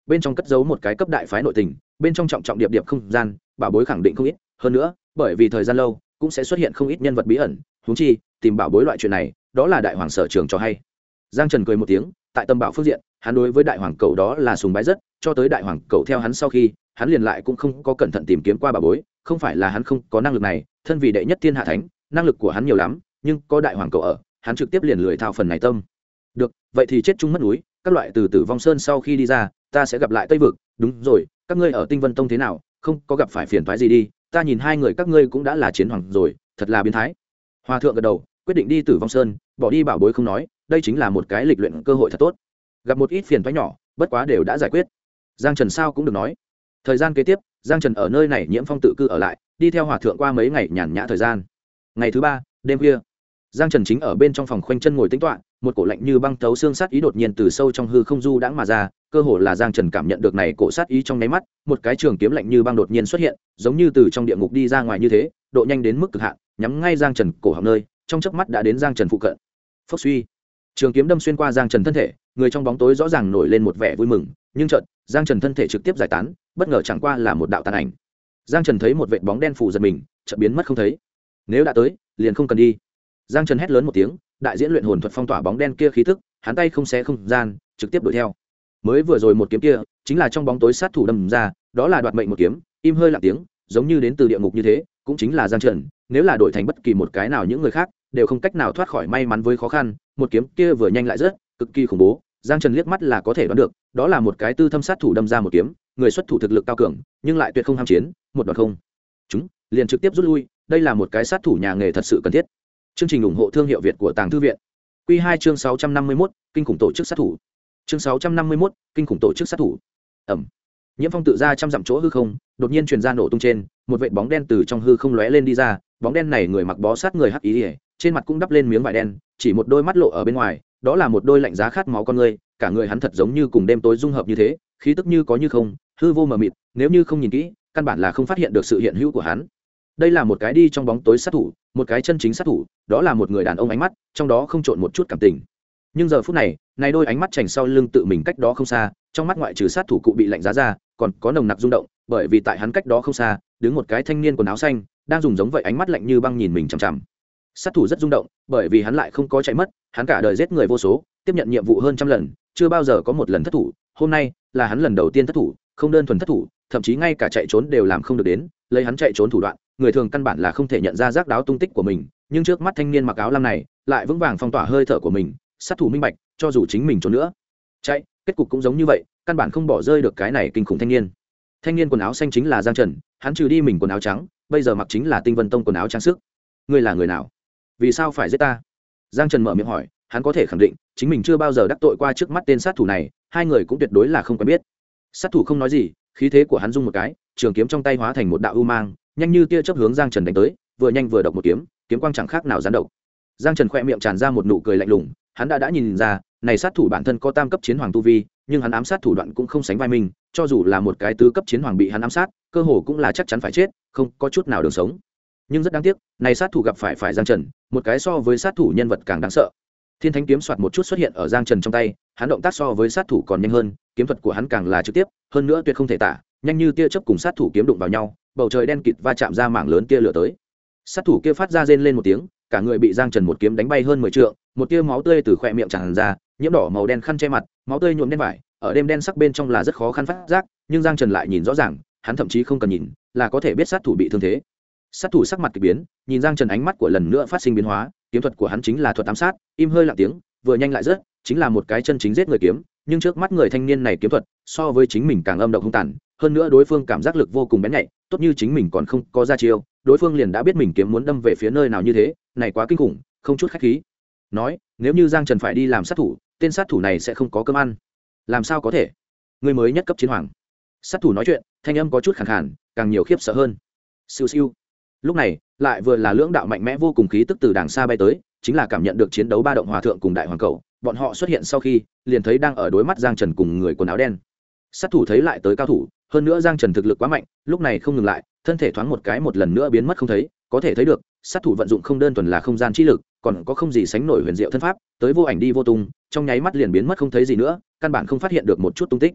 A: bên trong cất giấu một cái cấp đại phái nội tình, bên trong trọng trọng điệp điệp không gian, bảo bối khẳng định không ít, hơn nữa bởi vì thời gian lâu cũng sẽ xuất hiện không ít nhân vật bí ẩn, huống chi tìm bảo bối loại chuyện này đó là đại hoàng sở trường cho hay. Giang Trần cười một tiếng, tại tâm bảo phương diện hắn đối với đại hoàng cầu đó là sùng bái rất, cho tới đại hoàng cầu theo hắn sau khi hắn liền lại cũng không có cẩn thận tìm kiếm qua bảo bối, không phải là hắn không có năng lực này, thân vì đệ nhất thiên hạ thánh năng lực của hắn nhiều lắm, nhưng có đại hoàng cầu ở hắn trực tiếp liền lười thao phần này tâm. Được, vậy thì chết chung mất núi, các loại từ Tử Vong Sơn sau khi đi ra ta sẽ gặp lại Tây Vực. Đúng rồi, các ngươi ở Tinh Vân Tông thế nào, không có gặp phải phiền toái gì đi, ta nhìn hai người các ngươi cũng đã là chiến hoàng rồi, thật là biến thái. Hòa thượng gật đầu quyết định đi Tử Vong Sơn, bỏ đi bảo bối không nói, đây chính là một cái lịch luyện cơ hội thật tốt. Gặp một ít phiền toái nhỏ bất quá đều đã giải quyết. Giang Trần sao cũng được nói. Thời gian kế tiếp Giang Trần ở nơi này Nhiễm Phong tự cư ở lại, đi theo hòa thượng qua mấy ngày nhàn nhã thời gian. Ngày thứ ba đêm khuya, Giang Trần chính ở bên trong phòng khoanh chân ngồi tĩnh tọa, một cổ lạnh như băng thấu xương sát ý đột nhiên từ sâu trong hư không du đãng mà ra, cơ hồ là Giang Trần cảm nhận được này cổ sát ý trong nháy mắt, một cái trường kiếm lạnh như băng đột nhiên xuất hiện, giống như từ trong địa ngục đi ra ngoài như thế, độ nhanh đến mức cực hạn, nhắm ngay Giang Trần cổ họng nơi, trong chớp mắt đã đến Giang Trần phụ cận. Phốc suy, trường kiếm đâm xuyên qua Giang Trần thân thể, người trong bóng tối rõ ràng nổi lên một vẻ vui mừng, nhưng chợt Giang Trần thân thể trực tiếp giải tán, bất ngờ chẳng qua là một đạo tàn ảnh. Giang Trần thấy một vệt bóng đen phủ giật mình, chợt biến mất không thấy. Nếu đã tới, liền không cần đi. Giang Trần hét lớn một tiếng, đại diễn luyện hồn thuật phong tỏa bóng đen kia khí tức, hắn tay không xé không gian, trực tiếp đuổi theo. Mới vừa rồi một kiếm kia, chính là trong bóng tối sát thủ đâm ra, đó là đoạt mệnh một kiếm, im hơi lặng tiếng, giống như đến từ địa ngục như thế, cũng chính là Giang Trần, nếu là đổi thành bất kỳ một cái nào những người khác, đều không cách nào thoát khỏi may mắn với khó khăn, một kiếm kia vừa nhanh lại rất, cực kỳ khủng bố, Giang Trần liếc mắt là có thể đoán được, đó là một cái tư thâm sát thủ đâm ra một kiếm, người xuất thủ thực lực cao cường, nhưng lại tuyệt không ham chiến, một đoạn không chúng liền trực tiếp rút lui, đây là một cái sát thủ nhà nghề thật sự cần thiết. Chương trình ủng hộ thương hiệu Việt của Tàng Thư viện. Quy 2 chương 651, kinh khủng tổ chức sát thủ. Chương 651, kinh khủng tổ chức sát thủ. Ầm. Nhiễm Phong tự ra trăm dặm chỗ hư không, đột nhiên truyền ra nổ tung trên, một vệt bóng đen từ trong hư không lóe lên đi ra, bóng đen này người mặc bó sát người hắc ý, trên mặt cũng đắp lên miếng vải đen, chỉ một đôi mắt lộ ở bên ngoài, đó là một đôi lạnh giá khát máu con người, cả người hắn thật giống như cùng đêm tối dung hợp như thế, khí tức như có như không, hư vô mờ mịt, nếu như không nhìn kỹ, căn bản là không phát hiện được sự hiện hữu của hắn. Đây là một cái đi trong bóng tối sát thủ, một cái chân chính sát thủ, đó là một người đàn ông ánh mắt, trong đó không trộn một chút cảm tình. Nhưng giờ phút này, này đôi ánh mắt chảnh sau lưng tự mình cách đó không xa, trong mắt ngoại trừ sát thủ cụ bị lạnh giá ra, còn có nồng nặc rung động, bởi vì tại hắn cách đó không xa, đứng một cái thanh niên quần áo xanh, đang dùng giống vậy ánh mắt lạnh như băng nhìn mình chằm chằm. Sát thủ rất rung động, bởi vì hắn lại không có chạy mất, hắn cả đời giết người vô số, tiếp nhận nhiệm vụ hơn trăm lần, chưa bao giờ có một lần thất thủ, hôm nay là hắn lần đầu tiên thất thủ, không đơn thuần thất thủ, thậm chí ngay cả chạy trốn đều làm không được đến, lấy hắn chạy trốn thủ đoạn, người thường căn bản là không thể nhận ra rác đáo tung tích của mình, nhưng trước mắt thanh niên mặc áo lam này, lại vững vàng phong tỏa hơi thở của mình, sát thủ minh bạch, cho dù chính mình trốn nữa, chạy, kết cục cũng giống như vậy, căn bản không bỏ rơi được cái này kinh khủng thanh niên. Thanh niên quần áo xanh chính là Giang Trần, hắn trừ đi mình quần áo trắng, bây giờ mặc chính là Tinh Vân Tông quần áo trang sức. Ngươi là người nào? Vì sao phải giết ta? Giang Trần mở miệng hỏi, hắn có thể khẳng định, chính mình chưa bao giờ đắc tội qua trước mắt tên sát thủ này, hai người cũng tuyệt đối là không quen biết. Sát thủ không nói gì, khí thế của hắn rung một cái, trường kiếm trong tay hóa thành một đạo u mang, nhanh như tia chớp hướng Giang Trần đánh tới, vừa nhanh vừa độc một kiếm, kiếm quang chẳng khác nào gián độc. Giang Trần khẽ miệng tràn ra một nụ cười lạnh lùng, hắn đã nhìn ra, này sát thủ bản thân có tam cấp chiến hoàng tu vi, nhưng hắn ám sát thủ đoạn cũng không sánh vai mình, cho dù là một cái tứ cấp chiến hoàng bị hắn ám sát, cơ hồ cũng là chắc chắn phải chết, không có chút nào đường sống. Nhưng rất đáng tiếc, này sát thủ gặp phải Giang Trần, một cái so với sát thủ nhân vật càng đáng sợ. Thiên Thánh kiếm xoạt một chút xuất hiện ở Giang Trần trong tay, hắn động tác so với sát thủ còn nhanh hơn, kiếm thuật của hắn càng là trực tiếp, hơn nữa tuyệt không thể tả, nhanh như tia chớp cùng sát thủ kiếm đụng vào nhau, bầu trời đen kịt va chạm ra mảng lớn tia lửa tới. Sát thủ kia phát ra rên lên một tiếng, cả người bị Giang Trần một kiếm đánh bay hơn 10 trượng, một tia máu tươi từ khóe miệng tràn ra, nhiễm đỏ màu đen khăn che mặt, máu tươi nhuộm đen vải, ở đêm đen sắc bên trong là rất khó khăn phát giác, nhưng Giang Trần lại nhìn rõ ràng, hắn thậm chí không cần nhìn, là có thể biết sát thủ bị thương thế. Sát thủ sắc mặt kỳ biến, nhìn Giang Trần ánh mắt của lần nữa phát sinh biến hóa, kiếm thuật của hắn chính là thuật ám sát, im hơi lặng tiếng, vừa nhanh lại rất, chính là một cái chân chính giết người kiếm, nhưng trước mắt người thanh niên này kiếm thuật so với chính mình càng âm độc hung tàn, hơn nữa đối phương cảm giác lực vô cùng bén nhạy, tốt như chính mình còn không có ra chiêu, đối phương liền đã biết mình kiếm muốn đâm về phía nơi nào như thế, này quá kinh khủng, không chút khách khí. Nói, nếu như Giang Trần phải đi làm sát thủ, tên sát thủ này sẽ không có cơm ăn. Làm sao có thể? Người mới nhất cấp chiến hoàng. Sát thủ nói chuyện, thanh âm có chút khàn khàn, càng nhiều khiếp sợ hơn. Siêu siêu. Lúc này, lại vừa là lưỡng đạo mạnh mẽ vô cùng khí tức từ đàng xa bay tới, chính là cảm nhận được chiến đấu ba động hòa thượng cùng đại hoàng cầu, bọn họ xuất hiện sau khi, liền thấy đang ở đối mắt Giang Trần cùng người quần áo đen. Sát thủ thấy lại tới cao thủ, hơn nữa Giang Trần thực lực quá mạnh, lúc này không ngừng lại, thân thể thoáng một cái một lần nữa biến mất không thấy, có thể thấy được, sát thủ vận dụng không đơn thuần là không gian chi lực, còn có không gì sánh nổi huyền diệu thân pháp, tới vô ảnh đi vô tung, trong nháy mắt liền biến mất không thấy gì nữa, căn bản không phát hiện được một chút tung tích.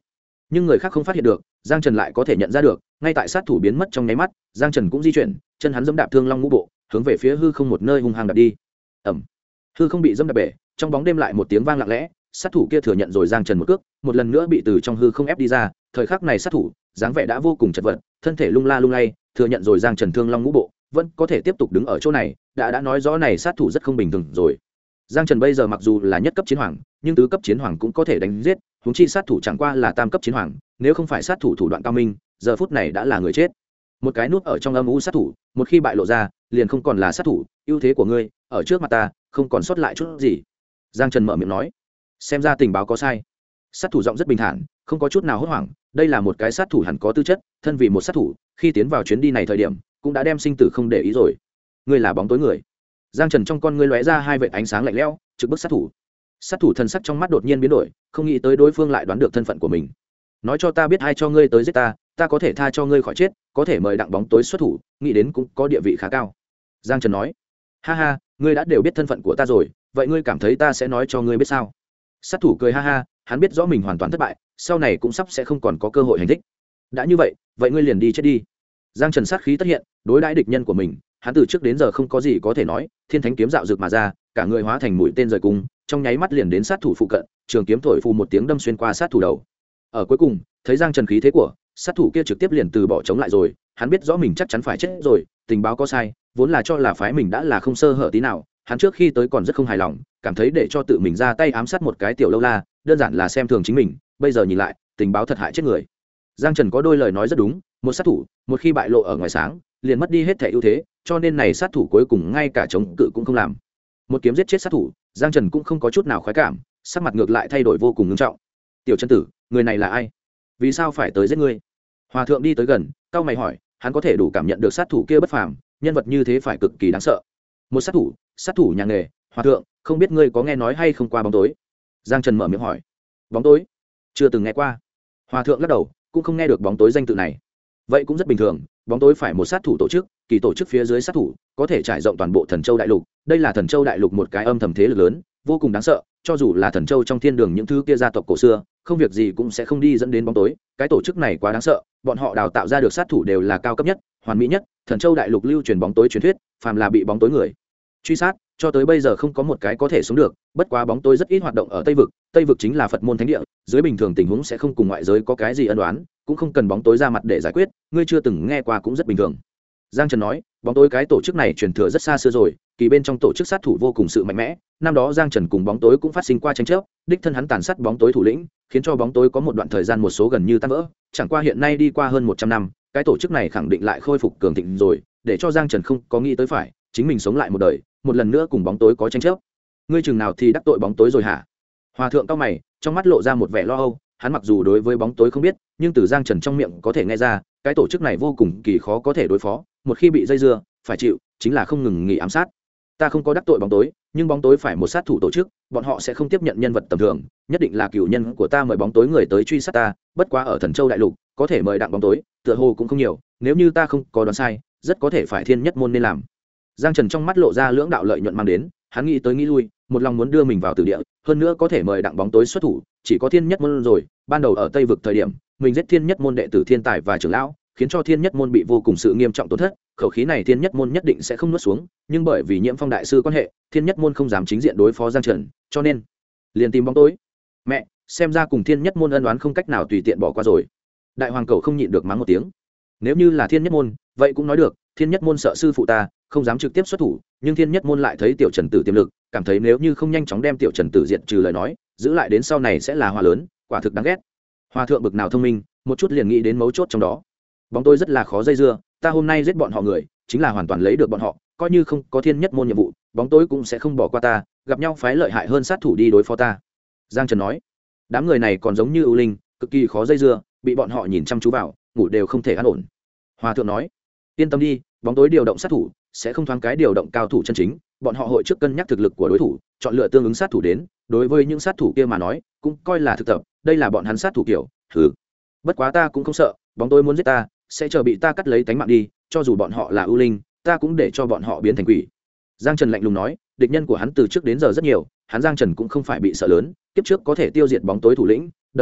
A: nhưng người khác không phát hiện được, Giang Trần lại có thể nhận ra được. Ngay tại sát thủ biến mất trong nháy mắt, Giang Trần cũng di chuyển, chân hắn giẫm đạp Thương Long ngũ bộ, hướng về phía hư không một nơi hung hăng đạp đi. Ầm. Hư không bị giẫm đạp bể, trong bóng đêm lại một tiếng vang lặng lẽ, sát thủ kia thừa nhận rồi Giang Trần một cước, một lần nữa bị từ trong hư không ép đi ra. Thời khắc này sát thủ dáng vẻ đã vô cùng chật vật, thân thể lung la lung lay, thừa nhận rồi Giang Trần Thương Long ngũ bộ, vẫn có thể tiếp tục đứng ở chỗ này, đã nói rõ này sát thủ rất không bình thường rồi. Giang Trần bây giờ mặc dù là nhất cấp chiến hoàng, nhưng tứ cấp chiến hoàng cũng có thể đánh giết, huống chi sát thủ chẳng qua là tam cấp chiến hoàng, nếu không phải sát thủ thủ đoạn cao minh, giờ phút này đã là người chết. Một cái nút ở trong âm u sát thủ, một khi bại lộ ra, liền không còn là sát thủ, ưu thế của ngươi ở trước mặt ta, không còn sót lại chút gì. Giang Trần mở miệng nói, xem ra tình báo có sai. Sát thủ giọng rất bình thản, không có chút nào hốt hoảng, đây là một cái sát thủ hẳn có tư chất, thân vì một sát thủ, khi tiến vào chuyến đi này thời điểm, cũng đã đem sinh tử không để ý rồi. Ngươi là bóng tối người. Giang Trần trong con ngươi lóe ra hai vệt ánh sáng lạnh lẽo, trực bức sát thủ. Sát thủ thần sắc trong mắt đột nhiên biến đổi, không nghĩ tới đối phương lại đoán được thân phận của mình. Nói cho ta biết ai cho ngươi tới giết ta, ta có thể tha cho ngươi khỏi chết, có thể mời Đặng bóng tối xuất thủ, nghĩ đến cũng có địa vị khá cao. Giang Trần nói, ha ha, ngươi đã đều biết thân phận của ta rồi, vậy ngươi cảm thấy ta sẽ nói cho ngươi biết sao? Sát thủ cười ha ha, hắn biết rõ mình hoàn toàn thất bại, sau này cũng sắp sẽ không còn có cơ hội hành thích. Đã như vậy, vậy ngươi liền đi chết đi. Giang Trần sát khí tất hiện, đối đãi địch nhân của mình, hắn từ trước đến giờ không có gì có thể nói, thiên thánh kiếm dạo rực mà ra, cả người hóa thành mũi tên rời cung, trong nháy mắt liền đến sát thủ phụ cận, trường kiếm thổi phù một tiếng đâm xuyên qua sát thủ đầu. Ở cuối cùng, thấy Giang Trần khí thế của sát thủ kia trực tiếp liền từ bỏ chống lại rồi, hắn biết rõ mình chắc chắn phải chết rồi, tình báo có sai, vốn là cho là phái mình đã là không sơ hở tí nào, hắn trước khi tới còn rất không hài lòng, cảm thấy để cho tự mình ra tay ám sát một cái tiểu lâu la, đơn giản là xem thường chính mình, bây giờ nhìn lại, tình báo thật hại chết người. Giang Trần có đôi lời nói rất đúng, một sát thủ, một khi bại lộ ở ngoài sáng, liền mất đi hết thể ưu thế, cho nên này sát thủ cuối cùng ngay cả chống cự cũng không làm. Một kiếm giết chết sát thủ, Giang Trần cũng không có chút nào khoái cảm, sắc mặt ngược lại thay đổi vô cùng nghiêm trọng. Tiểu Trần tử, người này là ai? Vì sao phải tới giết ngươi? Hòa thượng đi tới gần, cau mày hỏi, hắn có thể đủ cảm nhận được sát thủ kia bất phàm, nhân vật như thế phải cực kỳ đáng sợ. Một sát thủ nhà nghề, Hòa thượng, không biết ngươi có nghe nói hay không qua bóng tối? Giang Trần mở miệng hỏi. Bóng tối? Chưa từng nghe qua. Hòa thượng lắc đầu, cũng không nghe được bóng tối danh tự này. Vậy cũng rất bình thường, bóng tối phải một sát thủ tổ chức, kỳ tổ chức phía dưới sát thủ có thể trải rộng toàn bộ Thần Châu đại lục, đây là Thần Châu đại lục một cái âm thầm thế lực lớn, vô cùng đáng sợ, cho dù là Thần Châu trong thiên đường những thứ kia gia tộc cổ xưa, không việc gì cũng sẽ không đi dẫn đến bóng tối, cái tổ chức này quá đáng sợ, bọn họ đào tạo ra được sát thủ đều là cao cấp nhất, hoàn mỹ nhất, Thần Châu đại lục lưu truyền bóng tối truyền thuyết, phàm là bị bóng tối người truy sát, cho tới bây giờ không có một cái có thể sống được, bất quá bóng tối rất ít hoạt động ở Tây vực chính là Phật môn thánh địa, dưới bình thường tình huống sẽ không cùng ngoại giới có cái gì ân oán, cũng không cần bóng tối ra mặt để giải quyết, ngươi chưa từng nghe qua cũng rất bình thường. Giang Trần nói, bóng tối cái tổ chức này truyền thừa rất xa xưa rồi, kỳ bên trong tổ chức sát thủ vô cùng sự mạnh mẽ, năm đó Giang Trần cùng bóng tối cũng phát sinh qua tranh chấp, đích thân hắn tàn sát bóng tối thủ lĩnh, khiến cho bóng tối có một đoạn thời gian một số gần như tan vỡ, chẳng qua hiện nay đi qua hơn 100 năm, cái tổ chức này khẳng định lại khôi phục cường thịnh rồi, để cho Giang Trần không có nghĩ tới phải chính mình sống lại một đời, một lần nữa cùng bóng tối có tranh chấp. Ngươi chừng nào thì đắc tội bóng tối rồi hả? Hòa thượng cao mày, trong mắt lộ ra một vẻ lo âu, hắn mặc dù đối với bóng tối không biết, nhưng từ Giang Trần trong miệng có thể nghe ra, cái tổ chức này vô cùng kỳ khó có thể đối phó, một khi bị dây dưa, phải chịu chính là không ngừng nghỉ ám sát. Ta không có đắc tội bóng tối, nhưng bóng tối phải một sát thủ tổ chức, bọn họ sẽ không tiếp nhận nhân vật tầm thường, nhất định là cửu nhân của ta mời bóng tối người tới truy sát ta, bất quá ở Thần Châu đại lục, có thể mời Đặng bóng tối, tựa hồ cũng không nhiều, nếu như ta không có đoán sai, rất có thể phải Thiên Nhất môn nên làm. Giang Trần trong mắt lộ ra lưỡng đạo lợi nhuận mang đến, hắn nghĩ tới nghĩ lui, một lòng muốn đưa mình vào tử địa, hơn nữa có thể mời Đặng bóng tối xuất thủ, chỉ có Thiên Nhất môn rồi, ban đầu ở Tây vực thời điểm, mình giết Thiên Nhất môn đệ tử Thiên Tài và trưởng lão, khiến cho Thiên Nhất môn bị vô cùng sự nghiêm trọng tổn thất, khẩu khí này Thiên Nhất môn nhất định sẽ không nuốt xuống, nhưng bởi vì Nhiễm Phong đại sư quan hệ, Thiên Nhất môn không dám chính diện đối phó Giang Trần, cho nên liền tìm bóng tối. Mẹ, xem ra cùng Thiên Nhất môn ân oán không cách nào tùy tiện bỏ qua rồi. Đại hoàng cầu không nhịn được mắng một tiếng. Nếu như là Thiên Nhất môn, vậy cũng nói được, Thiên Nhất môn sợ sư phụ ta, không dám trực tiếp xuất thủ, nhưng Thiên Nhất môn lại thấy Tiểu Trần Tử tiềm lực, cảm thấy nếu như không nhanh chóng đem Tiểu Trần Tử diệt trừ lời nói, giữ lại đến sau này sẽ là hòa lớn, quả thực đáng ghét. Hòa thượng bực nào thông minh, một chút liền nghĩ đến mấu chốt trong đó. Bóng tối rất là khó dây dưa, ta hôm nay giết bọn họ người, chính là hoàn toàn lấy được bọn họ, coi như không có Thiên Nhất môn nhiệm vụ, bóng tối cũng sẽ không bỏ qua ta, gặp nhau phái lợi hại hơn sát thủ đi đối phó ta. Giang Trần nói, đám người này còn giống như ưu linh, cực kỳ khó dây dưa, bị bọn họ nhìn chăm chú vào, ngủ đều không thể an ổn. Hòa thượng nói, yên tâm đi, bóng tối điều động sát thủ sẽ không thoáng cái điều động cao thủ chân chính, bọn họ hội trước cân nhắc thực lực của đối thủ, chọn lựa tương ứng sát thủ đến, đối với những sát thủ kia mà nói, cũng coi là thực tập, đây là bọn hắn sát thủ kiểu, thử. Bất quá ta cũng không sợ, bóng tối muốn giết ta, sẽ chờ bị ta cắt lấy tánh mạng đi, cho dù bọn họ là ưu linh, ta cũng để cho bọn họ biến thành quỷ. Giang Trần lạnh lùng nói, địch nhân của hắn từ trước đến giờ rất nhiều, hắn Giang Trần cũng không phải bị sợ lớn, kiếp trước có thể tiêu diệt bóng tối thủ lĩnh, đời này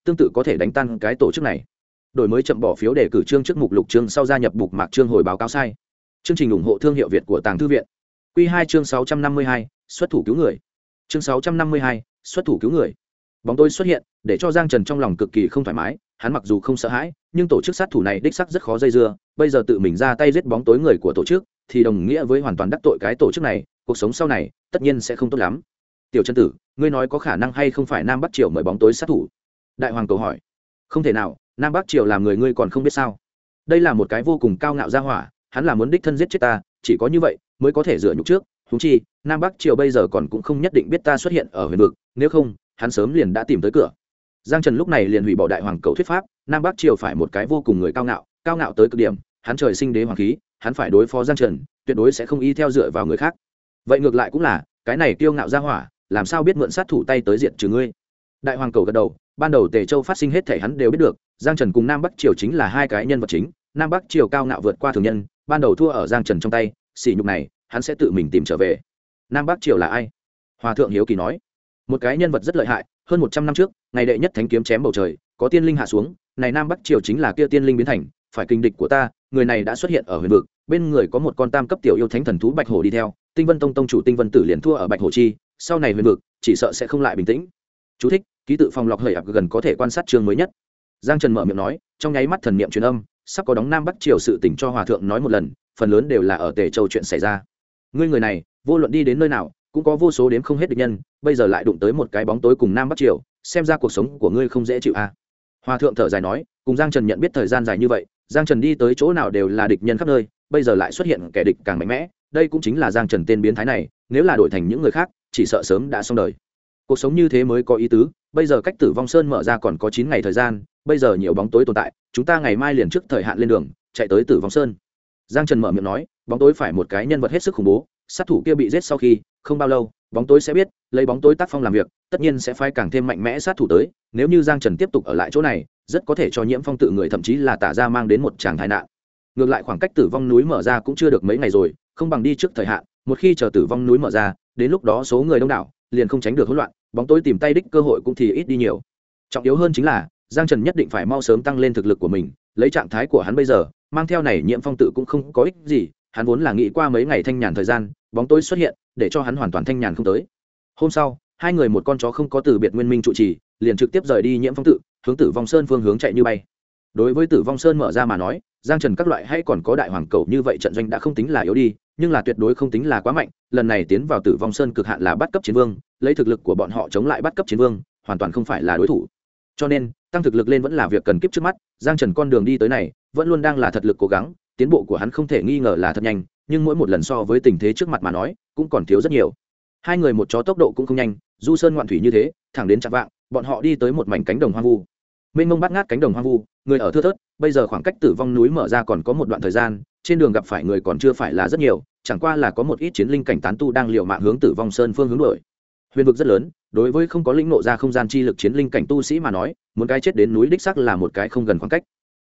A: tương tự có thể đánh tan cái tổ chức này. Đổi mới chậm bỏ phiếu để cử chương trước mục lục chương sau gia nhập bục mạc chương hồi báo cáo sai. Chương trình ủng hộ thương hiệu Việt của Tàng Thư viện. Quy 2 chương 652, xuất thủ cứu người. Chương 652, xuất thủ cứu người. Bóng tối xuất hiện, để cho Giang Trần trong lòng cực kỳ không thoải mái, hắn mặc dù không sợ hãi, nhưng tổ chức sát thủ này đích xác rất khó dây dưa, bây giờ tự mình ra tay giết bóng tối người của tổ chức, thì đồng nghĩa với hoàn toàn đắc tội cái tổ chức này, cuộc sống sau này tất nhiên sẽ không tốt lắm. Tiểu Chân Tử, ngươi nói có khả năng hay không phải Nam Bắc Triều mời bóng tối sát thủ? Đại Hoàng cầu hỏi. Không thể nào, Nam Bắc Triều làm người ngươi còn không biết sao? Đây là một cái vô cùng cao ngạo gia hỏa, hắn là muốn đích thân giết chết ta, chỉ có như vậy mới có thể dựa nhục trước. Huống chi, Nam Bắc Triều bây giờ còn cũng không nhất định biết ta xuất hiện ở huyền vực, nếu không, hắn sớm liền đã tìm tới cửa. Giang Trần lúc này liền hủy bỏ Đại Hoàng cầu thuyết pháp, Nam Bắc Triều phải một cái vô cùng người cao ngạo tới cực điểm, hắn trời sinh đế hoàng khí, hắn phải đối phó Giang Trần, tuyệt đối sẽ không y theo dựa vào người khác. Vậy ngược lại cũng là, cái này kiêu ngạo gia hỏa, làm sao biết mượn sát thủ tay tới diện trừ ngươi? Đại Hoàng cầu gật đầu, ban đầu Tề Châu phát sinh hết thảy hắn đều biết được, Giang Trần cùng Nam Bắc Triều chính là hai cái nhân vật chính, Nam Bắc Triều cao ngạo vượt qua thường nhân, ban đầu thua ở Giang Trần trong tay, sỉ nhục này, hắn sẽ tự mình tìm trở về. Nam Bắc Triều là ai? Hòa thượng hiếu kỳ nói. Một cái nhân vật rất lợi hại, hơn 100 năm trước, ngày đệ nhất thánh kiếm chém bầu trời, có tiên linh hạ xuống, này Nam Bắc Triều chính là kia tiên linh biến thành, phải kinh địch của ta, người này đã xuất hiện ở huyền vực, bên người có một con tam cấp tiểu yêu thánh thần thú Bạch Hổ đi theo, Tinh Vân Tông tông chủ Tinh Vân Tử liền thua ở Bạch Hổ chi, sau này huyền vực, chỉ sợ sẽ không lại bình tĩnh. Chú thích: ký tự phòng lọc hời ập gần có thể quan sát chương mới nhất. Giang Trần mở miệng nói, trong nháy mắt thần niệm truyền âm, sắp có đóng Nam Bắc Triều sự tình cho hòa thượng nói một lần, phần lớn đều là ở Tề Châu chuyện xảy ra. Ngươi người này, vô luận đi đến nơi nào, cũng có vô số đếm không hết địch nhân, bây giờ lại đụng tới một cái bóng tối cùng Nam Bắc Triều, xem ra cuộc sống của ngươi không dễ chịu à? Hòa thượng thở dài nói, cùng Giang Trần nhận biết thời gian dài như vậy, Giang Trần đi tới chỗ nào đều là địch nhân khắp nơi, bây giờ lại xuất hiện kẻ địch càng mạnh mẽ, đây cũng chính là Giang Trần tên biến thái này, nếu là đổi thành những người khác, chỉ sợ sớm đã xong đời. Cuộc sống như thế mới có ý tứ, bây giờ cách Tử Vong Sơn mở ra còn có 9 ngày thời gian, bây giờ nhiều bóng tối tồn tại, chúng ta ngày mai liền trước thời hạn lên đường, chạy tới Tử Vong Sơn. Giang Trần mở miệng nói, bóng tối phải một cái nhân vật hết sức khủng bố, sát thủ kia bị giết sau khi, không bao lâu, bóng tối sẽ biết, lấy bóng tối tác phong làm việc, tất nhiên sẽ phái càng thêm mạnh mẽ sát thủ tới, nếu như Giang Trần tiếp tục ở lại chỗ này, rất có thể cho Nhiễm Phong tự người thậm chí là Tả Gia mang đến một tràng tai nạn. Ngược lại khoảng cách Tử Vong núi mở ra cũng chưa được mấy ngày rồi, không bằng đi trước thời hạn, một khi chờ Tử Vong núi mở ra, đến lúc đó số người đông đảo, liền không tránh được hỗn loạn, bóng tối tìm tay đích cơ hội cũng thì ít đi nhiều. Trọng yếu hơn chính là, Giang Trần nhất định phải mau sớm tăng lên thực lực của mình, lấy trạng thái của hắn bây giờ, mang theo này Nhiễm Phong tự cũng không có ích gì, hắn vốn là nghĩ qua mấy ngày thanh nhàn thời gian, bóng tối xuất hiện, để cho hắn hoàn toàn thanh nhàn không tới. Hôm sau, hai người một con chó không có từ biệt Nguyên Minh trụ trì, liền trực tiếp rời đi Nhiễm Phong tự, hướng Tử Vong Sơn phương hướng chạy như bay. Đối với Tử Vong Sơn mở ra mà nói, Giang Trần các loại hay còn có Đại Hoàng cầu như vậy trận doanh đã không tính là yếu đi, nhưng là tuyệt đối không tính là quá mạnh, lần này tiến vào Tử Vong Sơn cực hạn là bắt cấp chiến vương, lấy thực lực của bọn họ chống lại bắt cấp chiến vương, hoàn toàn không phải là đối thủ. Cho nên, tăng thực lực lên vẫn là việc cần kiếp trước mắt, Giang Trần con đường đi tới này, vẫn luôn đang là thật lực cố gắng, tiến bộ của hắn không thể nghi ngờ là thật nhanh, nhưng mỗi một lần so với tình thế trước mặt mà nói, cũng còn thiếu rất nhiều. Hai người một chó tốc độ cũng không nhanh, du sơn ngoạn thủy như thế, thẳng đến chạng vạng, bọn họ đi tới một mảnh cánh đồng hoang vu. Mênh mông bát ngát cánh đồng hoang vu, người ở thưa thớt, bây giờ khoảng cách Tử Vong núi mở ra còn có một đoạn thời gian, trên đường gặp phải người còn chưa phải là rất nhiều, chẳng qua là có một ít chiến linh cảnh tán tu đang liều mạng hướng Tử Vong Sơn phương hướng đuổi. Huyền vực rất lớn, đối với không có lĩnh ngộ ra không gian chi lực chiến linh cảnh tu sĩ mà nói, muốn cái chết đến núi đích xác là một cái không gần khoảng cách.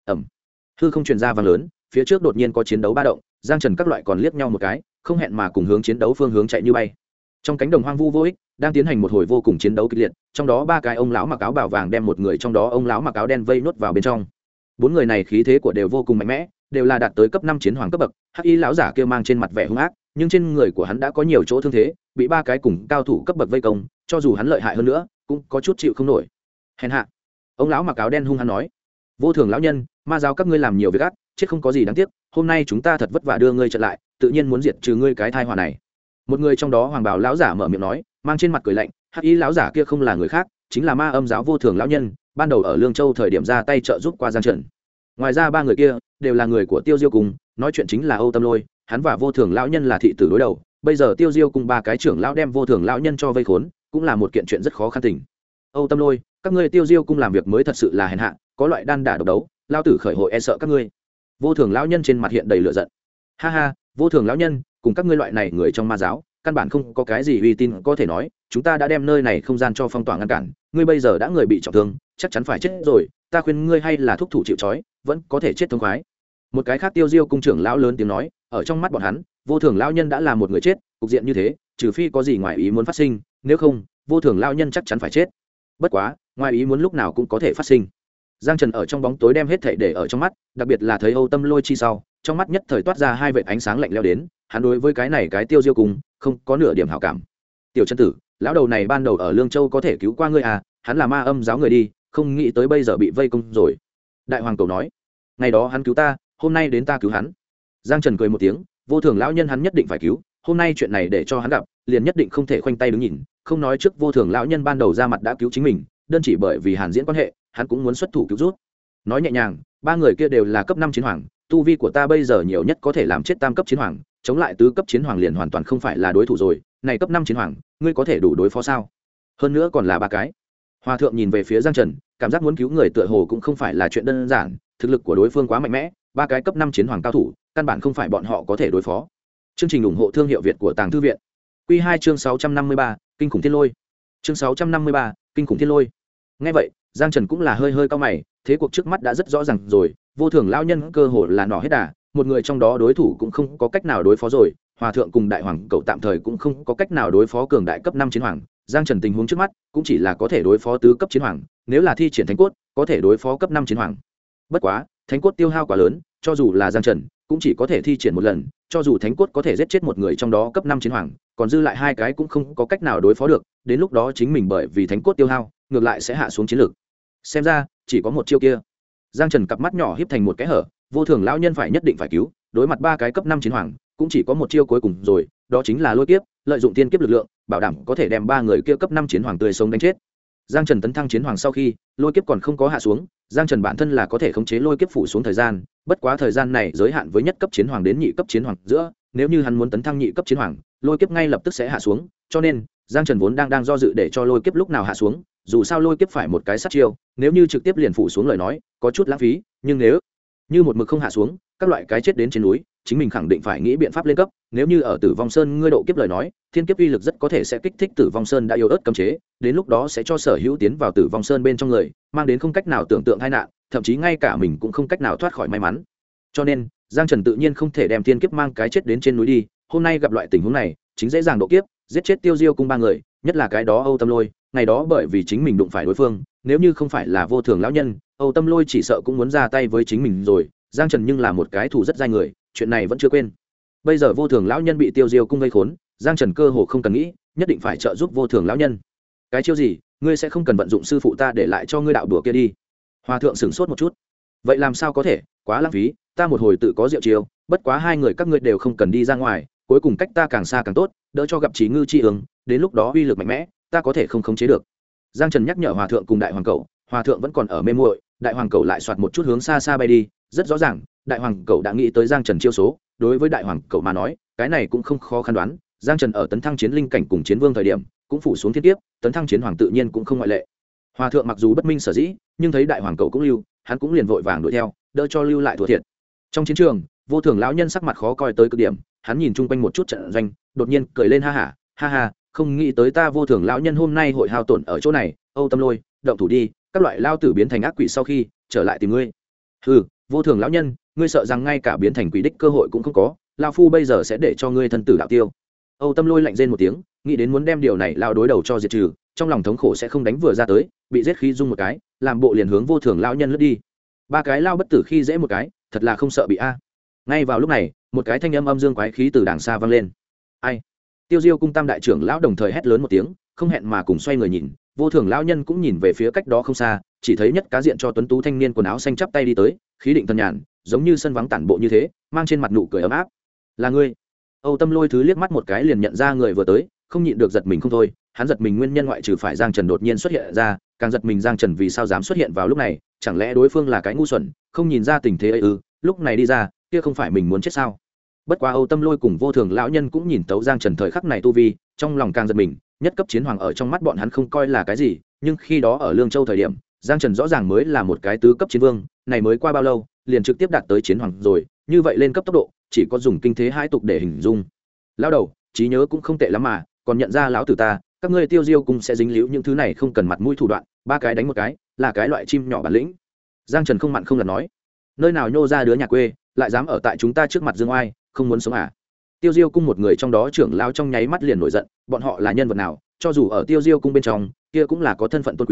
A: Hư không truyền ra vang lớn, phía trước đột nhiên có chiến đấu ba động, Giang Trần các loại còn liếc nhau một cái, không hẹn mà cùng hướng chiến đấu phương hướng chạy như bay. Trong cánh đồng hoang vu vô ích, đang tiến hành một hồi vô cùng chiến đấu kịch liệt, trong đó ba cái ông lão mặc áo bào vàng đem một người trong đó ông lão mặc áo đen vây nốt vào bên trong. Bốn người này khí thế của đều vô cùng mạnh mẽ, đều là đạt tới cấp 5 chiến hoàng cấp bậc. Hắc Y lão giả kia mang trên mặt vẻ hung ác, nhưng trên người của hắn đã có nhiều chỗ thương thế, bị ba cái cùng cao thủ cấp bậc vây công, cho dù hắn lợi hại hơn nữa, cũng có chút chịu không nổi. Hèn hạ. Ông lão mặc áo đen hung hăng nói: "Vô Thường lão nhân, ma giáo các ngươi làm nhiều việc ác, chết không có gì đáng tiếc, hôm nay chúng ta thật vất vả đưa ngươi trở lại, tự nhiên muốn diệt trừ ngươi cái tai họa này." Một người trong đó hoàng bào lão giả mở miệng nói, mang trên mặt cười lạnh. Hắc Y lão giả kia không là người khác, chính là Ma Âm giáo Vô Thường lão nhân, ban đầu ở Lương Châu thời điểm ra tay trợ giúp qua Giang Trần. Ngoài ra ba người kia đều là người của Tiêu Diêu Cung, nói chuyện chính là Âu Tâm Lôi, hắn và Vô Thường lão nhân là thị tử đối đầu, bây giờ Tiêu Diêu Cung ba cái trưởng lão đem Vô Thường lão nhân cho vây khốn, cũng là một kiện chuyện rất khó khăn tình. Âu Tâm Lôi, các ngươi Tiêu Diêu Cung làm việc mới thật sự là hèn hạ, có loại đan đả độc đấu, lao tử khởi hội e sợ các ngươi. Vô Thường lão nhân trên mặt hiện đầy lửa giận. Ha ha, Vô Thường lão nhân, cùng các ngươi loại này người trong ma giáo, căn bản không có cái gì uy tín có thể nói, chúng ta đã đem nơi này không gian cho phong tỏa ngăn cản, ngươi bây giờ đã người bị trọng thương, chắc chắn phải chết rồi, ta khuyên ngươi hay là thúc thủ chịu trói, vẫn có thể chết thông khoái. Một cái khác Tiêu Diêu cung trưởng lão lớn tiếng nói, ở trong mắt bọn hắn, Vô Thường lão nhân đã là một người chết, cục diện như thế, trừ phi có gì ngoài ý muốn phát sinh, nếu không, Vô Thường lão nhân chắc chắn phải chết. Bất quá, ngoài ý muốn lúc nào cũng có thể phát sinh. Giang Trần ở trong bóng tối đem hết thảy để ở trong mắt, đặc biệt là thấy Âu Tâm Lôi chi sau, trong mắt nhất thời toát ra hai vệt ánh sáng lạnh lẽo đến, hắn đối với cái này cái Tiêu Diêu cùng không có nửa điểm hảo cảm. Tiểu Chân Tử, lão đầu này ban đầu ở Lương Châu có thể cứu qua ngươi à, hắn là ma âm giáo người đi, không nghĩ tới bây giờ bị vây công rồi. Đại hoàng cầu nói, ngày đó hắn cứu ta, hôm nay đến ta cứu hắn. Giang Trần cười một tiếng, vô thường lão nhân hắn nhất định phải cứu, hôm nay chuyện này để cho hắn gặp, liền nhất định không thể khoanh tay đứng nhìn, không nói trước vô thường lão nhân ban đầu ra mặt đã cứu chính mình, đơn chỉ bởi vì Hàn Diễn quan hệ, hắn cũng muốn xuất thủ cứu rút. Nói nhẹ nhàng, ba người kia đều là cấp 5 chiến hoàng, tu vi của ta bây giờ nhiều nhất có thể làm chết tam cấp chiến hoàng, chống lại tứ cấp chiến hoàng liền hoàn toàn không phải là đối thủ rồi, này cấp 5 chiến hoàng, ngươi có thể đủ đối phó sao? Hơn nữa còn là ba cái. Hòa thượng nhìn về phía Giang Trần, cảm giác muốn cứu người tựa hồ cũng không phải là chuyện đơn giản, thực lực của đối phương quá mạnh mẽ, ba cái cấp 5 chiến hoàng cao thủ, căn bản không phải bọn họ có thể đối phó. Chương trình ủng hộ thương hiệu Việt của Tàng Thư viện. Quy 2 chương 653, kinh khủng thiên lôi. Chương 653, kinh khủng thiên lôi. Nghe vậy, Giang Trần cũng là hơi hơi cau mày, thế cuộc trước mắt đã rất rõ ràng rồi, vô thường lão nhân cơ hồ là nỏ hết đà, một người trong đó đối thủ cũng không có cách nào đối phó rồi, hòa thượng cùng đại hoàng cậu tạm thời cũng không có cách nào đối phó cường đại cấp 5 chiến hoàng, Giang Trần tình huống trước mắt cũng chỉ là có thể đối phó tứ cấp chiến hoàng, nếu là thi triển thánh cốt, có thể đối phó cấp 5 chiến hoàng. Bất quá, thánh cốt tiêu hao quá lớn, cho dù là Giang Trần cũng chỉ có thể thi triển một lần, cho dù thánh cốt có thể giết chết một người trong đó cấp 5 chiến hoàng, còn dư lại hai cái cũng không có cách nào đối phó được, đến lúc đó chính mình bởi vì thánh cốt tiêu hao, ngược lại sẽ hạ xuống chiến lược. Xem ra, chỉ có một chiêu kia. Giang Trần cặp mắt nhỏ híp thành một cái hở, vô thường lão nhân phải nhất định phải cứu, đối mặt ba cái cấp 5 chiến hoàng, cũng chỉ có một chiêu cuối cùng rồi, đó chính là lôi kiếp, lợi dụng tiên kiếp lực lượng, bảo đảm có thể đem ba người kia cấp 5 chiến hoàng tươi sống đánh chết. Giang Trần tấn thăng chiến hoàng sau khi, lôi kiếp còn không có hạ xuống, Giang Trần bản thân là có thể khống chế lôi kiếp phủ xuống thời gian, bất quá thời gian này giới hạn với nhất cấp chiến hoàng đến nhị cấp chiến hoàng giữa, nếu như hắn muốn tấn thăng nhị cấp chiến hoàng, lôi kiếp ngay lập tức sẽ hạ xuống, cho nên Giang Trần vốn đang do dự để cho lôi kiếp lúc nào hạ xuống, dù sao lôi kiếp phải một cái sát chiêu, nếu như trực tiếp liền phủ xuống lời nói, có chút lãng phí, nhưng nếu như một mực không hạ xuống, các loại cái chết đến trên núi, chính mình khẳng định phải nghĩ biện pháp lên cấp, nếu như ở Tử Vong Sơn ngươi độ kiếp lời nói, thiên kiếp uy lực rất có thể sẽ kích thích Tử Vong Sơn đã yếu ớt cấm chế, đến lúc đó sẽ cho sở hữu tiến vào Tử Vong Sơn bên trong người, mang đến không cách nào tưởng tượng tai nạn, thậm chí ngay cả mình cũng không cách nào thoát khỏi may mắn. Cho nên, Giang Trần tự nhiên không thể đem thiên kiếp mang cái chết đến trên núi đi, hôm nay gặp loại tình huống này, chính dễ dàng độ kiếp, giết chết Tiêu Diêu cung ba người, nhất là cái đó Âu Tâm Lôi, ngày đó bởi vì chính mình đụng phải đối phương, nếu như không phải là vô thường lão nhân, Âu Tâm Lôi chỉ sợ cũng muốn ra tay với chính mình rồi, Giang Trần nhưng là một cái thủ rất dai người, chuyện này vẫn chưa quên. Bây giờ vô thường lão nhân bị Tiêu Diêu cung vây khốn, Giang Trần cơ hồ không cần nghĩ, nhất định phải trợ giúp vô thường lão nhân. Cái chiêu gì, ngươi sẽ không cần vận dụng sư phụ ta để lại cho ngươi đạo đùa kia đi. Hòa thượng sửng sốt một chút. Vậy làm sao có thể, quá lãng phí, ta một hồi tự có diệu chiêu, bất quá hai người các ngươi đều không cần đi ra ngoài, cuối cùng cách ta càng xa càng tốt, đỡ cho gặp trí ngư chi ứng, đến lúc đó uy lực mạnh mẽ, ta có thể không khống chế được. Giang Trần nhắc nhở hòa thượng cùng đại hoàng cẩu, hòa thượng vẫn còn ở mê muội, đại hoàng cẩu lại xoạt một chút hướng xa xa bay đi, rất rõ ràng, đại hoàng cẩu đã nghĩ tới Giang Trần chiêu số, đối với đại hoàng cẩu mà nói, cái này cũng không khó khăn đoán, Giang Trần ở tấn thăng chiến linh cảnh cùng chiến vương thời điểm, cũng phủ xuống thiên kiếp, tấn thăng chiến hoàng tự nhiên cũng không ngoại lệ. Hòa thượng mặc dù bất minh sở dĩ, nhưng thấy đại hoàng cẩu cũng lưu, hắn cũng liền vội vàng đuổi theo, đỡ cho lưu lại thua thiệt. Trong chiến trường, vô thường lão nhân sắc mặt khó coi tới cực điểm, hắn nhìn chung quanh một chút trận doanh, đột nhiên cười lên ha ha, không nghĩ tới ta vô thường lão nhân hôm nay hội hao tổn ở chỗ này, Âu Tâm Lôi, động thủ đi, các loại lao tử biến thành ác quỷ sau khi trở lại tìm ngươi. Hừ, vô thường lão nhân, ngươi sợ rằng ngay cả biến thành quỷ đích cơ hội cũng không có, lão phu bây giờ sẽ để cho ngươi thân tử đạo tiêu. Âu Tâm Lôi lạnh rên một tiếng, nghĩ đến muốn đem điều này lao đối đầu cho diệt trừ, trong lòng thống khổ sẽ không đánh vừa ra tới, bị giết khí rung một cái, làm bộ liền hướng vô thường lão nhân lướt đi. Ba cái lao bất tử khi dễ một cái, thật là không sợ bị a. Ngay vào lúc này, một cái thanh âm âm dương quái khí từ đàng xa vang lên. Ai? Tiêu Diêu cung tam đại trưởng lão đồng thời hét lớn một tiếng, không hẹn mà cùng xoay người nhìn, vô thường lão nhân cũng nhìn về phía cách đó không xa, chỉ thấy nhất cá diện cho tuấn tú thanh niên quần áo xanh chắp tay đi tới, khí định thần nhàn, giống như sân vắng tản bộ như thế, mang trên mặt nụ cười ấm áp. Là ngươi? Âu Tâm Lôi thứ liếc mắt một cái liền nhận ra người vừa tới, không nhịn được giật mình không thôi, hắn giật mình nguyên nhân ngoại trừ phải Giang Trần đột nhiên xuất hiện ra, càng giật mình Giang Trần vì sao dám xuất hiện vào lúc này, chẳng lẽ đối phương là cái ngu xuẩn, không nhìn ra tình thế ấy ư? Lúc này đi ra, kia không phải mình muốn chết sao? Bất quá Âu Tâm Lôi cùng vô thường lão nhân cũng nhìn tấu Giang Trần thời khắc này tu vi, trong lòng càng giật mình, nhất cấp chiến hoàng ở trong mắt bọn hắn không coi là cái gì, nhưng khi đó ở Lương Châu thời điểm, Giang Trần rõ ràng mới là một cái tứ cấp chiến vương, này mới qua bao lâu, liền trực tiếp đạt tới chiến hoàng rồi, như vậy lên cấp tốc độ, chỉ có dùng kinh thế hai tục để hình dung. Lão đầu, trí nhớ cũng không tệ lắm mà, còn nhận ra lão tử ta, các ngươi Tiêu Diêu cung sẽ dính líu những thứ này không cần mặt mũi thủ đoạn, ba cái đánh một cái, là cái loại chim nhỏ bản lĩnh. Giang Trần không mặn không lạt nói, nơi nào nhô ra đứa nhà quê, lại dám ở tại chúng ta trước mặt dương oai, không muốn sống à? Tiêu Diêu cung một người trong đó trưởng lão trong nháy mắt liền nổi giận, bọn họ là nhân vật nào, cho dù ở Tiêu Diêu cung bên trong, kia cũng là có thân phận tôn quý,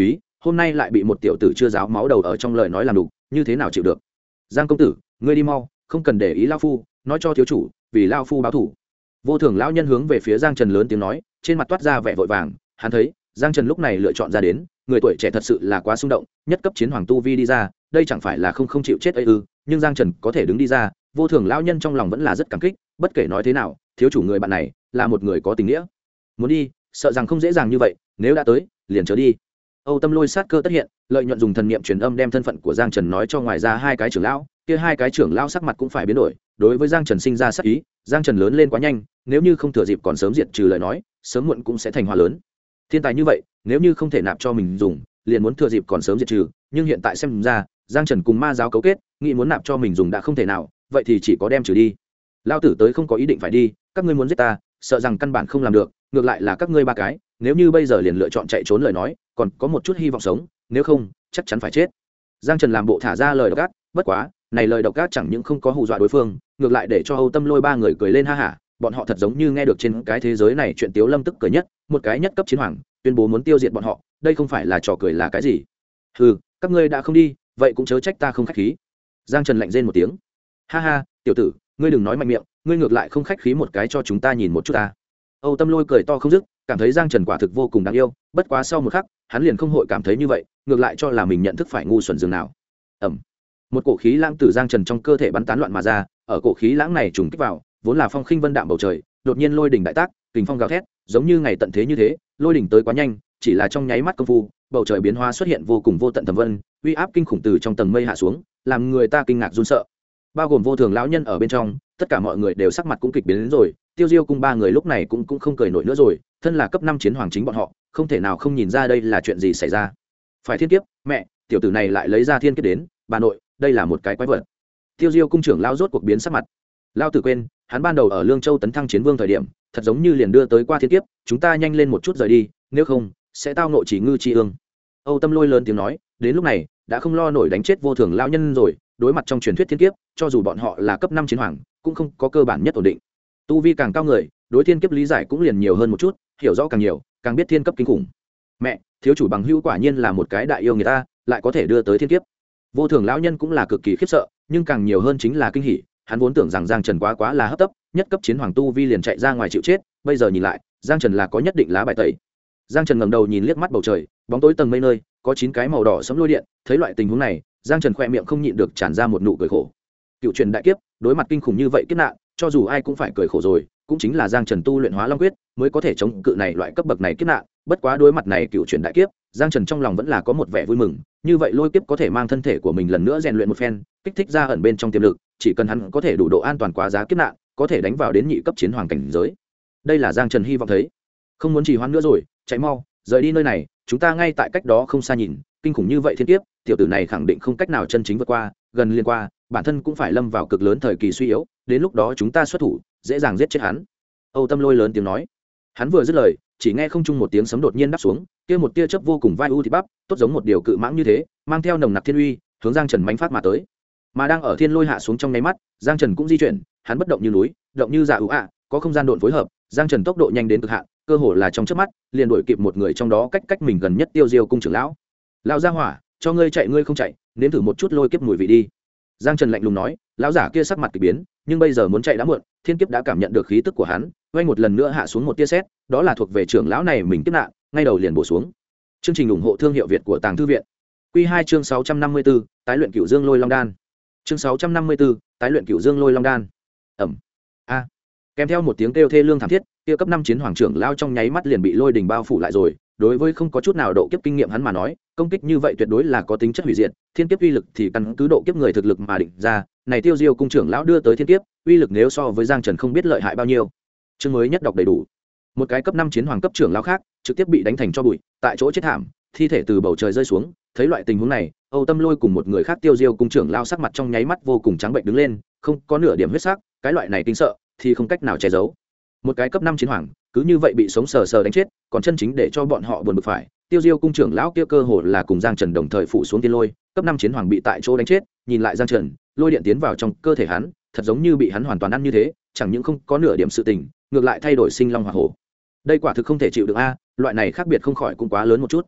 A: hôm nay lại bị một tiểu tử chưa giáo máu đầu ở trong lời nói làm đục, như thế nào chịu được. Giang công tử, ngươi đi mau, không cần để ý lao phu, nói cho thiếu chủ, vì lao phu báo thủ. Vô Thường lão nhân hướng về phía Giang Trần lớn tiếng nói, trên mặt toát ra vẻ vội vàng. Hắn thấy Giang Trần lúc này lựa chọn ra đến, người tuổi trẻ thật sự là quá xung động, nhất cấp chiến hoàng tu vi đi ra, đây chẳng phải là không chịu chết ấy ư? Nhưng Giang Trần có thể đứng đi ra, Vô Thường lão nhân trong lòng vẫn là rất cảm kích, bất kể nói thế nào, thiếu chủ người bạn này là một người có tình nghĩa. Muốn đi, sợ rằng không dễ dàng như vậy, nếu đã tới, liền chớ đi. Âu Tâm Lôi sát cơ tất hiện, lợi nhuận dùng thần niệm truyền âm đem thân phận của Giang Trần nói cho ngoài ra hai cái trưởng lão, kia hai cái trưởng lão sắc mặt cũng phải biến đổi, đối với Giang Trần sinh ra sát ý. Giang Trần lớn lên quá nhanh, nếu như không thừa dịp còn sớm diệt trừ lời nói, sớm muộn cũng sẽ thành hòa lớn. Thiên tài như vậy, nếu như không thể nạp cho mình dùng, liền muốn thừa dịp còn sớm diệt trừ, nhưng hiện tại xem ra, Giang Trần cùng ma giáo cấu kết, nghĩ muốn nạp cho mình dùng đã không thể nào, vậy thì chỉ có đem trừ đi. Lão tử tới không có ý định phải đi, các ngươi muốn giết ta, sợ rằng căn bản không làm được, ngược lại là các ngươi ba cái, nếu như bây giờ liền lựa chọn chạy trốn lời nói, còn có một chút hy vọng sống, nếu không, chắc chắn phải chết. Giang Trần làm bộ thả ra lời độc ác, bất quá, này lời độc ác chẳng những không có hù dọa đối phương, ngược lại để cho Âu Tâm Lôi ba người cười lên ha hả, bọn họ thật giống như nghe được trên cái thế giới này chuyện Tiếu Lâm tức cười nhất, một cái nhất cấp chiến hoàng, tuyên bố muốn tiêu diệt bọn họ, đây không phải là trò cười là cái gì? Hừ, các ngươi đã không đi, vậy cũng chớ trách ta không khách khí. Giang Trần lạnh rên một tiếng. Ha ha, tiểu tử, ngươi đừng nói mạnh miệng, ngươi ngược lại không khách khí một cái cho chúng ta nhìn một chút ta. Âu Tâm Lôi cười to không dứt, cảm thấy Giang Trần quả thực vô cùng đáng yêu, bất quá sau một khắc, hắn liền không hội cảm thấy như vậy, ngược lại cho là mình nhận thức phải ngu xuẩn dường nào. Ầm. Một cổ khí lãng từ Giang Trần trong cơ thể bắn tán loạn mà ra, ở cổ khí lãng này trùng kích vào, vốn là phong khinh vân đạm bầu trời, đột nhiên lôi đỉnh đại tác, kình phong gào thét, giống như ngày tận thế như thế, lôi đỉnh tới quá nhanh, chỉ là trong nháy mắt công phu, bầu trời biến hóa xuất hiện vô cùng vô tận thẩm vân, uy áp kinh khủng từ trong tầng mây hạ xuống, làm người ta kinh ngạc run sợ. Bao gồm Vô Thường lão nhân ở bên trong, tất cả mọi người đều sắc mặt cũng kịch biến đến rồi, Tiêu Diêu cung ba người lúc này cũng không cười nổi nữa rồi, thân là cấp 5 chiến hoàng chính bọn họ, không thể nào không nhìn ra đây là chuyện gì xảy ra. Phải thiên kiếp, mẹ, tiểu tử này lại lấy ra thiên kiếp đến, bà nội, đây là một cái quái vật. Tiêu Diêu cung trưởng lão rốt cuộc biến sắc mặt. Lão tử quên, hắn ban đầu ở Lương Châu tấn thăng chiến vương thời điểm, thật giống như liền đưa tới qua thiên kiếp, chúng ta nhanh lên một chút rời đi, nếu không sẽ tao nội chỉ ngư chi ương. Âu Tâm Lôi lớn tiếng nói, đến lúc này đã không lo nổi đánh chết Vô Thường lão nhân rồi, đối mặt trong truyền thuyết thiên kiếp, cho dù bọn họ là cấp 5 chiến hoàng, cũng không có cơ bản nhất ổn định. Tu vi càng cao người, đối thiên kiếp lý giải cũng liền nhiều hơn một chút, hiểu rõ càng nhiều, càng biết thiên cấp kinh khủng. Mẹ, thiếu chủ bằng hữu quả nhiên là một cái đại yêu người ta, lại có thể đưa tới thiên kiếp. Vô Thường lão nhân cũng là cực kỳ khiếp sợ, nhưng càng nhiều hơn chính là kinh hỉ, hắn vốn tưởng rằng Giang Trần quá là hấp tấp, nhất cấp chiến hoàng tu vi liền chạy ra ngoài chịu chết, bây giờ nhìn lại, Giang Trần là có nhất định lá bài tẩy. Giang Trần ngẩng đầu nhìn liếc mắt bầu trời, bóng tối tầng mây nơi, có 9 cái màu đỏ sẫm lôi điện, thấy loại tình huống này, Giang Trần khỏe miệng không nhịn được tràn ra một nụ cười khổ. Cựu truyền đại kiếp, đối mặt kinh khủng như vậy kiếp nạn, cho dù ai cũng phải cười khổ rồi, cũng chính là Giang Trần tu luyện Hóa Long quyết, mới có thể chống cự này loại cấp bậc này kiếp nạn, bất quá đối mặt này cựu truyền đại kiếp, Giang Trần trong lòng vẫn là có một vẻ vui mừng, như vậy lôi kiếp có thể mang thân thể của mình lần nữa rèn luyện một phen, kích thích ra ẩn bên trong tiềm lực, chỉ cần hắn có thể đủ độ an toàn quá giá kiếp nạn, có thể đánh vào đến nhị cấp chiến hoàng cảnh giới. Đây là Giang Trần hy vọng thấy. Không muốn trì hoãn nữa rồi, chạy mau, rời đi nơi này, chúng ta ngay tại cách đó không xa nhìn, kinh khủng như vậy thiên kiếp, tiểu tử này khẳng định không cách nào chân chính vượt qua, gần liên qua, bản thân cũng phải lâm vào cực lớn thời kỳ suy yếu, đến lúc đó chúng ta xuất thủ, dễ dàng giết chết hắn. Âu Tâm Lôi lớn tiếng nói. Hắn vừa dứt lời, chỉ nghe không trung một tiếng sấm đột nhiên đáp xuống, kia một tia chớp vô cùng vai u thịt bắp, tốt giống một điều cự mãng như thế, mang theo nồng nặc thiên uy, hướng Giang Trần mãnh phát mà tới. Mà đang ở thiên lôi hạ xuống trong nháy mắt, Giang Trần cũng di chuyển, hắn bất động như núi, động như dạ ưu ạ, có không gian độn phối hợp, Giang Trần tốc độ nhanh đến cực hạn, cơ hồ là trong chớp mắt, liền đuổi kịp một người trong đó cách mình gần nhất Tiêu Diêu cung trưởng lão. Lão gia hỏa, cho ngươi chạy ngươi không chạy, nếm thử một chút lôi kiếp mùi vị đi. Giang Trần lạnh lùng nói, lão giả kia sắc mặt kỳ biến, nhưng bây giờ muốn chạy đã muộn, thiên kiếp đã cảm nhận được khí tức của hắn, vang một lần nữa hạ xuống một tia sét, đó là thuộc về trưởng lão này mình kiếp nạn, ngay đầu liền bổ xuống. Chương trình ủng hộ thương hiệu Việt của Tàng Thư viện. Quy 2 chương 654, tái luyện Cửu Dương Lôi Long Đan. Chương 654, tái luyện Cửu Dương Lôi Long Đan. Ầm. A. Kèm theo một tiếng kêu thê lương thảm thiết, kia cấp 5 chiến hoàng trưởng lao trong nháy mắt liền bị lôi đình bao phủ lại rồi, đối với không có chút nào độ kiếp kinh nghiệm hắn mà nói, công kích như vậy tuyệt đối là có tính chất hủy diệt, thiên kiếp uy lực thì căn cứ độ kiếp người thực lực mà định ra, này Tiêu Diêu cung trưởng lão đưa tới thiên kiếp, uy lực nếu so với Giang Trần không biết lợi hại bao nhiêu. Chương mới nhất đọc đầy đủ. Một cái cấp 5 chiến hoàng cấp trưởng lão khác, trực tiếp bị đánh thành cho bụi, tại chỗ chết thảm, thi thể từ bầu trời rơi xuống, thấy loại tình huống này, Âu Tâm Lôi cùng một người khác Tiêu Diêu cung trưởng lão sắc mặt trong nháy mắt vô cùng trắng bệnh đứng lên, không có nửa điểm huyết sắc, cái loại này kinh sợ thì không cách nào che giấu. Một cái cấp 5 chiến hoàng, cứ như vậy bị sống sờ sờ đánh chết, còn chân chính để cho bọn họ buồn bực phải, Tiêu Diêu cung trưởng lão kia cơ hồ là cùng Giang Trần đồng thời phụ xuống tiên lôi, cấp 5 chiến hoàng bị tại chỗ đánh chết, nhìn lại Giang Trần, lôi điện tiến vào trong cơ thể hắn, thật giống như bị hắn hoàn toàn ăn như thế, chẳng những không có nửa điểm sự tình, ngược lại thay đổi sinh long hỏa hổ. Đây quả thực không thể chịu được a, loại này khác biệt không khỏi cũng quá lớn một chút.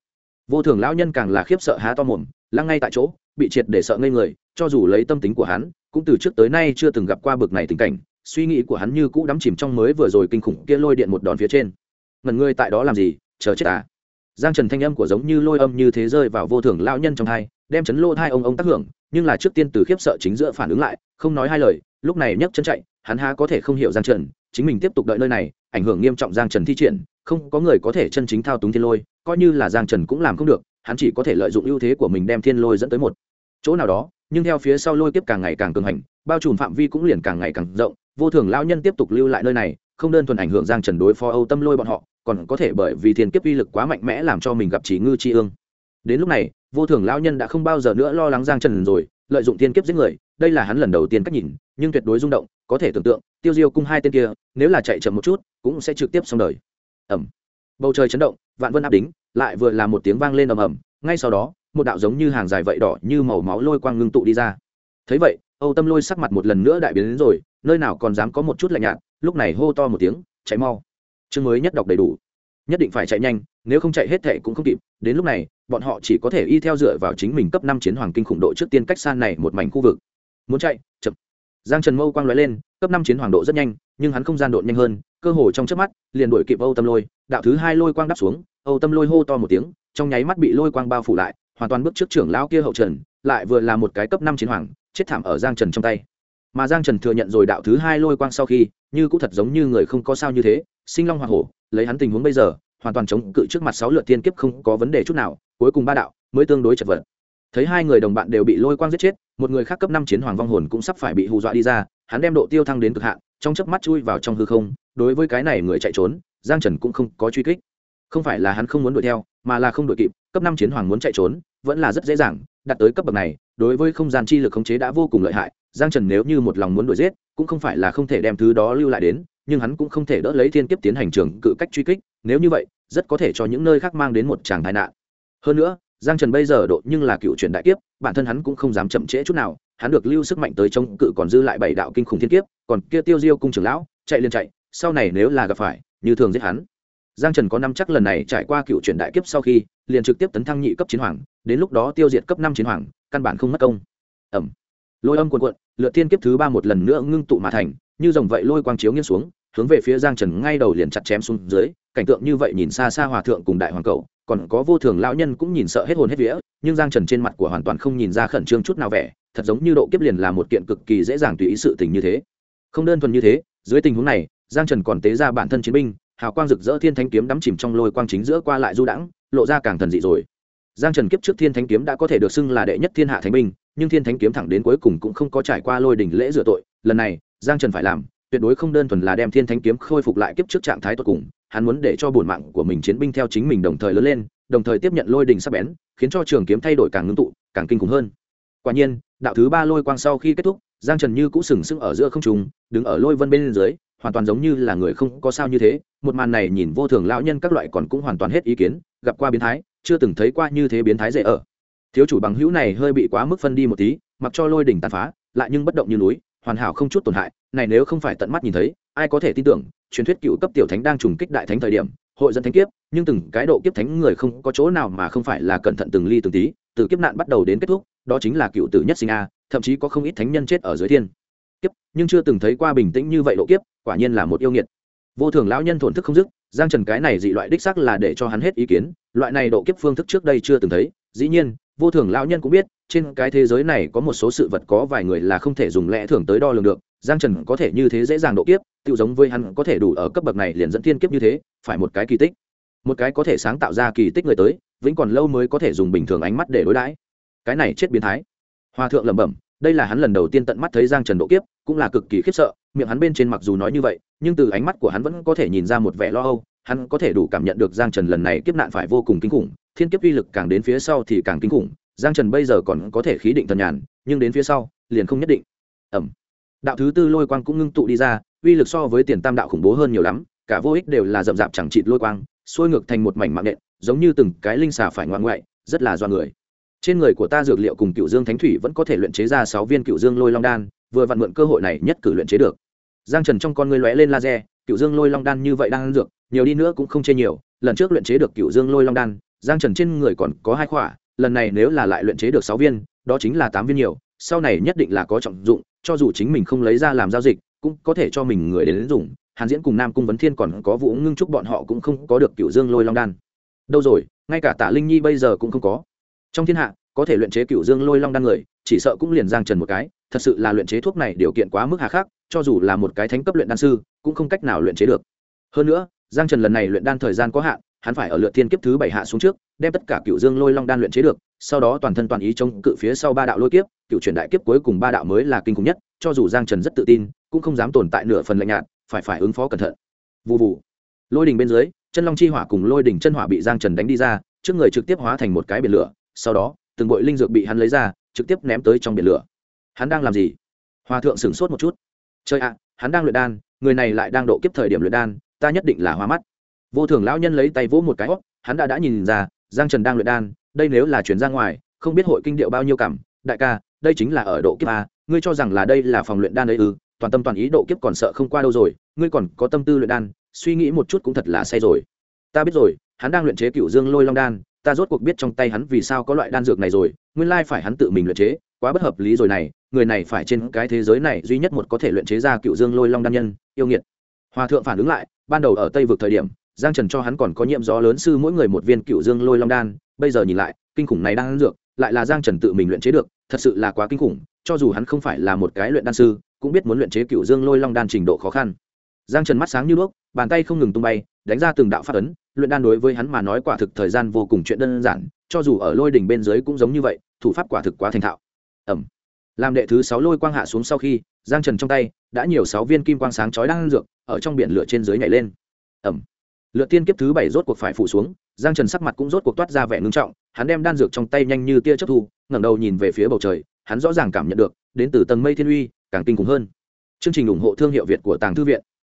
A: Vô Thường lão nhân càng là khiếp sợ há to mồm, lăng ngay tại chỗ, bị triệt để sợ ngây người, cho dù lấy tâm tính của hắn, cũng từ trước tới nay chưa từng gặp qua bực này tình cảnh, suy nghĩ của hắn như cũ đắm chìm trong mới vừa rồi kinh khủng kia lôi điện một đòn phía trên. Ngẩn ngươi tại đó làm gì, chờ chết à? Giang Trần thanh âm của giống như lôi âm như thế rơi vào Vô Thường lão nhân trong tai, đem chấn lô thai ông tác hưởng, nhưng là trước tiên từ khiếp sợ chính giữa phản ứng lại, không nói hai lời, lúc này nhấc chân chạy, hắn há có thể không hiểu Giang Trần, chính mình tiếp tục đợi nơi này, ảnh hưởng nghiêm trọng Giang Trần thi triển, không có người có thể chân chính thao túng thiên lôi, coi như là Giang Trần cũng làm không được, hắn chỉ có thể lợi dụng ưu thế của mình đem thiên lôi dẫn tới một chỗ nào đó, nhưng theo phía sau lôi kiếp càng ngày càng cường hành, bao trùm phạm vi cũng liền càng ngày càng rộng. Vô Thường lão nhân tiếp tục lưu lại nơi này, không đơn thuần ảnh hưởng Giang Trần đối phó Âu Tâm Lôi bọn họ, còn có thể bởi vì thiên kiếp uy lực quá mạnh mẽ làm cho mình gặp chỉ ngư chi ương. Đến lúc này, Vô Thường lão nhân đã không bao giờ nữa lo lắng Giang Trần rồi, lợi dụng thiên kiếp giết người, đây là hắn lần đầu tiên cách nhìn, nhưng tuyệt đối rung động, có thể tưởng tượng, Tiêu Diêu cung hai tên kia, nếu là chạy chậm một chút, cũng sẽ trực tiếp xong đời. Ầm. Bầu trời chấn động, vạn vân áp đính, lại vừa là một tiếng vang lên ầm ầm, ngay sau đó, một đạo giống như hàng dài vậy đỏ như màu máu lôi quang ngưng tụ đi ra. Thấy vậy, Âu Tâm Lôi sắc mặt một lần nữa đại biến đến rồi, nơi nào còn dám có một chút lạnh nhạt, lúc này hô to một tiếng, chạy mau. Chương mới nhất đọc đầy đủ, nhất định phải chạy nhanh, nếu không chạy hết thệ cũng không kịp. Đến lúc này, bọn họ chỉ có thể y theo dựa vào chính mình cấp 5 chiến hoàng kinh khủng độ trước tiên cách xa này một mảnh khu vực. Muốn chạy, chậm. Giang Trần mâu quang lóe lên, cấp 5 chiến hoàng độ rất nhanh, nhưng hắn không gian độ nhanh hơn, cơ hồ trong chớp mắt, liền đuổi kịp Âu Tâm Lôi, đạo thứ hai lôi quang đáp xuống, Âu Tâm Lôi hô to một tiếng, trong nháy mắt bị lôi quang bao phủ lại, hoàn toàn bước trước trưởng lão kia hậu trần, lại vừa là một cái cấp 5 chiến hoàng, chết thảm ở Giang Trần trong tay. Mà Giang Trần thừa nhận rồi đạo thứ hai lôi quang sau khi, như cũng thật giống như người không có sao như thế, sinh long hỏa hổ, lấy hắn tình huống bây giờ, hoàn toàn chống cự trước mặt 6 lượt tiên kiếp không có vấn đề chút nào, cuối cùng 3 đạo mới tương đối chật vật. Thấy hai người đồng bạn đều bị lôi quang giết chết, một người khác cấp 5 chiến hoàng vong hồn cũng sắp phải bị hù dọa đi ra, hắn đem độ tiêu thăng đến cực hạn, trong chớp mắt chui vào trong hư không, đối với cái này người chạy trốn, Giang Trần cũng không có truy kích. Không phải là hắn không muốn đuổi theo, mà là không đuổi kịp, cấp 5 chiến hoàng muốn chạy trốn, vẫn là rất dễ dàng, đạt tới cấp bậc này, đối với không gian chi lực khống chế đã vô cùng lợi hại, Giang Trần nếu như một lòng muốn đuổi giết, cũng không phải là không thể đem thứ đó lưu lại đến, nhưng hắn cũng không thể đỡ lấy thiên kiếp tiến hành trường cự cách truy kích, nếu như vậy, rất có thể cho những nơi khác mang đến một tràng tai nạn. Hơn nữa, Giang Trần bây giờ độ nhưng là cựu chuyển đại kiếp, bản thân hắn cũng không dám chậm trễ chút nào, hắn được lưu sức mạnh tới chống cự còn dư lại 7 đạo kinh khủng thiên kiếp, còn kia Tiêu Diêu cung trưởng lão, chạy liền chạy, sau này nếu là gặp phải, như thường giết hắn. Giang Trần có năm chắc lần này trải qua cựu chuyển đại kiếp sau khi, liền trực tiếp tấn thăng nhị cấp chiến hoàng, đến lúc đó tiêu diệt cấp 5 chiến hoàng, căn bản không mất công. Ầm. Lôi âm cuồn cuộn, lựa thiên kiếp thứ 3 một lần nữa ngưng tụ mà thành, như rồng vậy lôi quang chiếu nghiêng xuống, hướng về phía Giang Trần ngay đầu liền chặt chém xuống dưới, cảnh tượng như vậy nhìn xa xa hòa thượng cùng đại hoàng cẩu, còn có Vô Thường lão nhân cũng nhìn sợ hết hồn hết vía, nhưng Giang Trần trên mặt của hoàn toàn không nhìn ra khẩn trương chút nào vẻ, thật giống như độ kiếp liền là một kiện cực kỳ dễ dàng tùy ý sự tình như thế. Không đơn thuần như thế, dưới tình huống này, Giang Trần còn tế ra bản thân chiến binh, hào quang rực rỡ thiên thánh kiếm đắm chìm trong lôi quang chính giữa qua lại du đãng, lộ ra càng thần dị rồi. Giang Trần kiếp trước thiên thánh kiếm đã có thể được xưng là đệ nhất thiên hạ thánh binh, nhưng thiên thánh kiếm thẳng đến cuối cùng cũng không có trải qua lôi đỉnh lễ rửa tội, lần này, Giang Trần phải làm, tuyệt đối không đơn thuần là đem thiên thánh kiếm khôi phục lại kiếp trước trạng thái tuyệt cùng, hắn muốn để cho bổn mạng của mình chiến binh theo chính mình đồng thời lớn lên, đồng thời tiếp nhận lôi đỉnh sắc bén, khiến cho trường kiếm thay đổi càng ngưng tụ, càng kinh khủng hơn. Quả nhiên, đạo thứ 3 lôi quang sau khi kết thúc, Giang Trần như cũ sừng sững ở giữa không trung, đứng ở lôi vân bên dưới, hoàn toàn giống như là người không có sao như thế. Một màn này nhìn Vô Thường lão nhân các loại còn cũng hoàn toàn hết ý kiến, gặp qua biến thái, chưa từng thấy qua như thế biến thái dễ ở. Thiếu chủ bằng hữu này hơi bị quá mức phân đi một tí, mặc cho lôi đỉnh tàn phá, lại nhưng bất động như núi, hoàn hảo không chút tổn hại, này nếu không phải tận mắt nhìn thấy, ai có thể tin tưởng, truyền thuyết cựu cấp tiểu thánh đang trùng kích đại thánh thời điểm, hội dẫn thánh kiếp, nhưng từng cái độ kiếp thánh người không có chỗ nào mà không phải là cẩn thận từng ly từng tí, từ kiếp nạn bắt đầu đến kết thúc, đó chính là cựu tử nhất sinh a, thậm chí có không ít thánh nhân chết ở dưới thiên kiếp, nhưng chưa từng thấy qua bình tĩnh như vậy độ kiếp, quả nhiên là một yêu nghiệt. Vô Thường lão nhân thổn thức không dứt, Giang Trần cái này dị loại đích xác là để cho hắn hết ý kiến, loại này độ kiếp phương thức trước đây chưa từng thấy, dĩ nhiên, Vô Thường lão nhân cũng biết, trên cái thế giới này có một số sự vật có vài người là không thể dùng lẽ thường tới đo lường được, Giang Trần có thể như thế dễ dàng độ kiếp, tựu giống với hắn có thể đủ ở cấp bậc này liền dẫn thiên kiếp như thế, phải một cái kỳ tích. Một cái có thể sáng tạo ra kỳ tích người tới, vĩnh còn lâu mới có thể dùng bình thường ánh mắt để đối đãi. Cái này chết biến thái. Hòa thượng lẩm bẩm, đây là hắn lần đầu tiên tận mắt thấy Giang Trần độ kiếp, cũng là cực kỳ khiếp sợ, miệng hắn bên trên mặc dù nói như vậy, nhưng từ ánh mắt của hắn vẫn có thể nhìn ra một vẻ lo âu, hắn có thể đủ cảm nhận được Giang Trần lần này kiếp nạn phải vô cùng kinh khủng, thiên kiếp uy lực càng đến phía sau thì càng kinh khủng, Giang Trần bây giờ còn có thể khí định thần nhàn, nhưng đến phía sau, liền không nhất định. Ầm. Đạo thứ 4 lôi quang cũng ngưng tụ đi ra, uy lực so với tiền tam đạo khủng bố hơn nhiều lắm, cả vô ích đều là rậm rạp chẳng chịt lôi quang, xuôi ngược thành một mảnh mạng nện, giống như từng cái linh xà phải ngoan ngoại, rất là doan người. Trên người của ta dược liệu cùng Cựu Dương Thánh Thủy vẫn có thể luyện chế ra 6 viên Cựu Dương Lôi Long đan, vừa vặn mượn cơ hội này nhất cử luyện chế được. Giang Trần trong con ngươi lóe lên laser, Cựu Dương Lôi Long đan như vậy đang dược, nhiều đi nữa cũng không chê nhiều, lần trước luyện chế được Cựu Dương Lôi Long đan, Giang Trần trên người còn có 2 khỏa, lần này nếu là lại luyện chế được 6 viên, đó chính là 8 viên nhiều, sau này nhất định là có trọng dụng, cho dù chính mình không lấy ra làm giao dịch, cũng có thể cho mình người đến dùng. Hàn Diễn cùng Nam Cung Vấn Thiên còn có Vũ Ngưng Trúc bọn họ cũng không có được Cửu Dương Lôi Long đan. Đâu rồi, ngay cả Tạ Linh Nhi bây giờ cũng không có. Trong thiên hạ, có thể luyện chế Cửu Dương Lôi Long đan người, chỉ sợ cũng liền Giang Trần một cái, thật sự là luyện chế thuốc này điều kiện quá mức hà khắc, cho dù là một cái thánh cấp luyện đan sư, cũng không cách nào luyện chế được. Hơn nữa, Giang Trần lần này luyện đan thời gian có hạn, hắn phải ở lượt thiên kiếp thứ 7 hạ xuống trước, đem tất cả Cửu Dương Lôi Long đan luyện chế được, sau đó toàn thân toàn ý chống cự phía sau 3 đạo lôi kiếp, cựu chuyển đại kiếp cuối cùng 3 đạo mới là kinh khủng nhất, cho dù Giang Trần rất tự tin, cũng không dám tồn tại nửa phần lạnh nhạt, phải ứng phó cẩn thận. Vù vù. Lôi đỉnh bên dưới, chân long chi hỏa cùng lôi đỉnh chân hỏa bị Giang Trần đánh đi ra, trước người trực tiếp hóa thành một cái biển lửa, sau đó, từng bội linh dược bị hắn lấy ra, trực tiếp ném tới trong biển lửa. Hắn đang làm gì? Hòa thượng sửng sốt một chút. Trời ạ, hắn đang luyện đan, người này lại đang độ kiếp thời điểm luyện đan, ta nhất định là hoa mắt. Vô Thường lão nhân lấy tay vỗ một cái hốc, hắn đã nhìn ra, Giang Trần đang luyện đan, đây nếu là truyền ra ngoài, không biết hội kinh điệu bao nhiêu cảm. Đại ca, đây chính là ở độ kiếp a, ngươi cho rằng là đây là phòng luyện đan đấy ư? Toàn tâm toàn ý độ kiếp còn sợ không qua đâu rồi, ngươi còn có tâm tư luyện đan, suy nghĩ một chút cũng thật là say rồi. Ta biết rồi, hắn đang luyện chế Cửu Dương Lôi Long đan, ta rốt cuộc biết trong tay hắn vì sao có loại đan dược này rồi, nguyên lai phải hắn tự mình luyện chế, quá bất hợp lý rồi này, người này phải trên cái thế giới này duy nhất một có thể luyện chế ra Cửu Dương Lôi Long đan nhân, yêu nghiệt. Hòa thượng phản ứng lại, ban đầu ở Tây vực thời điểm, Giang Trần cho hắn còn có nhiệm gió lớn sư mỗi người một viên Cửu Dương Lôi Long đan, bây giờ nhìn lại, kinh khủng này đan dược, lại là Giang Trần tự mình luyện chế được, thật sự là quá kinh khủng, cho dù hắn không phải là một cái luyện đan sư, cũng biết muốn luyện chế Cửu Dương Lôi Long đan trình độ khó khăn. Giang Trần mắt sáng như đuốc, bàn tay không ngừng tung bay, đánh ra từng đạo pháp ấn, luyện đan đối với hắn mà nói quả thực thời gian vô cùng chuyện đơn giản, cho dù ở lôi đỉnh bên dưới cũng giống như vậy, thủ pháp quả thực quá thành thạo. Ầm. Làm đệ thứ 6 lôi quang hạ xuống sau khi, Giang Trần trong tay đã nhiều 6 viên kim quang sáng chói đang dược, ở trong biển lửa trên dưới nhảy lên. Ầm. Lượt tiên kiếp thứ 7 rốt cuộc phải phủ xuống, Giang Trần sắc mặt cũng rốt cuộc toát ra vẻ ngưng trọng, hắn đem đan dược trong tay nhanh như tia chớp thu, ngẩng đầu nhìn về phía bầu trời, hắn rõ ràng cảm nhận được đến từ tầng mây thiên uy càng kinh khủng hơn. Chương trình ủng hộ thương hiệu Việt của Tàng Thư viện.